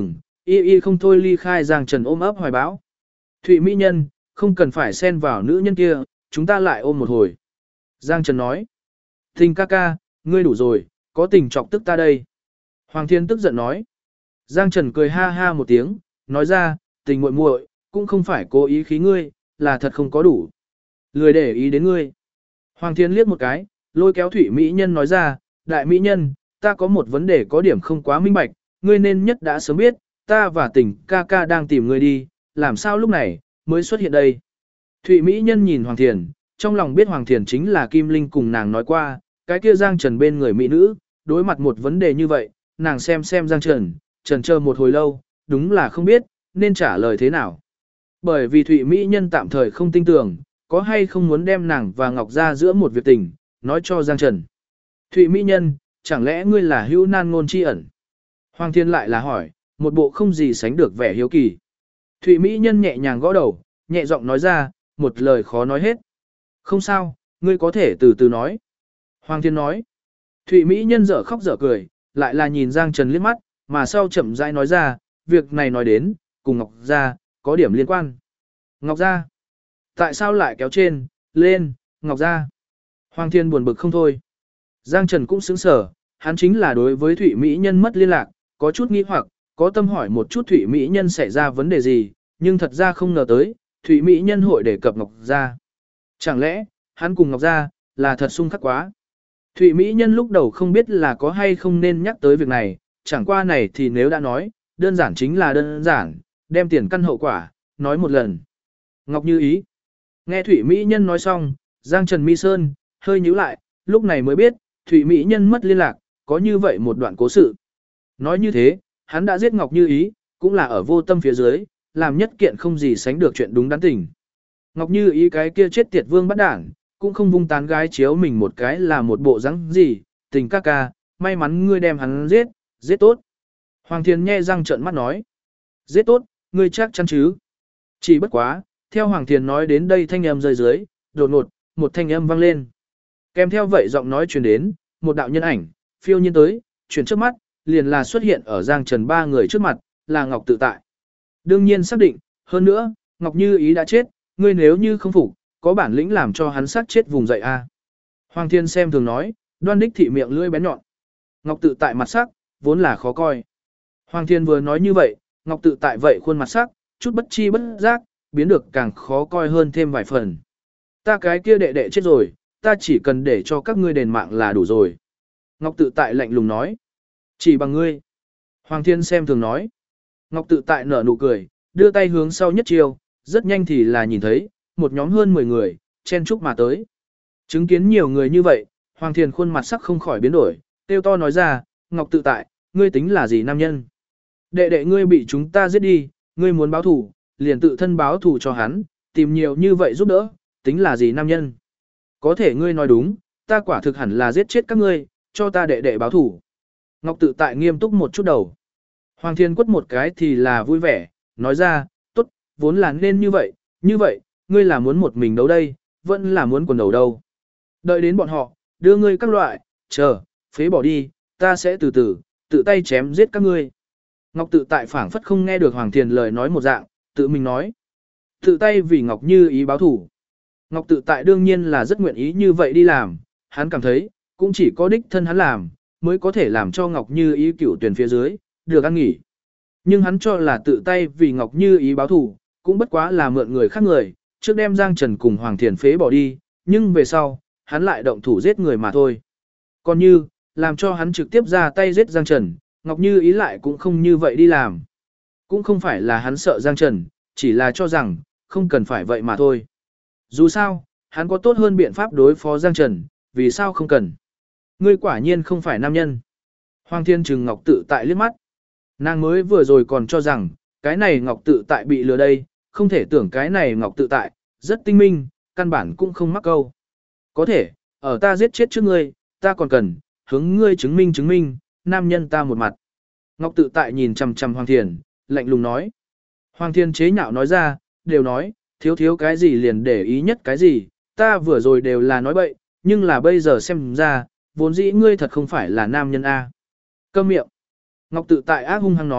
y y không thôi ly khai Giang Trần ôm ấp hoài bão. Thụy mỹ nhân, không cần phải xen vào nữ nhân kia, chúng ta lại ôm một hồi. Giang Trần nói. Tình ca ca, ngươi đủ rồi, có tình chọc tức ta đây. Hoàng Thiên tức giận nói. Giang Trần cười ha ha một tiếng, nói ra, tình muội muội cũng không phải cố ý khí ngươi, là thật không có đủ. Lười để ý đến ngươi. Hoàng Thiên liếc một cái, lôi kéo Thụy mỹ nhân nói ra, đại mỹ nhân, ta có một vấn đề có điểm không quá minh bạch, ngươi nên nhất đã sớm biết, ta và tình ca ca đang tìm ngươi đi, làm sao lúc này mới xuất hiện đây. Thụy mỹ nhân nhìn Hoàng Thiền, trong lòng biết Hoàng Thiền chính là Kim Linh cùng nàng nói qua, cái kia Giang Trần bên người mỹ nữ, đối mặt một vấn đề như vậy, nàng xem Giang Trần, trần chờ một hồi lâu, đúng là không biết, nên trả lời thế nào. Bởi vì Thụy mỹ nhân tạm thời không tin tưởng, có hay không muốn đem nàng và Ngọc ra giữa một việc tình, nói cho Giang Trần. Thụy mỹ nhân, chẳng lẽ ngươi là hữu nan ngôn chi ẩn? Hoàng Thiên lại là hỏi, một bộ không gì sánh được vẻ hiếu kỳ. Thụy mỹ nhân nhẹ nhàng gõ đầu, nhẹ giọng nói ra, một lời khó nói hết. Không sao, ngươi có thể từ từ nói. Hoàng Thiên nói. Thụy mỹ nhân dở khóc dở cười, lại là nhìn Giang Trần liếc mắt, mà sau chậm rãi nói ra, việc này nói đến, cùng Ngọc Gia, có điểm liên quan. Ngọc Gia? Tại sao lại kéo trên, lên, Ngọc Gia? Hoàng Thiên buồn bực không thôi. Giang Trần cũng sững sờ, hắn chính là đối với Thụy mỹ nhân mất liên lạc, có chút nghi hoặc, có tâm hỏi một chút Thụy mỹ nhân xảy ra vấn đề gì, nhưng thật ra không ngờ tới, Thụy mỹ nhân hội đề cập Ngọc Gia. Chẳng lẽ, hắn cùng Ngọc Gia, là thật xung khắc quá. Thụy mỹ nhân lúc đầu không biết là có hay không nên nhắc tới việc này, chẳng qua này thì nếu đã nói, đơn giản chính là đơn giản, đem tiền căn hậu quả, nói một lần. Ngọc Như Ý. Nghe Thụy mỹ nhân nói xong, Giang Trần mi sơn, hơi nhíu lại, lúc này mới biết, Thụy mỹ nhân mất liên lạc, có như vậy một đoạn cố sự. Nói như thế, hắn đã giết Ngọc Như Ý, cũng là ở vô tâm phía dưới, làm nhất kiện không gì sánh được chuyện đúng đắn tình. Ngọc Như Ý cái kia chết tiệt vương bắt đảng, cũng không vung tán gái chiếu mình một cái là một bộ dáng gì, tình ca ca, may mắn ngươi đem hắn giết, giết tốt. Hoàng Thiên nhe răng trợn mắt nói, giết tốt, ngươi chắc chắn chứ. Chỉ bất quá, theo Hoàng Thiên nói đến đây thanh âm rơi dưới, đột ngột, một thanh âm vang lên. Kèm theo vậy giọng nói truyền đến, một đạo nhân ảnh, phiêu nhiên tới, chuyển trước mắt, liền là xuất hiện ở Giang Trần ba người trước mặt, là Ngọc Tự Tại. Đương nhiên xác định, hơn nữa, Ngọc Như Ý đã chết, ngươi nếu như không phục, có bản lĩnh làm cho hắn sát chết vùng dậy a. Hoàng Thiên xem thường nói, đoan đích thị miệng lưỡi bén nhọn. Ngọc Tự Tại mặt sắc, vốn là khó coi. Hoàng Thiên vừa nói như vậy, Ngọc Tự Tại vậy khuôn mặt sắc, chút bất chi bất giác, biến được càng khó coi hơn thêm vài phần. Ta cái kia đệ đệ chết rồi, ta chỉ cần để cho các ngươi đền mạng là đủ rồi. Ngọc Tự Tại lạnh lùng nói. Chỉ bằng ngươi. Hoàng Thiên xem thường nói. Ngọc Tự Tại nở nụ cười, đưa tay hướng sau nhất chiêu, rất nhanh thì là nhìn thấy, một nhóm hơn 10 người, chen chúc mà tới. Chứng kiến nhiều người như vậy, Hoàng Thiên khuôn mặt sắc không khỏi biến đổi, tiêu to nói ra, Ngọc Tự Tại, ngươi tính là gì nam nhân? Đệ đệ ngươi bị chúng ta giết đi, ngươi muốn báo thù, liền tự thân báo thù cho hắn, tìm nhiều như vậy giúp đỡ, tính là gì nam nhân? Có thể ngươi nói đúng, ta quả thực hẳn là giết chết các ngươi, cho ta đệ đệ báo thù. Ngọc Tự Tại nghiêm túc một chút đầu. Hoàng Thiên quất một cái thì là vui vẻ, nói ra, tốt, vốn là nên như vậy, ngươi là muốn một mình đấu đây, vẫn là muốn quần đầu đâu. Đợi đến bọn họ, đưa ngươi các loại, chờ, phế bỏ đi, ta sẽ từ từ, tự tay chém giết các ngươi. Ngọc Tự Tại phảng phất không nghe được Hoàng Thiên lời nói một dạng, tự mình nói. Tự tay vì Ngọc Như Ý báo thủ. Ngọc Tự Tại đương nhiên là rất nguyện ý như vậy đi làm, hắn cảm thấy, cũng chỉ có đích thân hắn làm, mới có thể làm cho Ngọc Như Ý cửu tuyển phía dưới, được ăn nghỉ. Nhưng hắn cho là tự tay vì Ngọc Như Ý báo thủ, cũng bất quá là mượn người khác người, trước đem Giang Trần cùng Hoàng Thiền phế bỏ đi, nhưng về sau, hắn lại động thủ giết người mà thôi. Còn như, làm cho hắn trực tiếp ra tay giết Giang Trần, Ngọc Như Ý lại cũng không như vậy đi làm. Cũng không phải là hắn sợ Giang Trần, chỉ là cho rằng, không cần phải vậy mà thôi. Dù sao, hắn có tốt hơn biện pháp đối phó Giang Trần, vì sao không cần. Ngươi quả nhiên không phải nam nhân. Hoàng Thiên trừng Ngọc Tự Tại liếc mắt. Nàng mới vừa rồi còn cho rằng, cái này Ngọc Tự Tại bị lừa đây, không thể tưởng cái này Ngọc Tự Tại, rất tinh minh, căn bản cũng không mắc câu. Có thể, ở ta giết chết trước ngươi, ta còn cần, hướng ngươi chứng minh, nam nhân ta một mặt. Ngọc Tự Tại nhìn chằm chằm Hoàng Thiên, lạnh lùng nói. Hoàng Thiên chế nhạo nói ra, đều nói, thiếu cái gì liền để ý nhất cái gì, ta vừa rồi đều là nói bậy, nhưng là bây giờ xem ra, vốn dĩ ngươi thật không phải là nam nhân A. Câm miệng. Ngọc Tự Tại ác hung hăng nói,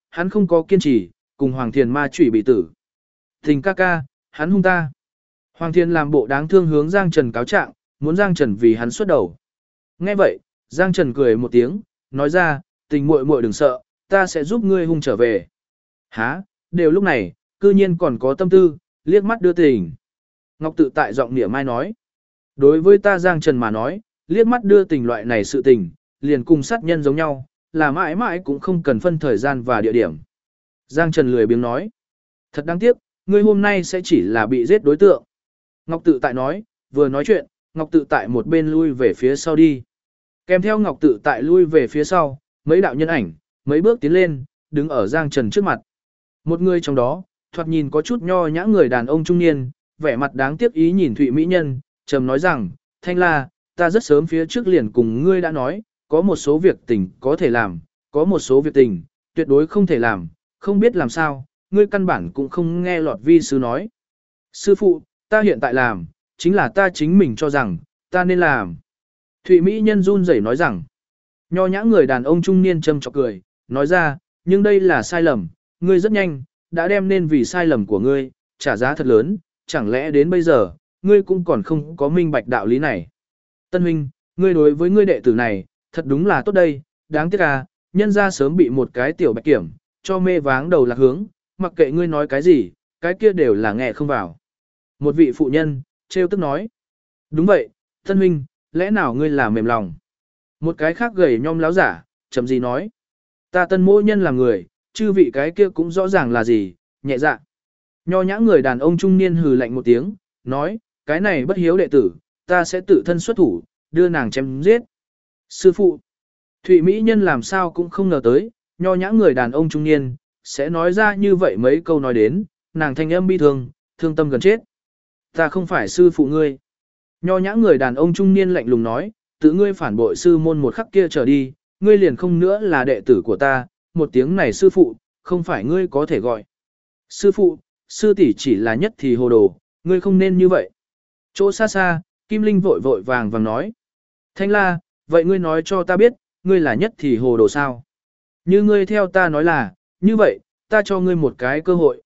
hắn không có kiên trì, cùng Hoàng Thiền ma chủy bị tử. Tình ca ca, hắn hung ta. Hoàng Thiền làm bộ đáng thương hướng Giang Trần cáo trạng, muốn Giang Trần vì hắn xuất đầu. Nghe vậy, Giang Trần cười một tiếng, nói ra, tình muội muội đừng sợ, ta sẽ giúp ngươi hung trở về. Hả, đều lúc này, cư nhiên còn có tâm tư, liếc mắt đưa tình. Ngọc Tự tại giọng nịa mai nói. Đối với ta Giang Trần mà nói, liếc mắt đưa tình loại này sự tình, liền cùng sát nhân giống nhau, là mãi mãi cũng không cần phân thời gian và địa điểm. Giang Trần lười biếng nói. Thật đáng tiếc, ngươi hôm nay sẽ chỉ là bị giết đối tượng. Ngọc Tự tại nói, vừa nói chuyện, Ngọc Tự tại một bên lui về phía sau đi. Kèm theo Ngọc Tự tại lui về phía sau, mấy đạo nhân ảnh, mấy bước tiến lên, đứng ở Giang Trần trước mặt. Một người trong đó, thoạt nhìn có chút nho nhã người đàn ông trung niên, vẻ mặt đáng tiếc ý nhìn Thụy Mỹ Nhân, trầm nói rằng, Thanh La, ta rất sớm phía trước liền cùng ngươi đã nói, có một số việc tình có thể làm, có một số việc tình, tuyệt đối không thể làm, không biết làm sao, ngươi căn bản cũng không nghe lọt vi sư nói. Sư phụ, ta hiện tại làm, chính là ta chính mình cho rằng, ta nên làm. Thụy Mỹ Nhân run rẩy nói rằng, nho nhã người đàn ông trung niên châm chọc cười, nói ra, nhưng đây là sai lầm, ngươi rất nhanh, đã đem nên vì sai lầm của ngươi, trả giá thật lớn, chẳng lẽ đến bây giờ, ngươi cũng còn không có minh bạch đạo lý này. Tân huynh, ngươi đối với ngươi đệ tử này, thật đúng là tốt đây, đáng tiếc à, nhân ra sớm bị một cái tiểu bạch kiểm, cho mê váng đầu lạc hướng, mặc kệ ngươi nói cái gì, cái kia đều là nghe không vào. Một vị phụ nhân, trêu tức nói. Đúng vậy, Tân huynh, lẽ nào ngươi là mềm lòng? Một cái khác gầy nhom láo giả, chậm gì nói. Ta Tân mỗ nhân là người, chư vị cái kia cũng rõ ràng là gì, nhẹ dạ. Nho nhã người đàn ông trung niên hừ lạnh một tiếng, nói, cái này bất hiếu đệ tử, ta sẽ tự thân xuất thủ, đưa nàng chém giết. Sư phụ, Thụy Mỹ Nhân làm sao cũng không ngờ tới, nho nhã người đàn ông trung niên, sẽ nói ra như vậy mấy câu nói đến, nàng thanh âm bi thương, thương tâm gần chết. Ta không phải sư phụ ngươi. Nho nhã người đàn ông trung niên lạnh lùng nói, tự ngươi phản bội sư môn một khắc kia trở đi, ngươi liền không nữa là đệ tử của ta, một tiếng này sư phụ, không phải ngươi có thể gọi. Sư phụ, sư tỷ chỉ là nhất thì hồ đồ, ngươi không nên như vậy. Chỗ xa xa, Kim Linh vội vội vàng vàng nói. Thanh La, vậy ngươi nói cho ta biết, ngươi là nhất thì hồ đồ sao? Như ngươi theo ta nói là, như vậy, ta cho ngươi một cái cơ hội,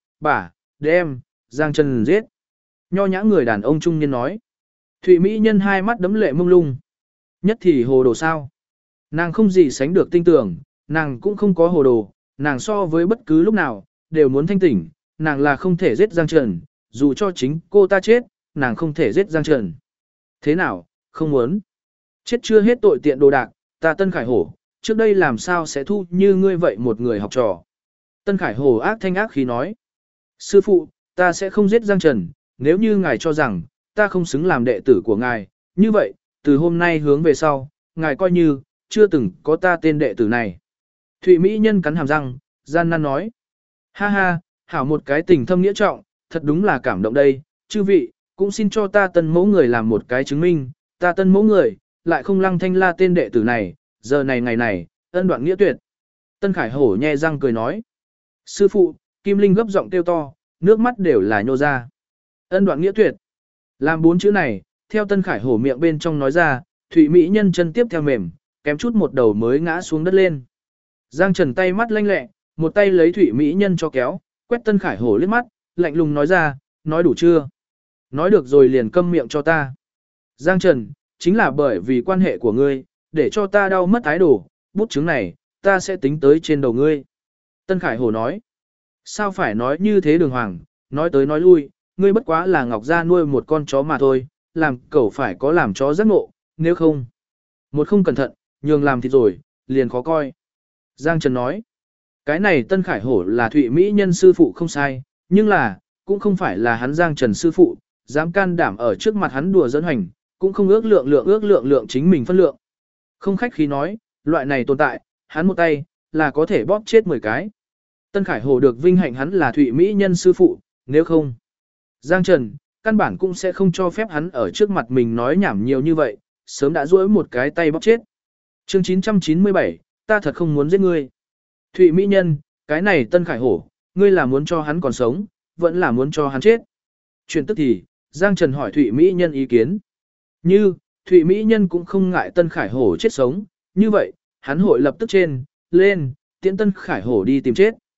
đem, Giang Trần giết. Nho nhã người đàn ông trung niên nói. Thụy Mỹ Nhân hai mắt đấm lệ mông lung. Nhất thì hồ đồ sao? Nàng không gì sánh được tinh tưởng, nàng cũng không có hồ đồ, nàng so với bất cứ lúc nào, đều muốn thanh tỉnh, nàng là không thể giết Giang Trần, dù cho chính cô ta chết, nàng không thể giết Giang Trần. Thế nào, không muốn? Chết chưa hết tội tiện đồ đạc, ta Tân Khải Hổ, trước đây làm sao sẽ thu như ngươi vậy một người học trò. Tân Khải Hổ ác thanh ác khí nói. Sư phụ, ta sẽ không giết Giang Trần, nếu như ngài cho rằng, ta không xứng làm đệ tử của ngài, như vậy, từ hôm nay hướng về sau, ngài coi như, chưa từng có ta tên đệ tử này. Thụy Mỹ Nhân cắn hàm răng, gian nan nói. Ha ha, hảo một cái tình thâm nghĩa trọng, thật đúng là cảm động đây, chư vị, cũng xin cho ta Tân mẫu người làm một cái chứng minh, ta Tân mẫu người, lại không Lăng Thanh La tên đệ tử này, giờ này ngày này, ân đoạn nghĩa tuyệt. Tân Khải Hổ nhe răng cười nói. Sư phụ, Kim Linh gấp giọng kêu to, nước mắt đều là nhô ra. Ân đoạn nghĩa tuyệt. Làm bốn chữ này, theo Tân Khải Hổ miệng bên trong nói ra, Thụy Mỹ Nhân chân tiếp theo mềm, kém chút một đầu mới ngã xuống đất lên. Giang Trần tay mắt lanh lẹ, một tay lấy Thụy Mỹ Nhân cho kéo, quét Tân Khải Hổ liếc mắt, lạnh lùng nói ra, nói đủ chưa? Nói được rồi liền câm miệng cho ta. Giang Trần, chính là bởi vì quan hệ của ngươi, để cho ta đau mất ái đồ, bút chứng này, ta sẽ tính tới trên đầu ngươi. Tân Khải Hổ nói, sao phải nói như thế đường hoàng, nói tới nói lui, ngươi bất quá là Ngọc Gia nuôi một con chó mà thôi, làm cẩu phải có làm chó giác ngộ, nếu không. Một không cẩn thận, nhường làm thịt rồi, liền khó coi. Giang Trần nói, cái này Tân Khải Hổ là Thụy Mỹ Nhân sư phụ không sai, nhưng là, cũng không phải là hắn Giang Trần sư phụ, dám can đảm ở trước mặt hắn đùa dẫn hành, cũng không ước lượng chính mình phân lượng. Không khách khí nói, loại này tồn tại, hắn một tay, là có thể bóp chết 10 cái. Tân Khải Hổ được vinh hạnh hắn là Thụy Mỹ Nhân sư phụ, nếu không. Giang Trần, căn bản cũng sẽ không cho phép hắn ở trước mặt mình nói nhảm nhiều như vậy, sớm đã duỗi một cái tay bóp chết. Chương 997, ta thật không muốn giết ngươi. Thụy Mỹ Nhân, cái này Tân Khải Hổ, ngươi là muốn cho hắn còn sống, vẫn là muốn cho hắn chết. Chuyện tức thì, Giang Trần hỏi Thụy Mỹ Nhân ý kiến. Như, Thụy Mỹ Nhân cũng không ngại Tân Khải Hổ chết sống, như vậy, hắn hội lập tức lên, tiễn Tân Khải Hổ đi tìm chết.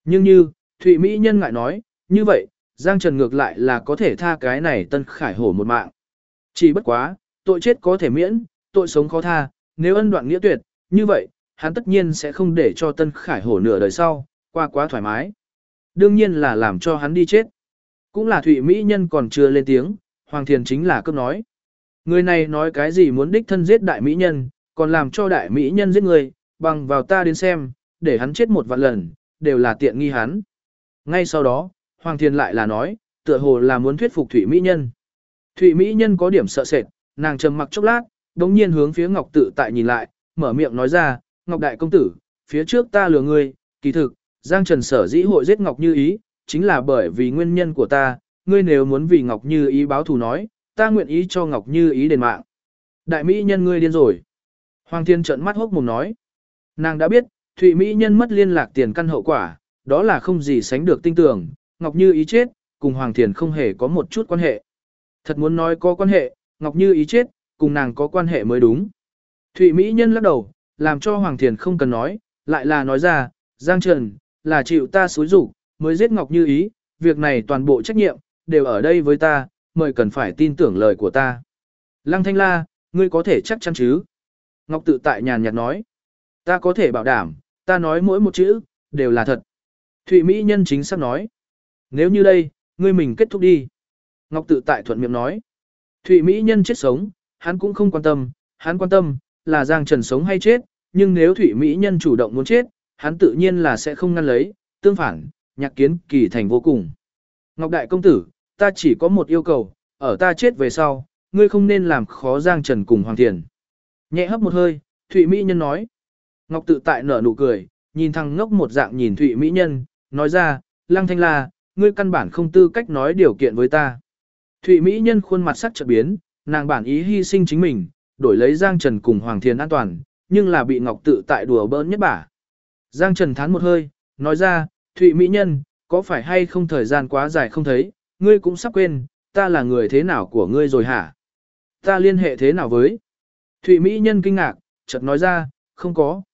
Nhưng như, Thụy Mỹ Nhân ngại nói, như vậy, Giang Trần ngược lại là có thể tha cái này Tân Khải Hổ một mạng. Chỉ bất quá, tội chết có thể miễn, tội sống khó tha, nếu ân đoạn nghĩa tuyệt, như vậy, hắn tất nhiên sẽ không để cho Tân Khải Hổ nửa đời sau, qua quá thoải mái. Đương nhiên là làm cho hắn đi chết. Cũng là Thụy Mỹ Nhân còn chưa lên tiếng, Hoàng Thiền chính là cấp nói. Người này nói cái gì muốn đích thân giết đại Mỹ Nhân, còn làm cho đại Mỹ Nhân giết người, bằng vào ta đến xem, để hắn chết một vạn lần, đều là tiện nghi hắn. Ngay sau đó, Hoàng Thiền lại là nói, tựa hồ là muốn thuyết phục Thụy Mỹ Nhân. Thụy Mỹ Nhân có điểm sợ sệt, nàng trầm mặc chốc lát, đống nhiên hướng phía Ngọc Tự Tại nhìn lại, mở miệng nói ra, Ngọc Đại Công Tử, phía trước ta lừa ngươi, kỳ thực, Giang Trần sở dĩ hội giết Ngọc Như Ý, chính là bởi vì nguyên nhân của ta, ngươi nếu muốn vì Ngọc Như Ý báo thù nói, ta nguyện ý cho Ngọc Như Ý đền mạng. Đại Mỹ Nhân ngươi điên rồi. Hoàng Thiên trợn mắt hốc mồm nói. Nàng đã biết, Thụy Mỹ Nhân mất liên lạc tiền căn hậu quả, đó là không gì sánh được tin tưởng, Ngọc Như Ý chết, cùng Hoàng Thiền không hề có một chút quan hệ. Thật muốn nói có quan hệ, Ngọc Như Ý chết, cùng nàng có quan hệ mới đúng. Thụy Mỹ Nhân lắc đầu, làm cho Hoàng Thiền không cần nói, lại là nói ra, Giang Trần, là chịu ta xúi rủ, mới giết Ngọc Như Ý, việc này toàn bộ trách nhiệm, đều ở đây với ta, mời cần phải tin tưởng lời của ta. Lăng Thanh La, ngươi có thể chắc chắn chứ? Ngọc Tự Tại nhàn nhạt nói, ta có thể bảo đảm, ta nói mỗi một chữ, đều là thật. Thụy Mỹ Nhân chính xác nói, nếu như đây, ngươi mình kết thúc đi. Ngọc Tự Tại thuận miệng nói, Thụy Mỹ Nhân chết sống, hắn cũng không quan tâm, hắn quan tâm, là Giang Trần sống hay chết, nhưng nếu Thụy Mỹ Nhân chủ động muốn chết, hắn tự nhiên là sẽ không ngăn lấy, tương phản, Nhạc Kiến Kỳ thành vô cùng. Ngọc Đại Công Tử, ta chỉ có một yêu cầu, ở ta chết về sau, ngươi không nên làm khó Giang Trần cùng Hoàng Thiền. Nhẹ hấp một hơi, Thụy Mỹ Nhân nói. Ngọc Tự Tại nở nụ cười, nhìn thằng ngốc một dạng nhìn Thụy Mỹ Nhân, nói ra, Lăng Thanh La, ngươi căn bản không tư cách nói điều kiện với ta. Thụy Mỹ Nhân khuôn mặt sắc chợt biến, nàng bản ý hy sinh chính mình, đổi lấy Giang Trần cùng Hoàng Thiền an toàn, nhưng là bị Ngọc Tự Tại đùa bỡn nhất bả. Giang Trần thán một hơi, nói ra, Thụy Mỹ Nhân, có phải hay không thời gian quá dài không thấy, ngươi cũng sắp quên, ta là người thế nào của ngươi rồi hả? Ta liên hệ thế nào với? Thụy Mỹ Nhân kinh ngạc, chợt nói ra, không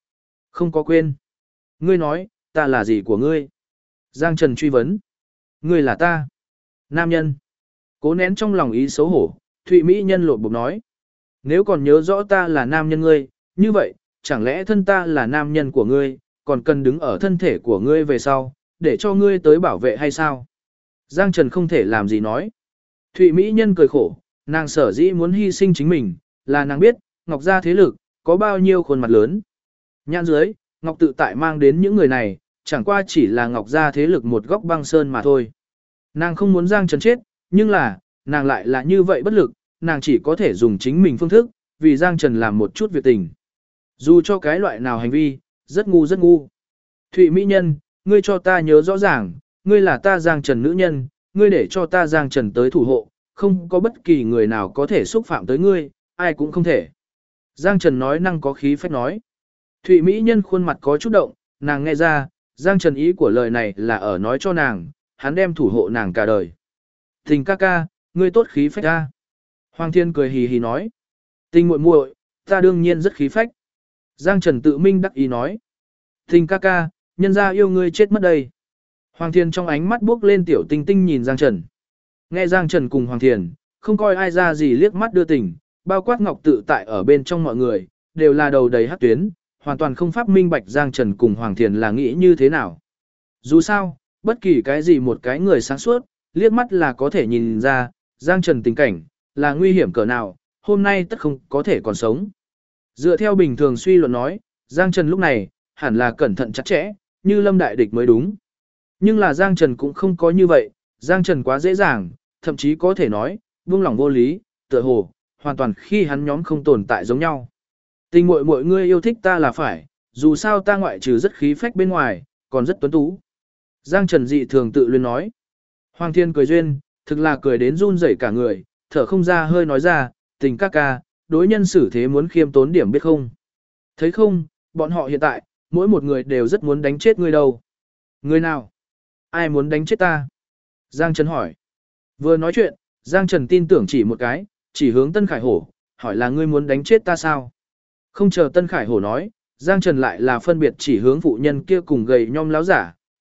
có quên. Ngươi nói, ta là gì của ngươi? Giang Trần truy vấn. Ngươi là ta. Nam nhân. Cố nén trong lòng ý xấu hổ, Thụy Mỹ Nhân lột bột nói. Nếu còn nhớ rõ ta là nam nhân ngươi, như vậy, chẳng lẽ thân ta là nam nhân của ngươi, còn cần đứng ở thân thể của ngươi về sau, để cho ngươi tới bảo vệ hay sao? Giang Trần không thể làm gì nói. Thụy Mỹ Nhân cười khổ, nàng sở dĩ muốn hy sinh chính mình, là nàng biết, Ngọc gia thế lực, có bao nhiêu khuôn mặt lớn. Nhãn dưới, Ngọc Tự Tại mang đến những người này, chẳng qua chỉ là Ngọc gia thế lực một góc băng sơn mà thôi. Nàng không muốn Giang Trần chết, nhưng là, nàng lại là như vậy bất lực, nàng chỉ có thể dùng chính mình phương thức, vì Giang Trần làm một chút việc tình. Dù cho cái loại nào hành vi, rất ngu rất ngu. Thụy Mỹ Nhân, ngươi cho ta nhớ rõ ràng, ngươi là ta Giang Trần nữ nhân, ngươi để cho ta Giang Trần tới thủ hộ, không có bất kỳ người nào có thể xúc phạm tới ngươi, ai cũng không thể. Giang Trần nói năng có khí phách nói. Thụy Mỹ Nhân khuôn mặt có chút động, nàng nghe ra, Giang Trần ý của lời này là ở nói cho nàng, hắn đem thủ hộ nàng cả đời. Tình ca ca, ngươi tốt khí phách ra. Hoàng Thiên cười hì hì nói. Tình muội muội, ta đương nhiên rất khí phách. Giang Trần tự minh đắc ý nói. Tình ca ca, nhân ra yêu ngươi chết mất đây. Hoàng Thiên trong ánh mắt bước lên tiểu tinh tinh nhìn Giang Trần. Nghe Giang Trần cùng Hoàng Thiên, không coi ai ra gì liếc mắt đưa tình, bao quát Ngọc Tự Tại ở bên trong mọi người, đều là đầu đầy hắc tuyến, hoàn toàn không pháp minh bạch Giang Trần cùng Hoàng Thiên là nghĩ như thế nào. Dù sao, bất kỳ cái gì một cái người sáng suốt, liếc mắt là có thể nhìn ra, Giang Trần tình cảnh, là nguy hiểm cỡ nào, hôm nay tất không có thể còn sống. Dựa theo bình thường suy luận nói, Giang Trần lúc này, hẳn là cẩn thận chặt chẽ, như lâm đại địch mới đúng. Nhưng là Giang Trần cũng không có như vậy, Giang Trần quá dễ dàng, thậm chí có thể nói, buông lỏng vô lý, tựa hồ, hoàn toàn khi hắn nhóm không tồn tại giống nhau. Tình muội muội ngươi yêu thích ta là phải, dù sao ta ngoại trừ rất khí phách bên ngoài, còn rất tuấn tú. Giang Trần dị thường tự luyến nói. Hoàng Thiên cười duyên, thực là cười đến run rẩy cả người, thở không ra hơi nói ra, tình ca ca, đối nhân xử thế muốn khiêm tốn điểm biết không. Thấy không, bọn họ hiện tại, mỗi một người đều rất muốn đánh chết ngươi đâu. Người nào? Ai muốn đánh chết ta? Giang Trần hỏi. Vừa nói chuyện, Giang Trần tin tưởng chỉ một cái, chỉ hướng Tân Khải Hổ, hỏi là ngươi muốn đánh chết ta sao? Không chờ Tân Khải Hổ nói, Giang Trần lại là phân biệt chỉ hướng phụ nhân kia cùng gầy nhom láo giả,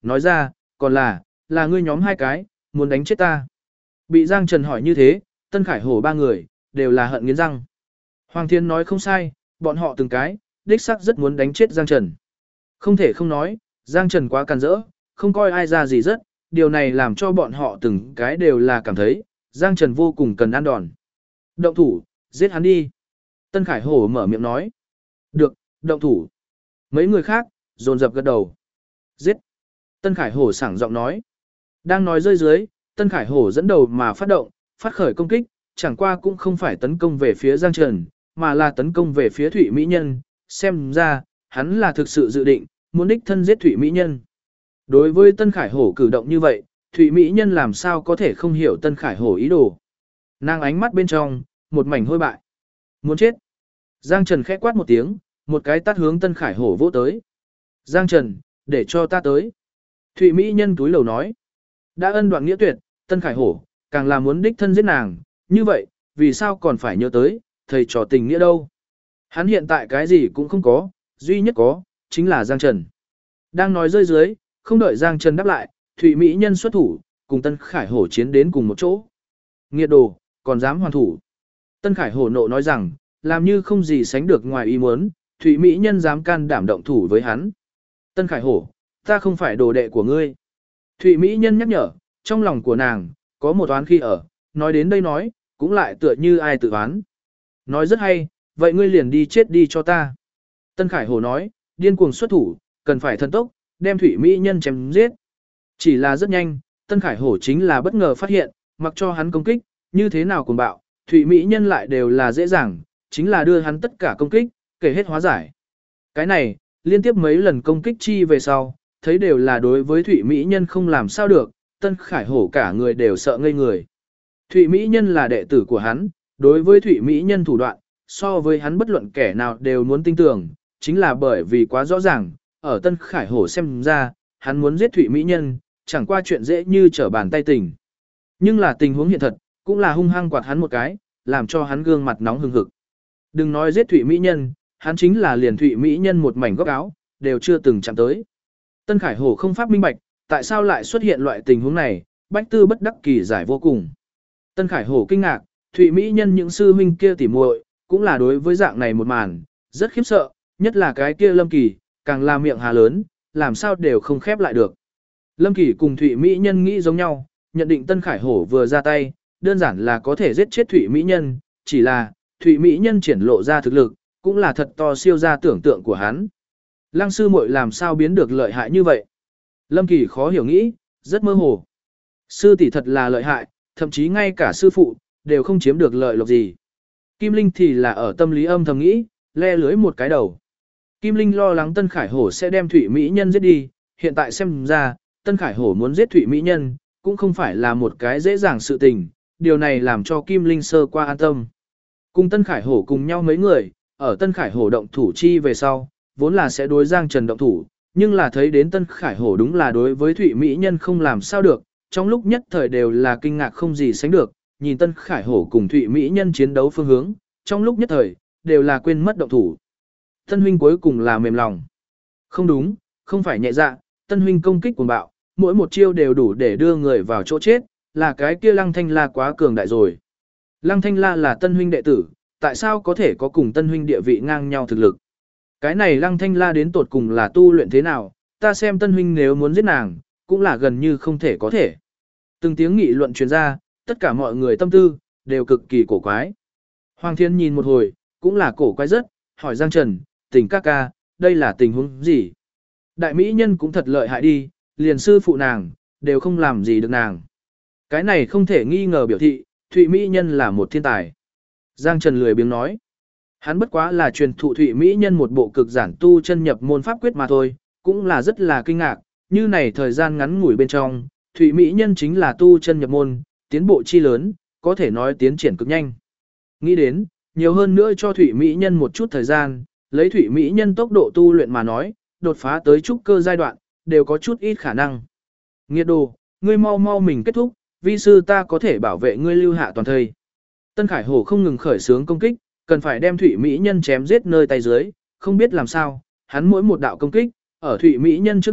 nói ra, còn là ngươi nhóm hai cái, muốn đánh chết ta. Bị Giang Trần hỏi như thế, Tân Khải Hổ ba người, đều là hận nghiến răng. Hoàng Thiên nói không sai, bọn họ từng cái, đích xác rất muốn đánh chết Giang Trần. Không thể không nói, Giang Trần quá càn rỡ, không coi ai ra gì rất, điều này làm cho bọn họ từng cái đều là cảm thấy, Giang Trần vô cùng cần ăn đòn. Động thủ, giết hắn đi. Tân Khải Hổ mở miệng nói. Được, động thủ. Mấy người khác, dồn dập gật đầu. Giết. Tân Khải Hổ sảng giọng nói. Đang nói rơi dưới, Tân Khải Hổ dẫn đầu mà phát động, phát khởi công kích, chẳng qua cũng không phải tấn công về phía Giang Trần, mà là tấn công về phía Thụy Mỹ Nhân, xem ra, hắn là thực sự dự định, muốn đích thân giết Thụy Mỹ Nhân. Đối với Tân Khải Hổ cử động như vậy, Thụy Mỹ Nhân làm sao có thể không hiểu Tân Khải Hổ ý đồ. Nàng ánh mắt bên trong, một mảnh hôi bại. Muốn chết. Giang Trần khẽ quát một tiếng, một cái tát hướng Tân Khải Hổ vỗ tới. Giang Trần, để cho ta tới. Thụy Mỹ Nhân túi lầu nói. Đã ân đoạn nghĩa tuyệt, Tân Khải Hổ, càng là muốn đích thân giết nàng, như vậy, vì sao còn phải nhớ tới, thầy trò tình nghĩa đâu. Hắn hiện tại cái gì cũng không có, duy nhất có, chính là Giang Trần. Đang nói rơi dưới, không đợi Giang Trần đáp lại, Thụy Mỹ Nhân xuất thủ, cùng Tân Khải Hổ chiến đến cùng một chỗ. Nghiệt đồ, còn dám hoàn thủ. Tân Khải Hổ nộ nói rằng, làm như không gì sánh được ngoài ý muốn, Thụy Mỹ Nhân dám can đảm động thủ với hắn. Tân Khải Hổ, ta không phải đồ đệ của ngươi. Thụy Mỹ Nhân nhắc nhở, trong lòng của nàng, có một oán khi ở, nói đến đây nói, cũng lại tựa như ai tự oán. Nói rất hay, vậy ngươi liền đi chết đi cho ta. Tân Khải Hổ nói, điên cuồng xuất thủ, cần phải thần tốc, đem Thụy Mỹ Nhân chém giết. Chỉ là rất nhanh, Tân Khải Hổ chính là bất ngờ phát hiện, mặc cho hắn công kích, như thế nào cùng bạo, Thụy Mỹ Nhân lại đều là dễ dàng, chính là đưa hắn tất cả công kích, kể hết hóa giải. Cái này, liên tiếp mấy lần công kích chi về sau, thấy đều là đối với Thụy Mỹ Nhân không làm sao được, Tân Khải Hổ cả người đều sợ ngây người. Thụy Mỹ Nhân là đệ tử của hắn, đối với Thụy Mỹ Nhân thủ đoạn, so với hắn bất luận kẻ nào đều muốn tin tưởng, chính là bởi vì quá rõ ràng, ở Tân Khải Hổ xem ra, hắn muốn giết Thụy Mỹ Nhân, chẳng qua chuyện dễ như trở bàn tay tình. Nhưng là tình huống hiện thật, cũng là hung hăng quạt hắn một cái, làm cho hắn gương mặt nóng hừng hực. Đừng nói giết Thụy Mỹ Nhân, hắn chính là liền Thụy Mỹ Nhân một mảnh góc áo, đều chưa từng chạm tới. Tân Khải Hổ không pháp minh bạch, tại sao lại xuất hiện loại tình huống này, Bách Tư bất đắc kỳ giải vô cùng. Tân Khải Hổ kinh ngạc, Thụy Mỹ Nhân những sư huynh kia tỉ muội cũng là đối với dạng này một màn, rất khiếp sợ, nhất là cái kia Lâm Kỳ, càng là miệng hà lớn, làm sao đều không khép lại được. Lâm Kỳ cùng Thụy Mỹ Nhân nghĩ giống nhau, nhận định Tân Khải Hổ vừa ra tay, đơn giản là có thể giết chết Thụy Mỹ Nhân, chỉ là, Thụy Mỹ Nhân triển lộ ra thực lực, cũng là thật to siêu ra tưởng tượng của hắn. Lăng sư muội làm sao biến được lợi hại như vậy? Lâm Kỳ khó hiểu nghĩ, rất mơ hồ. Sư tỷ thật là lợi hại, thậm chí ngay cả sư phụ, đều không chiếm được lợi lộc gì. Kim Linh thì là ở tâm lý âm thầm nghĩ, le lưới một cái đầu. Kim Linh lo lắng Tân Khải Hổ sẽ đem Thụy Mỹ Nhân giết đi, hiện tại xem ra, Tân Khải Hổ muốn giết Thụy Mỹ Nhân, cũng không phải là một cái dễ dàng sự tình, điều này làm cho Kim Linh sơ qua an tâm. Cùng Tân Khải Hổ cùng nhau mấy người, ở Tân Khải Hổ động thủ chi về sau, vốn là sẽ đối Giang Trần động thủ, nhưng là thấy đến Tân Khải Hổ đúng là đối với Thụy Mỹ Nhân không làm sao được, trong lúc nhất thời đều là kinh ngạc không gì sánh được, nhìn Tân Khải Hổ cùng Thụy Mỹ Nhân chiến đấu phương hướng, trong lúc nhất thời, đều là quên mất động thủ. Tân huynh cuối cùng là mềm lòng. Không đúng, không phải nhẹ dạ, Tân huynh công kích cuồng bạo, mỗi một chiêu đều đủ để đưa người vào chỗ chết, là cái kia Lăng Thanh La quá cường đại rồi. Lăng Thanh La là Tân huynh đệ tử, tại sao có thể có cùng Tân huynh địa vị ngang nhau thực lực? Cái này Lăng Thanh La đến tột cùng là tu luyện thế nào, ta xem Tân huynh nếu muốn giết nàng, cũng là gần như không thể có thể. Từng tiếng nghị luận truyền ra, tất cả mọi người tâm tư, đều cực kỳ cổ quái. Hoàng Thiên nhìn một hồi, cũng là cổ quái rất, hỏi Giang Trần, tình ca ca, đây là tình huống gì? Đại mỹ nhân cũng thật lợi hại đi, liền sư phụ nàng, đều không làm gì được nàng. Cái này không thể nghi ngờ biểu thị, Thụy mỹ nhân là một thiên tài. Giang Trần lười biếng nói, hắn bất quá là truyền thụ Thụy mỹ nhân một bộ cực giản tu chân nhập môn pháp quyết mà thôi, cũng là rất là kinh ngạc, như này thời gian ngắn ngủi bên trong, Thụy mỹ nhân chính là tu chân nhập môn, tiến bộ chi lớn, có thể nói tiến triển cực nhanh. Nghĩ đến, nhiều hơn nữa cho Thụy mỹ nhân một chút thời gian, lấy Thụy mỹ nhân tốc độ tu luyện mà nói, đột phá tới trúc cơ giai đoạn, đều có chút ít khả năng. Nghiệt đồ, ngươi mau mau mình kết thúc, vi sư ta có thể bảo vệ ngươi lưu hạ toàn thây. Tân Khải Hổ không ngừng khởi xướng công kích, cần phải đem Thụy mỹ nhân chém giết nơi tay dưới, không biết làm sao, hắn mỗi một đạo công kích, ở Thụy mỹ nhân trước mặt,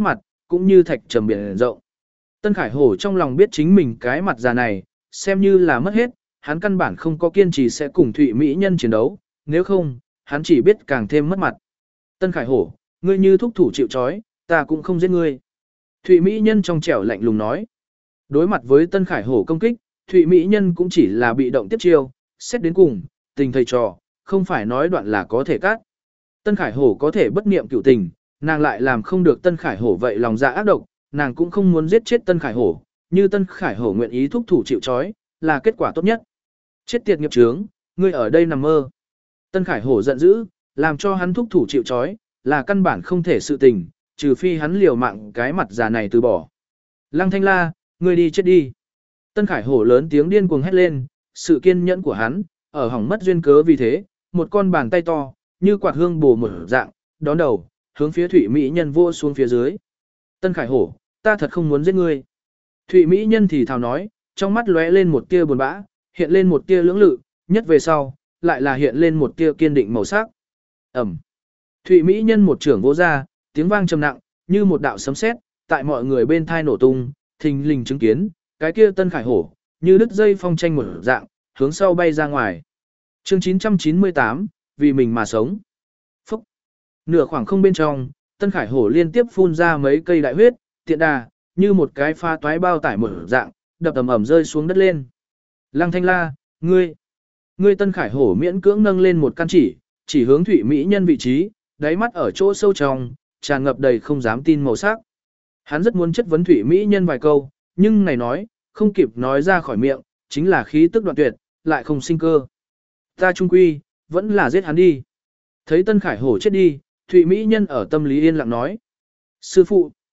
cũng như thạch trầm biển rộng. Tân Khải Hổ trong lòng biết chính mình cái mặt già này, xem như là mất hết, hắn căn bản không có kiên trì sẽ cùng Thụy Mỹ Nhân chiến đấu, nếu không, hắn chỉ biết càng thêm mất mặt. Tân Khải Hổ, ngươi như thúc thủ chịu trói, ta cũng không giết ngươi. Thụy Mỹ Nhân trong trẻo lạnh lùng nói. Đối mặt với Tân Khải Hổ công kích, Thụy Mỹ Nhân cũng chỉ là bị động tiếp chiêu, xét đến cùng, tình thầy trò, không phải nói đoạn là có thể cắt. Tân Khải Hổ có thể bất niệm cửu tình, nàng lại làm không được Tân Khải Hổ vậy lòng dạ ác độc, nàng cũng không muốn giết chết Tân Khải Hổ, như Tân Khải Hổ nguyện ý thúc thủ chịu trói, là kết quả tốt nhất. Chết tiệt nghiệp chướng, ngươi ở đây nằm mơ. Tân Khải Hổ giận dữ, làm cho hắn thúc thủ chịu trói, là căn bản không thể sự tình, trừ phi hắn liều mạng cái mặt già này từ bỏ. Lăng Thanh La, ngươi đi chết đi. Tân Khải Hổ lớn tiếng điên cuồng hét lên, sự kiên nhẫn của hắn, ở hỏng mất duyên cớ vì thế, một con bàn tay to, như quạt hương bổ một dạng, đón đầu, hướng phía Thụy Mỹ Nhân vô xuống phía dưới. Tân Khải Hổ, ta thật không muốn giết ngươi. Thụy Mỹ Nhân thì thào nói, trong mắt lóe lên một tia buồn bã, hiện lên một tia lưỡng lự, nhất về sau, lại là hiện lên một tia kiên định màu sắc. Ẩm. Thụy Mỹ Nhân một trưởng vỗ ra, tiếng vang trầm nặng, như một đạo sấm sét, tại mọi người bên thai nổ tung, thình lình chứng kiến, cái kia Tân Khải Hổ, như đứt dây phong tranh một dạng, hướng sau bay ra ngoài. Chương 998, vì mình mà sống. Phúc. Nửa khoảng không bên trong, Tân Khải Hổ liên tiếp phun ra mấy cây đại huyết, tiện đà, như một cái pha toái bao tải một dạng, đập ầm ầm rơi xuống đất lên. Lăng Thanh La, ngươi Tân Khải Hổ miễn cưỡng nâng lên một căn chỉ hướng Thụy Mỹ Nhân vị trí, đáy mắt ở chỗ sâu trong, tràn ngập đầy không dám tin màu sắc. Hắn rất muốn chất vấn Thụy Mỹ Nhân vài câu, nhưng này nói, không kịp nói ra khỏi miệng, chính là khí tức đoạn tuyệt, lại không sinh cơ. Ta trung quy, vẫn là giết hắn đi. Thấy Tân Khải Hổ chết đi, Thụy Mỹ Nhân ở tâm lý yên lặng nói. Sư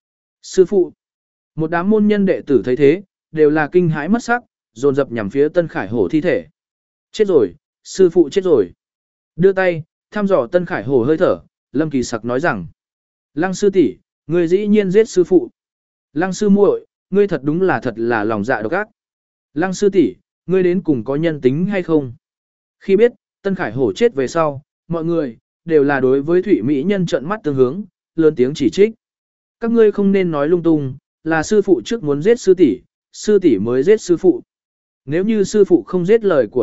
phụ. Một đám môn nhân đệ tử thấy thế, đều là kinh hãi mất sắc, dồn dập nhằm phía Tân Khải Hổ thi thể. Chết rồi, sư phụ chết rồi. Đưa tay, thăm dò Tân Khải Hổ hơi thở, Lâm Kỳ Sặc nói rằng. Lăng sư tỷ, ngươi dĩ nhiên giết sư phụ. Lăng sư muội, ngươi thật đúng là thật là lòng dạ độc ác. Lăng sư tỷ, ngươi đến cùng có nhân tính hay không? Khi biết, Tân Khải Hổ chết về sau, mọi người, đều là đối với Thụy Mỹ Nhân trợn mắt tương hướng, lớn tiếng chỉ trích. Các ngươi không nên nói lung tung, là sư phụ trước muốn giết sư tỷ mới giết sư phụ. Nếu như sư phụ không giết lời của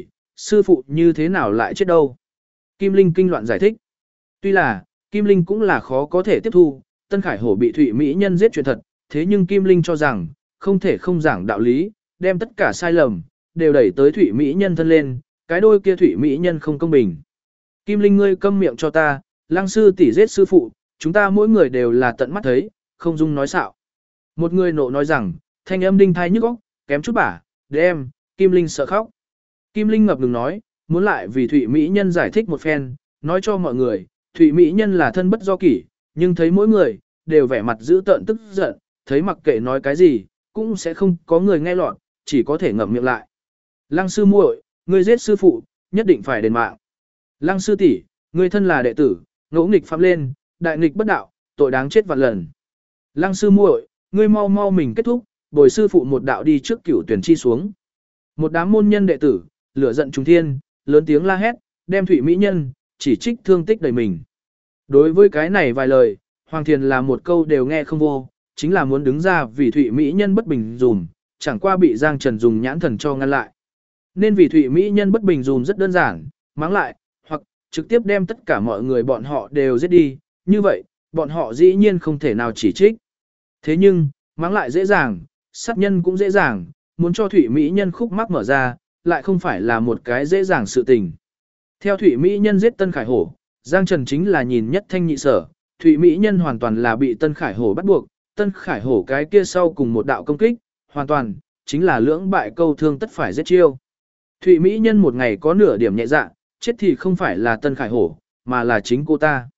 sư phụ như thế nào lại chết đâu? Kim Linh kinh loạn giải thích. Tuy là, Kim Linh cũng là khó có thể tiếp thu, Tân Khải Hổ bị Thụy Mỹ Nhân giết chuyện thật, thế nhưng Kim Linh cho rằng, không thể không giảng đạo lý, đem tất cả sai lầm, đều đẩy tới Thụy Mỹ Nhân thân lên, cái đôi kia Thụy Mỹ Nhân không công bình. Kim Linh ngươi câm miệng cho ta, Lăng sư tỷ giết sư phụ, chúng ta mỗi người đều là tận mắt thấy, không dung nói xạo. Một người nộ nói rằng, thanh âm đinh thai nhức óc, kém chút bả, đem, Kim Linh sợ khóc. Kim Linh ngập ngừng nói, muốn lại vì Thụy Mỹ Nhân giải thích một phen, nói cho mọi người, Thụy Mỹ Nhân là thân bất do kỷ, nhưng thấy mỗi người, đều vẻ mặt dữ tợn tức giận, thấy mặc kệ nói cái gì, cũng sẽ không có người nghe lọt, chỉ có thể ngậm miệng lại. Lăng sư muội, ngươi giết sư phụ, nhất định phải đền mạng. Lăng sư tỷ, ngươi thân là đệ tử, ngỗ nghịch phạm lên, đại nghịch bất đạo, tội đáng chết vạn lần. Lăng sư muội, ngươi mau mau mình kết thúc, bồi sư phụ một đạo đi trước cửu tuyển chi xuống. Một đám môn nhân đệ tử, lửa giận trùng thiên, lớn tiếng la hét, đem Thụy Mỹ Nhân chỉ trích thương tích đầy mình. Đối với cái này vài lời, Hoàng Thiền là một câu đều nghe không vô, chính là muốn đứng ra vì Thụy Mỹ Nhân bất bình dùm, chẳng qua bị Giang Trần dùng nhãn thần cho ngăn lại. Nên vì Thụy Mỹ Nhân bất bình dùm rất đơn giản, mắng lại, hoặc trực tiếp đem tất cả mọi người bọn họ đều giết đi, như vậy, bọn họ dĩ nhiên không thể nào chỉ trích. Thế nhưng, mắng lại dễ dàng, sát nhân cũng dễ dàng, muốn cho Thụy Mỹ Nhân khúc mắc mở ra, lại không phải là một cái dễ dàng sự tình. Theo Thụy Mỹ Nhân giết Tân Khải Hổ, Giang Trần chính là nhìn nhất thanh nhị sở, Thụy Mỹ Nhân hoàn toàn là bị Tân Khải Hổ bắt buộc, Tân Khải Hổ cái kia sau cùng một đạo công kích, hoàn toàn, chính là lưỡng bại câu thương tất phải giết chiêu. Thụy Mỹ Nhân một ngày có nửa điểm nhẹ dạ, chết thì không phải là Tân Khải Hổ, mà là chính cô ta.